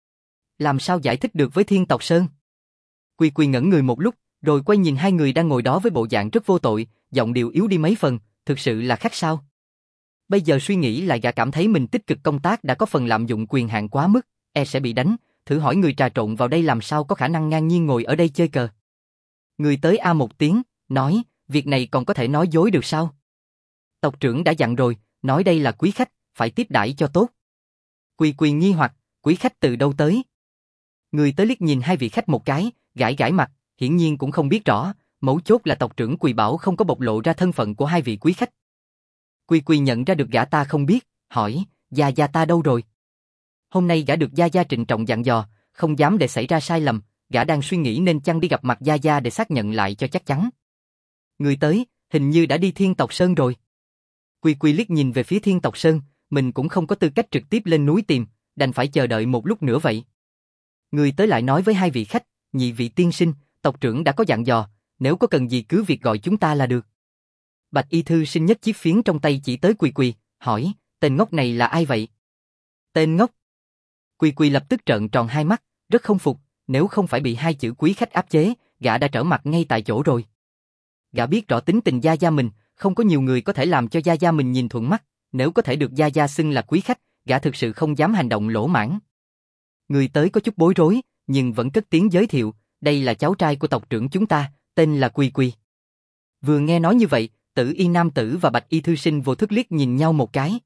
Làm sao giải thích được với Thiên Tộc Sơn? Quỳ Quỳ ngẩn người một lúc, rồi quay nhìn hai người đang ngồi đó với bộ dạng rất vô tội, giọng điệu yếu đi mấy phần, thực sự là khách sao? Bây giờ suy nghĩ lại gã cảm thấy mình tích cực công tác đã có phần lạm dụng quyền hạn quá mức, sẽ bị đánh, thử hỏi người trà trộn vào đây làm sao có khả năng ngang nhiên ngồi ở đây chơi cờ. Người tới a một tiếng, nói, việc này còn có thể nói dối được sao? Tộc trưởng đã dặn rồi, nói đây là quý khách, phải tiếp đãi cho tốt. Quỳ Quỳ nghi hoặc, quý khách từ đâu tới? Người tới liếc nhìn hai vị khách một cái, gãi gãi mặt, hiển nhiên cũng không biết rõ, mấu chốt là tộc trưởng Quỳ bảo không có bộc lộ ra thân phận của hai vị quý khách. Quỳ Quỳ nhận ra được gã ta không biết, hỏi, gia gia ta đâu rồi? Hôm nay gã được gia gia trịnh trọng dặn dò, không dám để xảy ra sai lầm, gã đang suy nghĩ nên chăng đi gặp mặt gia gia để xác nhận lại cho chắc chắn. Người tới, hình như đã đi Thiên Tộc Sơn rồi. Quỳ Quỳ liếc nhìn về phía Thiên Tộc Sơn, mình cũng không có tư cách trực tiếp lên núi tìm, đành phải chờ đợi một lúc nữa vậy. Người tới lại nói với hai vị khách, nhị vị tiên sinh, tộc trưởng đã có dặn dò, nếu có cần gì cứ việc gọi chúng ta là được. Bạch y thư sinh nhất chiếc phiến trong tay chỉ tới Quỳ Quỳ, hỏi, tên ngốc này là ai vậy? Tên ngốc. Quỳ Quỳ lập tức trợn tròn hai mắt, rất không phục, nếu không phải bị hai chữ quý khách áp chế, gã đã trở mặt ngay tại chỗ rồi. Gã biết rõ tính tình gia gia mình, không có nhiều người có thể làm cho gia gia mình nhìn thuận mắt, nếu có thể được gia gia xưng là quý khách, gã thực sự không dám hành động lỗ mãng. Người tới có chút bối rối, nhưng vẫn cất tiếng giới thiệu, đây là cháu trai của tộc trưởng chúng ta, tên là Quỳ Quỳ. Vừa nghe nói như vậy, Tử Y nam tử và Bạch y thư sinh vô thức liếc nhìn nhau một cái.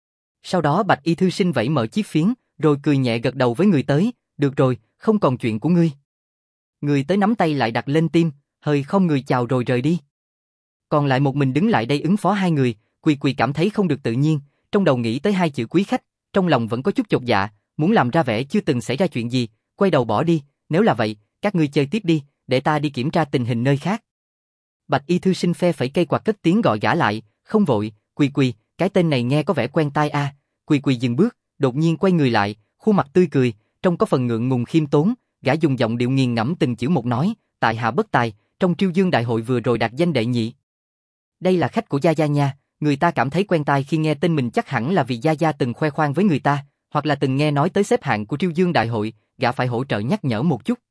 Sau đó Bạch y thư sinh vẫy mở chiếc phiến, rồi cười nhẹ gật đầu với người tới, được rồi, không còn chuyện của ngươi. Người tới nắm tay lại đặt lên tim, hơi không người chào rồi rời đi. Còn lại một mình đứng lại đây ứng phó hai người, Quỳ Quỳ cảm thấy không được tự nhiên, trong đầu nghĩ tới hai chữ quý khách, trong lòng vẫn có chút chột dạ, muốn làm ra vẻ chưa từng xảy ra chuyện gì, quay đầu bỏ đi, nếu là vậy, các ngươi chơi tiếp đi, để ta đi kiểm tra tình hình nơi khác. Bạch y thư sinh phe phẩy cây quạt cất tiếng gọi gã lại, không vội, Quỳ Quỳ, cái tên này nghe có vẻ quen tai a. Quỳ Quỳ dừng bước, đột nhiên quay người lại, khuôn mặt tươi cười, trông có phần ngượng ngùng khiêm tốn, gã dùng giọng điệu nghiền ngẫm từng chữ một nói, tại hạ bất tài, trong Triêu Dương đại hội vừa rồi đạt danh đệ nhị. Đây là khách của gia gia nha, người ta cảm thấy quen tai khi nghe tên mình, chắc hẳn là vì gia gia từng khoe khoang với người ta, hoặc là từng nghe nói tới xếp hạng của Triêu Dương đại hội, gã phải hỗ trợ nhắc nhở một chút.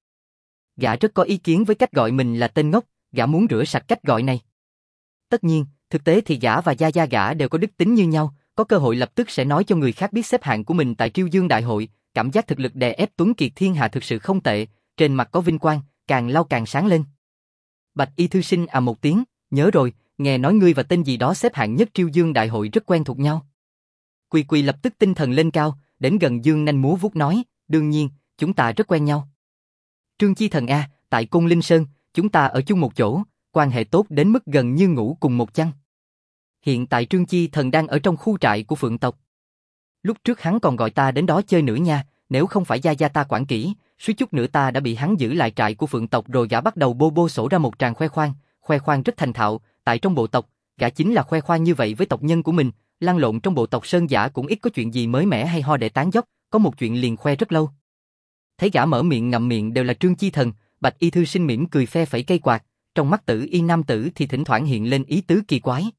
Gã rất có ý kiến với cách gọi mình là tên ngốc, gã muốn rửa sạch cách gọi này. Tất nhiên, thực tế thì gã và gia gia gã đều có đức tính như nhau, có cơ hội lập tức sẽ nói cho người khác biết xếp hạng của mình tại Triêu Dương đại hội, cảm giác thực lực đè ép tuấn kiệt thiên hạ thực sự không tệ, trên mặt có vinh quang, càng lau càng sáng lên. Bạch y thư sinh à một tiếng, nhớ rồi, nghe nói ngươi và tên gì đó xếp hạng nhất Triêu Dương đại hội rất quen thuộc nhau. Quỳ Quỳ lập tức tinh thần lên cao, đến gần dương nanh múa vuốt nói, đương nhiên, chúng ta rất quen nhau. Trương Chi Thần a, tại Côn Linh Sơn, chúng ta ở chung một chỗ, quan hệ tốt đến mức gần như ngủ cùng một chăn. Hiện tại Trương Chi Thần đang ở trong khu trại của Phượng tộc. Lúc trước hắn còn gọi ta đến đó chơi nữa nha, nếu không phải gia gia ta quản kỹ, suýt chút nữa ta đã bị hắn giữ lại trại của Phượng tộc rồi. Gã bắt đầu bô bô sổ ra một tràng khoe khoang rất thành thạo, tại trong bộ tộc, gã chính là khoe khoang như vậy với tộc nhân của mình, lăn lộn trong bộ tộc Sơn Giả cũng ít có chuyện gì mới mẻ hay ho để tán dóc, có một chuyện liền khoe rất lâu. Thấy gã mở miệng ngậm miệng đều là Trương Chi Thần, Bạch y thư sinh mỉm cười phe phẩy cây quạt, trong mắt Tử Y nam tử thì thỉnh thoảng hiện lên ý tứ kỳ quái.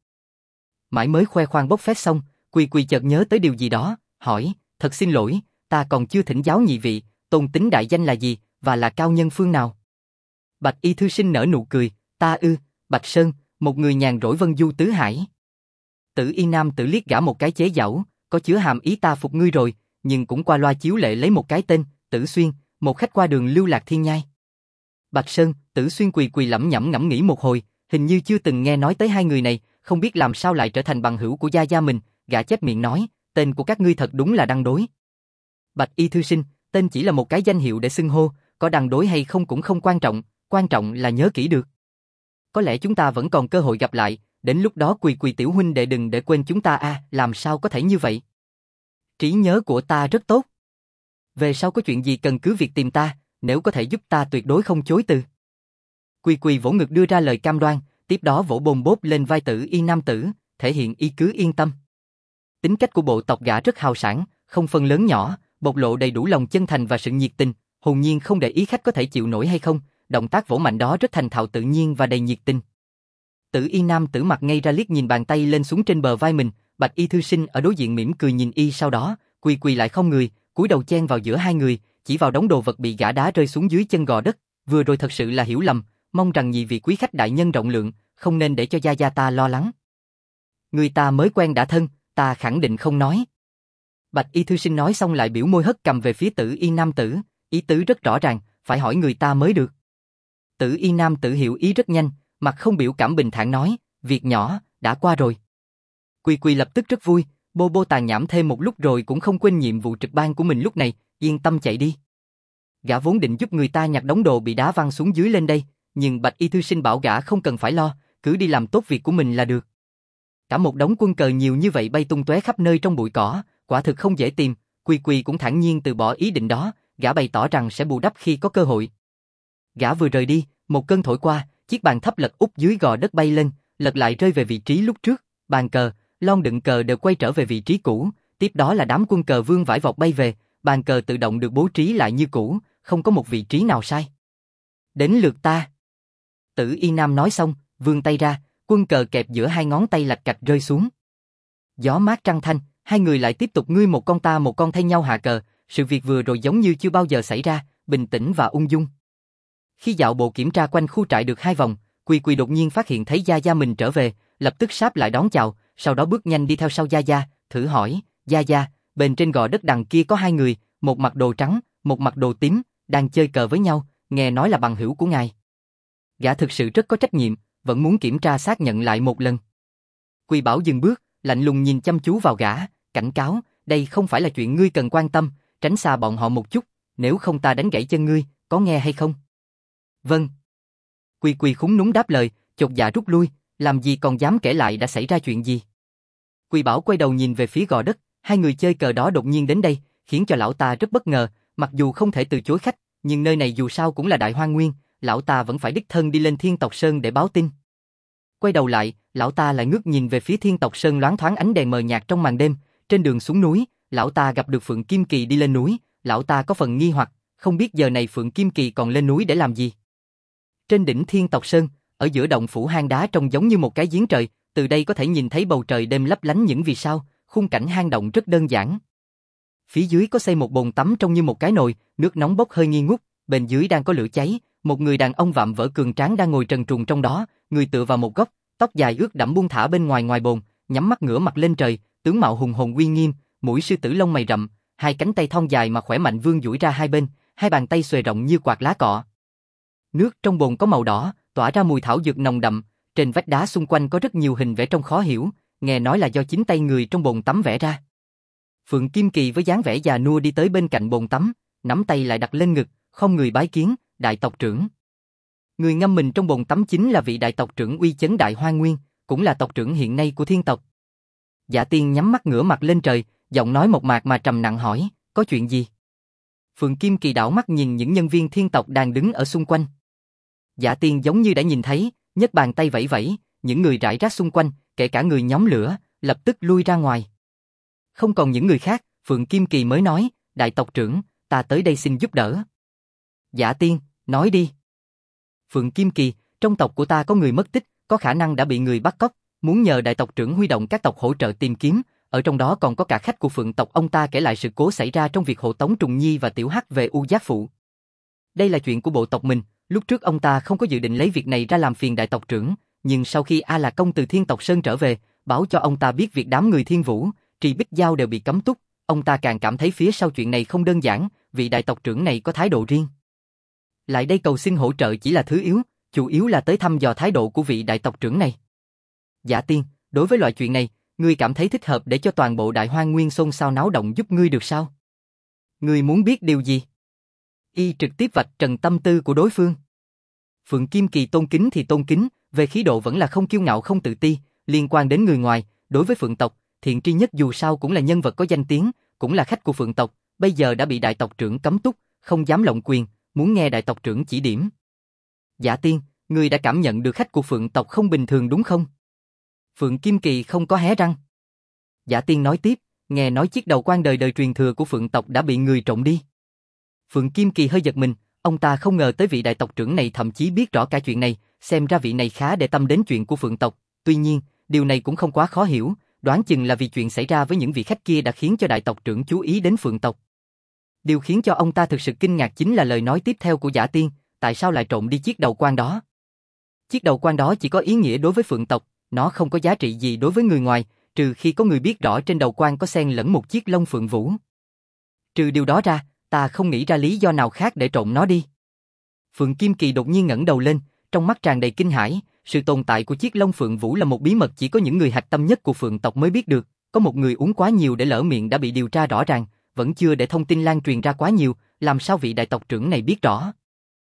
Mãi mới khoe khoang bốc phét xong, Quỳ Quỳ chợt nhớ tới điều gì đó, hỏi, thật xin lỗi, ta còn chưa thỉnh giáo nhị vị, tôn tính đại danh là gì, và là cao nhân phương nào? Bạch y thư sinh nở nụ cười, ta Bạch Sơn, một người nhàn rỗi vân du tứ hải. Tử Y nam tử liếc gã một cái chế giễu, có chứa hàm ý ta phục ngươi rồi, nhưng cũng qua loa chiếu lệ lấy một cái tên, Tử Xuyên, một khách qua đường lưu lạc thiên nhai. Bạch Sơn, Tử Xuyên quỳ quỳ lẩm nhẩm ngẫm nghĩ một hồi, hình như chưa từng nghe nói tới hai người này, không biết làm sao lại trở thành bằng hữu của gia gia mình, gã chép miệng nói, tên của các ngươi thật đúng là đăng đối. Bạch Y thư sinh, tên chỉ là một cái danh hiệu để xưng hô, có đăng đối hay không cũng không quan trọng là nhớ kỹ được. Có lẽ chúng ta vẫn còn cơ hội gặp lại, đến lúc đó quỳ quỳ tiểu huynh đệ đừng để quên chúng ta a, làm sao có thể như vậy? Trí nhớ của ta rất tốt. Về sau có chuyện gì cần cứ việc tìm ta, nếu có thể giúp ta tuyệt đối không chối từ. Quỳ quỳ vỗ ngực đưa ra lời cam đoan, tiếp đó vỗ bôm bốp lên vai Tử Y nam tử, thể hiện y cứ yên tâm. Tính cách của bộ tộc gã rất hào sảng, không phân lớn nhỏ, bộc lộ đầy đủ lòng chân thành và sự nhiệt tình, hồn nhiên không để ý khách có thể chịu nổi hay không, động tác vỗ mạnh đó rất thành thạo tự nhiên và đầy nhiệt tình. Tử Y nam tử mặt ngay ra liếc nhìn bàn tay lên xuống trên bờ vai mình, Bạch Y thư sinh ở đối diện mỉm cười nhìn y, sau đó quỳ quỳ lại không người, cúi đầu chen vào giữa hai người, chỉ vào đống đồ vật bị gã đá rơi xuống dưới chân gò đất, vừa rồi thật sự là hiểu lầm, mong rằng nhị vị quý khách đại nhân rộng lượng, không nên để cho gia gia ta lo lắng. Người ta mới quen đã thân, ta khẳng định không nói. Bạch Y thư sinh nói xong lại biểu môi hất cầm về phía Tử Y nam tử, ý tứ rất rõ ràng, phải hỏi người ta mới được. Tử Y nam tử hiểu ý rất nhanh, mặt không biểu cảm bình thản nói, việc nhỏ, đã qua rồi. Quỳ quỳ lập tức rất vui, bô bô tàn nhảm thêm một lúc rồi cũng không quên nhiệm vụ trực ban của mình lúc này, yên tâm chạy đi. Gã vốn định giúp người ta nhặt đống đồ bị đá văng xuống dưới lên đây, nhưng Bạch Y thư sinh bảo gã không cần phải lo, cứ đi làm tốt việc của mình là được. Cả một đống quân cờ nhiều như vậy bay tung tóe khắp nơi trong bụi cỏ, quả thực không dễ tìm, Quỳ quỳ cũng thản nhiên từ bỏ ý định đó, gã bày tỏ rằng sẽ bù đắp khi có cơ hội. Gã vừa rời đi, một cơn thổi qua, chiếc bàn thấp lật úp dưới gò đất bay lên, lật lại rơi về vị trí lúc trước, bàn cờ, lon đựng cờ đều quay trở về vị trí cũ, tiếp đó là đám quân cờ vương vãi vọt bay về, bàn cờ tự động được bố trí lại như cũ, không có một vị trí nào sai. Đến lượt ta. Tử Y nam nói xong, vươn tay ra, quân cờ kẹp giữa hai ngón tay lạch cạch rơi xuống. Gió mát trăng thanh, hai người lại tiếp tục ngươi một con ta một con thay nhau hạ cờ, sự việc vừa rồi giống như chưa bao giờ xảy ra, bình tĩnh và ung dung. Khi dạo bộ kiểm tra quanh khu trại được 2 vòng, Quỳ quỳ đột nhiên phát hiện thấy gia gia mình trở về, lập tức sáp lại đón chào, sau đó bước nhanh đi theo sau gia gia, thử hỏi, gia gia, bên trên gò đất đằng kia có 2 người, một mặc đồ trắng, một mặc đồ tím, đang chơi cờ với nhau, nghe nói là bằng hữu của ngài. Gã thực sự rất có trách nhiệm, vẫn muốn kiểm tra xác nhận lại một lần. Quỳ bảo dừng bước, lạnh lùng nhìn chăm chú vào gã, cảnh cáo, đây không phải là chuyện ngươi cần quan tâm, tránh xa bọn họ một chút, nếu không ta đánh gãy chân ngươi, có nghe hay không? Vâng. Quỳ quỳ khúm núm đáp lời, chột dạ rút lui, làm gì còn dám kể lại đã xảy ra chuyện gì. Quỳ bảo quay đầu nhìn về phía gò đất, 2 người chơi cờ đó đột nhiên đến đây, khiến cho lão ta rất bất ngờ, mặc dù không thể từ chối khách, nhưng nơi này dù sao cũng là Đại Hoang Nguyên, lão ta vẫn phải đích thân đi lên Thiên Tộc Sơn để báo tin. Quay đầu lại, lão ta lại ngước nhìn về phía Thiên Tộc Sơn loáng thoáng ánh đèn mờ nhạt trong màn đêm, trên đường xuống núi, lão ta gặp được Phượng Kim Kỳ đi lên núi, lão ta có phần nghi hoặc, không biết giờ này Phượng Kim Kỳ còn lên núi để làm gì. Trên đỉnh Thiên Tộc Sơn, ở giữa động phủ hang đá trông giống như một cái giếng trời, từ đây có thể nhìn thấy bầu trời đêm lấp lánh những vì sao, khung cảnh hang động rất đơn giản. Phía dưới có xây một bồn tắm trông như một cái nồi, nước nóng bốc hơi nghi ngút, bên dưới đang có lửa cháy, một người đàn ông vạm vỡ cường tráng đang ngồi trần truồng trong đó, người tựa vào một góc, tóc dài ướt đẫm buông thả bên ngoài bồn, nhắm mắt ngửa mặt lên trời, tướng mạo hùng hồn uy nghiêm, mũi sư tử lông mày rậm, hai cánh tay thon dài mà khỏe mạnh vươn duỗi ra hai bên, hai bàn tay xuề rộng như quạt lá cọ. Nước trong bồn có màu đỏ, tỏa ra mùi thảo dược nồng đậm, trên vách đá xung quanh có rất nhiều hình vẽ trông khó hiểu, nghe nói là do chính tay người trong bồn tắm vẽ ra. Phượng Kim Kỳ với dáng vẻ già nua đi tới bên cạnh bồn tắm, nắm tay lại đặt lên ngực, không người bái kiến, đại tộc trưởng. Người ngâm mình trong bồn tắm chính là vị đại tộc trưởng uy chấn Đại Hoang Nguyên, cũng là tộc trưởng hiện nay của thiên tộc. Dạ Tiên nhắm mắt ngửa mặt lên trời, giọng nói mộc mạc mà trầm nặng hỏi, có chuyện gì? Phượng Kim Kỳ đảo mắt nhìn những nhân viên thiên tộc đang đứng ở xung quanh. Dạ Tiên giống như đã nhìn thấy, nhấc bàn tay vẫy vẫy, những người rải rác xung quanh, kể cả người nhóm lửa, lập tức lui ra ngoài. Không còn những người khác, Phượng Kim Kỳ mới nói, đại tộc trưởng, ta tới đây xin giúp đỡ. Dạ Tiên, nói đi. Phượng Kim Kỳ, trong tộc của ta có người mất tích, có khả năng đã bị người bắt cóc, muốn nhờ đại tộc trưởng huy động các tộc hỗ trợ tìm kiếm, ở trong đó còn có cả khách của Phượng tộc. Ông ta kể lại sự cố xảy ra trong việc hộ tống Trùng Nhi và Tiểu Hắc về U Giác Phụ. Đây là chuyện của bộ tộc mình, lúc trước ông ta không có dự định lấy việc này ra làm phiền đại tộc trưởng, nhưng sau khi A Lạc Công từ Thiên Tộc Sơn trở về, báo cho ông ta biết việc đám người Thiên Vũ, Trì Bích Giao đều bị cấm túc, ông ta càng cảm thấy phía sau chuyện này không đơn giản, vị đại tộc trưởng này có thái độ riêng. Lại đây cầu xin hỗ trợ chỉ là thứ yếu, chủ yếu là tới thăm dò thái độ của vị đại tộc trưởng này. Giả Tiên, đối với loại chuyện này, ngươi cảm thấy thích hợp để cho toàn bộ Đại Hoang Nguyên xôn xao náo động giúp ngươi được sao? Ngươi muốn biết điều gì? Y trực tiếp vạch trần tâm tư của đối phương. Phượng Kim Kỳ tôn kính thì tôn kính, về khí độ vẫn là không kiêu ngạo không tự ti, liên quan đến người ngoài, đối với Phượng tộc, Thiện Tri Nhất dù sao cũng là nhân vật có danh tiếng, cũng là khách của Phượng tộc, bây giờ đã bị đại tộc trưởng cấm túc, không dám lộng quyền, muốn nghe đại tộc trưởng chỉ điểm. Giả Tiên, ngươi đã cảm nhận được khách của Phượng tộc không bình thường đúng không? Phượng Kim Kỳ không có hé răng. Giả Tiên nói tiếp, nghe nói chiếc đầu quan đời đời truyền thừa của Phượng tộc đã bị người trộm đi. Phượng Kim Kỳ hơi giật mình, ông ta không ngờ tới vị đại tộc trưởng này thậm chí biết rõ cả chuyện này, xem ra vị này khá để tâm đến chuyện của Phượng tộc. Tuy nhiên, điều này cũng không quá khó hiểu, đoán chừng là vì chuyện xảy ra với những vị khách kia đã khiến cho đại tộc trưởng chú ý đến Phượng tộc. Điều khiến cho ông ta thực sự kinh ngạc chính là lời nói tiếp theo của Giả Tiên, tại sao lại trộm đi chiếc đầu quan đó? Chiếc đầu quan đó chỉ có ý nghĩa đối với Phượng tộc, nó không có giá trị gì đối với người ngoài, trừ khi có người biết rõ trên đầu quan có xen lẫn một chiếc lông phượng vũ. Trừ điều đó ra, ta không nghĩ ra lý do nào khác để trộm nó đi. Phượng Kim Kỳ đột nhiên ngẩng đầu lên, trong mắt tràn đầy kinh hãi, sự tồn tại của chiếc lông phượng vũ là một bí mật chỉ có những người hạch tâm nhất của Phượng tộc mới biết được, có một người uống quá nhiều để lỡ miệng đã bị điều tra rõ ràng, vẫn chưa để thông tin lan truyền ra quá nhiều, làm sao vị đại tộc trưởng này biết rõ?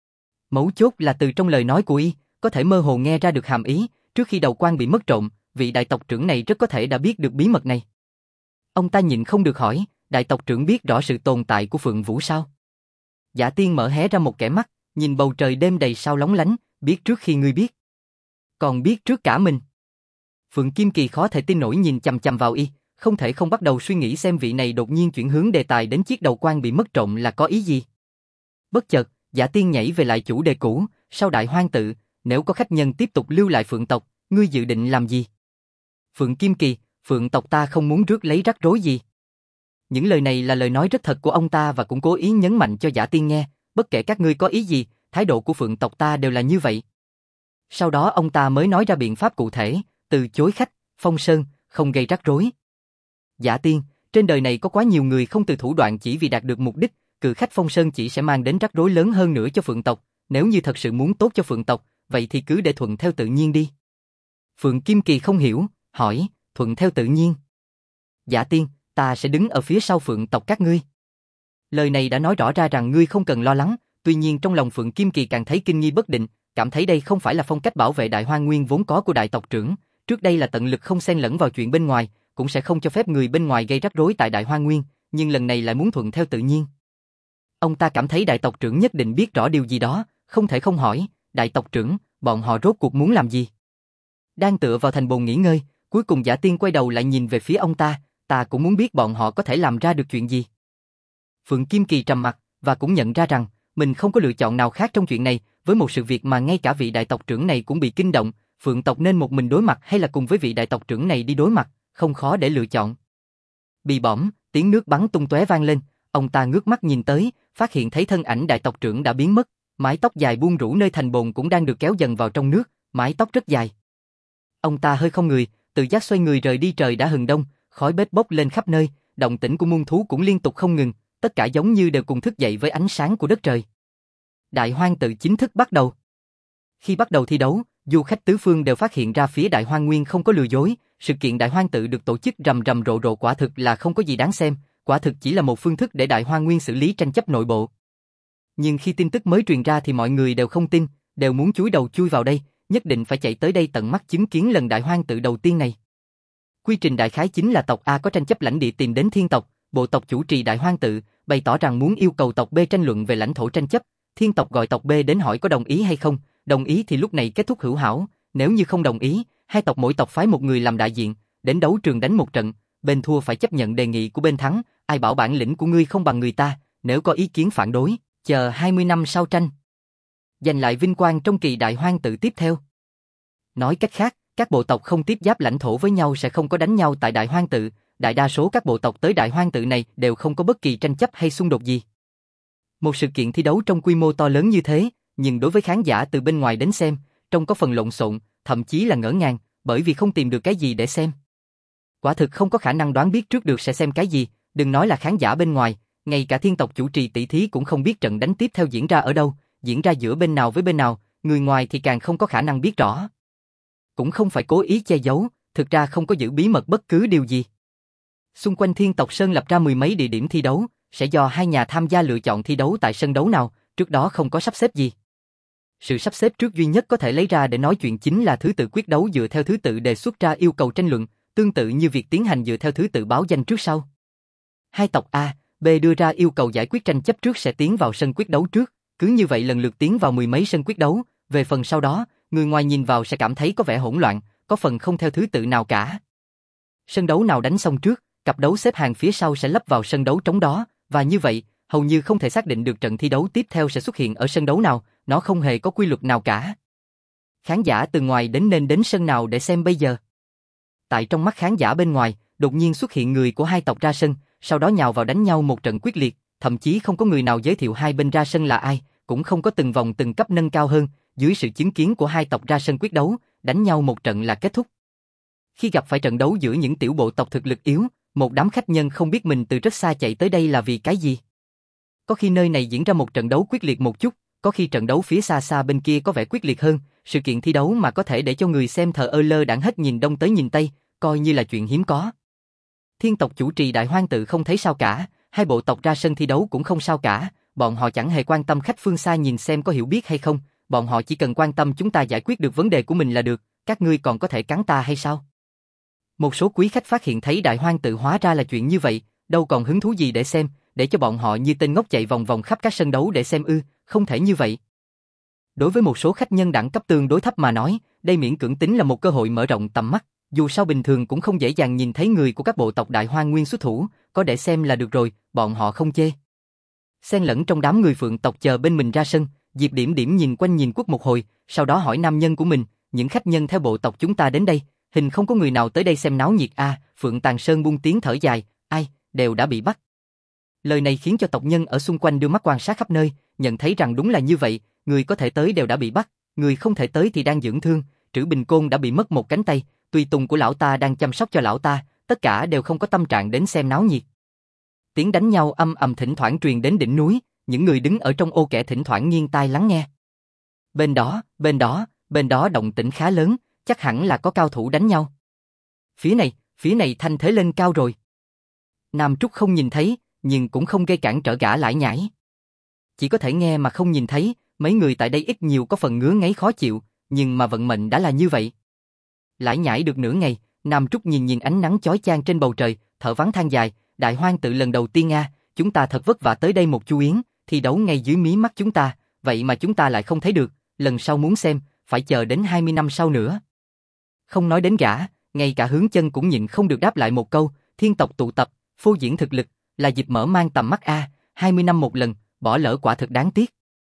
Mấu chốt là từ trong lời nói của y, có thể mơ hồ nghe ra được hàm ý, trước khi đầu quan bị mất trộm, vị đại tộc trưởng này rất có thể đã biết được bí mật này. Ông ta nhịn không được hỏi, đại tộc trưởng biết rõ sự tồn tại của Phượng Vũ sao? Giả Tiên mở hé ra một kẻ mắt, nhìn bầu trời đêm đầy sao lóng lánh, biết trước khi ngươi biết. Còn biết trước cả mình. Phượng Kim Kỳ khó thể tin nổi nhìn chằm chằm vào y, không thể không bắt đầu suy nghĩ xem vị này đột nhiên chuyển hướng đề tài đến chiếc đầu quan bị mất trộm là có ý gì. Bất chợt, Giả Tiên nhảy về lại chủ đề cũ, sau Đại Hoang tự, nếu có khách nhân tiếp tục lưu lại Phượng tộc, ngươi dự định làm gì? Phượng Kim Kỳ, Phượng tộc ta không muốn rước lấy rắc rối gì. Những lời này là lời nói rất thật của ông ta và cũng cố ý nhấn mạnh cho Giả Tiên nghe, bất kể các ngươi có ý gì, thái độ của Phượng tộc ta đều là như vậy. Sau đó ông ta mới nói ra biện pháp cụ thể, từ chối khách, phong sơn, không gây rắc rối. Giả Tiên, trên đời này có quá nhiều người không từ thủ đoạn chỉ vì đạt được mục đích, cự khách phong sơn chỉ sẽ mang đến rắc rối lớn hơn nữa cho Phượng tộc, nếu như thật sự muốn tốt cho Phượng tộc, vậy thì cứ để thuận theo tự nhiên đi. Phượng Kim Kỳ không hiểu, hỏi, thuận theo tự nhiên. Giả Tiên, ta sẽ đứng ở phía sau Phượng tộc các ngươi. Lời này đã nói rõ ra rằng ngươi không cần lo lắng, tuy nhiên trong lòng Phượng Kim Kỳ càng thấy kinh nghi bất định, cảm thấy đây không phải là phong cách bảo vệ Đại Hoang Nguyên vốn có của đại tộc trưởng, trước đây là tận lực không xen lẫn vào chuyện bên ngoài, cũng sẽ không cho phép người bên ngoài gây rắc rối tại Đại Hoang Nguyên, nhưng lần này lại muốn thuận theo tự nhiên. Ông ta cảm thấy đại tộc trưởng nhất định biết rõ điều gì đó, không thể không hỏi, đại tộc trưởng, bọn họ rốt cuộc muốn làm gì? Đang tựa vào thành bồn nghỉ ngơi, cuối cùng Giả Tiên quay đầu lại nhìn về phía ông ta cũng muốn biết bọn họ có thể làm ra được chuyện gì. Phượng Kim Kỳ trầm mặt, và cũng nhận ra rằng, mình không có lựa chọn nào khác trong chuyện này, với một sự việc mà ngay cả vị đại tộc trưởng này cũng bị kinh động, Phượng tộc nên một mình đối mặt hay là cùng với vị đại tộc trưởng này đi đối mặt, không khó để lựa chọn. Bị bỏm, tiếng nước bắn tung tóe vang lên, ông ta ngước mắt nhìn tới, phát hiện thấy thân ảnh đại tộc trưởng đã biến mất, mái tóc dài buông rũ nơi thành bồn cũng đang được kéo dần vào trong nước, mái tóc rất dài. Ông ta hơi không người, tự giác xoay người rời đi, trời đã hừng đông, khói bếp bốc lên khắp nơi, động tĩnh của muôn thú cũng liên tục không ngừng, tất cả giống như đều cùng thức dậy với ánh sáng của đất trời. Đại Hoang tự chính thức bắt đầu. Khi bắt đầu thi đấu, du khách tứ phương đều phát hiện ra phía Đại Hoang Nguyên không có lừa dối, sự kiện Đại Hoang tự được tổ chức rầm rầm rộ rộ quả thực là không có gì đáng xem, quả thực chỉ là một phương thức để Đại Hoang Nguyên xử lý tranh chấp nội bộ. Nhưng khi tin tức mới truyền ra thì mọi người đều không tin, đều muốn chúi đầu chui vào đây, nhất định phải chạy tới đây tận mắt chứng kiến lần Đại Hoang tự đầu tiên này. Quy trình đại khái chính là tộc A có tranh chấp lãnh địa tìm đến Thiên tộc, bộ tộc chủ trì Đại Hoang tự, bày tỏ rằng muốn yêu cầu tộc B tranh luận về lãnh thổ tranh chấp, Thiên tộc gọi tộc B đến hỏi có đồng ý hay không, đồng ý thì lúc này kết thúc hữu hảo, nếu như không đồng ý, hai tộc mỗi tộc phái một người làm đại diện, đến đấu trường đánh một trận, bên thua phải chấp nhận đề nghị của bên thắng, ai bảo bản lĩnh của ngươi không bằng người ta, nếu có ý kiến phản đối, chờ 20 năm sau tranh. Giành lại vinh quang trong kỳ Đại Hoang tự tiếp theo. Nói cách khác, các bộ tộc không tiếp giáp lãnh thổ với nhau sẽ không có đánh nhau tại Đại Hoang tự, đại đa số các bộ tộc tới Đại Hoang tự này đều không có bất kỳ tranh chấp hay xung đột gì. Một sự kiện thi đấu trong quy mô to lớn như thế, nhưng đối với khán giả từ bên ngoài đến xem, trông có phần lộn xộn, thậm chí là ngỡ ngàng, bởi vì không tìm được cái gì để xem. Quả thực không có khả năng đoán biết trước được sẽ xem cái gì, đừng nói là khán giả bên ngoài, ngay cả thiên tộc chủ trì tỷ thí cũng không biết trận đánh tiếp theo diễn ra ở đâu, diễn ra giữa bên nào với bên nào, người ngoài thì càng không có khả năng biết rõ. Cũng không phải cố ý che giấu, thực ra không có giữ bí mật bất cứ điều gì. Xung quanh Thiên Tộc Sơn lập ra mười mấy địa điểm thi đấu, sẽ do hai nhà tham gia lựa chọn thi đấu tại sân đấu nào, trước đó không có sắp xếp gì. Sự sắp xếp trước duy nhất có thể lấy ra để nói chuyện chính là thứ tự quyết đấu dựa theo thứ tự đề xuất ra yêu cầu tranh luận, tương tự như việc tiến hành dựa theo thứ tự báo danh trước sau. Hai tộc A, B đưa ra yêu cầu giải quyết tranh chấp trước sẽ tiến vào sân quyết đấu trước, cứ như vậy lần lượt tiến vào mười mấy sân quyết đấu, về phần sau đó, người ngoài nhìn vào sẽ cảm thấy có vẻ hỗn loạn, có phần không theo thứ tự nào cả. Sân đấu nào đánh xong trước, cặp đấu xếp hàng phía sau sẽ lấp vào sân đấu trống đó, và như vậy, hầu như không thể xác định được trận thi đấu tiếp theo sẽ xuất hiện ở sân đấu nào, nó không hề có quy luật nào cả. Khán giả từ ngoài đến nên đến sân nào để xem bây giờ? Tại trong mắt khán giả bên ngoài, đột nhiên xuất hiện người của hai tộc ra sân, sau đó nhào vào đánh nhau một trận quyết liệt, thậm chí không có người nào giới thiệu hai bên ra sân là ai, cũng không có từng vòng từng cấp nâng cao hơn, dưới sự chứng kiến của hai tộc ra sân quyết đấu, đánh nhau một trận là kết thúc. Khi gặp phải trận đấu giữa những tiểu bộ tộc thực lực yếu, một đám khách nhân không biết mình từ rất xa chạy tới đây là vì cái gì. Có khi nơi này diễn ra một trận đấu quyết liệt một chút, có khi trận đấu phía xa xa bên kia có vẻ quyết liệt hơn, sự kiện thi đấu mà có thể để cho người xem thờ ơ lơ đãng hết nhìn đông tới nhìn tây, coi như là chuyện hiếm có. Thiên tộc chủ trì Đại Hoang Tự không thấy sao cả, hai bộ tộc ra sân thi đấu cũng không sao cả, bọn họ chẳng hề quan tâm khách phương xa nhìn xem có hiểu biết hay không, bọn họ chỉ cần quan tâm chúng ta giải quyết được vấn đề của mình là được, các ngươi còn có thể cắn ta hay sao? Một số quý khách phát hiện thấy Đại Hoang Tự hóa ra là chuyện như vậy, đâu còn hứng thú gì để xem, để cho bọn họ như tên ngốc chạy vòng vòng khắp các sân đấu để xem không thể như vậy. Đối với một số khách nhân đẳng cấp tương đối thấp mà nói, đây miễn cưỡng tính là một cơ hội mở rộng tầm mắt, dù sao bình thường cũng không dễ dàng nhìn thấy người của các bộ tộc Đại Hoang Nguyên xuất thủ, có để xem là được rồi, bọn họ không chê. Xen lẫn trong đám người Phượng tộc chờ bên mình ra sân, Diệp Điểm Điểm nhìn quanh nhìn quất một hồi, sau đó hỏi nam nhân của mình, những khách nhân theo bộ tộc chúng ta đến đây, hình không có người nào tới đây xem náo nhiệt à? Phượng Tàn Sơn buông tiếng thở dài, ai, đều đã bị bắt. Lời này khiến cho tộc nhân ở xung quanh đưa mắt quan sát khắp nơi, nhận thấy rằng đúng là như vậy, người có thể tới đều đã bị bắt, người không thể tới thì đang dưỡng thương, Trữ Bình Côn đã bị mất một cánh tay, tùy tùng của lão ta đang chăm sóc cho lão ta, tất cả đều không có tâm trạng đến xem náo nhiệt. Tiếng đánh nhau âm ầm thỉnh thoảng truyền đến đỉnh núi, những người đứng ở trong ô kẻ thỉnh thoảng nghiêng tai lắng nghe. Bên đó động tĩnh khá lớn, chắc hẳn là có cao thủ đánh nhau. Phía này thanh thế lên cao rồi. Nam Trúc không nhìn thấy, nhưng cũng không gây cản trở gã lải nhải. Chỉ có thể nghe mà không nhìn thấy, mấy người tại đây ít nhiều có phần ngứa ngáy khó chịu, nhưng mà vận mệnh đã là như vậy. Lải nhải được nửa ngày, Nam Trúc nhìn ánh nắng chói chang trên bầu trời, thở vắng than dài, Đại Hoang Tự lần đầu tiên chúng ta thật vất vả tới đây một chu yến, thi đấu ngay dưới mí mắt chúng ta, vậy mà chúng ta lại không thấy được, lần sau muốn xem, phải chờ đến 20 năm sau nữa. Không nói đến gã, ngay cả Hướng Chân cũng nhịn không được đáp lại một câu, thiên tộc tụ tập, phô diễn thực lực, là dịp mở mang tầm mắt 20 năm một lần, bỏ lỡ quả thực đáng tiếc.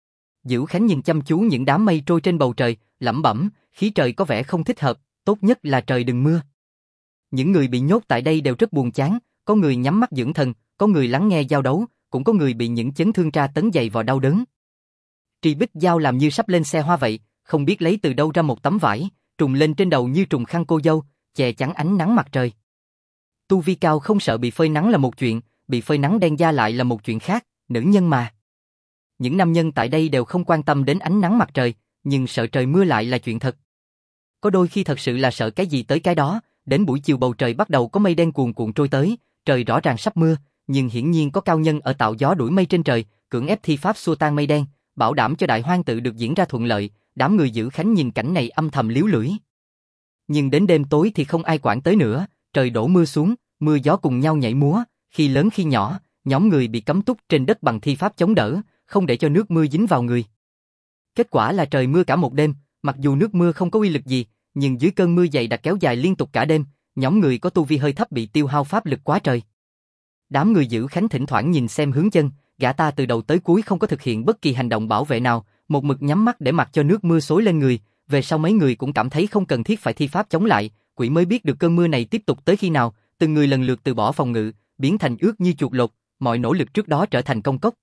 Dữ Khánh nhìn chăm chú những đám mây trôi trên bầu trời, lẩm bẩm, khí trời có vẻ không thích hợp, tốt nhất là trời đừng mưa. Những người bị nhốt tại đây đều rất buồn chán, có người nhắm mắt dưỡng thần, có người lắng nghe giao đấu, cũng có người bị những chấn thương tra tấn dày vào đau đớn. Trì Bích Giao làm như sắp lên xe hoa vậy, không biết lấy từ đâu ra một tấm vải, trùm lên trên đầu như trùm khăn cô dâu, che chắn ánh nắng mặt trời. Tu vi cao không sợ bị phơi nắng là một chuyện, bị phơi nắng đen da lại là một chuyện khác, nữ nhân mà. Những nam nhân tại đây đều không quan tâm đến ánh nắng mặt trời, nhưng sợ trời mưa lại là chuyện thật. Có đôi khi thật sự là sợ cái gì tới cái đó, đến buổi chiều bầu trời bắt đầu có mây đen cuồn cuộn trôi tới, trời rõ ràng sắp mưa, nhưng hiển nhiên có cao nhân ở tạo gió đuổi mây trên trời, cưỡng ép thi pháp xua tan mây đen, bảo đảm cho Đại Hoang Tự được diễn ra thuận lợi, đám người Dữ Khánh nhìn cảnh này âm thầm líu lưỡi. Nhưng đến đêm tối thì không ai quản tới nữa, trời đổ mưa xuống, mưa gió cùng nhau nhảy múa, khi lớn khi nhỏ, nhóm người bị cấm túc trên đất bằng thi pháp chống đỡ, không để cho nước mưa dính vào người. Kết quả là trời mưa cả một đêm, mặc dù nước mưa không có uy lực gì, nhưng dưới cơn mưa dày đặc kéo dài liên tục cả đêm, nhóm người có tu vi hơi thấp bị tiêu hao pháp lực quá trời. Đám người Dữ Khánh thỉnh thoảng nhìn xem Hướng Chân, gã ta từ đầu tới cuối không có thực hiện bất kỳ hành động bảo vệ nào, một mực nhắm mắt để mặc cho nước mưa xối lên người, về sau mấy người cũng cảm thấy không cần thiết phải thi pháp chống lại, quỷ mới biết được cơn mưa này tiếp tục tới khi nào, từng người lần lượt từ bỏ phòng ngự, biến thành ướt như chuột lột, mọi nỗ lực trước đó trở thành công cốc.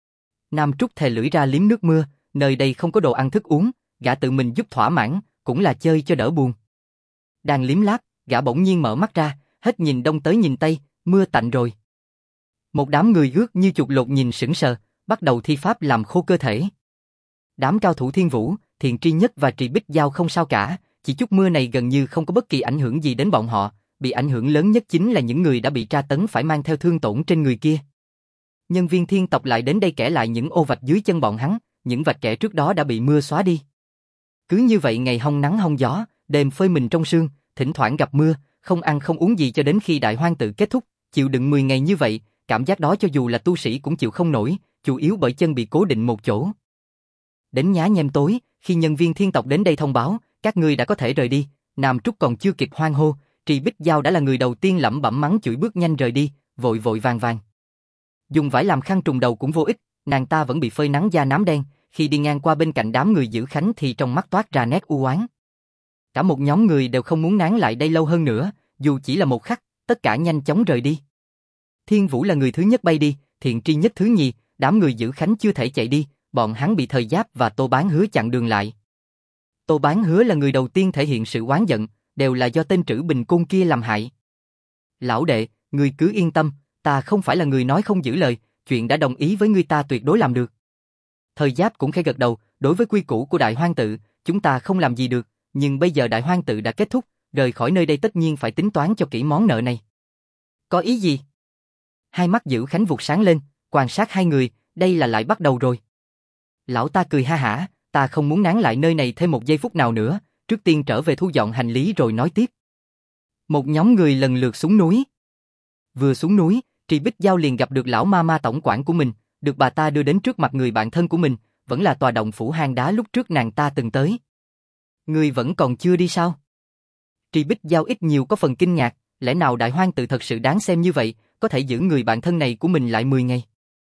Nam Trúc thè lưỡi ra liếm nước mưa, nơi đây không có đồ ăn thức uống, gã tự mình giúp thỏa mãn, cũng là chơi cho đỡ buồn. Đang liếm láp, gã bỗng nhiên mở mắt ra, hết nhìn đông tới nhìn tây, mưa tạnh rồi. Một đám người ước như chuột lột nhìn sững sờ, bắt đầu thi pháp làm khô cơ thể. Đám cao thủ Thiên Vũ, Thiện Tri Nhất và Trì Bích Giao không sao cả, chỉ chút mưa này gần như không có bất kỳ ảnh hưởng gì đến bọn họ, bị ảnh hưởng lớn nhất chính là những người đã bị tra tấn phải mang theo thương tổn trên người kia. Nhân viên thiên tộc lại đến đây kẻ lại những ô vạch dưới chân bọn hắn, những vạch kẻ trước đó đã bị mưa xóa đi. Cứ như vậy ngày hong nắng hong gió, đêm phơi mình trong sương, thỉnh thoảng gặp mưa, không ăn không uống gì cho đến khi đại hoang tự kết thúc, chịu đựng 10 ngày như vậy, cảm giác đó cho dù là tu sĩ cũng chịu không nổi, chủ yếu bởi chân bị cố định một chỗ. Đến nhá nhem tối, khi nhân viên thiên tộc đến đây thông báo, các ngươi đã có thể rời đi, Nam Trúc còn chưa kịp hoan hô, Trì Bích Giao đã là người đầu tiên lẩm bẩm mắng chửi bước nhanh rời đi, vội vội vàng vàng. Dùng vải làm khăn trùm đầu cũng vô ích, nàng ta vẫn bị phơi nắng da nám đen, khi đi ngang qua bên cạnh đám người giữ khánh thì trong mắt toát ra nét u oán. Cả một nhóm người đều không muốn nán lại đây lâu hơn nữa, dù chỉ là một khắc, tất cả nhanh chóng rời đi. Thiên Vũ là người thứ nhất bay đi, Thiện Tri Nhất thứ nhì, đám người giữ khánh chưa thể chạy đi, bọn hắn bị Thời Giáp và Tô Bán Hứa chặn đường lại. Tô Bán Hứa là người đầu tiên thể hiện sự oán giận, đều là do tên Trữ Bình Côn kia làm hại. Lão đệ, ngươi cứ yên tâm, ta không phải là người nói không giữ lời, chuyện đã đồng ý với ngươi ta tuyệt đối làm được. Thời Giáp cũng khẽ gật đầu, đối với quy củ của Đại Hoang tự, chúng ta không làm gì được, nhưng bây giờ Đại Hoang tự đã kết thúc, rời khỏi nơi đây tất nhiên phải tính toán cho kỹ món nợ này. Có ý gì? Hai mắt Giữ Khánh vụt sáng lên, quan sát hai người, đây là lại bắt đầu rồi. Lão ta cười ha hả, ta không muốn nán lại nơi này thêm một giây phút nào nữa, trước tiên trở về thu dọn hành lý rồi nói tiếp. Một nhóm người lần lượt xuống núi. Vừa xuống núi, Trì Bích Giao liền gặp được lão ma ma tổng quản của mình, được bà ta đưa đến trước mặt người bạn thân của mình, vẫn là tòa động phủ hang đá lúc trước nàng ta từng tới. Ngươi vẫn còn chưa đi sao? Trì Bích Giao ít nhiều có phần kinh ngạc, lẽ nào Đại Hoang tự thật sự đáng xem như vậy, có thể giữ người bạn thân này của mình lại 10 ngày.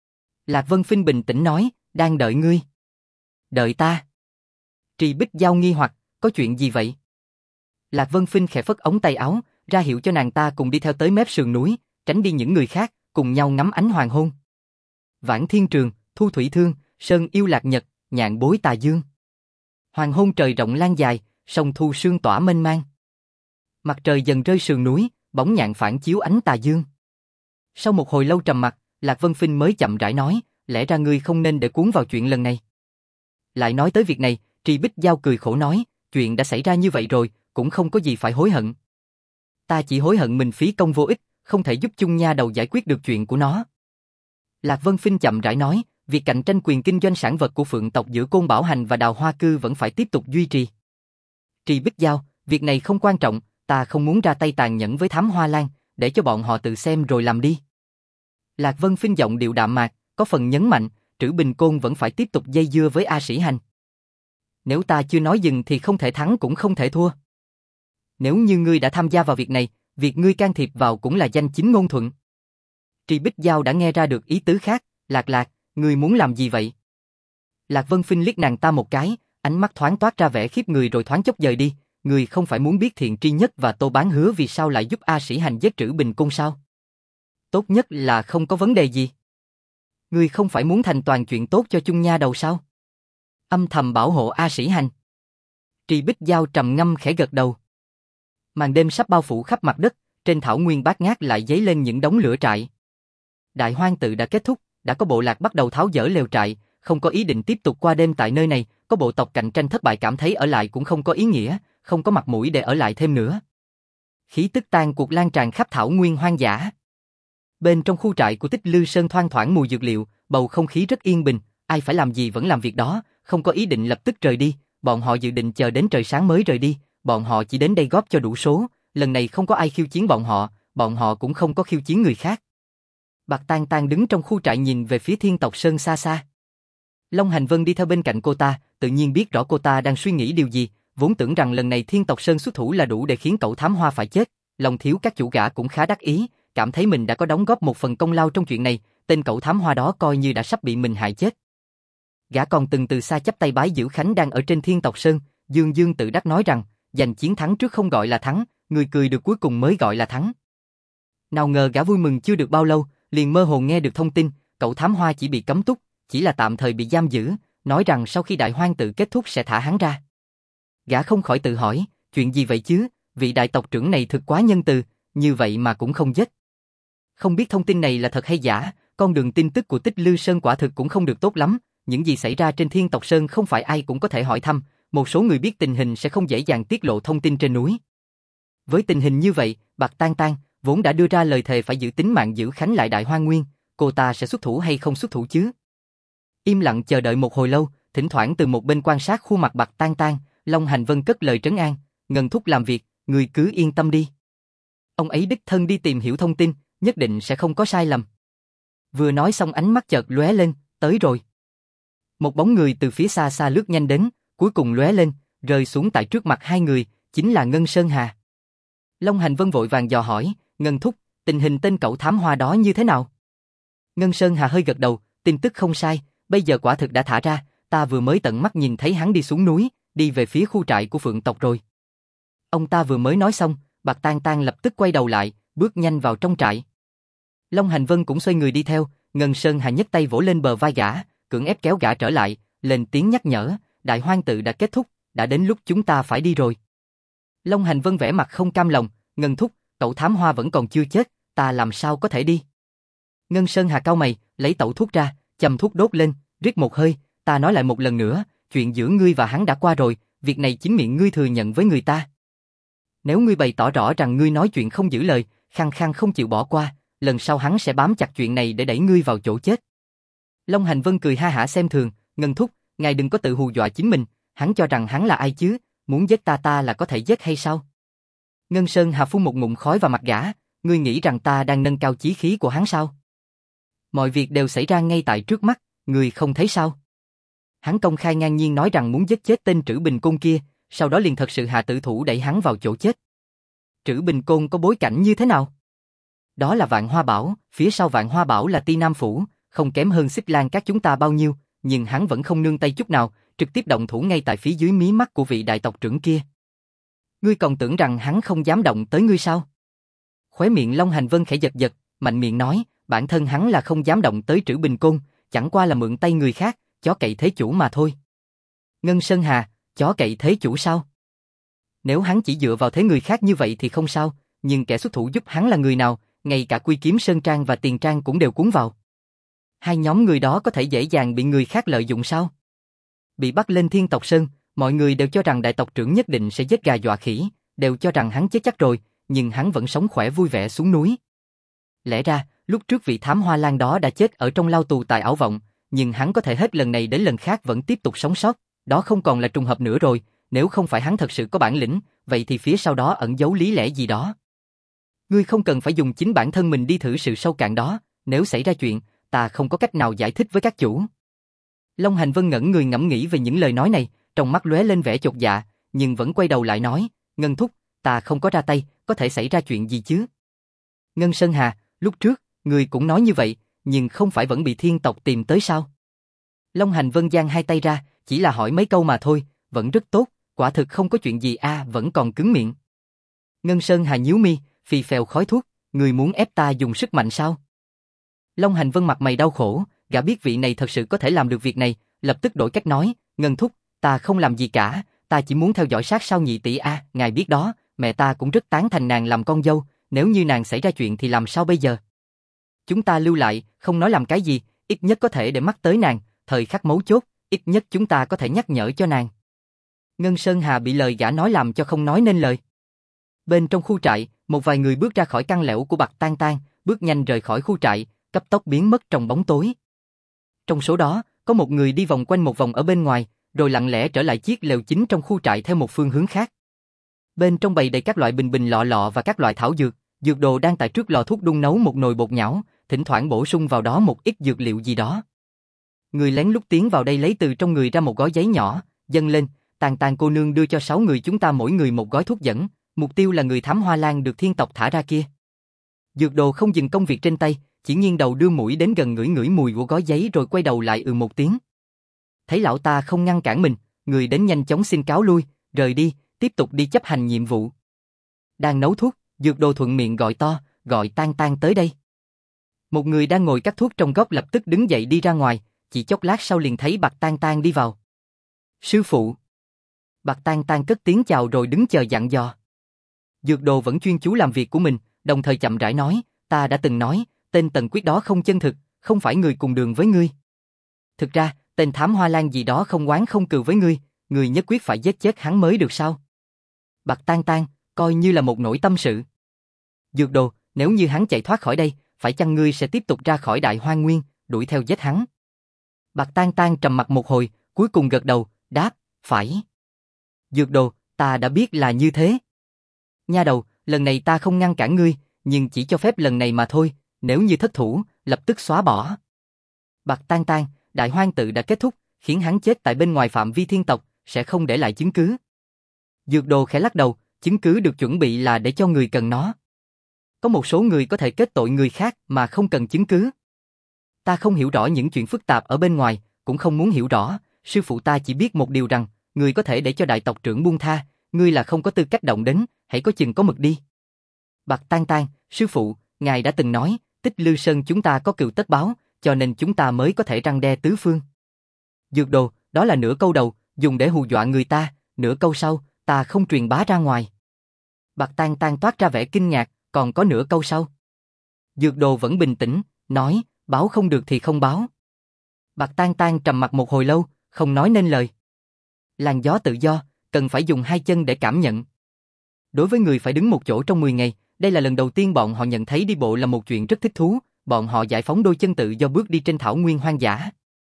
Lạc Vân Phinh bình tĩnh nói, đang đợi ngươi. Đợi ta? Trì Bích Giao nghi hoặc, có chuyện gì vậy? Lạc Vân Phinh khẽ phất ống tay áo, ra hiệu cho nàng ta cùng đi theo tới mép sườn núi, tránh đi những người khác, cùng nhau ngắm ánh hoàng hôn. Vãn Thiên Trường, Thu Thủy Thương, Sơn Yêu Lạc Nhật, Nhạn Bối Tà Dương. Hoàng hôn trời rộng lan dài, sông thu sương tỏa mênh mang. Mặt trời dần rơi sườn núi, bóng nhạn phản chiếu ánh tà dương. Sau một hồi lâu trầm mặc, Lạc Vân Phinh mới chậm rãi nói, lẽ ra ngươi không nên để cuốn vào chuyện lần này. Lại nói tới việc này, Trì Bích Giao cười khổ nói, chuyện đã xảy ra như vậy rồi, cũng không có gì phải hối hận. Ta chỉ hối hận mình phí công vô ích, không thể giúp chung nha đầu giải quyết được chuyện của nó. Lạc Vân Phinh chậm rãi nói, việc cạnh tranh quyền kinh doanh sản vật của Phượng tộc giữa Côn Bảo Hành và Đào Hoa Cư vẫn phải tiếp tục duy trì. Trì Bích Giao, việc này không quan trọng, ta không muốn ra tay tàn nhẫn với Thám Hoa Lan, để cho bọn họ tự xem rồi làm đi. Lạc Vân Phinh giọng điệu đạm mạc, có phần nhấn mạnh, Trữ Bình Côn vẫn phải tiếp tục dây dưa với A Sĩ Hành. Nếu ta chưa nói dừng thì không thể thắng cũng không thể thua. Nếu như ngươi đã tham gia vào việc này, việc ngươi can thiệp vào cũng là danh chính ngôn thuận. Trì Bích Giao đã nghe ra được ý tứ khác, Lạc, ngươi muốn làm gì vậy? Lạc Vân Phinh liếc nàng ta một cái, ánh mắt thoáng toát ra vẻ khiếp người rồi thoáng chốc dời đi, ngươi không phải muốn biết Thiện Tri Nhất và Tô Bán Hứa vì sao lại giúp A Sĩ Hành giết Trữ Bình Côn sao? Tốt nhất là không có vấn đề gì. Ngươi không phải muốn thành toàn chuyện tốt cho chung nha đầu sao? Âm thầm bảo hộ A Sĩ Hành. Trì Bích Giao trầm ngâm khẽ gật đầu. Màn đêm sắp bao phủ khắp mặt đất, trên thảo nguyên bát ngát lại dấy lên những đống lửa trại. Đại Hoang tự đã kết thúc, đã có bộ lạc bắt đầu tháo dỡ lều trại, không có ý định tiếp tục qua đêm tại nơi này, có bộ tộc cạnh tranh thất bại cảm thấy ở lại cũng không có ý nghĩa, không có mặt mũi để ở lại thêm nữa. Khí tức tan cuộc lan tràn khắp thảo nguyên hoang dã. Bên trong khu trại của Tích Lư Sơn thoang thoảng mùi dược liệu, bầu không khí rất yên bình, ai phải làm gì vẫn làm việc đó, không có ý định lập tức rời đi, bọn họ dự định chờ đến trời sáng mới rời đi, bọn họ chỉ đến đây góp cho đủ số, lần này không có ai khiêu chiến bọn họ cũng không có khiêu chiến người khác. Bạc Tan Tan đứng trong khu trại nhìn về phía Thiên Tộc Sơn xa xa. Long Hành Vân đi theo bên cạnh cô ta, tự nhiên biết rõ cô ta đang suy nghĩ điều gì, vốn tưởng rằng lần này Thiên Tộc Sơn xuất thủ là đủ để khiến cậu Thám Hoa phải chết, lòng thiếu các chủ gã cũng khá đắc ý, cảm thấy mình đã có đóng góp một phần công lao trong chuyện này, tên cậu Thám Hoa đó coi như đã sắp bị mình hại chết. Gã còn từng từ xa chắp tay bái Giữ Khánh đang ở trên Thiên Tộc Sơn, dương dương tự đắc nói rằng, giành chiến thắng trước không gọi là thắng, người cười được cuối cùng mới gọi là thắng. Nào ngờ gã vui mừng chưa được bao lâu, liền mơ hồ nghe được thông tin, cậu Thám Hoa chỉ bị cấm túc, chỉ là tạm thời bị giam giữ, nói rằng sau khi Đại Hoang tự kết thúc sẽ thả hắn ra. Gã không khỏi tự hỏi, chuyện gì vậy chứ, vị đại tộc trưởng này thực quá nhân từ, như vậy mà cũng không giết. Không biết thông tin này là thật hay giả, con đường tin tức của Tích Lư Sơn quả thực cũng không được tốt lắm, những gì xảy ra trên Thiên Tộc Sơn không phải ai cũng có thể hỏi thăm, một số người biết tình hình sẽ không dễ dàng tiết lộ thông tin trên núi. Với tình hình như vậy, Bạc Tan Tan vốn đã đưa ra lời thề phải giữ tính mạng giữ Khánh lại Đại Hoang Nguyên, cô ta sẽ xuất thủ hay không xuất thủ chứ? Im lặng chờ đợi một hồi lâu, thỉnh thoảng từ một bên quan sát khuôn mặt Bạc Tan Tan, Long Hành Vân cất lời trấn an, Ngân thúc làm việc, người cứ yên tâm đi. Ông ấy đích thân đi tìm hiểu thông tin, nhất định sẽ không có sai lầm. Vừa nói xong ánh mắt chợt lóe lên, tới rồi. Một bóng người từ phía xa xa lướt nhanh đến, cuối cùng lóe lên, rơi xuống tại trước mặt hai người, chính là Ngân Sơn Hà. Long Hành Vân vội vàng dò hỏi, Ngân thúc, tình hình tên cậu thám hoa đó như thế nào? Ngân Sơn Hà hơi gật đầu, tin tức không sai, bây giờ quả thực đã thả ra, ta vừa mới tận mắt nhìn thấy hắn đi xuống núi, đi về phía khu trại của Phượng tộc rồi. Ông ta vừa mới nói xong, Bạc Tan Tan lập tức quay đầu lại, bước nhanh vào trong trại. Long Hành Vân cũng xoay người đi theo, Ngân Sơn Hà nhấc tay vỗ lên bờ vai gã, cưỡng ép kéo gã trở lại, lên tiếng nhắc nhở, đại hoang tự đã kết thúc, đã đến lúc chúng ta phải đi rồi. Long Hành Vân vẻ mặt không cam lòng, Ngân thúc, cậu thám hoa vẫn còn chưa chết, ta làm sao có thể đi? Ngân Sơn Hà cau mày, lấy tẩu thuốc ra, châm thuốc đốt lên, rít một hơi, ta nói lại một lần nữa, chuyện giữa ngươi và hắn đã qua rồi, việc này chính miệng ngươi thừa nhận với người ta. Nếu ngươi bày tỏ rõ rằng ngươi nói chuyện không giữ lời, khăng khăng không chịu bỏ qua, lần sau hắn sẽ bám chặt chuyện này để đẩy ngươi vào chỗ chết. Long Hành Vân cười ha hả xem thường, Ngân thúc, ngài đừng có tự hù dọa chính mình, hắn cho rằng hắn là ai chứ, muốn giết ta là có thể giết hay sao? Ngân Sơn Hà phun một ngụm khói vào mặt gã, ngươi nghĩ rằng ta đang nâng cao chí khí của hắn sao? Mọi việc đều xảy ra ngay tại trước mắt, ngươi không thấy sao? Hắn công khai ngang nhiên nói rằng muốn giết chết tên Trữ Bình Côn kia, sau đó liền thật sự hạ tử thủ đẩy hắn vào chỗ chết. Trữ Bình Côn có bối cảnh như thế nào? Đó là Vạn Hoa Bảo, phía sau Vạn Hoa Bảo là Ti Nam Phủ, không kém hơn Xích Lan các chúng ta bao nhiêu, nhưng hắn vẫn không nương tay chút nào, trực tiếp động thủ ngay tại phía dưới mí mắt của vị đại tộc trưởng kia. Ngươi còn tưởng rằng hắn không dám động tới ngươi sao? Khóe miệng Long Hành Vân khẽ giật giật, mạnh miệng nói, bản thân hắn là không dám động tới Trữ Bình Côn, chẳng qua là mượn tay người khác, chó cậy thế chủ mà thôi. Ngân Sơn Hà, chó cậy thế chủ sao? Nếu hắn chỉ dựa vào thế người khác như vậy thì không sao, nhưng kẻ xuất thủ giúp hắn là người nào, ngay cả Quy Kiếm Sơn Trang và Tiền Trang cũng đều cuốn vào. Hai nhóm người đó có thể dễ dàng bị người khác lợi dụng sao? Bị bắt lên Thiên Tộc Sơn, mọi người đều cho rằng đại tộc trưởng nhất định sẽ giết gà dọa khỉ, đều cho rằng hắn chết chắc rồi, nhưng hắn vẫn sống khỏe vui vẻ xuống núi. Lẽ ra, lúc trước vị thám hoa lan đó đã chết ở trong lao tù tại Ảo Vọng, nhưng hắn có thể hết lần này đến lần khác vẫn tiếp tục sống sót, đó không còn là trùng hợp nữa rồi, nếu không phải hắn thật sự có bản lĩnh, vậy thì phía sau đó ẩn giấu lý lẽ gì đó. Ngươi không cần phải dùng chính bản thân mình đi thử sự sâu cạn đó, nếu xảy ra chuyện, ta không có cách nào giải thích với các chủ. Long Hành Vân ngẩn người ngẫm nghĩ về những lời nói này, trong mắt lóe lên vẻ chột dạ, nhưng vẫn quay đầu lại nói, Ngân thúc, ta không có ra tay, có thể xảy ra chuyện gì chứ? Ngân Sơn Hà, lúc trước, ngươi cũng nói như vậy, nhưng không phải vẫn bị thiên tộc tìm tới sao? Long Hành Vân giang hai tay ra, chỉ là hỏi mấy câu mà thôi, vẫn rất tốt, quả thực không có chuyện gì vẫn còn cứng miệng. Ngân Sơn Hà nhíu mi, phì phèo khói thuốc, ngươi muốn ép ta dùng sức mạnh sao? Long Hành Vân mặt mày đau khổ, gã biết vị này thật sự có thể làm được việc này, lập tức đổi cách nói, Ngân thúc, ta không làm gì cả, ta chỉ muốn theo dõi sát sao nhị tỷ ngài biết đó, mẹ ta cũng rất tán thành nàng làm con dâu, nếu như nàng xảy ra chuyện thì làm sao bây giờ? Chúng ta lưu lại, không nói làm cái gì, ít nhất có thể để mắt tới nàng, thời khắc mấu chốt, ít nhất chúng ta có thể nhắc nhở cho nàng. Ngân Sơn Hà bị lời gã nói làm cho không nói nên lời. Bên trong khu trại, một vài người bước ra khỏi căn lẻo của Bạc Tan Tan, bước nhanh rời khỏi khu trại, cấp tốc biến mất trong bóng tối. Trong số đó, có một người đi vòng quanh một vòng ở bên ngoài, rồi lặng lẽ trở lại chiếc lều chính trong khu trại theo một phương hướng khác. Bên trong bày đầy các loại bình bình lọ lọ và các loại thảo dược, dược đồ đang tại trước lò thuốc đun nấu một nồi bột nhão, thỉnh thoảng bổ sung vào đó một ít dược liệu gì đó. Người lén lút tiến vào đây lấy từ trong người ra một gói giấy nhỏ, dâng lên, Tàn Tàn cô nương đưa cho 6 người chúng ta mỗi người một gói thuốc dẫn, mục tiêu là người thám hoa lan được thiên tộc thả ra kia. Dược đồ không dừng công việc trên tay, chỉ nghiêng đầu đưa mũi đến gần ngửi ngửi mùi của gói giấy rồi quay đầu lại một tiếng. Thấy lão ta không ngăn cản mình, người đến nhanh chóng xin cáo lui, rời đi, tiếp tục đi chấp hành nhiệm vụ. Đang nấu thuốc, dược đồ thuận miệng gọi to, gọi Tan Tan tới đây. Một người đang ngồi cắt thuốc trong góc lập tức đứng dậy đi ra ngoài, chỉ chốc lát sau liền thấy Bạc Tan Tan đi vào. Sư phụ. Bạc Tan Tan cất tiếng chào rồi đứng chờ dặn dò. Dược đồ vẫn chuyên chú làm việc của mình, đồng thời chậm rãi nói, ta đã từng nói, tên Tần Quyết đó không chân thực, không phải người cùng đường với ngươi. Thực ra, tên thám hoa lan gì đó không oán không cừu với ngươi nhất quyết phải giết chết hắn mới được sao? Bạc Tan Tan, coi như là một nỗi tâm sự. Dược Đồ, nếu như hắn chạy thoát khỏi đây, phải chăng ngươi sẽ tiếp tục ra khỏi Đại Hoang Nguyên, đuổi theo giết hắn? Bạc Tan Tan trầm mặc một hồi, cuối cùng gật đầu, đáp, phải. Dược Đồ, ta đã biết là như thế. Nha đầu, lần này ta không ngăn cản ngươi, nhưng chỉ cho phép lần này mà thôi, nếu như thất thủ, lập tức xóa bỏ. Bạc Tan Tan, Đại Hoang tự đã kết thúc, khiến hắn chết tại bên ngoài phạm vi thiên tộc, sẽ không để lại chứng cứ. Dược Đồ khẽ lắc đầu, chứng cứ được chuẩn bị là để cho người cần nó. Có một số người có thể kết tội người khác mà không cần chứng cứ. Ta không hiểu rõ những chuyện phức tạp ở bên ngoài, cũng không muốn hiểu rõ, sư phụ ta chỉ biết một điều rằng, người có thể để cho đại tộc trưởng buông tha, ngươi là không có tư cách động đến, hãy có chừng có mực đi. Bạc Tan Tan, sư phụ, ngài đã từng nói, Tích Lư Sơn chúng ta có cừu tất báo, cho nên chúng ta mới có thể răn đe tứ phương. Dược Đồ, đó là nửa câu đầu, dùng để hù dọa người ta, nửa câu sau, ta không truyền bá ra ngoài. Bạc Tan Tan toát ra vẻ kinh ngạc, còn có nửa câu sau. Dược Đồ vẫn bình tĩnh, nói, báo không được thì không báo. Bạc Tan Tan trầm mặc một hồi lâu, không nói nên lời. Làn gió tự do, cần phải dùng hai chân để cảm nhận. Đối với người phải đứng một chỗ trong 10 ngày, đây là lần đầu tiên bọn họ nhận thấy đi bộ là một chuyện rất thích thú, bọn họ giải phóng đôi chân tự do bước đi trên thảo nguyên hoang dã.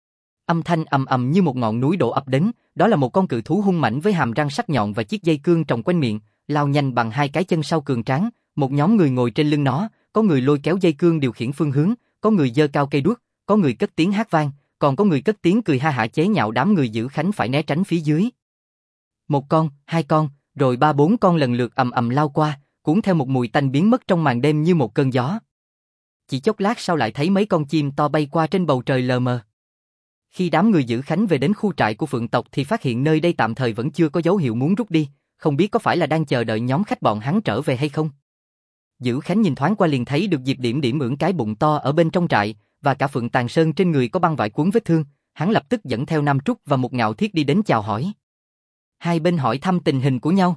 Âm thanh ầm ầm như một ngọn núi đổ ập đến, đó là một con cự thú hung mãnh với hàm răng sắc nhọn và chiếc dây cương trồng quanh miệng, lao nhanh bằng hai cái chân sau cường tráng, một nhóm người ngồi trên lưng nó, có người lôi kéo dây cương điều khiển phương hướng, có người giơ cao cây đuốc, có người cất tiếng hát vang, còn có người cất tiếng cười ha hả chế nhạo đám người giữ khánh phải né tránh phía dưới. Một con, hai con, rồi ba bốn con lần lượt ầm ầm lao qua, cuốn theo một mùi tanh biến mất trong màn đêm như một cơn gió. Chỉ chốc lát sau lại thấy mấy con chim to bay qua trên bầu trời lờ mờ. Khi đám người giữ khánh về đến khu trại của Phượng tộc thì phát hiện nơi đây tạm thời vẫn chưa có dấu hiệu muốn rút đi, không biết có phải là đang chờ đợi nhóm khách bọn hắn trở về hay không. Giữ khánh nhìn thoáng qua liền thấy được Diệp Điểm Điểm ưỡn cái bụng to ở bên trong trại, và cả Phượng Tàn Sơn trên người có băng vải cuốn vết thương, hắn lập tức dẫn theo Nam Trúc và một Ngạo Thiết đi đến chào hỏi. Hai bên hỏi thăm tình hình của nhau.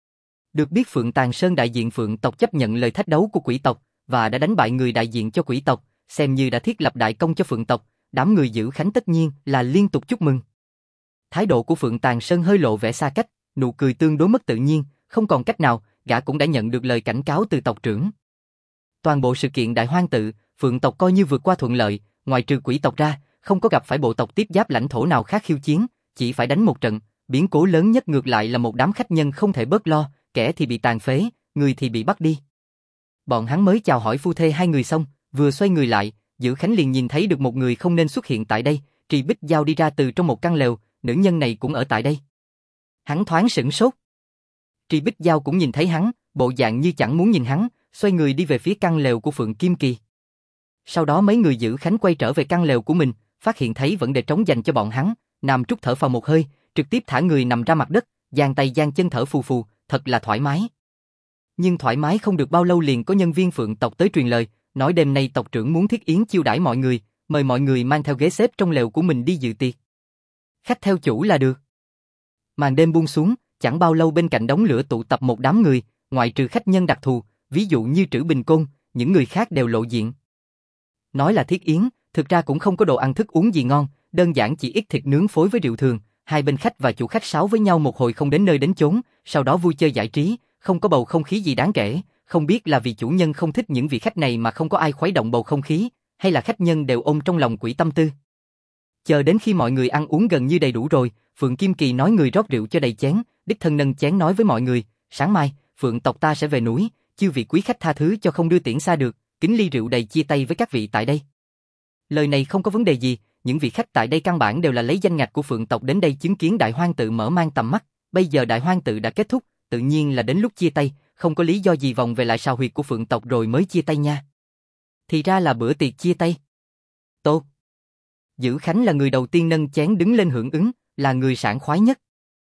Được biết Phượng Tàn Sơn đại diện Phượng tộc chấp nhận lời thách đấu của Quỷ tộc và đã đánh bại người đại diện cho Quỷ tộc, xem như đã thiết lập đại công cho Phượng tộc, đám người giữ khánh tất nhiên là liên tục chúc mừng. Thái độ của Phượng Tàn Sơn hơi lộ vẻ xa cách, nụ cười tương đối mất tự nhiên, không còn cách nào, gã cũng đã nhận được lời cảnh cáo từ tộc trưởng. Toàn bộ sự kiện Đại Hoang tự, Phượng tộc coi như vượt qua thuận lợi, ngoài trừ Quỷ tộc ra, không có gặp phải bộ tộc tiếp giáp lãnh thổ nào khác khiêu chiến, chỉ phải đánh một trận, biến cố lớn nhất ngược lại là một đám khách nhân không thể bớt lo, kẻ thì bị tàn phế, người thì bị bắt đi. Bọn hắn mới chào hỏi phu thê hai người xong, vừa xoay người lại, Giữ Khánh liền nhìn thấy được một người không nên xuất hiện tại đây, Trì Bích Giao đi ra từ trong một căn lều, nữ nhân này cũng ở tại đây. Hắn thoáng sửng sốt. Trì Bích Giao cũng nhìn thấy hắn, bộ dạng như chẳng muốn nhìn hắn, xoay người đi về phía căn lều của Phượng Kim Kỳ. Sau đó mấy người Giữ Khánh quay trở về căn lều của mình, phát hiện thấy vẫn để trống dành cho bọn hắn, Nam Trúc thở phào một hơi, trực tiếp thả người nằm ra mặt đất, giang tay giang chân thở phù phù, thật là thoải mái. Nhưng thoải mái không được bao lâu liền có nhân viên Phượng tộc tới truyền lời, nói đêm nay tộc trưởng muốn thiết yến chiêu đãi mọi người, mời mọi người mang theo ghế xếp trong lều của mình đi dự tiệc. Khách theo chủ là được. Màn đêm buông xuống, chẳng bao lâu bên cạnh đống lửa tụ tập một đám người, ngoại trừ khách nhân đặc thù, ví dụ như Trữ Bình Côn, những người khác đều lộ diện. Nói là thiết yến, thực ra cũng không có đồ ăn thức uống gì ngon, đơn giản chỉ ít thịt nướng phối với rượu thường, hai bên khách và chủ khách sáo với nhau một hồi không đến nơi đến chốn, sau đó vui chơi giải trí, không có bầu không khí gì đáng kể, không biết là vì chủ nhân không thích những vị khách này mà không có ai khuấy động bầu không khí, hay là khách nhân đều ôm trong lòng quỷ tâm tư. Chờ đến khi mọi người ăn uống gần như đầy đủ rồi, Phượng Kim Kỳ nói người rót rượu cho đầy chén, đích thân nâng chén nói với mọi người, sáng mai, Phượng tộc ta sẽ về núi, chư vị quý khách tha thứ cho không đưa tiễn xa được, kính ly rượu đầy chia tay với các vị tại đây. Lời này không có vấn đề gì, những vị khách tại đây căn bản đều là lấy danh ngạch của Phượng tộc đến đây chứng kiến Đại Hoang tự mở mang tầm mắt, bây giờ Đại Hoang tự đã kết thúc, tự nhiên là đến lúc chia tay, không có lý do gì vòng về lại sào huyệt của Phượng tộc rồi mới chia tay nha. Thì ra là bữa tiệc chia tay. Tốt. Giữ Khánh là người đầu tiên nâng chén đứng lên hưởng ứng, là người sảng khoái nhất.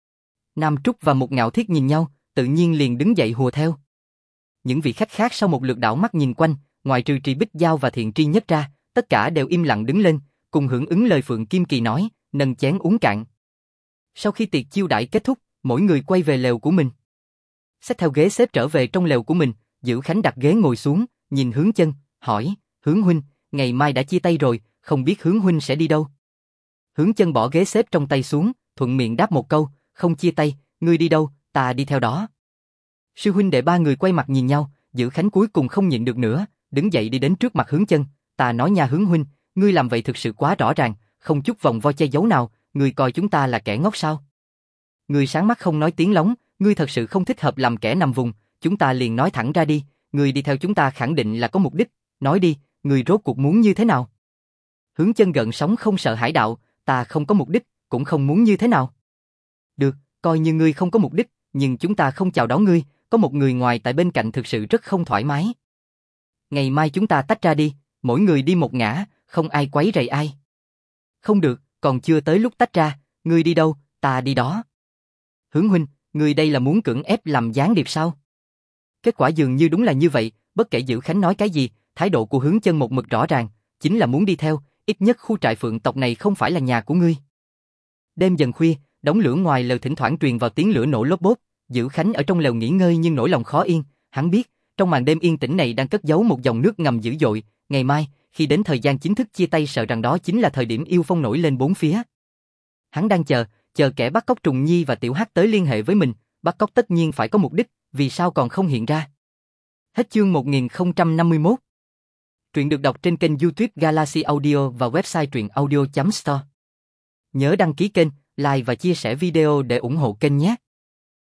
Nam Trúc và một Ngạo Thiết nhìn nhau, tự nhiên liền đứng dậy hùa theo. Những vị khách khác sau một lượt đảo mắt nhìn quanh, ngoài trừ Trì Bích Giao và Thiện Tri Nhất ra, tất cả đều im lặng đứng lên, cùng hưởng ứng lời Phượng Kim Kỳ nói, nâng chén uống cạn. Sau khi tiệc chiêu đãi kết thúc, mỗi người quay về lều của mình. Xách theo ghế xếp trở về trong lều của mình, Dữ Khánh đặt ghế ngồi xuống, nhìn Hướng Chân, hỏi, Hướng huynh, ngày mai đã chia tay rồi, không biết Hướng huynh sẽ đi đâu? Hướng Chân bỏ ghế xếp trong tay xuống, thuận miệng đáp một câu, không chia tay, ngươi đi đâu, ta đi theo đó. Sư huynh đệ ba người quay mặt nhìn nhau, Dữ Khánh cuối cùng không nhịn được nữa, đứng dậy đi đến trước mặt Hướng Chân, ta nói nha Hướng huynh, ngươi làm vậy thực sự quá rõ ràng, không chút vòng vo che giấu nào, ngươi coi chúng ta là kẻ ngốc sao? Ngươi sáng mắt không nói tiếng lóng, ngươi thật sự không thích hợp làm kẻ nằm vùng, chúng ta liền nói thẳng ra đi, ngươi đi theo chúng ta khẳng định là có mục đích, nói đi, ngươi rốt cuộc muốn như thế nào? Hướng Chân gợn sóng không sợ hãi đạo, ta không có mục đích, cũng không muốn như thế nào. Được, coi như ngươi không có mục đích, nhưng chúng ta không chào đón ngươi, có một người ngoài tại bên cạnh thực sự rất không thoải mái. Ngày mai chúng ta tách ra đi, mỗi người đi một ngả, không ai quấy rầy ai. Không được, còn chưa tới lúc tách ra, ngươi đi đâu, ta đi đó. Hướng huynh, ngươi đây là muốn cưỡng ép làm gián điệp sao? Kết quả dường như đúng là như vậy, bất kể Dữ Khánh nói cái gì, thái độ của Hướng Chân một mực rõ ràng, chính là muốn đi theo, ít nhất khu trại Phượng tộc này không phải là nhà của ngươi. Đêm dần khuya, đống lửa ngoài lều thỉnh thoảng truyền vào tiếng lửa nổ lốp bốp, Dữ Khánh ở trong lều nghỉ ngơi nhưng nỗi lòng khó yên, hắn biết, trong màn đêm yên tĩnh này đang cất giấu một dòng nước ngầm dữ dội, ngày mai, khi đến thời gian chính thức chia tay sợ rằng đó chính là thời điểm yêu phong nổi lên bốn phía. Hắn đang chờ kẻ bắt cóc Trùng Nhi và Tiểu Hắc tới liên hệ với mình, bắt cóc tất nhiên phải có mục đích, vì sao còn không hiện ra. Hết chương 1051. Truyện được đọc trên kênh YouTube Galaxy Audio và website truyệnaudio.store. Nhớ đăng ký kênh, like và chia sẻ video để ủng hộ kênh nhé.